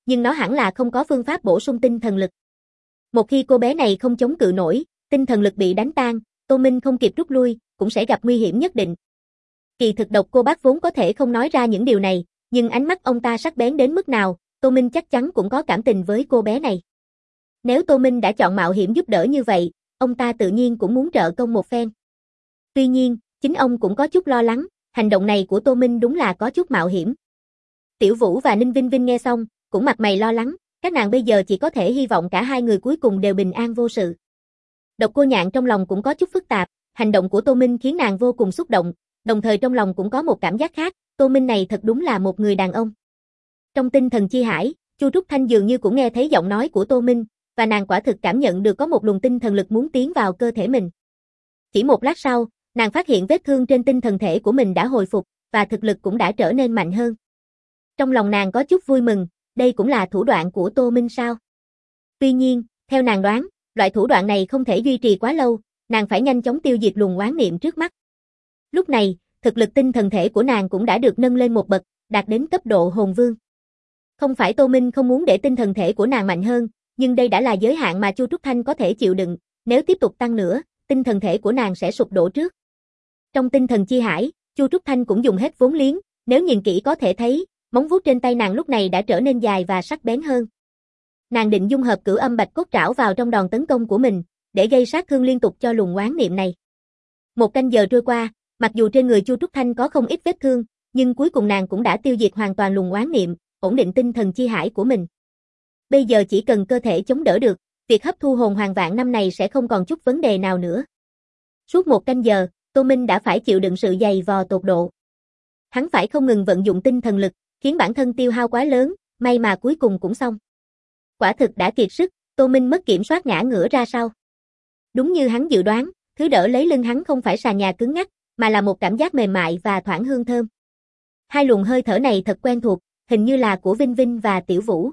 nhưng nó hẳn là không có phương pháp bổ sung tinh thần lực. Một khi cô bé này không chống cự nổi, tinh thần lực bị đánh tan, Tô Minh không kịp rút lui, cũng sẽ gặp nguy hiểm nhất định. Kỳ thực Độc Cô Bác vốn có thể không nói ra những điều này, nhưng ánh mắt ông ta sắc bén đến mức nào, Tô Minh chắc chắn cũng có cảm tình với cô bé này. Nếu Tô Minh đã chọn mạo hiểm giúp đỡ như vậy, ông ta tự nhiên cũng muốn trợ công một phen. Tuy nhiên, chính ông cũng có chút lo lắng, hành động này của Tô Minh đúng là có chút mạo hiểm. Tiểu Vũ và Ninh Vinh Vinh nghe xong, cũng mặt mày lo lắng, các nàng bây giờ chỉ có thể hy vọng cả hai người cuối cùng đều bình an vô sự. Độc Cô Nhạn trong lòng cũng có chút phức tạp, hành động của Tô Minh khiến nàng vô cùng xúc động, đồng thời trong lòng cũng có một cảm giác khác, Tô Minh này thật đúng là một người đàn ông. Trong tinh thần chi hải, Chu Trúc Thanh dường như cũng nghe thấy giọng nói của Tô Minh, và nàng quả thực cảm nhận được có một luồng tinh thần lực muốn tiến vào cơ thể mình. Chỉ một lát sau, nàng phát hiện vết thương trên tinh thần thể của mình đã hồi phục, và thực lực cũng đã trở nên mạnh hơn. Trong lòng nàng có chút vui mừng, đây cũng là thủ đoạn của Tô Minh sao? Tuy nhiên, theo nàng đoán, loại thủ đoạn này không thể duy trì quá lâu, nàng phải nhanh chóng tiêu diệt luồng oán niệm trước mắt. Lúc này, thực lực tinh thần thể của nàng cũng đã được nâng lên một bậc, đạt đến cấp độ hồn vương. Không phải Tô Minh không muốn để tinh thần thể của nàng mạnh hơn, nhưng đây đã là giới hạn mà Chu Trúc Thanh có thể chịu đựng, nếu tiếp tục tăng nữa, tinh thần thể của nàng sẽ sụp đổ trước. Trong tinh thần chi hải, Chu Trúc Thanh cũng dùng hết vốn liếng, nếu nhìn kỹ có thể thấy, móng vuốt trên tay nàng lúc này đã trở nên dài và sắc bén hơn. Nàng định dung hợp Cửu Âm Bạch Cốt Trảo vào trong đòn tấn công của mình, để gây sát thương liên tục cho luồng oán niệm này. Một canh giờ trôi qua, mặc dù trên người Chu Trúc Thanh có không ít vết thương, nhưng cuối cùng nàng cũng đã tiêu diệt hoàn toàn luồng oán niệm, ổn định tinh thần chi hải của mình. Bây giờ chỉ cần cơ thể chống đỡ được, việc hấp thu hồn hoàng vạn năm này sẽ không còn chút vấn đề nào nữa. Suốt một canh giờ, Tô Minh đã phải chịu đựng sự dày vò tột độ. Hắn phải không ngừng vận dụng tinh thần lực, khiến bản thân tiêu hao quá lớn, may mà cuối cùng cũng xong. Quả thực đã kiệt sức, Tô Minh mất kiểm soát ngã ngửa ra sau. Đúng như hắn dự đoán, thứ đỡ lấy lưng hắn không phải sàn nhà cứng ngắc, mà là một cảm giác mềm mại và thoảng hương thơm. Hai luồng hơi thở này thật quen thuộc, hình như là của Vinh Vinh và Tiểu Vũ.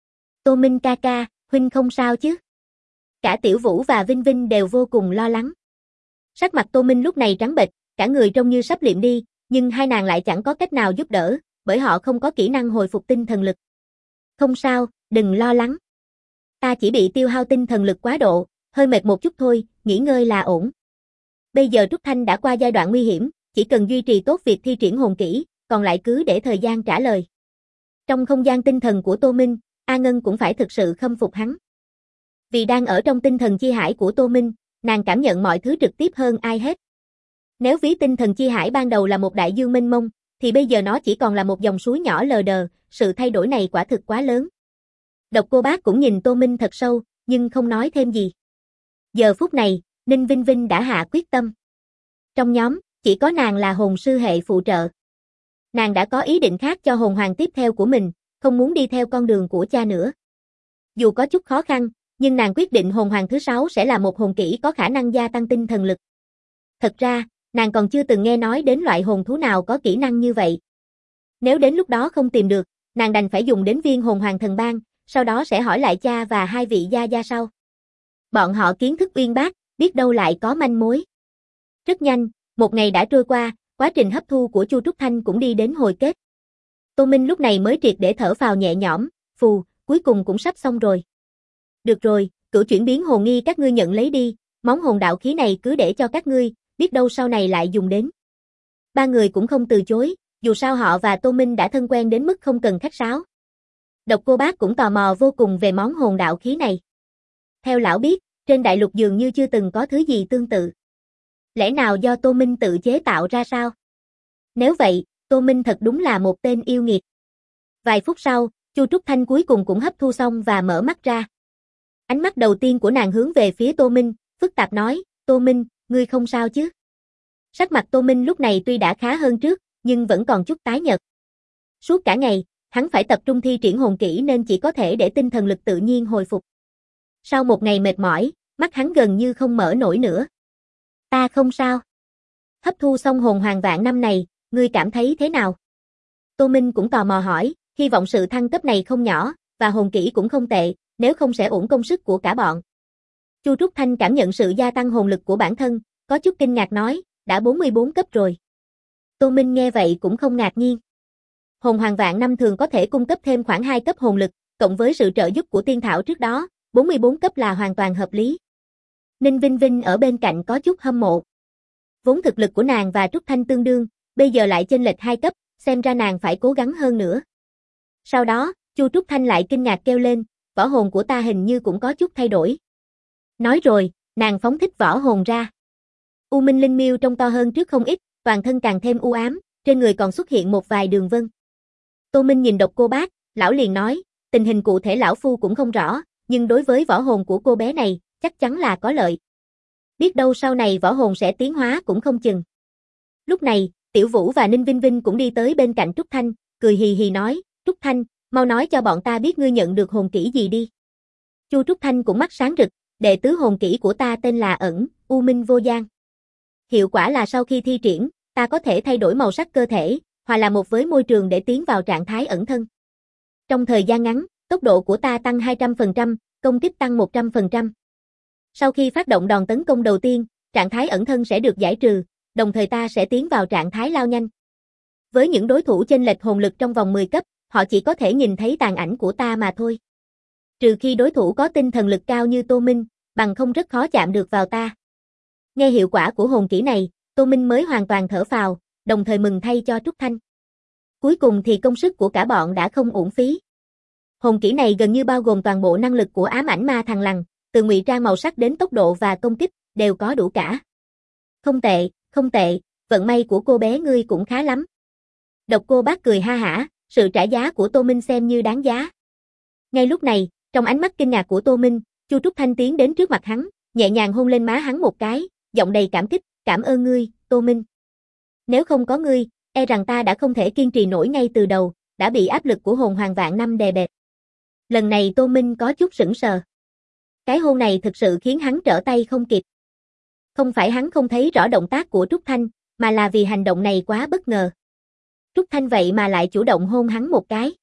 Tô Minh ca ca, huynh không sao chứ? Cả Tiểu Vũ và Vinh Vinh đều vô cùng lo lắng. Sắc mặt Tô Minh lúc này trắng bệch, cả người trông như sắp liệm đi, nhưng hai nàng lại chẳng có cách nào giúp đỡ, bởi họ không có kỹ năng hồi phục tinh thần lực. Không sao, đừng lo lắng. Ta chỉ bị tiêu hao tinh thần lực quá độ, hơi mệt một chút thôi, nghỉ ngơi là ổn. Bây giờ Trúc Thanh đã qua giai đoạn nguy hiểm, chỉ cần duy trì tốt việc thi triển hồn kỹ, còn lại cứ để thời gian trả lời. Trong không gian tinh thần của Tô Minh, A Ngân cũng phải thực sự khâm phục hắn. Vì đang ở trong tinh thần chi hải của Tô Minh, nàng cảm nhận mọi thứ trực tiếp hơn ai hết. Nếu ví tinh thần chi hải ban đầu là một đại dương mênh mông, thì bây giờ nó chỉ còn là một dòng suối nhỏ lờ đờ, sự thay đổi này quả thực quá lớn. Độc Cô Bác cũng nhìn Tô Minh thật sâu, nhưng không nói thêm gì. Giờ phút này, Ninh Vinh Vinh đã hạ quyết tâm. Trong nhóm, chỉ có nàng là hồn sư hệ phụ trợ. Nàng đã có ý định khác cho hồn hoàng tiếp theo của mình, không muốn đi theo con đường của cha nữa. Dù có chút khó khăn, nhưng nàng quyết định hồn hoàng thứ 6 sẽ là một hồn kỹ có khả năng gia tăng tinh thần lực. Thật ra, nàng còn chưa từng nghe nói đến loại hồn thú nào có kỹ năng như vậy. Nếu đến lúc đó không tìm được, nàng đành phải dùng đến viên hồn hoàng thần bang, sau đó sẽ hỏi lại cha và hai vị gia gia sau. Bọn họ kiến thức uyên bác, biết đâu lại có manh mối. Rất nhanh, một ngày đã trôi qua, quá trình hấp thu của Chu Trúc Thanh cũng đi đến hồi kết. Tô Minh lúc này mới triệt để thở phào nhẹ nhõm, phù, cuối cùng cũng sắp xong rồi. Được rồi, cửu chuyển biến hồn nghi các ngươi nhận lấy đi, món hồn đạo khí này cứ để cho các ngươi, biết đâu sau này lại dùng đến. Ba người cũng không từ chối, dù sao họ và Tô Minh đã thân quen đến mức không cần khách sáo. Độc Cô Bác cũng tò mò vô cùng về món hồn đạo khí này. Theo lão biết, trên đại lục dường như chưa từng có thứ gì tương tự. Lẽ nào do Tô Minh tự chế tạo ra sao? Nếu vậy, Tô Minh thật đúng là một tên yêu nghiệt. Vài phút sau, Chu Trúc Thanh cuối cùng cũng hấp thu xong và mở mắt ra. Ánh mắt đầu tiên của nàng hướng về phía Tô Minh, phức tạp nói, Tô Minh, ngươi không sao chứ? Sắc mặt Tô Minh lúc này tuy đã khá hơn trước, nhưng vẫn còn chút tái nhợt. Suốt cả ngày, hắn phải tập trung thi triển hồn kỹ nên chỉ có thể để tinh thần lực tự nhiên hồi phục. Sau một ngày mệt mỏi, mắt hắn gần như không mở nổi nữa. Ta không sao. Hấp thu xong hồn hoàng vạn năm này, ngươi cảm thấy thế nào? Tô Minh cũng tò mò hỏi, hy vọng sự thăng cấp này không nhỏ, và hồn kỹ cũng không tệ, nếu không sẽ uổng công sức của cả bọn. Chu Trúc Thanh cảm nhận sự gia tăng hồn lực của bản thân, có chút kinh ngạc nói, đã 44 cấp rồi. Tô Minh nghe vậy cũng không ngạc nhiên. Hồn hoàng vạn năm thường có thể cung cấp thêm khoảng 2 cấp hồn lực, cộng với sự trợ giúp của tiên thảo trước đó, 44 cấp là hoàn toàn hợp lý. Ninh Vinh Vinh ở bên cạnh có chút hâm mộ. Vốn thực lực của nàng và Trúc Thanh tương đương, bây giờ lại chênh lệch 2 cấp, xem ra nàng phải cố gắng hơn nữa. Sau đó, Chu Trúc Thanh lại kinh ngạc kêu lên, võ hồn của ta hình như cũng có chút thay đổi. Nói rồi, nàng phóng thích võ hồn ra. U Minh Linh Miêu trông to hơn trước không ít, toàn thân càng thêm u ám, trên người còn xuất hiện một vài đường vân. Tô Minh nhìn Độc Cô Bác, lão liền nói, tình hình cụ thể lão phu cũng không rõ, nhưng đối với võ hồn của cô bé này, chắc chắn là có lợi. Biết đâu sau này võ hồn sẽ tiến hóa cũng không chừng. Lúc này, Tiểu Vũ và Ninh Vinh Vinh cũng đi tới bên cạnh Trúc Thanh, cười hì hì nói, Trúc Thanh, mau nói cho bọn ta biết ngươi nhận được hồn kỹ gì đi. Chu Trúc Thanh cũng mắt sáng rực, đệ tứ hồn kỹ của ta tên là ẩn, U Minh Vô Gian. Hiệu quả là sau khi thi triển, ta có thể thay đổi màu sắc cơ thể, hòa là một với môi trường để tiến vào trạng thái ẩn thân. Trong thời gian ngắn, tốc độ của ta tăng 200%, công kích tăng 100%. Sau khi phát động đòn tấn công đầu tiên, trạng thái ẩn thân sẽ được giải trừ, đồng thời ta sẽ tiến vào trạng thái lao nhanh. Với những đối thủ chênh lệch hồn lực trong vòng 10 cấp, họ chỉ có thể nhìn thấy tàn ảnh của ta mà thôi. Trừ khi đối thủ có tinh thần lực cao như Tô Minh, bằng không rất khó chạm được vào ta. Nghe hiệu quả của hồn kỹ này, Tô Minh mới hoàn toàn thở phào, đồng thời mừng thay cho Trúc Thanh. Cuối cùng thì công sức của cả bọn đã không uổng phí. Hồn kỹ này gần như bao gồm toàn bộ năng lực của ám ảnh ma thằn lằn, từ ngụy trang màu sắc đến tốc độ và công kích, đều có đủ cả. Không tệ, không tệ, vận may của cô bé ngươi cũng khá lắm. Độc Cô Bác cười ha hả, sự trả giá của Tô Minh xem như đáng giá. Ngay lúc này, trong ánh mắt kinh ngạc của Tô Minh, Chu Trúc Thanh tiến đến trước mặt hắn, nhẹ nhàng hôn lên má hắn một cái, giọng đầy cảm kích, cảm ơn ngươi, Tô Minh. Nếu không có ngươi, e rằng ta đã không thể kiên trì nổi ngay từ đầu, đã bị áp lực của hồn hoàng vạn năm đè bẹp. Lần này Tô Minh có chút sững sờ. Cái hôn này thực sự khiến hắn trở tay không kịp. Không phải hắn không thấy rõ động tác của Trúc Thanh, mà là vì hành động này quá bất ngờ. Trúc Thanh vậy mà lại chủ động hôn hắn một cái.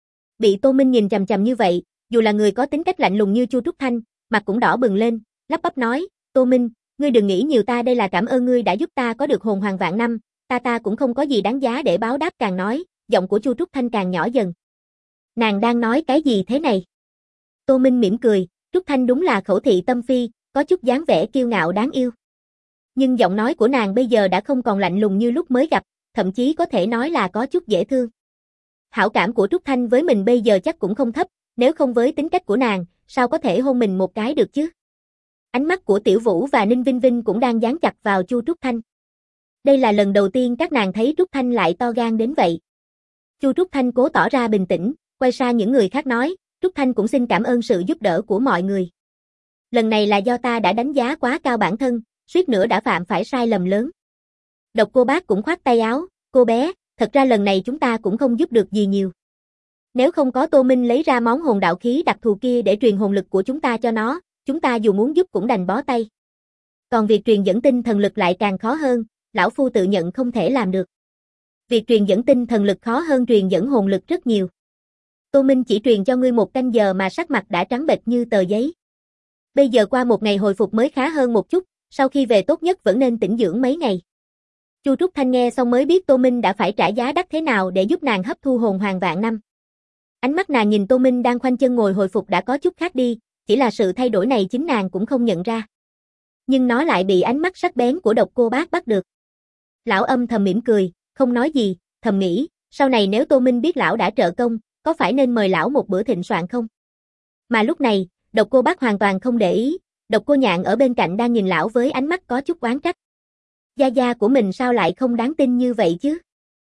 Bị Tô Minh nhìn chằm chằm như vậy, dù là người có tính cách lạnh lùng như Chu Trúc Thanh, mặt cũng đỏ bừng lên, lắp bắp nói, Tô Minh, ngươi đừng nghĩ nhiều, ta đây là cảm ơn ngươi đã giúp ta có được hồn hoàng vạn năm, ta cũng không có gì đáng giá để báo đáp. Càng nói, giọng của Chu Trúc Thanh càng nhỏ dần. Nàng đang nói cái gì thế này? Tô Minh mỉm cười, Trúc Thanh đúng là khẩu thị tâm phi, có chút dáng vẻ kiêu ngạo đáng yêu. Nhưng giọng nói của nàng bây giờ đã không còn lạnh lùng như lúc mới gặp, thậm chí có thể nói là có chút dễ thương. Hảo cảm của Trúc Thanh với mình bây giờ chắc cũng không thấp, nếu không với tính cách của nàng, sao có thể hôn mình một cái được chứ? Ánh mắt của Tiểu Vũ và Ninh Vinh Vinh cũng đang dán chặt vào Chu Trúc Thanh. Đây là lần đầu tiên các nàng thấy Trúc Thanh lại to gan đến vậy. Chu Trúc Thanh cố tỏ ra bình tĩnh, quay sang những người khác nói, Trúc Thanh cũng xin cảm ơn sự giúp đỡ của mọi người. Lần này là do ta đã đánh giá quá cao bản thân, suýt nữa đã phạm phải sai lầm lớn. Độc Cô Bác cũng khoát tay áo, cô bé, thật ra lần này chúng ta cũng không giúp được gì nhiều. Nếu không có Tô Minh lấy ra món hồn đạo khí đặc thù kia để truyền hồn lực của chúng ta cho nó, chúng ta dù muốn giúp cũng đành bó tay. Còn việc truyền dẫn tinh thần lực lại càng khó hơn, lão phu tự nhận không thể làm được. Việc truyền dẫn tinh thần lực khó hơn truyền dẫn hồn lực rất nhiều. Tô Minh chỉ truyền cho ngươi 1 canh giờ mà sắc mặt đã trắng bệch như tờ giấy. Bây giờ qua 1 ngày hồi phục mới khá hơn một chút, sau khi về tốt nhất vẫn nên tĩnh dưỡng mấy ngày. Chu Trúc Thanh nghe xong mới biết Tô Minh đã phải trả giá đắt thế nào để giúp nàng hấp thu hồn hoàng vạn năm. Ánh mắt nàng nhìn Tô Minh đang khoanh chân ngồi hồi phục đã có chút khác đi, chỉ là sự thay đổi này chính nàng cũng không nhận ra. Nhưng nó lại bị ánh mắt sắc bén của Độc Cô Bác bắt được. Lão âm thầm mỉm cười, không nói gì, thầm nghĩ, sau này nếu Tô Minh biết lão đã trợ công, có phải nên mời lão một bữa thịnh soạn không? Mà lúc này, Độc Cô Bác hoàn toàn không để ý, Độc Cô Nhạn ở bên cạnh đang nhìn lão với ánh mắt có chút oán trách. Gia gia của mình sao lại không đáng tin như vậy chứ?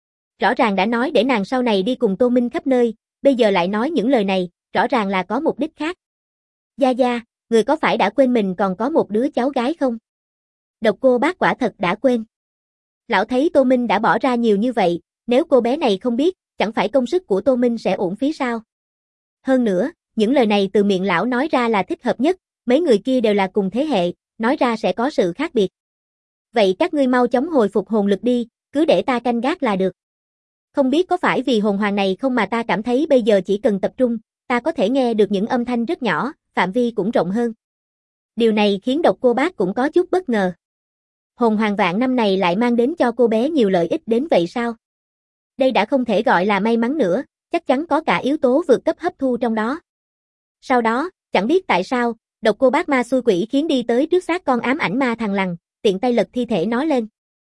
Rõ ràng đã nói để nàng sau này đi cùng Tô Minh khắp nơi, bây giờ lại nói những lời này, rõ ràng là có mục đích khác. Gia gia, người có phải đã quên mình còn có một đứa cháu gái không? Độc Cô Bác quả thật đã quên. Lão thấy Tô Minh đã bỏ ra nhiều như vậy, nếu cô bé này không biết, chẳng phải công sức của Tô Minh sẽ uổng phí sao? Hơn nữa, những lời này từ miệng lão nói ra là thích hợp nhất, mấy người kia đều là cùng thế hệ, nói ra sẽ có sự khác biệt. Vậy các ngươi mau chóng hồi phục hồn lực đi, cứ để ta canh gác là được. Không biết có phải vì hồn hoàng này không mà ta cảm thấy bây giờ chỉ cần tập trung, ta có thể nghe được những âm thanh rất nhỏ, phạm vi cũng rộng hơn. Điều này khiến Độc Cô Bác cũng có chút bất ngờ. Hồn hoàng vạn năm này lại mang đến cho cô bé nhiều lợi ích đến vậy sao? Đây đã không thể gọi là may mắn nữa, Chắc chắn có cả yếu tố vượt cấp hấp thu trong đó. Sau đó, chẳng biết tại sao, độc cô bác ma xui quỷ khiến đi tới trước xác con ám ảnh ma thằng lằn, tiện tay lật thi thể nó lên.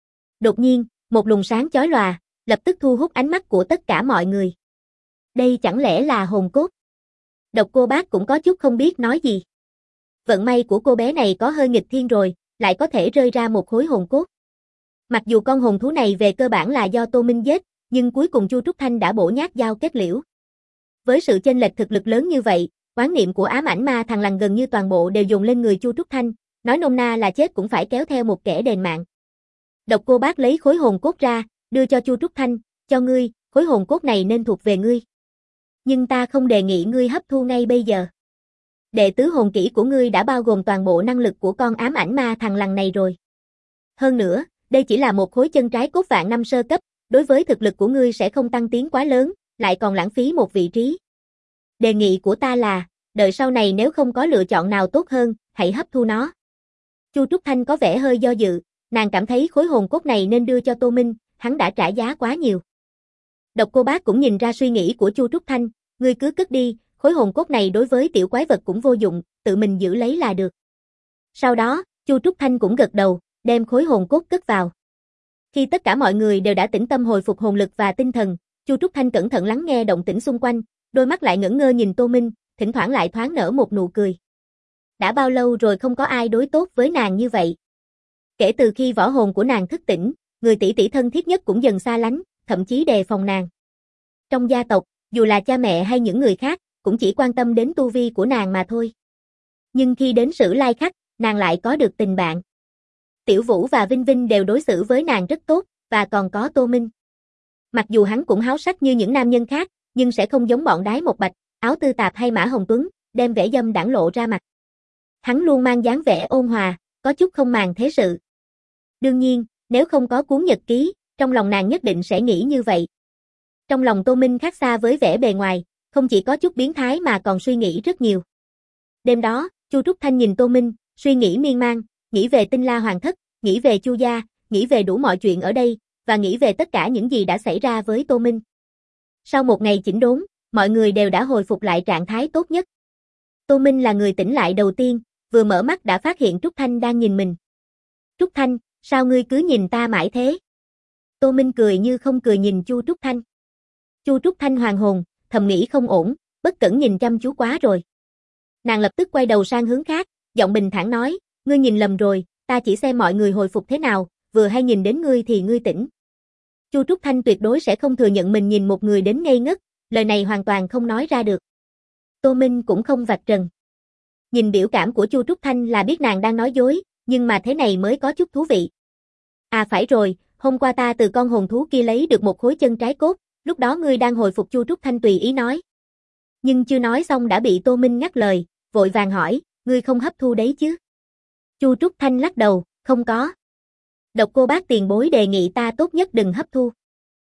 Đột nhiên, một luồng sáng chói lòa, lập tức thu hút ánh mắt của tất cả mọi người. Đây chẳng lẽ là hồn cốt? Độc cô bác cũng có chút không biết nói gì. Vận may của cô bé này có hơi nghịch thiên rồi, lại có thể rơi ra một khối hồn cốt. Mặc dù con hồn thú này về cơ bản là do Tô Minh giết, nhưng cuối cùng Chu Trúc Thanh đã bổ nhát dao kết liễu. Với sự chênh lệch thực lực lớn như vậy, oán niệm của ám ảnh ma thằng lằn gần như toàn bộ đều dồn lên người Chu Trúc Thanh, nói nôm na là chết cũng phải kéo theo một kẻ đền mạng. Độc cô bác lấy khối hồn cốt ra, đưa cho Chu Trúc Thanh, cho ngươi, khối hồn cốt này nên thuộc về ngươi. Nhưng ta không đề nghị ngươi hấp thu ngay bây giờ. Đệ tứ hồn kỹ của ngươi đã bao gồm toàn bộ năng lực của con ám ảnh ma thằng lằn này rồi. Hơn nữa, đây chỉ là một khối chân trái cốt vạn năm sơ cấp, đối với thực lực của ngươi sẽ không tăng tiến quá lớn, lại còn lãng phí một vị trí. Đề nghị của ta là, đợi sau này nếu không có lựa chọn nào tốt hơn, hãy hấp thu nó. Chu Trúc Thanh có vẻ hơi do dự, nàng cảm thấy khối hồn cốt này nên đưa cho Tô Minh, hắn đã trả giá quá nhiều. Độc cô bác cũng nhìn ra suy nghĩ của Chu Trúc Thanh, ngươi cứ cất đi, khối hồn cốt này đối với tiểu quái vật cũng vô dụng, tự mình giữ lấy là được. Sau đó, Chu Trúc Thanh cũng gật đầu, đem khối hồn cốt cất vào. Khi tất cả mọi người đều đã tĩnh tâm hồi phục hồn lực và tinh thần, Chu Trúc Thanh cẩn thận lắng nghe động tĩnh xung quanh, đôi mắt lại ngẩn ngơ nhìn Tô Minh, thỉnh thoảng lại thoáng nở một nụ cười. Đã bao lâu rồi không có ai đối tốt với nàng như vậy? Kể từ khi võ hồn của nàng thức tỉnh, người tỷ tỷ thân thiết nhất cũng dần xa lánh, thậm chí đề phòng nàng. Trong gia tộc, dù là cha mẹ hay những người khác, cũng chỉ quan tâm đến tu vi của nàng mà thôi. Nhưng khi đến Sử Lai Khắc, nàng lại có được tình bạn. Tiểu Vũ và Vinh Vinh đều đối xử với nàng rất tốt, và còn có Tô Minh. Mặc dù hắn cũng háo sắc như những nam nhân khác, nhưng sẽ không giống bọn đái một bạch, áo tư tạp hay Mã Hồng Tuấn, đem vẻ dâm đãng lộ ra mặt. Hắn luôn mang dáng vẻ ôn hòa, có chút không màng thế sự. Đương nhiên, nếu không có cuốn nhật ký, trong lòng nàng nhất định sẽ nghĩ như vậy. Trong lòng Tô Minh khác xa với vẻ bề ngoài, không chỉ có chút biến thái mà còn suy nghĩ rất nhiều. Đêm đó, Chu Trúc Thanh nhìn Tô Minh, suy nghĩ miên man, nghĩ về Tinh La Hoàng Thất, nghĩ về Chu gia, nghĩ về đủ mọi chuyện ở đây, và nghĩ về tất cả những gì đã xảy ra với Tô Minh. Sau một ngày chỉnh đốn, mọi người đều đã hồi phục lại trạng thái tốt nhất. Tô Minh là người tỉnh lại đầu tiên, vừa mở mắt đã phát hiện Trúc Thanh đang nhìn mình. Trúc Thanh, sao ngươi cứ nhìn ta mãi thế? Tô Minh cười như không cười nhìn Chu Trúc Thanh. Chu Trúc Thanh hoàn hồn, thầm nghĩ không ổn, bất cẩn nhìn chăm chú quá rồi. Nàng lập tức quay đầu sang hướng khác, giọng bình thản nói, ngươi nhìn lầm rồi, ta chỉ xem mọi người hồi phục thế nào, vừa hay nhìn đến ngươi thì ngươi tỉnh. Chu Trúc Thanh tuyệt đối sẽ không thừa nhận mình nhìn một người đến ngây ngất, lời này hoàn toàn không nói ra được. Tô Minh cũng không vạch trần. Nhìn biểu cảm của Chu Trúc Thanh là biết nàng đang nói dối, nhưng mà thế này mới có chút thú vị. À phải rồi, hôm qua ta từ con hồn thú kia lấy được một khối chân trái cốt, lúc đó ngươi đang hồi phục. Chu Trúc Thanh tùy ý nói. Nhưng chưa nói xong đã bị Tô Minh ngắt lời, vội vàng hỏi, ngươi không hấp thu đấy chứ? Chu Trúc Thanh lắc đầu, không có. Độc cô bác tiền bối đề nghị ta tốt nhất đừng hấp thu.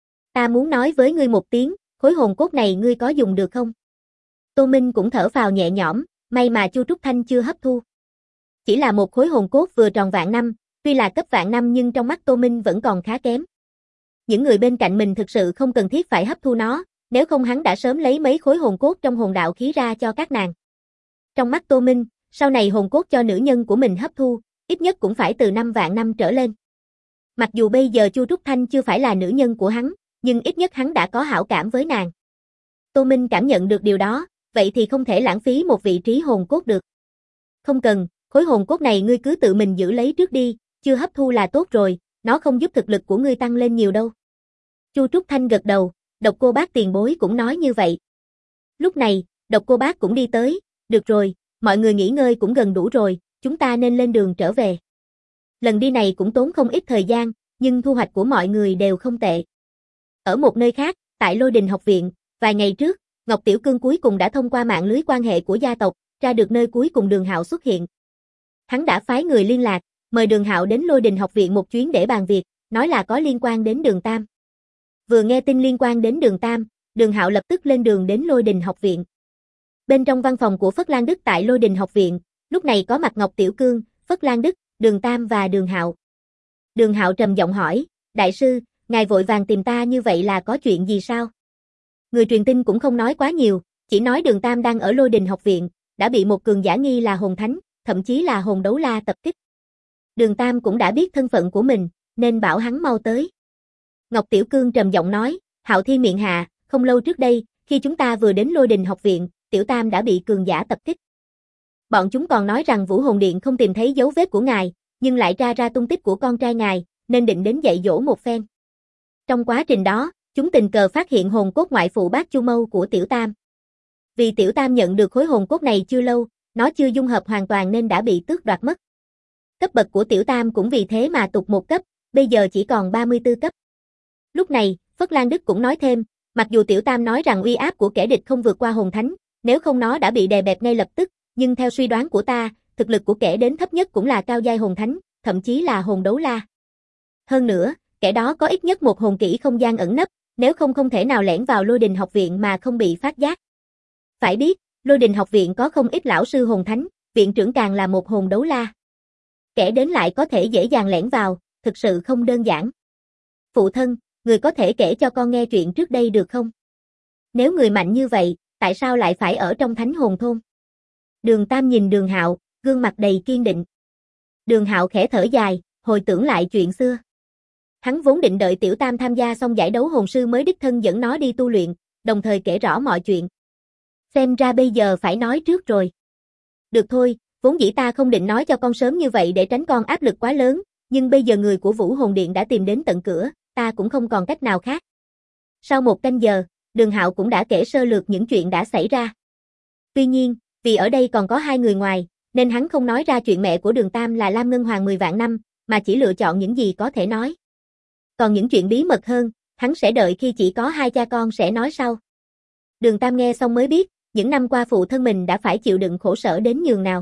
Ta muốn nói với ngươi một tiếng, khối hồn cốt này ngươi có dùng được không? Tô Minh cũng thở phào nhẹ nhõm, may mà Chu Trúc Thanh chưa hấp thu. Chỉ là một khối hồn cốt vừa tròn vạn năm, tuy là cấp vạn năm nhưng trong mắt Tô Minh vẫn còn khá kém. Những người bên cạnh mình thực sự không cần thiết phải hấp thu nó, nếu không hắn đã sớm lấy mấy khối hồn cốt trong hồn đạo khí ra cho các nàng. Trong mắt Tô Minh, sau này hồn cốt cho nữ nhân của mình hấp thu, ít nhất cũng phải từ 5 vạn năm trở lên. Mặc dù bây giờ Chu Trúc Thanh chưa phải là nữ nhân của hắn, nhưng ít nhất hắn đã có hảo cảm với nàng. Tô Minh cảm nhận được điều đó, vậy thì không thể lãng phí một vị trí hồn cốt được. Không cần, khối hồn cốt này ngươi cứ tự mình giữ lấy trước đi, chưa hấp thu là tốt rồi, nó không giúp thực lực của ngươi tăng lên nhiều đâu. Chu Trúc Thanh gật đầu, độc cô bác tiền bối cũng nói như vậy. Lúc này, độc cô bác cũng đi tới, được rồi, mọi người nghỉ ngơi cũng gần đủ rồi, chúng ta nên lên đường trở về. Lần đi này cũng tốn không ít thời gian, nhưng thu hoạch của mọi người đều không tệ. Ở một nơi khác, tại Lôi Đình học viện, vài ngày trước, Ngọc Tiểu Cương cuối cùng đã thông qua mạng lưới quan hệ của gia tộc, ra được nơi cuối cùng Đường Hạo xuất hiện. Hắn đã phái người liên lạc, mời Đường Hạo đến Lôi Đình học viện một chuyến để bàn việc, nói là có liên quan đến Đường Tam. Vừa nghe tin liên quan đến Đường Tam, Đường Hạo lập tức lên đường đến Lôi Đình học viện. Bên trong văn phòng của Phất Lan Đức tại Lôi Đình học viện, lúc này có mặt Ngọc Tiểu Cương, Phất Lan Đức, Đường Tam và Đường Hạo. Đường Hạo trầm giọng hỏi, đại sư, ngài vội vàng tìm ta như vậy là có chuyện gì sao? Người truyền tin cũng không nói quá nhiều, chỉ nói Đường Tam đang ở Lôi Đình học viện, đã bị một cường giả nghi là hồn thánh, thậm chí là hồn đấu la tập kích. Đường Tam cũng đã biết thân phận của mình, nên bảo hắn mau tới. Ngọc Tiểu Cương trầm giọng nói, Hạo Thiên miệng hạ, không lâu trước đây, khi chúng ta vừa đến Lôi Đình học viện, Tiểu Tam đã bị cường giả tập kích. Bọn chúng còn nói rằng Vũ Hồn Điện không tìm thấy dấu vết của ngài, nhưng lại tra ra tung tích của con trai ngài, nên định đến dạy dỗ một phen. Trong quá trình đó, chúng tình cờ phát hiện hồn cốt ngoại phụ Bát Chu Mâu của Tiểu Tam. Vì Tiểu Tam nhận được khối hồn cốt này chưa lâu, nó chưa dung hợp hoàn toàn nên đã bị tước đoạt mất. Cấp bậc của Tiểu Tam cũng vì thế mà tụt một cấp, bây giờ chỉ còn 34 cấp. Lúc này, Phất Lan Đức cũng nói thêm, mặc dù Tiểu Tam nói rằng uy áp của kẻ địch không vượt qua hồn thánh, nếu không nó đã bị đè bẹp ngay lập tức, nhưng theo suy đoán của ta, thực lực của kẻ đến thấp nhất cũng là cao giai hồn thánh, thậm chí là hồn đấu la. Hơn nữa, kẻ đó có ít nhất một hồn kỹ không gian ẩn nấp, nếu không thể nào lẻn vào Lôi Đình học viện mà không bị phát giác. Phải biết, Lôi Đình học viện có không ít lão sư hồn thánh, viện trưởng càng là một hồn đấu la. Kẻ đến lại có thể dễ dàng lẻn vào, thực sự không đơn giản. Phụ thân, người có thể kể cho con nghe chuyện trước đây được không? Nếu người mạnh như vậy, tại sao lại phải ở trong Thánh Hồn Thôn? Đường Tam nhìn Đường Hạo, gương mặt đầy kiên định. Đường Hạo khẽ thở dài, hồi tưởng lại chuyện xưa. Hắn vốn định đợi Tiểu Tam tham gia xong giải đấu hồn sư mới đích thân dẫn nó đi tu luyện, đồng thời kể rõ mọi chuyện. Xem ra bây giờ phải nói trước rồi. Được thôi, vốn dĩ ta không định nói cho con sớm như vậy để tránh con áp lực quá lớn, nhưng bây giờ người của Vũ Hồn Điện đã tìm đến tận cửa, ta cũng không còn cách nào khác. Sau một canh giờ, Đường Hạo cũng đã kể sơ lược những chuyện đã xảy ra. Tuy nhiên, vì ở đây còn có hai người ngoài, nên hắn không nói ra chuyện mẹ của Đường Tam là Lam Ngân Hoàng 10 vạn năm, mà chỉ lựa chọn những gì có thể nói. Còn những chuyện bí mật hơn, hắn sẽ đợi khi chỉ có hai cha con sẽ nói sau. Đường Tam nghe xong mới biết, những năm qua phụ thân mình đã phải chịu đựng khổ sở đến nhường nào.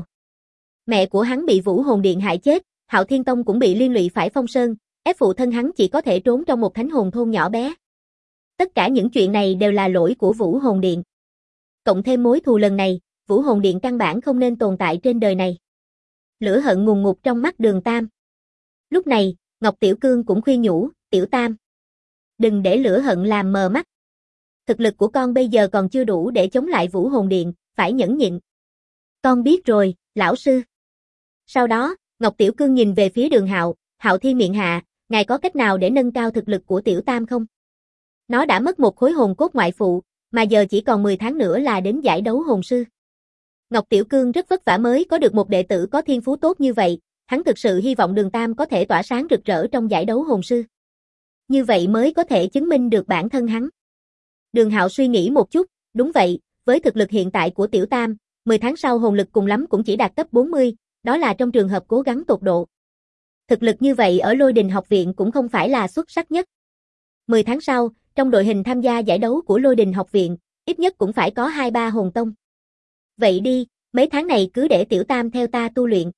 Mẹ của hắn bị Vũ Hồn Điện hại chết, Hạo Thiên Tông cũng bị liên lụy phải phong sơn, ép phụ thân hắn chỉ có thể trốn trong một thánh hồn thôn nhỏ bé. Tất cả những chuyện này đều là lỗi của Vũ Hồn Điện. Cộng thêm mối thù lần này, Vũ Hồn Điện căn bản không nên tồn tại trên đời này. Lửa hận ngùn ngụt trong mắt Đường Tam. Lúc này, Ngọc Tiểu Cương cũng khuyên nhủ, Tiểu Tam, đừng để lửa hận làm mờ mắt. Thực lực của con bây giờ còn chưa đủ để chống lại Vũ Hồn Điện, phải nhẫn nhịn. Con biết rồi, lão sư. Sau đó, Ngọc Tiểu Cương nhìn về phía Đường Hạo, Hạo Thiên miệng hạ, ngài có cách nào để nâng cao thực lực của Tiểu Tam không? Nó đã mất một khối hồn cốt ngoại phụ, mà giờ chỉ còn 10 tháng nữa là đến giải đấu hồn sư. Ngọc Tiểu Cương rất vất vả mới có được một đệ tử có thiên phú tốt như vậy, hắn thực sự hy vọng Đường Tam có thể tỏa sáng rực rỡ trong giải đấu hồn sư. Như vậy mới có thể chứng minh được bản thân hắn. Đường Hạo suy nghĩ một chút, đúng vậy, với thực lực hiện tại của Tiểu Tam, 10 tháng sau hồn lực cùng lắm cũng chỉ đạt cấp 40, đó là trong trường hợp cố gắng tột độ. Thực lực như vậy ở Lôi Đình học viện cũng không phải là xuất sắc nhất. 10 tháng sau, trong đội hình tham gia giải đấu của Lôi Đình học viện, ít nhất cũng phải có 2-3 hồn tông. Vậy đi, mấy tháng này cứ để Tiểu Tam theo ta tu luyện.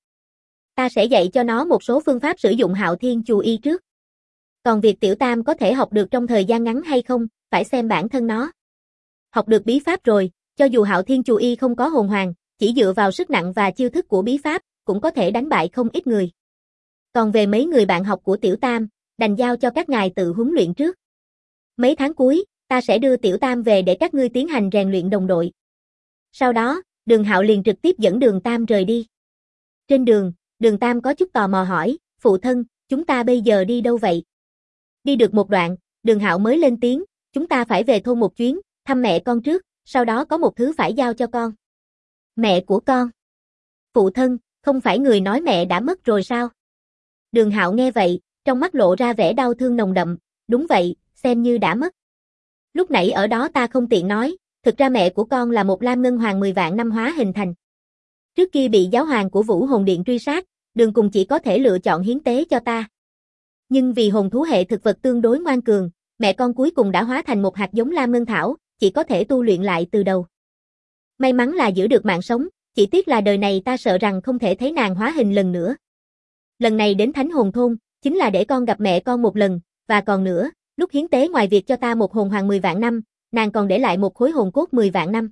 Ta sẽ dạy cho nó một số phương pháp sử dụng Hạo Thiên Chù Y trước. Còn việc Tiểu Tam có thể học được trong thời gian ngắn hay không, phải xem bản thân nó. Học được bí pháp rồi, cho dù Hạo Thiên Chù Y không có hồn hoàng, chỉ dựa vào sức nặng và chiêu thức của bí pháp, cũng có thể đánh bại không ít người. Còn về mấy người bạn học của Tiểu Tam, đành giao cho các ngài tự huấn luyện trước. Mấy tháng cuối, ta sẽ đưa Tiểu Tam về để các ngươi tiến hành rèn luyện đồng đội. Sau đó, Đường Hạo liền trực tiếp dẫn Đường Tam rời đi. Trên đường, Đường Tam có chút tò mò hỏi, phụ thân, chúng ta bây giờ đi đâu vậy? Đi được một đoạn, Đường Hạo mới lên tiếng, chúng ta phải về thôn một chuyến, thăm mẹ con trước, sau đó có một thứ phải giao cho con. Mẹ của con? Phụ thân, không phải người nói mẹ đã mất rồi sao? Đường Hạo nghe vậy, trong mắt lộ ra vẻ đau thương nồng đậm, đúng vậy, xem như đã mất. Lúc nãy ở đó ta không tiện nói, thực ra mẹ của con là một Lam Ngân Hoàng 10 vạn năm hóa hình thành. Trước kia bị giáo hoàng của Vũ Hồn Điện truy sát, Đường cùng chỉ có thể lựa chọn hiến tế cho ta. Nhưng vì hồn thú hệ thực vật tương đối ngoan cường, mẹ con cuối cùng đã hóa thành một hạt giống Lam Ngân Thảo, chỉ có thể tu luyện lại từ đầu. May mắn là giữ được mạng sống, chỉ tiếc là đời này ta sợ rằng không thể thấy nàng hóa hình lần nữa. Lần này đến Thánh Hồn Thôn, chính là để con gặp mẹ con một lần, và còn nữa, lúc hiến tế ngoài việc cho ta một hồn hoàng 10 vạn năm, nàng còn để lại một khối hồn cốt 10 vạn năm.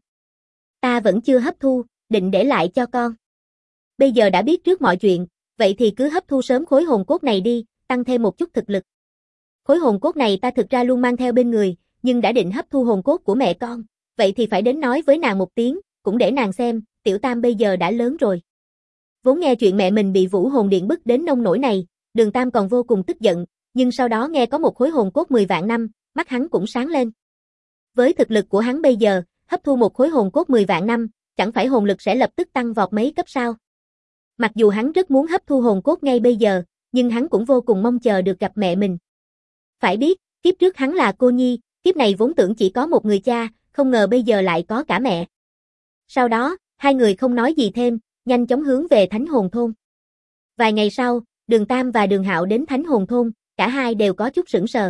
Ta vẫn chưa hấp thu, định để lại cho con. Bây giờ đã biết trước mọi chuyện, vậy thì cứ hấp thu sớm khối hồn cốt này đi, tăng thêm một chút thực lực. Khối hồn cốt này ta thực ra luôn mang theo bên người, nhưng đã định hấp thu hồn cốt của mẹ con, vậy thì phải đến nói với nàng một tiếng, cũng để nàng xem, tiểu tam bây giờ đã lớn rồi. Vốn nghe chuyện mẹ mình bị Vũ Hồn Điện bức đến nông nỗi này, Đường Tam còn vô cùng tức giận, nhưng sau đó nghe có một khối hồn cốt 10 vạn năm, mắt hắn cũng sáng lên. Với thực lực của hắn bây giờ, hấp thu một khối hồn cốt 10 vạn năm, chẳng phải hồn lực sẽ lập tức tăng vọt mấy cấp sao? Mặc dù hắn rất muốn hấp thu hồn cốt ngay bây giờ, nhưng hắn cũng vô cùng mong chờ được gặp mẹ mình. Phải biết, kiếp trước hắn là cô nhi, kiếp này vốn tưởng chỉ có một người cha, không ngờ bây giờ lại có cả mẹ. Sau đó, hai người không nói gì thêm, nhanh chóng hướng về Thánh Hồn Thôn. Vài ngày sau, Đường Tam và Đường Hạo đến Thánh Hồn Thôn, cả hai đều có chút sững sờ.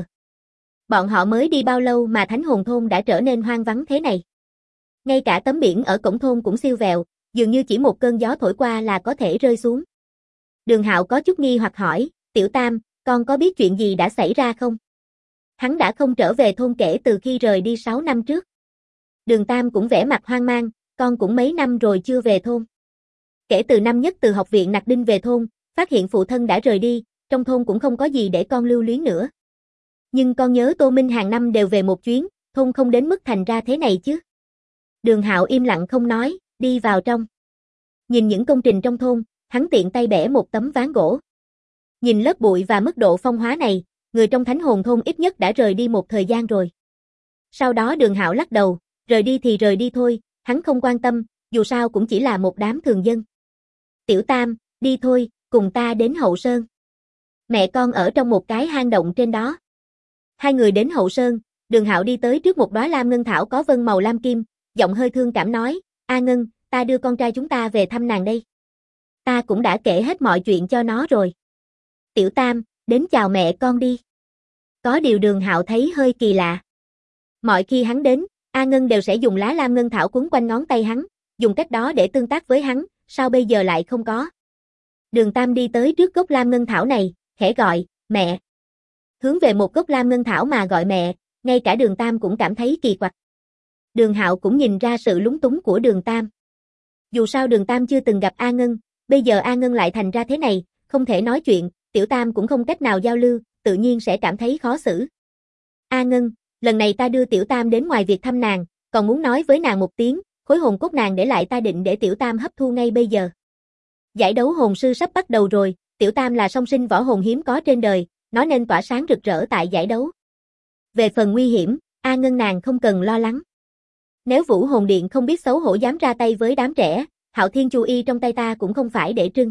Bọn họ mới đi bao lâu mà Thánh Hồn Thôn đã trở nên hoang vắng thế này. Ngay cả tấm biển ở cổng thôn cũng siêu vẹo, dường như chỉ một cơn gió thổi qua là có thể rơi xuống. Đường Hạo có chút nghi hoặc hỏi, Tiểu Tam, con có biết chuyện gì đã xảy ra không? Hắn đã không trở về thôn kể từ khi rời đi 6 năm trước. Đường Tam cũng vẻ mặt hoang mang, con cũng mấy năm rồi chưa về thôn. Kể từ năm nhất từ học viện Nặc Đinh về thôn, phát hiện phụ thân đã rời đi, trong thôn cũng không có gì để con lưu luyến nữa. Nhưng con nhớ Tô Minh hàng năm đều về một chuyến, thôn không đến mức thành ra thế này chứ. Đường Hạo im lặng không nói, đi vào trong. Nhìn những công trình trong thôn, hắn tiện tay bẻ một tấm ván gỗ. Nhìn lớp bụi và mức độ phong hóa này, người trong Thánh Hồn Thôn ít nhất đã rời đi một thời gian rồi. Sau đó Đường Hạo lắc đầu, rời đi thì rời đi thôi, hắn không quan tâm, dù sao cũng chỉ là một đám thường dân. Tiểu Tam, đi thôi, cùng ta đến Hậu Sơn. Mẹ con ở trong một cái hang động trên đó. Hai người đến Hậu Sơn, Đường Hạo đi tới trước một đóa lam ngân thảo có vân màu lam kim, giọng hơi thương cảm nói, A Ngân, ta đưa con trai chúng ta về thăm nàng đây. Ta cũng đã kể hết mọi chuyện cho nó rồi. Tiểu Tam, đến chào mẹ con đi. Có điều Đường Hạo thấy hơi kỳ lạ. Mọi khi hắn đến, A Ngân đều sẽ dùng lá lam ngân thảo quấn quanh ngón tay hắn, dùng cách đó để tương tác với hắn, sao bây giờ lại không có? Đường Tam đi tới trước gốc lam ngân thảo này, khẽ gọi, mẹ. Hướng về một gốc lam ngân thảo mà gọi mẹ, ngay cả Đường Tam cũng cảm thấy kỳ quặc. Đường Hạo cũng nhìn ra sự lúng túng của Đường Tam. Dù sao Đường Tam chưa từng gặp A Ngân, bây giờ A Ngân lại thành ra thế này, không thể nói chuyện, Tiểu Tam cũng không cách nào giao lưu, tự nhiên sẽ cảm thấy khó xử. A Ngân, lần này ta đưa Tiểu Tam đến ngoài việc thăm nàng, còn muốn nói với nàng một tiếng, khối hồn cốt nàng để lại ta định để Tiểu Tam hấp thu ngay bây giờ. Giải đấu hồn sư sắp bắt đầu rồi, Tiểu Tam là song sinh võ hồn hiếm có trên đời, nó nên tỏa sáng rực rỡ tại giải đấu. Về phần nguy hiểm, A Ngân nàng không cần lo lắng. Nếu Vũ Hồn Điện không biết xấu hổ dám ra tay với đám trẻ, Hạo Thiên Chu Y trong tay ta cũng không phải để trưng.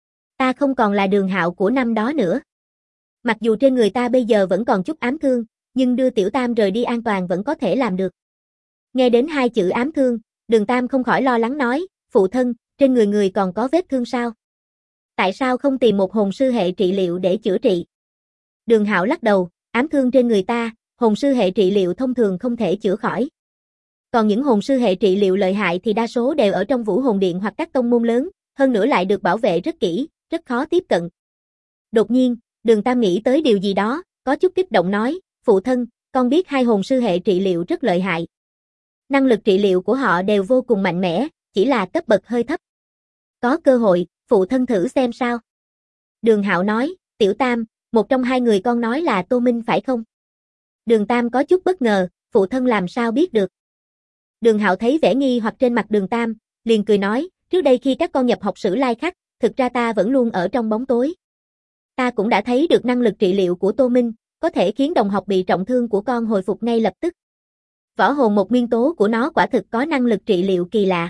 Ta không còn là Đường Hạo của năm đó nữa. Mặc dù trên người ta bây giờ vẫn còn chút ám thương, nhưng đưa Tiểu Tam rời đi an toàn vẫn có thể làm được. Nghe đến hai chữ ám thương, Đường Tam không khỏi lo lắng nói, phụ thân, trên người người còn có vết thương sao? Tại sao không tìm một hồn sư hệ trị liệu để chữa trị? Đường Hạo lắc đầu, ám thương trên người ta, hồn sư hệ trị liệu thông thường không thể chữa khỏi. Còn những hồn sư hệ trị liệu lợi hại thì đa số đều ở trong Vũ Hồn Điện hoặc các tông môn lớn, hơn nữa lại được bảo vệ rất kỹ, rất khó tiếp cận. Đột nhiên, Đường Tam nghĩ tới điều gì đó, có chút kích động nói, phụ thân, con biết hai hồn sư hệ trị liệu rất lợi hại. Năng lực trị liệu của họ đều vô cùng mạnh mẽ, chỉ là cấp bậc hơi thấp. Có cơ hội, phụ thân thử xem sao. Đường Hạo nói, Tiểu Tam, một trong hai người con nói là Tô Minh phải không? Đường Tam có chút bất ngờ, phụ thân làm sao biết được. Đường Hạo thấy vẻ nghi hoặc trên mặt Đường Tam, liền cười nói, trước đây khi các con nhập học Sử Lai Khắc, thực ra ta vẫn luôn ở trong bóng tối. Ta cũng đã thấy được năng lực trị liệu của Tô Minh, có thể khiến đồng học bị trọng thương của con hồi phục ngay lập tức. Võ hồn một nguyên tố của nó quả thực có năng lực trị liệu kỳ lạ.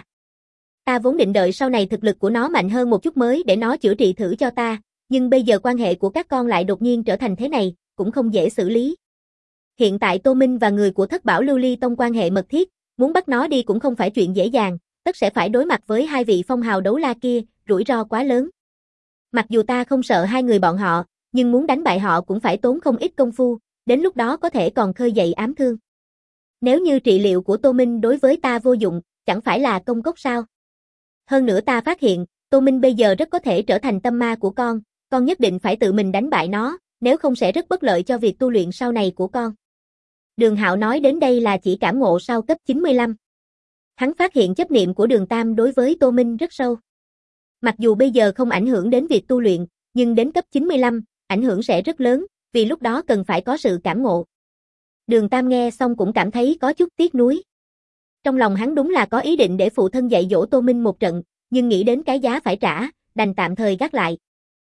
Ta vốn định đợi sau này thực lực của nó mạnh hơn một chút mới để nó chữa trị thử cho ta, nhưng bây giờ quan hệ của các con lại đột nhiên trở thành thế này, cũng không dễ xử lý. Hiện tại Tô Minh và người của Thất Bảo Lưu Ly Tông quan hệ mật thiết, muốn bắt nó đi cũng không phải chuyện dễ dàng, tất sẽ phải đối mặt với hai vị phong hào đấu la kia, rủi ro quá lớn. Mặc dù ta không sợ hai người bọn họ, nhưng muốn đánh bại họ cũng phải tốn không ít công phu, đến lúc đó có thể còn khơi dậy ám thương. Nếu như trị liệu của Tô Minh đối với ta vô dụng, chẳng phải là công cốc sao? Hơn nữa ta phát hiện, Tô Minh bây giờ rất có thể trở thành tâm ma của con nhất định phải tự mình đánh bại nó, nếu không sẽ rất bất lợi cho việc tu luyện sau này của con. Đường Hạo nói đến đây là chỉ cảm ngộ sau cấp 95. Hắn phát hiện chấp niệm của Đường Tam đối với Tô Minh rất sâu. Mặc dù bây giờ không ảnh hưởng đến việc tu luyện, nhưng đến cấp 95, ảnh hưởng sẽ rất lớn, vì lúc đó cần phải có sự cảm ngộ. Đường Tam nghe xong cũng cảm thấy có chút tiếc nuối. Trong lòng hắn đúng là có ý định để phụ thân dạy dỗ Tô Minh một trận, nhưng nghĩ đến cái giá phải trả, đành tạm thời gác lại.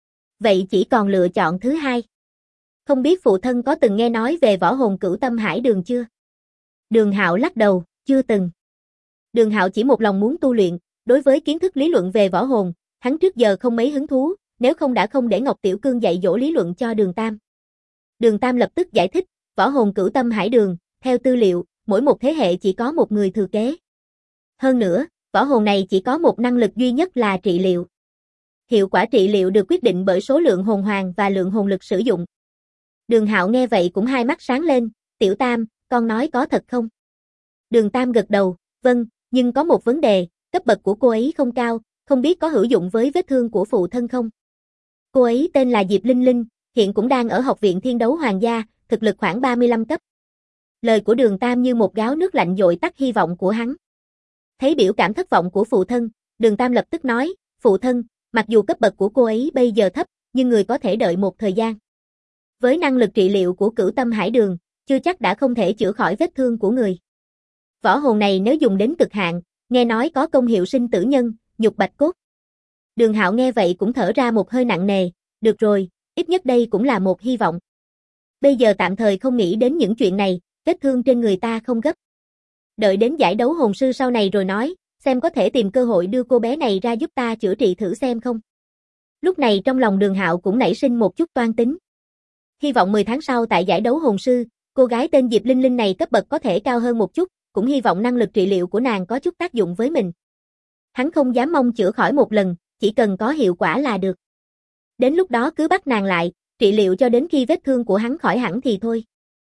Vậy chỉ còn lựa chọn thứ hai. Không biết phụ thân có từng nghe nói về võ hồn Cửu Tâm Hải Đường chưa? Đường Hạo lắc đầu, chưa từng. Đường Hạo chỉ một lòng muốn tu luyện, đối với kiến thức lý luận về võ hồn, hắn trước giờ không mấy hứng thú, nếu không đã không để Ngọc Tiểu Cương dạy dỗ lý luận cho Đường Tam. Đường Tam lập tức giải thích, võ hồn Cửu Tâm Hải Đường, theo tư liệu, mỗi một thế hệ chỉ có một người thừa kế. Hơn nữa, võ hồn này chỉ có một năng lực duy nhất là trị liệu. Hiệu quả trị liệu được quyết định bởi số lượng hồn hoàng và lượng hồn lực sử dụng. Đường Hạo nghe vậy cũng hai mắt sáng lên, Tiểu Tam, con nói có thật không? Đường Tam gật đầu, vâng, nhưng có một vấn đề, cấp bậc của cô ấy không cao, không biết có hữu dụng với vết thương của phụ thân không? Cô ấy tên là Diệp Linh Linh, hiện cũng đang ở Học viện Thiên Đấu Hoàng gia, thực lực khoảng 35 cấp. Lời của Đường Tam như một gáo nước lạnh dội tắt hy vọng của hắn. Thấy biểu cảm thất vọng của phụ thân, Đường Tam lập tức nói, phụ thân, mặc dù cấp bậc của cô ấy bây giờ thấp, nhưng người có thể đợi một thời gian. Với năng lực trị liệu của Cửu Tâm Hải Đường, chưa chắc đã không thể chữa khỏi vết thương của người. Võ hồn này nếu dùng đến cực hạn, nghe nói có công hiệu sinh tử nhân, nhục bạch cốt. Đường Hạo nghe vậy cũng thở ra một hơi nặng nề, được rồi, ít nhất đây cũng là một hy vọng. Bây giờ tạm thời không nghĩ đến những chuyện này, vết thương trên người ta không gấp. Đợi đến giải đấu hồn sư sau này rồi nói, xem có thể tìm cơ hội đưa cô bé này ra giúp ta chữa trị thử xem không. Lúc này trong lòng Đường Hạo cũng nảy sinh một chút toan tính. Hy vọng 10 tháng sau tại giải đấu hồn sư, cô gái tên Diệp Linh Linh này cấp bậc có thể cao hơn một chút, cũng hy vọng năng lực trị liệu của nàng có chút tác dụng với mình. Hắn không dám mong chữa khỏi một lần, chỉ cần có hiệu quả là được. Đến lúc đó cứ bắt nàng lại, trị liệu cho đến khi vết thương của hắn khỏi hẳn thì thôi.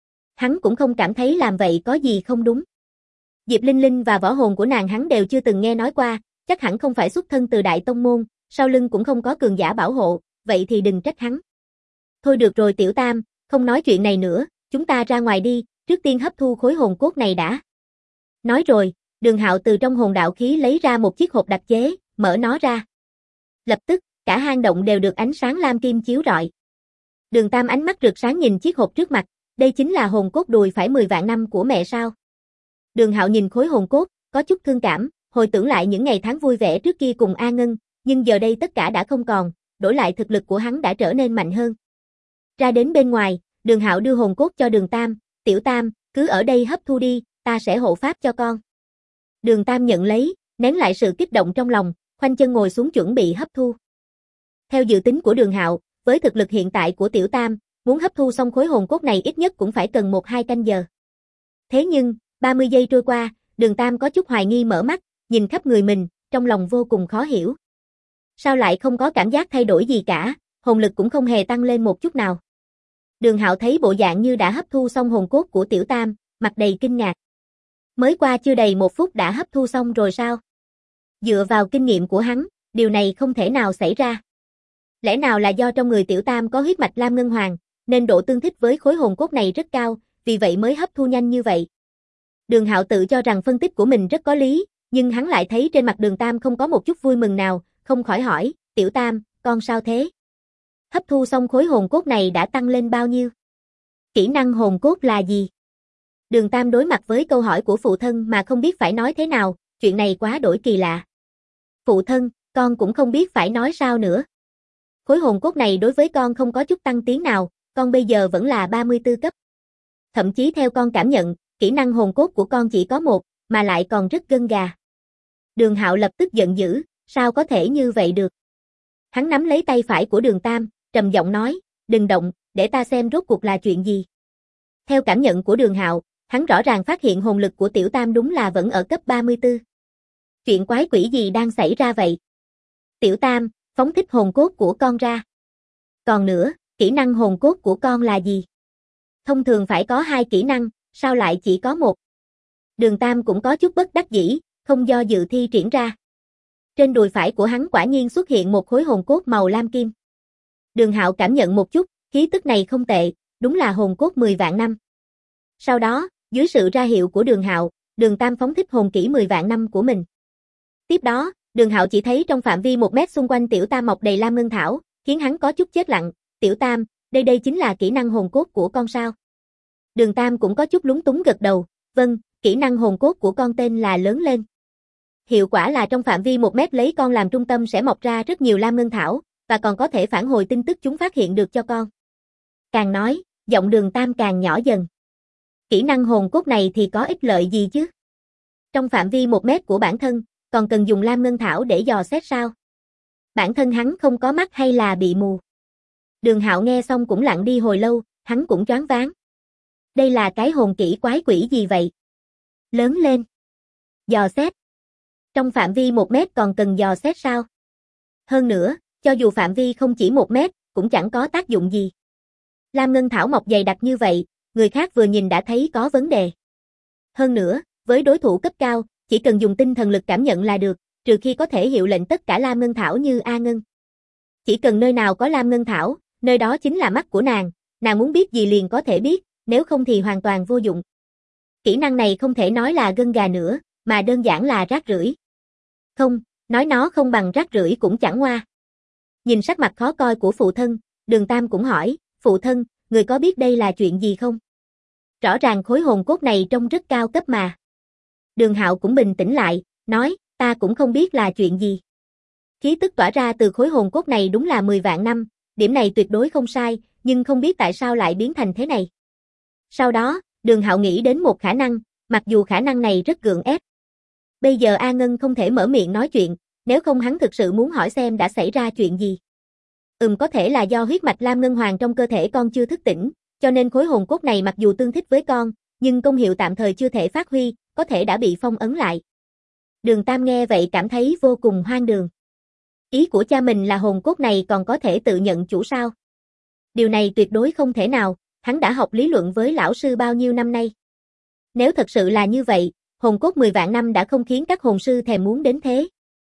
Hắn cũng không cảm thấy làm vậy có gì không đúng. Diệp Linh Linh và võ hồn của nàng hắn đều chưa từng nghe nói qua, chắc hẳn không phải xuất thân từ đại tông môn, sau lưng cũng không có cường giả bảo hộ, vậy thì đừng trách hắn. Thôi được rồi Tiểu Tam, không nói chuyện này nữa, chúng ta ra ngoài đi, trước tiên hấp thu khối hồn cốt này đã. Nói rồi, Đường Hạo từ trong hồn đạo khí lấy ra một chiếc hộp đặc chế, mở nó ra. Lập tức, cả hang động đều được ánh sáng lam kim chiếu rọi. Đường Tam ánh mắt rực sáng nhìn chiếc hộp trước mặt, đây chính là hồn cốt đùi phải 10 vạn năm của mẹ sao? Đường Hạo nhìn khối hồn cốt, có chút thương cảm, hồi tưởng lại những ngày tháng vui vẻ trước kia cùng A Ngân, nhưng giờ đây tất cả đã không còn, đổi lại thực lực của hắn đã trở nên mạnh hơn. Ra đến bên ngoài, Đường Hạo đưa hồn cốt cho Đường Tam, Tiểu Tam, cứ ở đây hấp thu đi, ta sẽ hộ pháp cho con. Đường Tam nhận lấy, nén lại sự kích động trong lòng, khoanh chân ngồi xuống chuẩn bị hấp thu. Theo dự tính của Đường Hạo, với thực lực hiện tại của Tiểu Tam, muốn hấp thu xong khối hồn cốt này ít nhất cũng phải cần 1-2 canh giờ. Thế nhưng, 30 giây trôi qua, Đường Tam có chút hoài nghi mở mắt, nhìn khắp người mình, trong lòng vô cùng khó hiểu. Sao lại không có cảm giác thay đổi gì cả, hồn lực cũng không hề tăng lên một chút nào. Đường Hạo thấy bộ dạng như đã hấp thu xong hồn cốt của Tiểu Tam, mặt đầy kinh ngạc. Mới qua chưa đầy 1 phút đã hấp thu xong rồi sao? Dựa vào kinh nghiệm của hắn, điều này không thể nào xảy ra. Lẽ nào là do trong người Tiểu Tam có huyết mạch Lam Ngân Hoàng, nên độ tương thích với khối hồn cốt này rất cao, vì vậy mới hấp thu nhanh như vậy. Đường Hạo tự cho rằng phân tích của mình rất có lý, nhưng hắn lại thấy trên mặt Đường Tam không có một chút vui mừng nào, không khỏi hỏi, Tiểu Tam, con sao thế? Hấp thu xong khối hồn cốt này đã tăng lên bao nhiêu? Kỹ năng hồn cốt là gì? Đường Tam đối mặt với câu hỏi của phụ thân mà không biết phải nói thế nào, chuyện này quá đổi kỳ lạ. Phụ thân, con cũng không biết phải nói sao nữa. Khối hồn cốt này đối với con không có chút tăng tiến nào, con bây giờ vẫn là 34 cấp. Thậm chí theo con cảm nhận, kỹ năng hồn cốt của con chỉ có 1, mà lại còn rất gân gà. Đường Hạo lập tức giận dữ, sao có thể như vậy được? Hắn nắm lấy tay phải của Đường Tam, trầm giọng nói, đừng động, để ta xem rốt cuộc là chuyện gì. Theo cảm nhận của Đường Hạo, hắn rõ ràng phát hiện hồn lực của Tiểu Tam đúng là vẫn ở cấp 34. Chuyện quái quỷ gì đang xảy ra vậy? Tiểu Tam, phóng thích hồn cốt của con ra. Còn nữa, kỹ năng hồn cốt của con là gì? Thông thường phải có 2 kỹ năng, sao lại chỉ có 1? Đường Tam cũng có chút bất đắc dĩ, không do dự thi triển ra. Trên đùi phải của hắn quả nhiên xuất hiện một khối hồn cốt màu lam kim. Đường Hạo cảm nhận một chút, khí tức này không tệ, đúng là hồn cốt 10 vạn năm. Sau đó, dưới sự ra hiệu của Đường Hạo, Đường Tam phóng thích hồn kỹ 10 vạn năm của mình. Tiếp đó, Đường Hạo chỉ thấy trong phạm vi 1 mét xung quanh Tiểu Tam mọc đầy lam ngân thảo, khiến hắn có chút chết lặng, Tiểu Tam, đây chính là kỹ năng hồn cốt của con sao? Đường Tam cũng có chút lúng túng gật đầu, vâng, kỹ năng hồn cốt của con tên là lớn lên. Hiệu quả là trong phạm vi 1 mét lấy con làm trung tâm sẽ mọc ra rất nhiều lam ngân thảo, và còn có thể phản hồi tin tức chúng phát hiện được cho con. Càng nói, giọng Đường Tam càng nhỏ dần. Kỹ năng hồn cốt này thì có ích lợi gì chứ? Trong phạm vi 1 mét của bản thân, còn cần dùng lam ngân thảo để dò xét sao? Bản thân hắn không có mắt hay là bị mù? Đường Hạo nghe xong cũng lặng đi hồi lâu, hắn cũng choáng váng. Đây là cái hồn kỹ quái quỷ gì vậy? Lớn lên. Dò xét. Trong phạm vi 1 mét còn cần dò xét sao? Hơn nữa, cho dù phạm vi không chỉ 1 mét, cũng chẳng có tác dụng gì. Lam ngân thảo mọc dày đặc như vậy, người khác vừa nhìn đã thấy có vấn đề. Hơn nữa, với đối thủ cấp cao, chỉ cần dùng tinh thần lực cảm nhận là được, trừ khi có thể hiệu lệnh tất cả lam ngân thảo như A Ngân. Chỉ cần nơi nào có lam ngân thảo, nơi đó chính là mắt của nàng muốn biết gì liền có thể biết, nếu không thì hoàn toàn vô dụng. Kỹ năng này không thể nói là gân gà nữa, mà đơn giản là rác rưởi. Không, nói nó không bằng rác rưởi cũng chẳng ngoa. Nhìn sắc mặt khó coi của phụ thân, Đường Tam cũng hỏi, phụ thân, người có biết đây là chuyện gì không? Rõ ràng khối hồn cốt này trông rất cao cấp mà. Đường Hạo cũng bình tĩnh lại, nói, ta cũng không biết là chuyện gì. Khí tức tỏa ra từ khối hồn cốt này đúng là 10 vạn năm, điểm này tuyệt đối không sai, nhưng không biết tại sao lại biến thành thế này. Sau đó, Đường Hạo nghĩ đến một khả năng, mặc dù khả năng này rất gượng ép. Bây giờ A Ngân không thể mở miệng nói chuyện, nếu không hắn thực sự muốn hỏi xem đã xảy ra chuyện gì. Có thể là do huyết mạch lam ngân hoàng trong cơ thể con chưa thức tỉnh, cho nên khối hồn cốt này mặc dù tương thích với con, nhưng công hiệu tạm thời chưa thể phát huy, có thể đã bị phong ấn lại. Đường Tam nghe vậy cảm thấy vô cùng hoang đường. Ý của cha mình là hồn cốt này còn có thể tự nhận chủ sao? Điều này tuyệt đối không thể nào, hắn đã học lý luận với lão sư bao nhiêu năm nay. Nếu thật sự là như vậy, hồn cốt 10 vạn năm đã không khiến các hồn sư thèm muốn đến thế.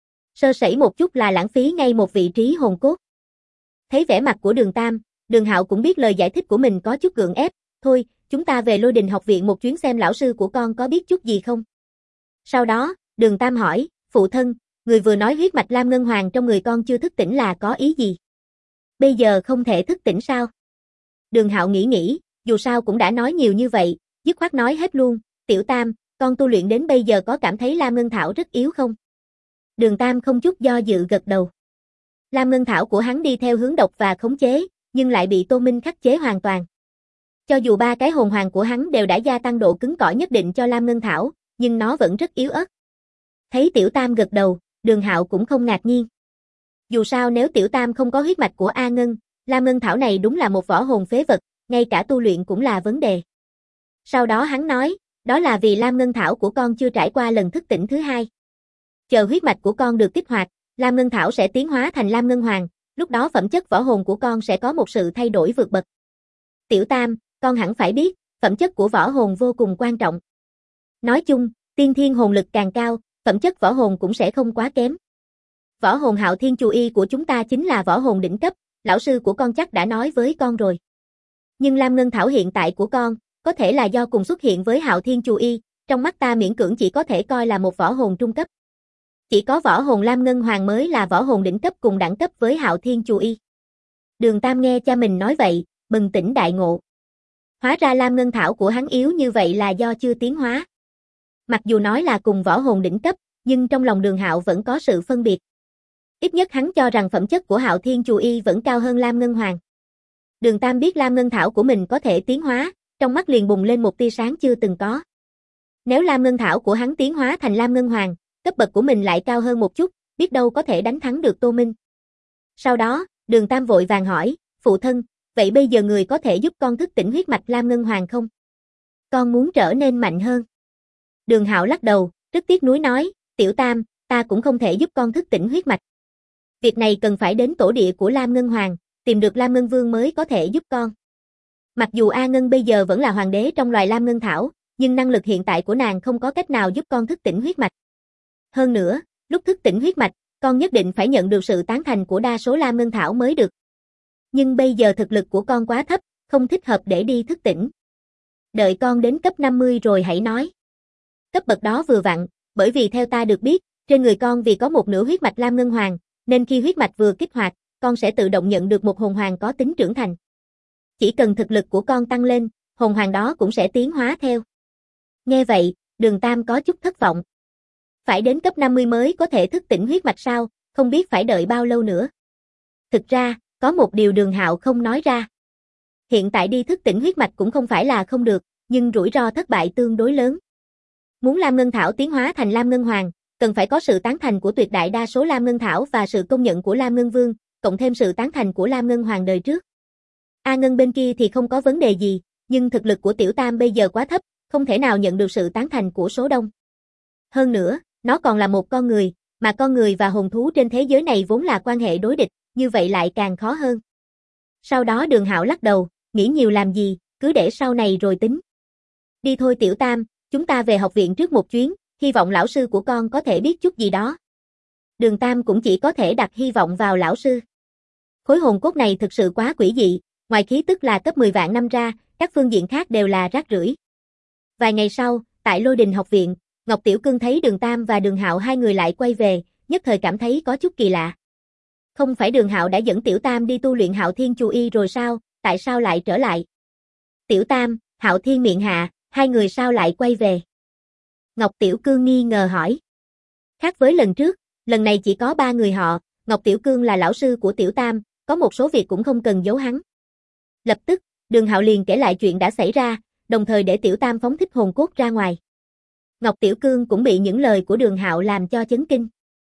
Sơ sẩy một chút là lãng phí ngay một vị trí hồn cốt. Thấy vẻ mặt của Đường Tam, Đường Hạo cũng biết lời giải thích của mình có chút gượng ép, thôi, chúng ta về Lôi Đình học viện một chuyến xem lão sư của con có biết chút gì không. Sau đó, Đường Tam hỏi, phụ thân, người vừa nói huyết mạch lam ngân hoàng trong người con chưa thức tỉnh là có ý gì? Bây giờ không thể thức tỉnh sao? Đường Hạo nghĩ, dù sao cũng đã nói nhiều như vậy, dứt khoát nói hết luôn, Tiểu Tam, con tu luyện đến bây giờ có cảm thấy lam ngân thảo rất yếu không? Đường Tam không chút do dự gật đầu. Lam ngân thảo của hắn đi theo hướng độc và khống chế, nhưng lại bị Tô Minh khắc chế hoàn toàn. Cho dù 3 cái hồn hoàng của hắn đều đã gia tăng độ cứng cỏi nhất định cho lam ngân thảo, nhưng nó vẫn rất yếu ớt. Thấy Tiểu Tam gật đầu, Đường Hạo cũng không ngạc nhiên. Dù sao nếu Tiểu Tam không có huyết mạch của A Ngân, lam ngân thảo này đúng là một võ hồn phế vật, ngay cả tu luyện cũng là vấn đề. Sau đó hắn nói, đó là vì lam ngân thảo của con chưa trải qua lần thức tỉnh thứ 2. Chờ huyết mạch của con được kích hoạt, lam ngân thảo sẽ tiến hóa thành lam ngân hoàng, lúc đó phẩm chất võ hồn của con sẽ có một sự thay đổi vượt bậc. Tiểu Tam, con hẳn phải biết, phẩm chất của võ hồn vô cùng quan trọng. Nói chung, tiên thiên hồn lực càng cao, phẩm chất võ hồn cũng sẽ không quá kém. Võ hồn Hạo Thiên Chu Y của chúng ta chính là võ hồn đỉnh cấp, lão sư của con chắc đã nói với con rồi. Nhưng lam ngân thảo hiện tại của con, có thể là do cùng xuất hiện với Hạo Thiên Chu Y, trong mắt ta miễn cưỡng chỉ có thể coi là một võ hồn trung cấp. Chỉ có võ hồn lam ngân hoàng mới là võ hồn đỉnh cấp cùng đẳng cấp với Hạo Thiên Chu Y. Đường Tam nghe cha mình nói vậy, bừng tỉnh đại ngộ. Hóa ra lam ngân thảo của hắn yếu như vậy là do chưa tiến hóa. Mặc dù nói là cùng võ hồn đỉnh cấp, nhưng trong lòng Đường Hạo vẫn có sự phân biệt. Ít nhất hắn cho rằng phẩm chất của Hạo Thiên Chu Y vẫn cao hơn lam ngân hoàng. Đường Tam biết lam ngân thảo của mình có thể tiến hóa, trong mắt liền bùng lên một tia sáng chưa từng có. Nếu lam ngân thảo của hắn tiến hóa thành lam ngân hoàng, cấp bậc của mình lại cao hơn một chút, biết đâu có thể đánh thắng được Tô Minh. Sau đó, Đường Tam vội vàng hỏi, phụ thân, vậy bây giờ người có thể giúp con thức tỉnh huyết mạch lam ngân hoàng không? Con muốn trở nên mạnh hơn. Đường Hạo lắc đầu, rất tiếc nuối nói, Tiểu Tam, ta cũng không thể giúp con thức tỉnh huyết mạch. Việc này cần phải đến tổ địa của Lam Ngân Hoàng, tìm được Lam Ngân Vương mới có thể giúp con. Mặc dù A Ngân bây giờ vẫn là hoàng đế trong loài Lam Ngân Thảo, nhưng năng lực hiện tại của nàng không có cách nào giúp con thức tỉnh huyết mạch. Hơn nữa, lúc thức tỉnh huyết mạch, con nhất định phải nhận được sự tán thành của đa số Lam Ngân Thảo mới được. Nhưng bây giờ thực lực của con quá thấp, không thích hợp để đi thức tỉnh. Đợi con đến cấp 50 rồi hãy nói. Cấp bậc đó vừa vặn, bởi vì theo ta được biết, trên người con vì có một nửa huyết mạch Lam Ngân Hoàng, nên khi huyết mạch vừa kích hoạt, con sẽ tự động nhận được một hồn hoàng có tính trưởng thành. Chỉ cần thực lực của con tăng lên, hồn hoàng đó cũng sẽ tiến hóa theo. Nghe vậy, Đường Tam có chút thất vọng. Phải đến cấp 50 mới có thể thức tỉnh huyết mạch sao, không biết phải đợi bao lâu nữa. Thực ra, có một điều Đường Hạo không nói ra. Hiện tại đi thức tỉnh huyết mạch cũng không phải là không được, nhưng rủi ro thất bại tương đối lớn. Muốn Lam Ngân Thảo tiến hóa thành Lam Ngân Hoàng, cần phải có sự tán thành của tuyệt đại đa số Lam Ngân Thảo và sự công nhận của Lam Ngân Vương, cộng thêm sự tán thành của Lam Ngân Hoàng đời trước. A Ngân bên kia thì không có vấn đề gì, nhưng thực lực của Tiểu Tam bây giờ quá thấp, không thể nào nhận được sự tán thành của số đông. Hơn nữa, nó còn là một con người, mà con người và hồn thú trên thế giới này vốn là quan hệ đối địch, như vậy lại càng khó hơn. Sau đó Đường Hạo lắc đầu, nghĩ nhiều làm gì, cứ để sau này rồi tính. Đi thôi Tiểu Tam, chúng ta về học viện trước một chuyến, hy vọng lão sư của con có thể biết chút gì đó. Đường Tam cũng chỉ có thể đặt hy vọng vào lão sư. Khối hồn cốt này thực sự quá quỷ dị, ngoài khí tức là cấp 10 vạn năm ra, các phương diện khác đều là rác rưởi. Vài ngày sau, tại Lôi Đình học viện, Ngọc Tiểu Cương thấy Đường Tam và Đường Hạo hai người lại quay về, nhất thời cảm thấy có chút kỳ lạ. Không phải Đường Hạo đã dẫn Tiểu Tam đi tu luyện Hạo Thiên Chu Y rồi sao, tại sao lại trở lại? Tiểu Tam, Hạo Thiên miệng hạ, hai người sao lại quay về? Ngọc Tiểu Cương nghi ngờ hỏi. Khác với lần trước, lần này chỉ có 3 người họ, Ngọc Tiểu Cương là lão sư của Tiểu Tam, có một số việc cũng không cần giấu hắn. Lập tức, Đường Hạo liền kể lại chuyện đã xảy ra, đồng thời để Tiểu Tam phóng thích hồn cốt ra ngoài. Ngọc Tiểu Cương cũng bị những lời của Đường Hạo làm cho chấn kinh.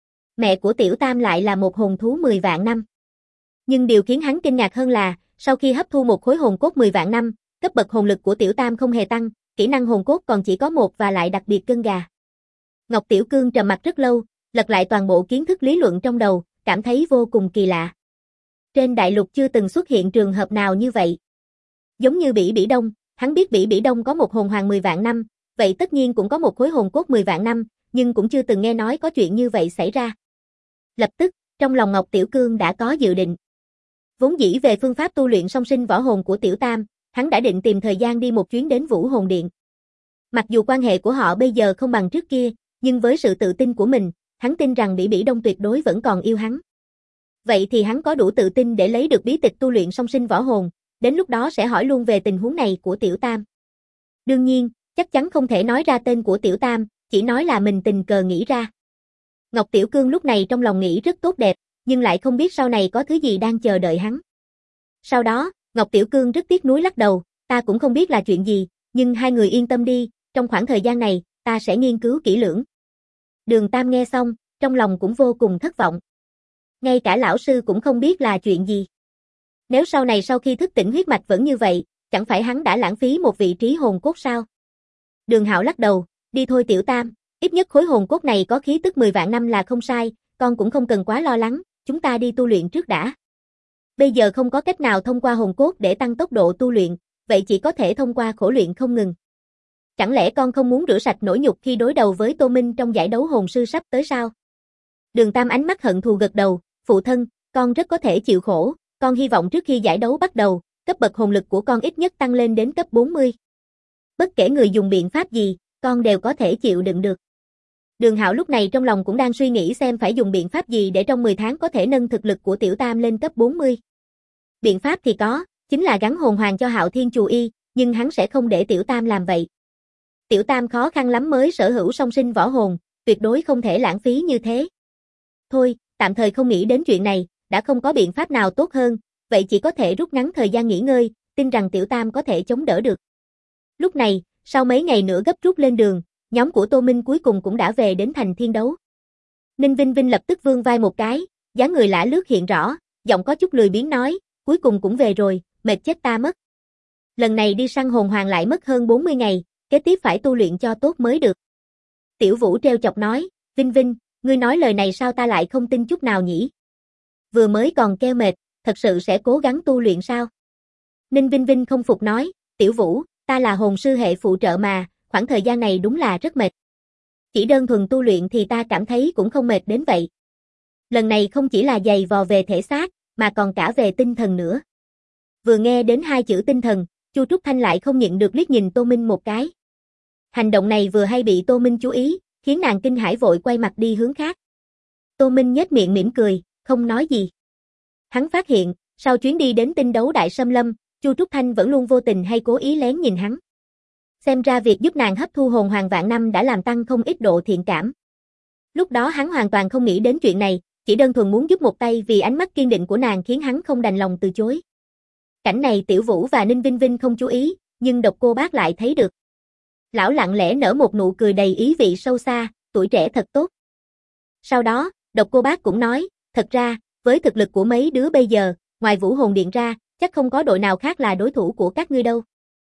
Mẹ của Tiểu Tam lại là một hồn thú 10 vạn năm. Nhưng điều khiến hắn kinh ngạc hơn là, sau khi hấp thu một khối hồn cốt 10 vạn năm, cấp bậc hồn lực của Tiểu Tam không hề tăng, kỹ năng hồn cốt còn chỉ có một và lại đặc biệt cân gà. Ngọc Tiểu Cương trầm mặt rất lâu, lật lại toàn bộ kiến thức lý luận trong đầu, cảm thấy vô cùng kỳ lạ. Trên đại lục chưa từng xuất hiện trường hợp nào như vậy. Giống như Bỉ Bỉ Đông, hắn biết Bỉ Bỉ Đông có một hồn hoàng 10 vạn năm, vậy tất nhiên cũng có một khối hồn cốt 10 vạn năm, nhưng cũng chưa từng nghe nói có chuyện như vậy xảy ra. Lập tức, trong lòng Ngọc Tiểu Cương đã có dự định. Vốn dĩ về phương pháp tu luyện song sinh võ hồn của Tiểu Tam, hắn đã định tìm thời gian đi một chuyến đến Vũ Hồn Điện. Mặc dù quan hệ của họ bây giờ không bằng trước kia, nhưng với sự tự tin của mình, hắn tin rằng Bỉ Bỉ Đông tuyệt đối vẫn còn yêu hắn. Vậy thì hắn có đủ tự tin để lấy được bí tịch tu luyện song sinh võ hồn, đến lúc đó sẽ hỏi luôn về tình huống này của Tiểu Tam. Đương nhiên, chắc chắn không thể nói ra tên của Tiểu Tam, chỉ nói là mình tình cờ nghĩ ra. Ngọc Tiểu Cương lúc này trong lòng nghĩ rất tốt đẹp, nhưng lại không biết sau này có thứ gì đang chờ đợi hắn. Sau đó, Ngọc Tiểu Cương rất tiếc nuối lắc đầu, ta cũng không biết là chuyện gì, nhưng hai người yên tâm đi, trong khoảng thời gian này, ta sẽ nghiên cứu kỹ lưỡng. Đường Tam nghe xong, trong lòng cũng vô cùng thất vọng. Ngay cả lão sư cũng không biết là chuyện gì. Nếu sau này sau khi thức tỉnh huyết mạch vẫn như vậy, chẳng phải hắn đã lãng phí một vị trí hồn cốt sao? Đường Hạo lắc đầu, đi thôi Tiểu Tam, ít nhất khối hồn cốt này có khí tức 10 vạn năm là không sai, con cũng không cần quá lo lắng, chúng ta đi tu luyện trước đã. Bây giờ không có cách nào thông qua hồn cốt để tăng tốc độ tu luyện, vậy chỉ có thể thông qua khổ luyện không ngừng. Chẳng lẽ con không muốn rửa sạch nỗi nhục khi đối đầu với Tô Minh trong giải đấu hồn sư sắp tới sao? Đường Tam ánh mắt hận thù gật đầu, phụ thân, con rất có thể chịu khổ, con hy vọng trước khi giải đấu bắt đầu, cấp bậc hồn lực của con ít nhất tăng lên đến cấp 40. Bất kể người dùng biện pháp gì, con đều có thể chịu đựng được. Đường Hạo lúc này trong lòng cũng đang suy nghĩ xem phải dùng biện pháp gì để trong 10 tháng có thể nâng thực lực của Tiểu Tam lên cấp 40. Biện pháp thì có, chính là gắn hồn hoàng cho Hạo Thiên Chù Y, nhưng hắn sẽ không để Tiểu Tam làm vậy. Tiểu Tam khó khăn lắm mới sở hữu song sinh võ hồn, tuyệt đối không thể lãng phí như thế. Thôi, tạm thời không nghĩ đến chuyện này, đã không có biện pháp nào tốt hơn, vậy chỉ có thể rút ngắn thời gian nghỉ ngơi, tin rằng Tiểu Tam có thể chống đỡ được. Lúc này, sau mấy ngày nữa gấp rút lên đường, nhóm của Tô Minh cuối cùng cũng đã về đến thành Thiên Đấu. Ninh Vinh Vinh lập tức vươn vai một cái, dáng người lả lướt hiện rõ, giọng có chút lười biếng nói, cuối cùng cũng về rồi, mệt chết ta mất. Lần này đi săn hồn hoàng lại mất hơn 40 ngày, kế tiếp phải tu luyện cho tốt mới được. Tiểu Vũ treo chọc nói, Vinh Vinh, ngươi nói lời này sao ta lại không tin chút nào nhỉ? Vừa mới còn kêu mệt, thật sự sẽ cố gắng tu luyện sao? Ninh Vinh Vinh không phục nói, Tiểu Vũ, ta là hồn sư hệ phụ trợ mà, khoảng thời gian này đúng là rất mệt. Chỉ đơn thuần tu luyện thì ta cảm thấy cũng không mệt đến vậy. Lần này không chỉ là dày vò về thể xác, mà còn cả về tinh thần nữa. Vừa nghe đến hai chữ tinh thần, Chu Trúc Thanh lại không nhịn được liếc nhìn Tô Minh một cái. Hành động này vừa hay bị Tô Minh chú ý, khiến nàng kinh hãi vội quay mặt đi hướng khác. Tô Minh nhếch miệng mỉm cười, không nói gì. Hắn phát hiện, sau chuyến đi đến Tinh Đấu Đại Xâm Lâm, Chu Trúc Thanh vẫn luôn vô tình hay cố ý lén nhìn hắn. Xem ra việc giúp nàng hấp thu hồn hoàng vạn năm đã làm tăng không ít độ thiện cảm. Lúc đó hắn hoàn toàn không nghĩ đến chuyện này, chỉ đơn thuần muốn giúp một tay vì ánh mắt kiên định của nàng khiến hắn không đành lòng từ chối. Cảnh này Tiểu Vũ và Ninh Vinh Vinh không chú ý, nhưng Độc Cô Bác lại thấy được. Lão lặng lẽ nở một nụ cười đầy ý vị sâu xa, tuổi trẻ thật tốt. Sau đó, Độc Cô Bác cũng nói, thật ra, với thực lực của mấy đứa bây giờ, ngoài Vũ Hồn Điện ra, chắc không có đội nào khác là đối thủ của các ngươi đâu.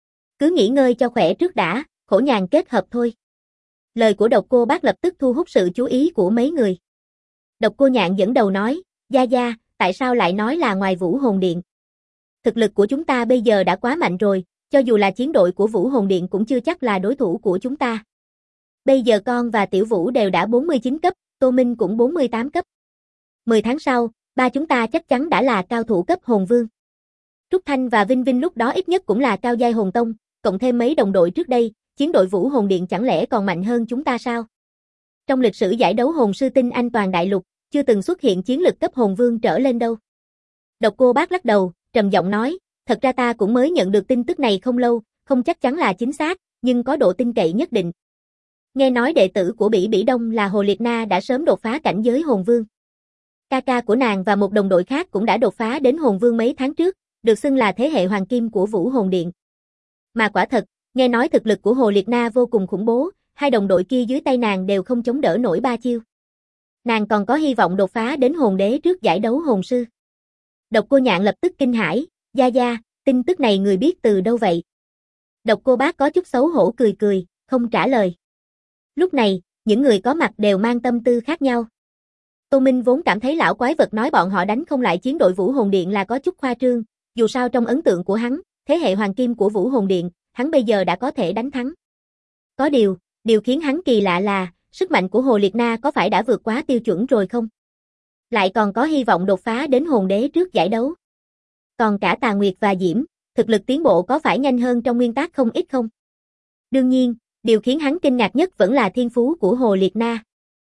Cứ nghỉ ngơi cho khỏe trước đã, khổ nhàn kết hợp thôi. Lời của Độc Cô Bác lập tức thu hút sự chú ý của mấy người. Độc Cô Nhạn dẫn đầu nói, Gia Gia, tại sao lại nói là ngoài Vũ Hồn Điện? Thực lực của chúng ta bây giờ đã quá mạnh rồi, cho dù là chiến đội của Vũ Hồn Điện cũng chưa chắc là đối thủ của chúng ta. Bây giờ con và Tiểu Vũ đều đã 49 cấp, Tô Minh cũng 48 cấp. 10 tháng sau, ba chúng ta chắc chắn đã là cao thủ cấp hồn vương. Trúc Thanh và Vinh Vinh lúc đó ít nhất cũng là cao giai hồn tông, cộng thêm mấy đồng đội trước đây, chiến đội Vũ Hồn Điện chẳng lẽ còn mạnh hơn chúng ta sao? Trong lịch sử giải đấu hồn sư tinh anh toàn đại lục, chưa từng xuất hiện chiến lực cấp hồn vương trở lên đâu. Độc Cô Bác lắc đầu, trầm giọng nói, thật ra ta cũng mới nhận được tin tức này không lâu, không chắc chắn là chính xác, nhưng có độ tin cậy nhất định. Nghe nói đệ tử của Bỉ Bỉ Đông là Hồ Liệt Na đã sớm đột phá cảnh giới hồn vương. Ca ca của nàng và một đồng đội khác cũng đã đột phá đến hồn vương mấy tháng trước, được xưng là thế hệ hoàng kim của Vũ Hồn Điện. Mà quả thật, nghe nói thực lực của Hồ Liệt Na vô cùng khủng bố, hai đồng đội kia dưới tay nàng đều không chống đỡ nổi ba chiêu. Nàng còn có hy vọng đột phá đến hồn đế trước giải đấu hồn sư. Độc Cô Nhạn lập tức kinh hãi, Gia Gia, tin tức này người biết từ đâu vậy? Độc Cô Bác có chút xấu hổ cười cười, không trả lời. Lúc này, những người có mặt đều mang tâm tư khác nhau. Tô Minh vốn cảm thấy lão quái vật nói bọn họ đánh không lại chiến đội Vũ Hồn Điện là có chút khoa trương, dù sao trong ấn tượng của hắn, thế hệ hoàng kim của Vũ Hồn Điện, hắn bây giờ đã có thể đánh thắng. Có điều khiến hắn kỳ lạ là, sức mạnh của Hồ Liệt Na có phải đã vượt quá tiêu chuẩn rồi không? Lại còn có hy vọng đột phá đến hồn đế trước giải đấu. Còn cả Tà Nguyệt và Diễm, thực lực tiến bộ có phải nhanh hơn trong nguyên tắc không ít không? Đương nhiên, điều khiến hắn kinh ngạc nhất vẫn là thiên phú của Hồ Liệt Na.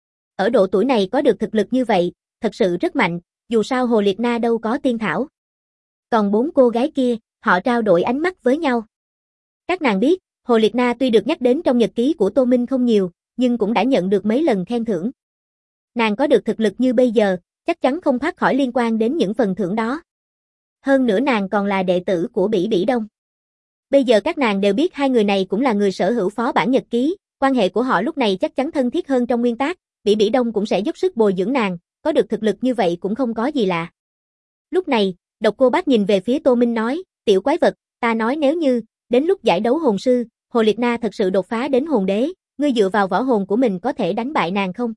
Ở độ tuổi này có được thực lực như vậy, thật sự rất mạnh, dù sao Hồ Liệt Na đâu có tiên thảo. Còn bốn cô gái kia, họ trao đổi ánh mắt với nhau. Các nàng biết, Hồ Liệt Na tuy được nhắc đến trong nhật ký của Tô Minh không nhiều, nhưng cũng đã nhận được mấy lần khen thưởng. Nàng có được thực lực như bây giờ, chắc chắn không thoát khỏi liên quan đến những phần thưởng đó. Hơn nữa nàng còn là đệ tử của Bỉ Bỉ Đông. Bây giờ các nàng đều biết hai người này cũng là người sở hữu phó bản nhật ký, quan hệ của họ lúc này chắc chắn thân thiết hơn trong nguyên tắc, Bỉ Bỉ Đông cũng sẽ dốc sức bồi dưỡng nàng, có được thực lực như vậy cũng không có gì lạ. Lúc này, Độc Cô Bác nhìn về phía Tô Minh nói, tiểu quái vật, ta nói nếu như, đến lúc giải đấu hồn sư, Hồ Liệt Na thật sự đột phá đến hồn đế, ngươi dựa vào võ hồn của mình có thể đánh bại nàng không?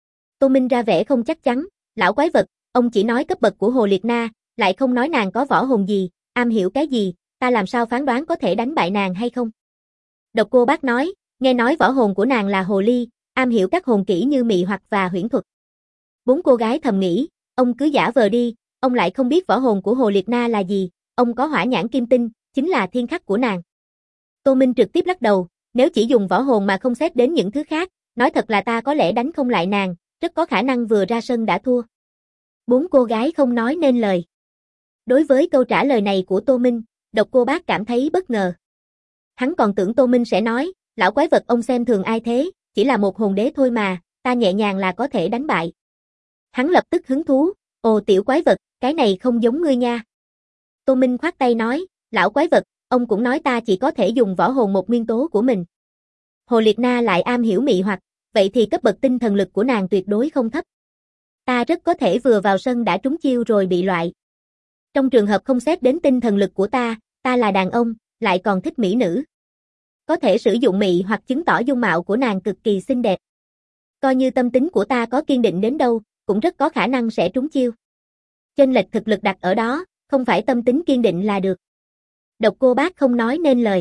Tô Minh ra vẻ không chắc chắn, lão quái vật, ông chỉ nói cấp bậc của Hồ Liệt Na, lại không nói nàng có võ hồn gì, am hiểu cái gì, ta làm sao phán đoán có thể đánh bại nàng hay không? Độc Cô Bác nói, nghe nói võ hồn của nàng là hồ ly, am hiểu các hồn kỹ như mị hoặc và huyễn thuật. Bốn cô gái thầm nghĩ, ông cứ giả vờ đi, ông lại không biết võ hồn của Hồ Liệt Na là gì, ông có hỏa nhãn kim tinh, chính là thiên khắc của nàng. Tô Minh trực tiếp lắc đầu, nếu chỉ dùng võ hồn mà không xét đến những thứ khác, nói thật là ta có lẽ đánh không lại nàng, rất có khả năng vừa ra sân đã thua. Bốn cô gái không nói nên lời. Đối với câu trả lời này của Tô Minh, Độc Cô Bác cảm thấy bất ngờ. Hắn còn tưởng Tô Minh sẽ nói, lão quái vật ông xem thường ai thế, chỉ là một hồn đế thôi mà, ta nhẹ nhàng là có thể đánh bại. Hắn lập tức hứng thú, ồ tiểu quái vật, cái này không giống ngươi nha. Tô Minh khoát tay nói, lão quái vật, ông cũng nói ta chỉ có thể dùng võ hồn một nguyên tố của mình. Hồ Liệt Na lại am hiểu mị hoặc, vậy thì cấp bậc tinh thần lực của nàng tuyệt đối không thấp. Ta rất có thể vừa vào sân đã trúng chiêu rồi bị loại. Trong trường hợp không xét đến tinh thần lực của ta là đàn ông, lại còn thích mỹ nữ. Có thể sử dụng mị hoặc chứng tỏ dung mạo của nàng cực kỳ xinh đẹp. Coi như tâm tính của ta có kiên định đến đâu, cũng rất có khả năng sẽ trúng chiêu. Chênh lệch thực lực đặt ở đó, không phải tâm tính kiên định là được. Độc Cô Bác không nói nên lời.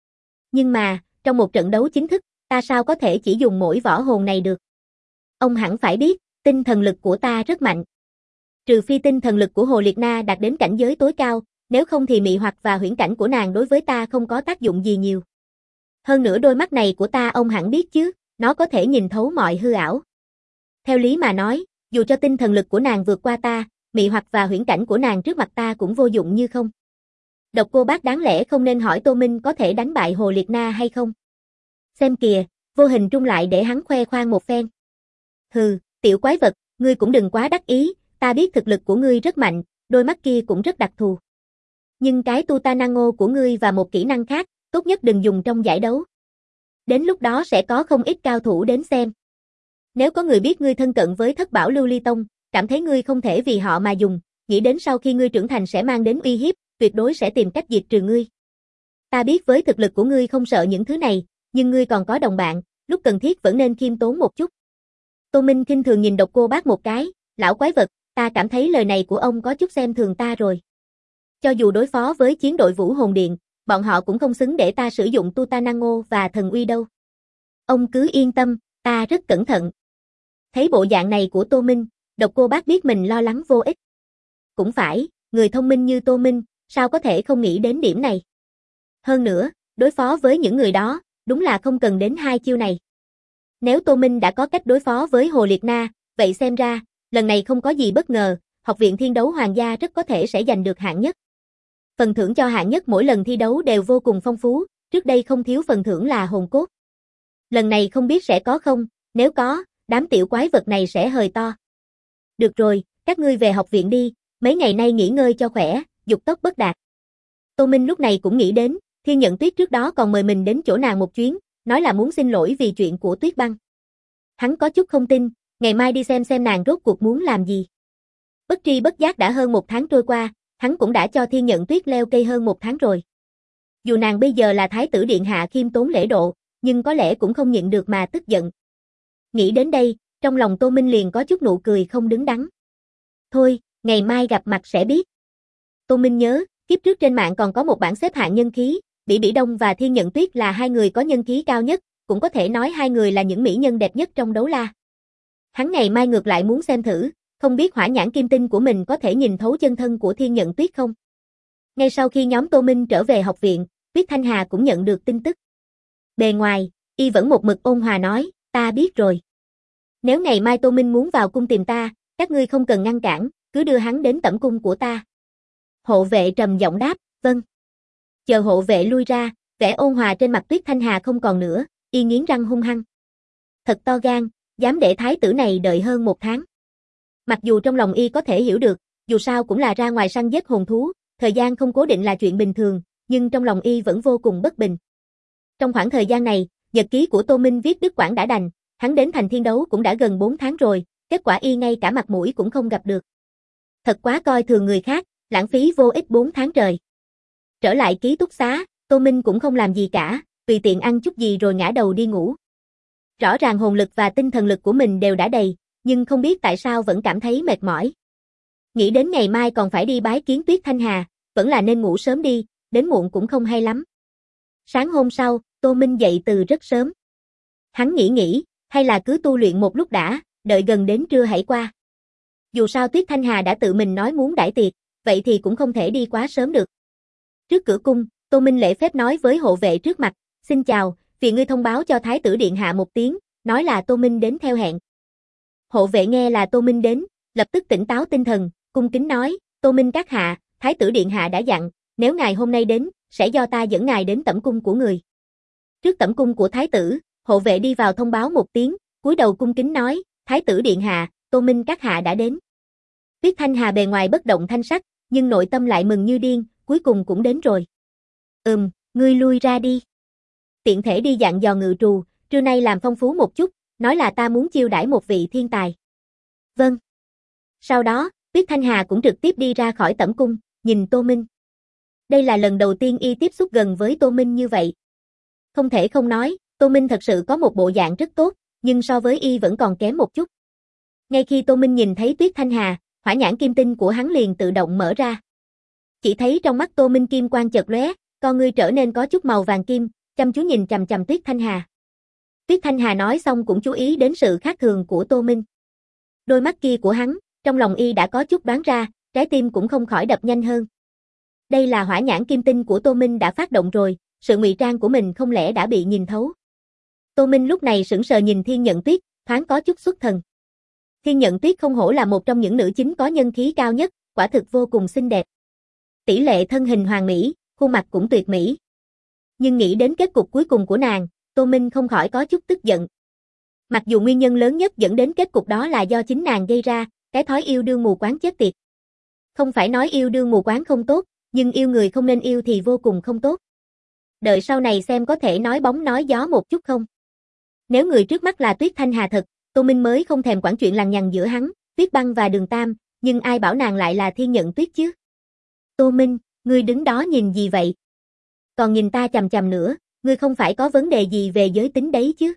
Nhưng mà, trong một trận đấu chính thức, ta sao có thể chỉ dùng mỗi võ hồn này được? Ông hẳn phải biết, tinh thần lực của ta rất mạnh. Trừ phi tinh thần lực của Hồ Liệt Na đạt đến cảnh giới tối cao, nếu không thì mị hoặc và huyễn cảnh của nàng đối với ta không có tác dụng gì nhiều. Hơn nữa đôi mắt này của ta ông hẳn biết chứ, nó có thể nhìn thấu mọi hư ảo. Theo lý mà nói, dù cho tinh thần lực của nàng vượt qua ta, mị hoặc và huyễn cảnh của nàng trước mặt ta cũng vô dụng như không. Độc Cô Bác đáng lẽ không nên hỏi Tô Minh có thể đánh bại Hồ Liệt Na hay không. Xem kìa, vô hình trung lại để hắn khoe khoang một phen. Hừ, tiểu quái vật, ngươi cũng đừng quá đắc ý, ta biết thực lực của ngươi rất mạnh, đôi mắt kia cũng rất đặc thù. Nhưng cái Tutanango của ngươi và một kỹ năng khác, tốt nhất đừng dùng trong giải đấu. Đến lúc đó sẽ có không ít cao thủ đến xem. Nếu có người biết ngươi thân cận với Thất Bảo Lưu Ly Tông, cảm thấy ngươi không thể vì họ mà dùng, nghĩ đến sau khi ngươi trưởng thành sẽ mang đến uy hiếp, tuyệt đối sẽ tìm cách diệt trừ ngươi. Ta biết với thực lực của ngươi không sợ những thứ này, nhưng ngươi còn có đồng bạn, lúc cần thiết vẫn nên khiêm tốn một chút. Tô Minh khinh thường nhìn Độc Cô Bác một cái, lão quái vật, ta cảm thấy lời này của ông có chút xem thường ta rồi. Cho dù đối phó với chiến đội Vũ Hồn Điện, bọn họ cũng không xứng để ta sử dụng Tutanango và thần uy đâu. Ông cứ yên tâm, ta rất cẩn thận. Thấy bộ dạng này của Tô Minh, Độc Cô Bác biết mình lo lắng vô ích. Cũng phải, người thông minh như Tô Minh, sao có thể không nghĩ đến điểm này. Hơn nữa, đối phó với những người đó, đúng là không cần đến hai chiêu này. Nếu Tô Minh đã có cách đối phó với Hồ Liệt Na, vậy xem ra, lần này không có gì bất ngờ, Học viện Thiên Đấu Hoàng gia rất có thể sẽ giành được hạng nhất. Phần thưởng cho hạng nhất mỗi lần thi đấu đều vô cùng phong phú, trước đây không thiếu phần thưởng là hồn cốt. Lần này không biết sẽ có không, nếu có, đám tiểu quái vật này sẽ hời to. Được rồi, các ngươi về học viện đi, mấy ngày nay nghỉ ngơi cho khỏe, dục tốc bất đạt. Tô Minh lúc này cũng nghĩ đến, Thiên Nhận Tuyết trước đó còn mời mình đến chỗ nàng một chuyến, nói là muốn xin lỗi vì chuyện của Tuyết Băng. Hắn có chút không tin, ngày mai đi xem nàng rốt cuộc muốn làm gì. Bất tri bất giác đã hơn một tháng trôi qua, hắn cũng đã cho Thiên Nhận Tuyết leo cây hơn một tháng rồi. Dù nàng bây giờ là Thái tử Điện Hạ khiêm tốn lễ độ, nhưng có lẽ cũng không nhịn được mà tức giận. Nghĩ đến đây, trong lòng Tô Minh liền có chút nụ cười không đứng đắn. Thôi, ngày mai gặp mặt sẽ biết. Tô Minh nhớ, kiếp trước trên mạng còn có một bảng xếp hạng nhân khí, Bỉ Bỉ Đông và Thiên Nhận Tuyết là hai người có nhân khí cao nhất, cũng có thể nói hai người là những mỹ nhân đẹp nhất trong đấu la. Hắn ngày mai ngược lại muốn xem thử, không biết hỏa nhãn kim tinh của mình có thể nhìn thấu chân thân của Thiên Nhận Tuyết không? Ngay sau khi nhóm Tô Minh trở về học viện, Tuyết Thanh Hà cũng nhận được tin tức. Bề ngoài, y vẫn một mực ôn hòa nói, ta biết rồi. Nếu ngày mai Tô Minh muốn vào cung tìm ta, các ngươi không cần ngăn cản, cứ đưa hắn đến tẩm cung của ta. Hộ vệ trầm giọng đáp, vâng. Chờ hộ vệ lui ra, vẻ ôn hòa trên mặt Tuyết Thanh Hà không còn nữa, y nghiến răng hung hăng. Thật to gan, dám để thái tử này đợi hơn một tháng. Mặc dù trong lòng y có thể hiểu được, dù sao cũng là ra ngoài săn giết hồn thú, thời gian không cố định là chuyện bình thường, nhưng trong lòng y vẫn vô cùng bất bình. Trong khoảng thời gian này, nhật ký của Tô Minh viết đứt quãng đã đành, hắn đến thành thiên đấu cũng đã gần 4 tháng rồi, kết quả y ngay cả mặt mũi cũng không gặp được. Thật quá coi thường người khác, lãng phí vô ích 4 tháng trời. Trở lại ký túc xá, Tô Minh cũng không làm gì cả, tùy tiện ăn chút gì rồi ngã đầu đi ngủ. Rõ ràng hồn lực và tinh thần lực của mình đều đã đầy, nhưng không biết tại sao vẫn cảm thấy mệt mỏi. Nghĩ đến ngày mai còn phải đi bái kiến Tuyết Thanh Hà, vẫn là nên ngủ sớm đi, đến muộn cũng không hay lắm. Sáng hôm sau, Tô Minh dậy từ rất sớm. Hắn nghĩ, hay là cứ tu luyện một lúc đã, đợi gần đến trưa hãy qua. Dù sao Tuyết Thanh Hà đã tự mình nói muốn đãi tiệc, vậy thì cũng không thể đi quá sớm được. Trước cửa cung, Tô Minh lễ phép nói với hộ vệ trước mặt, xin chào, phiền ngươi thông báo cho Thái tử Điện Hạ một tiếng, nói là Tô Minh đến theo hẹn. Hộ vệ nghe là Tô Minh đến, lập tức tỉnh táo tinh thần, cung kính nói, Tô Minh các hạ, Thái tử Điện Hạ đã dặn, nếu ngài hôm nay đến, sẽ do ta dẫn ngài đến tẩm cung của người. Trước tẩm cung của Thái tử, hộ vệ đi vào thông báo một tiếng, cúi đầu cung kính nói, Thái tử Điện Hạ, Tô Minh các hạ đã đến. Tuyết Thanh Hà bề ngoài bất động thanh sắc, nhưng nội tâm lại mừng như điên, cuối cùng cũng đến rồi. Ngươi lui ra đi. Tiện thể đi dặn dò Ngự Trù, trưa nay làm phong phú một chút, nói là ta muốn chiêu đãi một vị thiên tài. Vâng. Sau đó, Tuyết Thanh Hà cũng trực tiếp đi ra khỏi tẩm cung, nhìn Tô Minh. Đây là lần đầu tiên y tiếp xúc gần với Tô Minh như vậy. Không thể không nói, Tô Minh thật sự có một bộ dạng rất tốt, nhưng so với y vẫn còn kém một chút. Ngay khi Tô Minh nhìn thấy Tuyết Thanh Hà, hỏa nhãn kim tinh của hắn liền tự động mở ra. Chỉ thấy trong mắt Tô Minh kim quang chợt lóe, con ngươi trở nên có chút màu vàng kim, chăm chú nhìn chằm chằm Tuyết Thanh Hà. Tuyết Thanh Hà nói xong cũng chú ý đến sự khác thường của Tô Minh. Đôi mắt kia của hắn, trong lòng y đã có chút đoán ra, trái tim cũng không khỏi đập nhanh hơn. Đây là hỏa nhãn kim tinh của Tô Minh đã phát động rồi, sự ngụy trang của mình không lẽ đã bị nhìn thấu. Tô Minh lúc này sững sờ nhìn Thiên Nhận Tuyết, thoáng có chút xuất thần. Thiên Nhận Tuyết không hổ là một trong những nữ chính có nhân khí cao nhất, quả thực vô cùng xinh đẹp. Tỷ lệ thân hình hoàn mỹ, khuôn mặt cũng tuyệt mỹ. Nhưng nghĩ đến kết cục cuối cùng của nàng, Tô Minh không khỏi có chút tức giận. Mặc dù nguyên nhân lớn nhất dẫn đến kết cục đó là do chính nàng gây ra, cái thói yêu đương mù quáng chết tiệt. Không phải nói yêu đương mù quáng không tốt, nhưng yêu người không nên yêu thì vô cùng không tốt. Đợi sau này xem có thể nói bóng nói gió một chút không. Nếu người trước mắt là Tuyết Thanh Hà thật, Tô Minh mới không thèm quản chuyện lằng nhằng giữa hắn, Tuyết Băng và Đường Tam, nhưng ai bảo nàng lại là Thiên Nhận Tuyết chứ? Tô Minh, ngươi đứng đó nhìn gì vậy? Còn nhìn ta chằm chằm nữa, ngươi không phải có vấn đề gì về giới tính đấy chứ?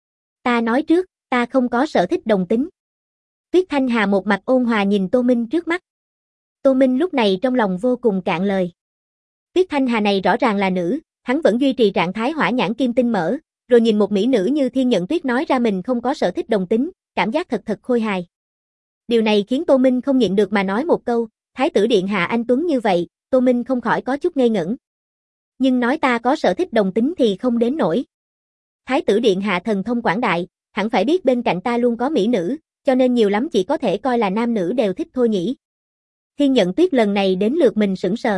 Ta nói trước, ta không có sở thích đồng tính. Tuyết Thanh Hà một mặt ôn hòa nhìn Tô Minh trước mắt. Tô Minh lúc này trong lòng vô cùng cạn lời. Tuyết Thanh Hà này rõ ràng là nữ, hắn vẫn duy trì trạng thái hỏa nhãn kim tinh mở, rồi nhìn một mỹ nữ như Thiên Nhận Tuyết nói ra mình không có sở thích đồng tính, cảm giác thật khôi hài. Điều này khiến Tô Minh không nhịn được mà nói một câu, Thái tử điện hạ anh tuấn như vậy, Tô Minh không khỏi có chút ngây ngẩn. Nhưng nói ta có sở thích đồng tính thì không đến nổi. Thái tử điện hạ thần thông quảng đại, hẳn phải biết bên cạnh ta luôn có mỹ nữ, cho nên nhiều lắm chỉ có thể coi là nam nữ đều thích thôi nhỉ. Thiên Nhận Tuyết lần này đến lượt mình sững sờ.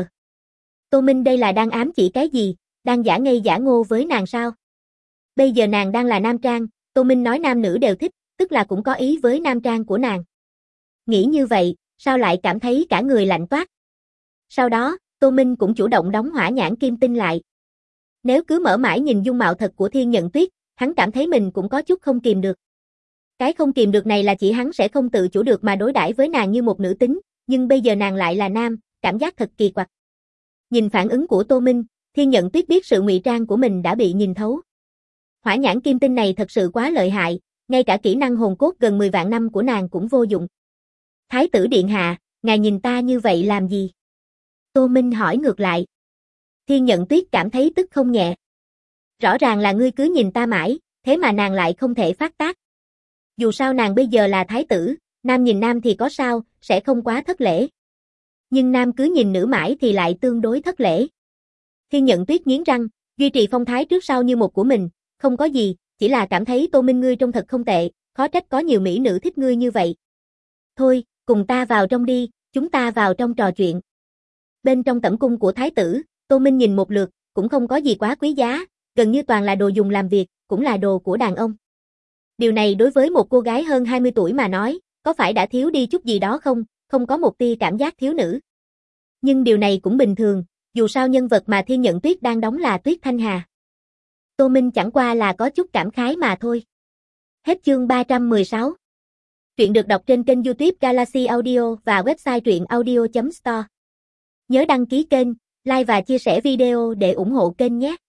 Tô Minh đây là đang ám chỉ cái gì, đang giả ngây giả ngô với nàng sao? Bây giờ nàng đang là nam trang, Tô Minh nói nam nữ đều thích, tức là cũng có ý với nam trang của nàng. Nghĩ như vậy, sao lại cảm thấy cả người lạnh toát? Sau đó, Tô Minh cũng chủ động đóng hỏa nhãn kim tinh lại. Nếu cứ mở mãi nhìn dung mạo thật của Thiên Nhận Tuyết, hắn cảm thấy mình cũng có chút không kìm được. Cái không kìm được này là chỉ hắn sẽ không tự chủ được mà đối đãi với nàng như một nữ tính, nhưng bây giờ nàng lại là nam, cảm giác thật kỳ quặc. Nhìn phản ứng của Tô Minh, Thiên Nhận Tuyết biết sự ngụy trang của mình đã bị nhìn thấu. Hỏa nhãn kim tinh này thật sự quá lợi hại, ngay cả kỹ năng hồn cốt gần 10 vạn năm của nàng cũng vô dụng. Thái tử điện hạ, ngài nhìn ta như vậy làm gì? Tô Minh hỏi ngược lại. Thiên Nhận Tuyết cảm thấy tức không nhẹ. Rõ ràng là ngươi cứ nhìn ta mãi, thế mà nàng lại không thể phát tác. Dù sao nàng bây giờ là thái tử, nam nhìn nam thì có sao, sẽ không quá thất lễ. Nhưng nam cứ nhìn nữ mãi thì lại tương đối thất lễ. Thiên Nhận Tuyết nghiến răng, duy trì phong thái trước sau như một của mình, không có gì, chỉ là cảm thấy Tô Minh ngươi trông thật không tệ, khó trách có nhiều mỹ nữ thích ngươi như vậy. Thôi, cùng ta vào trong đi, chúng ta vào trong trò chuyện. Bên trong tẩm cung của thái tử, Tô Minh nhìn một lượt, cũng không có gì quá quý giá, gần như toàn là đồ dùng làm việc, cũng là đồ của đàn ông. Điều này đối với một cô gái hơn 20 tuổi mà nói, có phải đã thiếu đi chút gì đó không, không có một tia cảm giác thiếu nữ. Nhưng điều này cũng bình thường, dù sao nhân vật mà Thiên Nhận Tuyết đang đóng là Tuyết Thanh Hà. Tô Minh chẳng qua là có chút cảm khái mà thôi. Hết chương 316. Truyện được đọc trên kênh YouTube Galaxy Audio và website truyệnaudio.store. Nhớ đăng ký kênh, like và chia sẻ video để ủng hộ kênh nhé.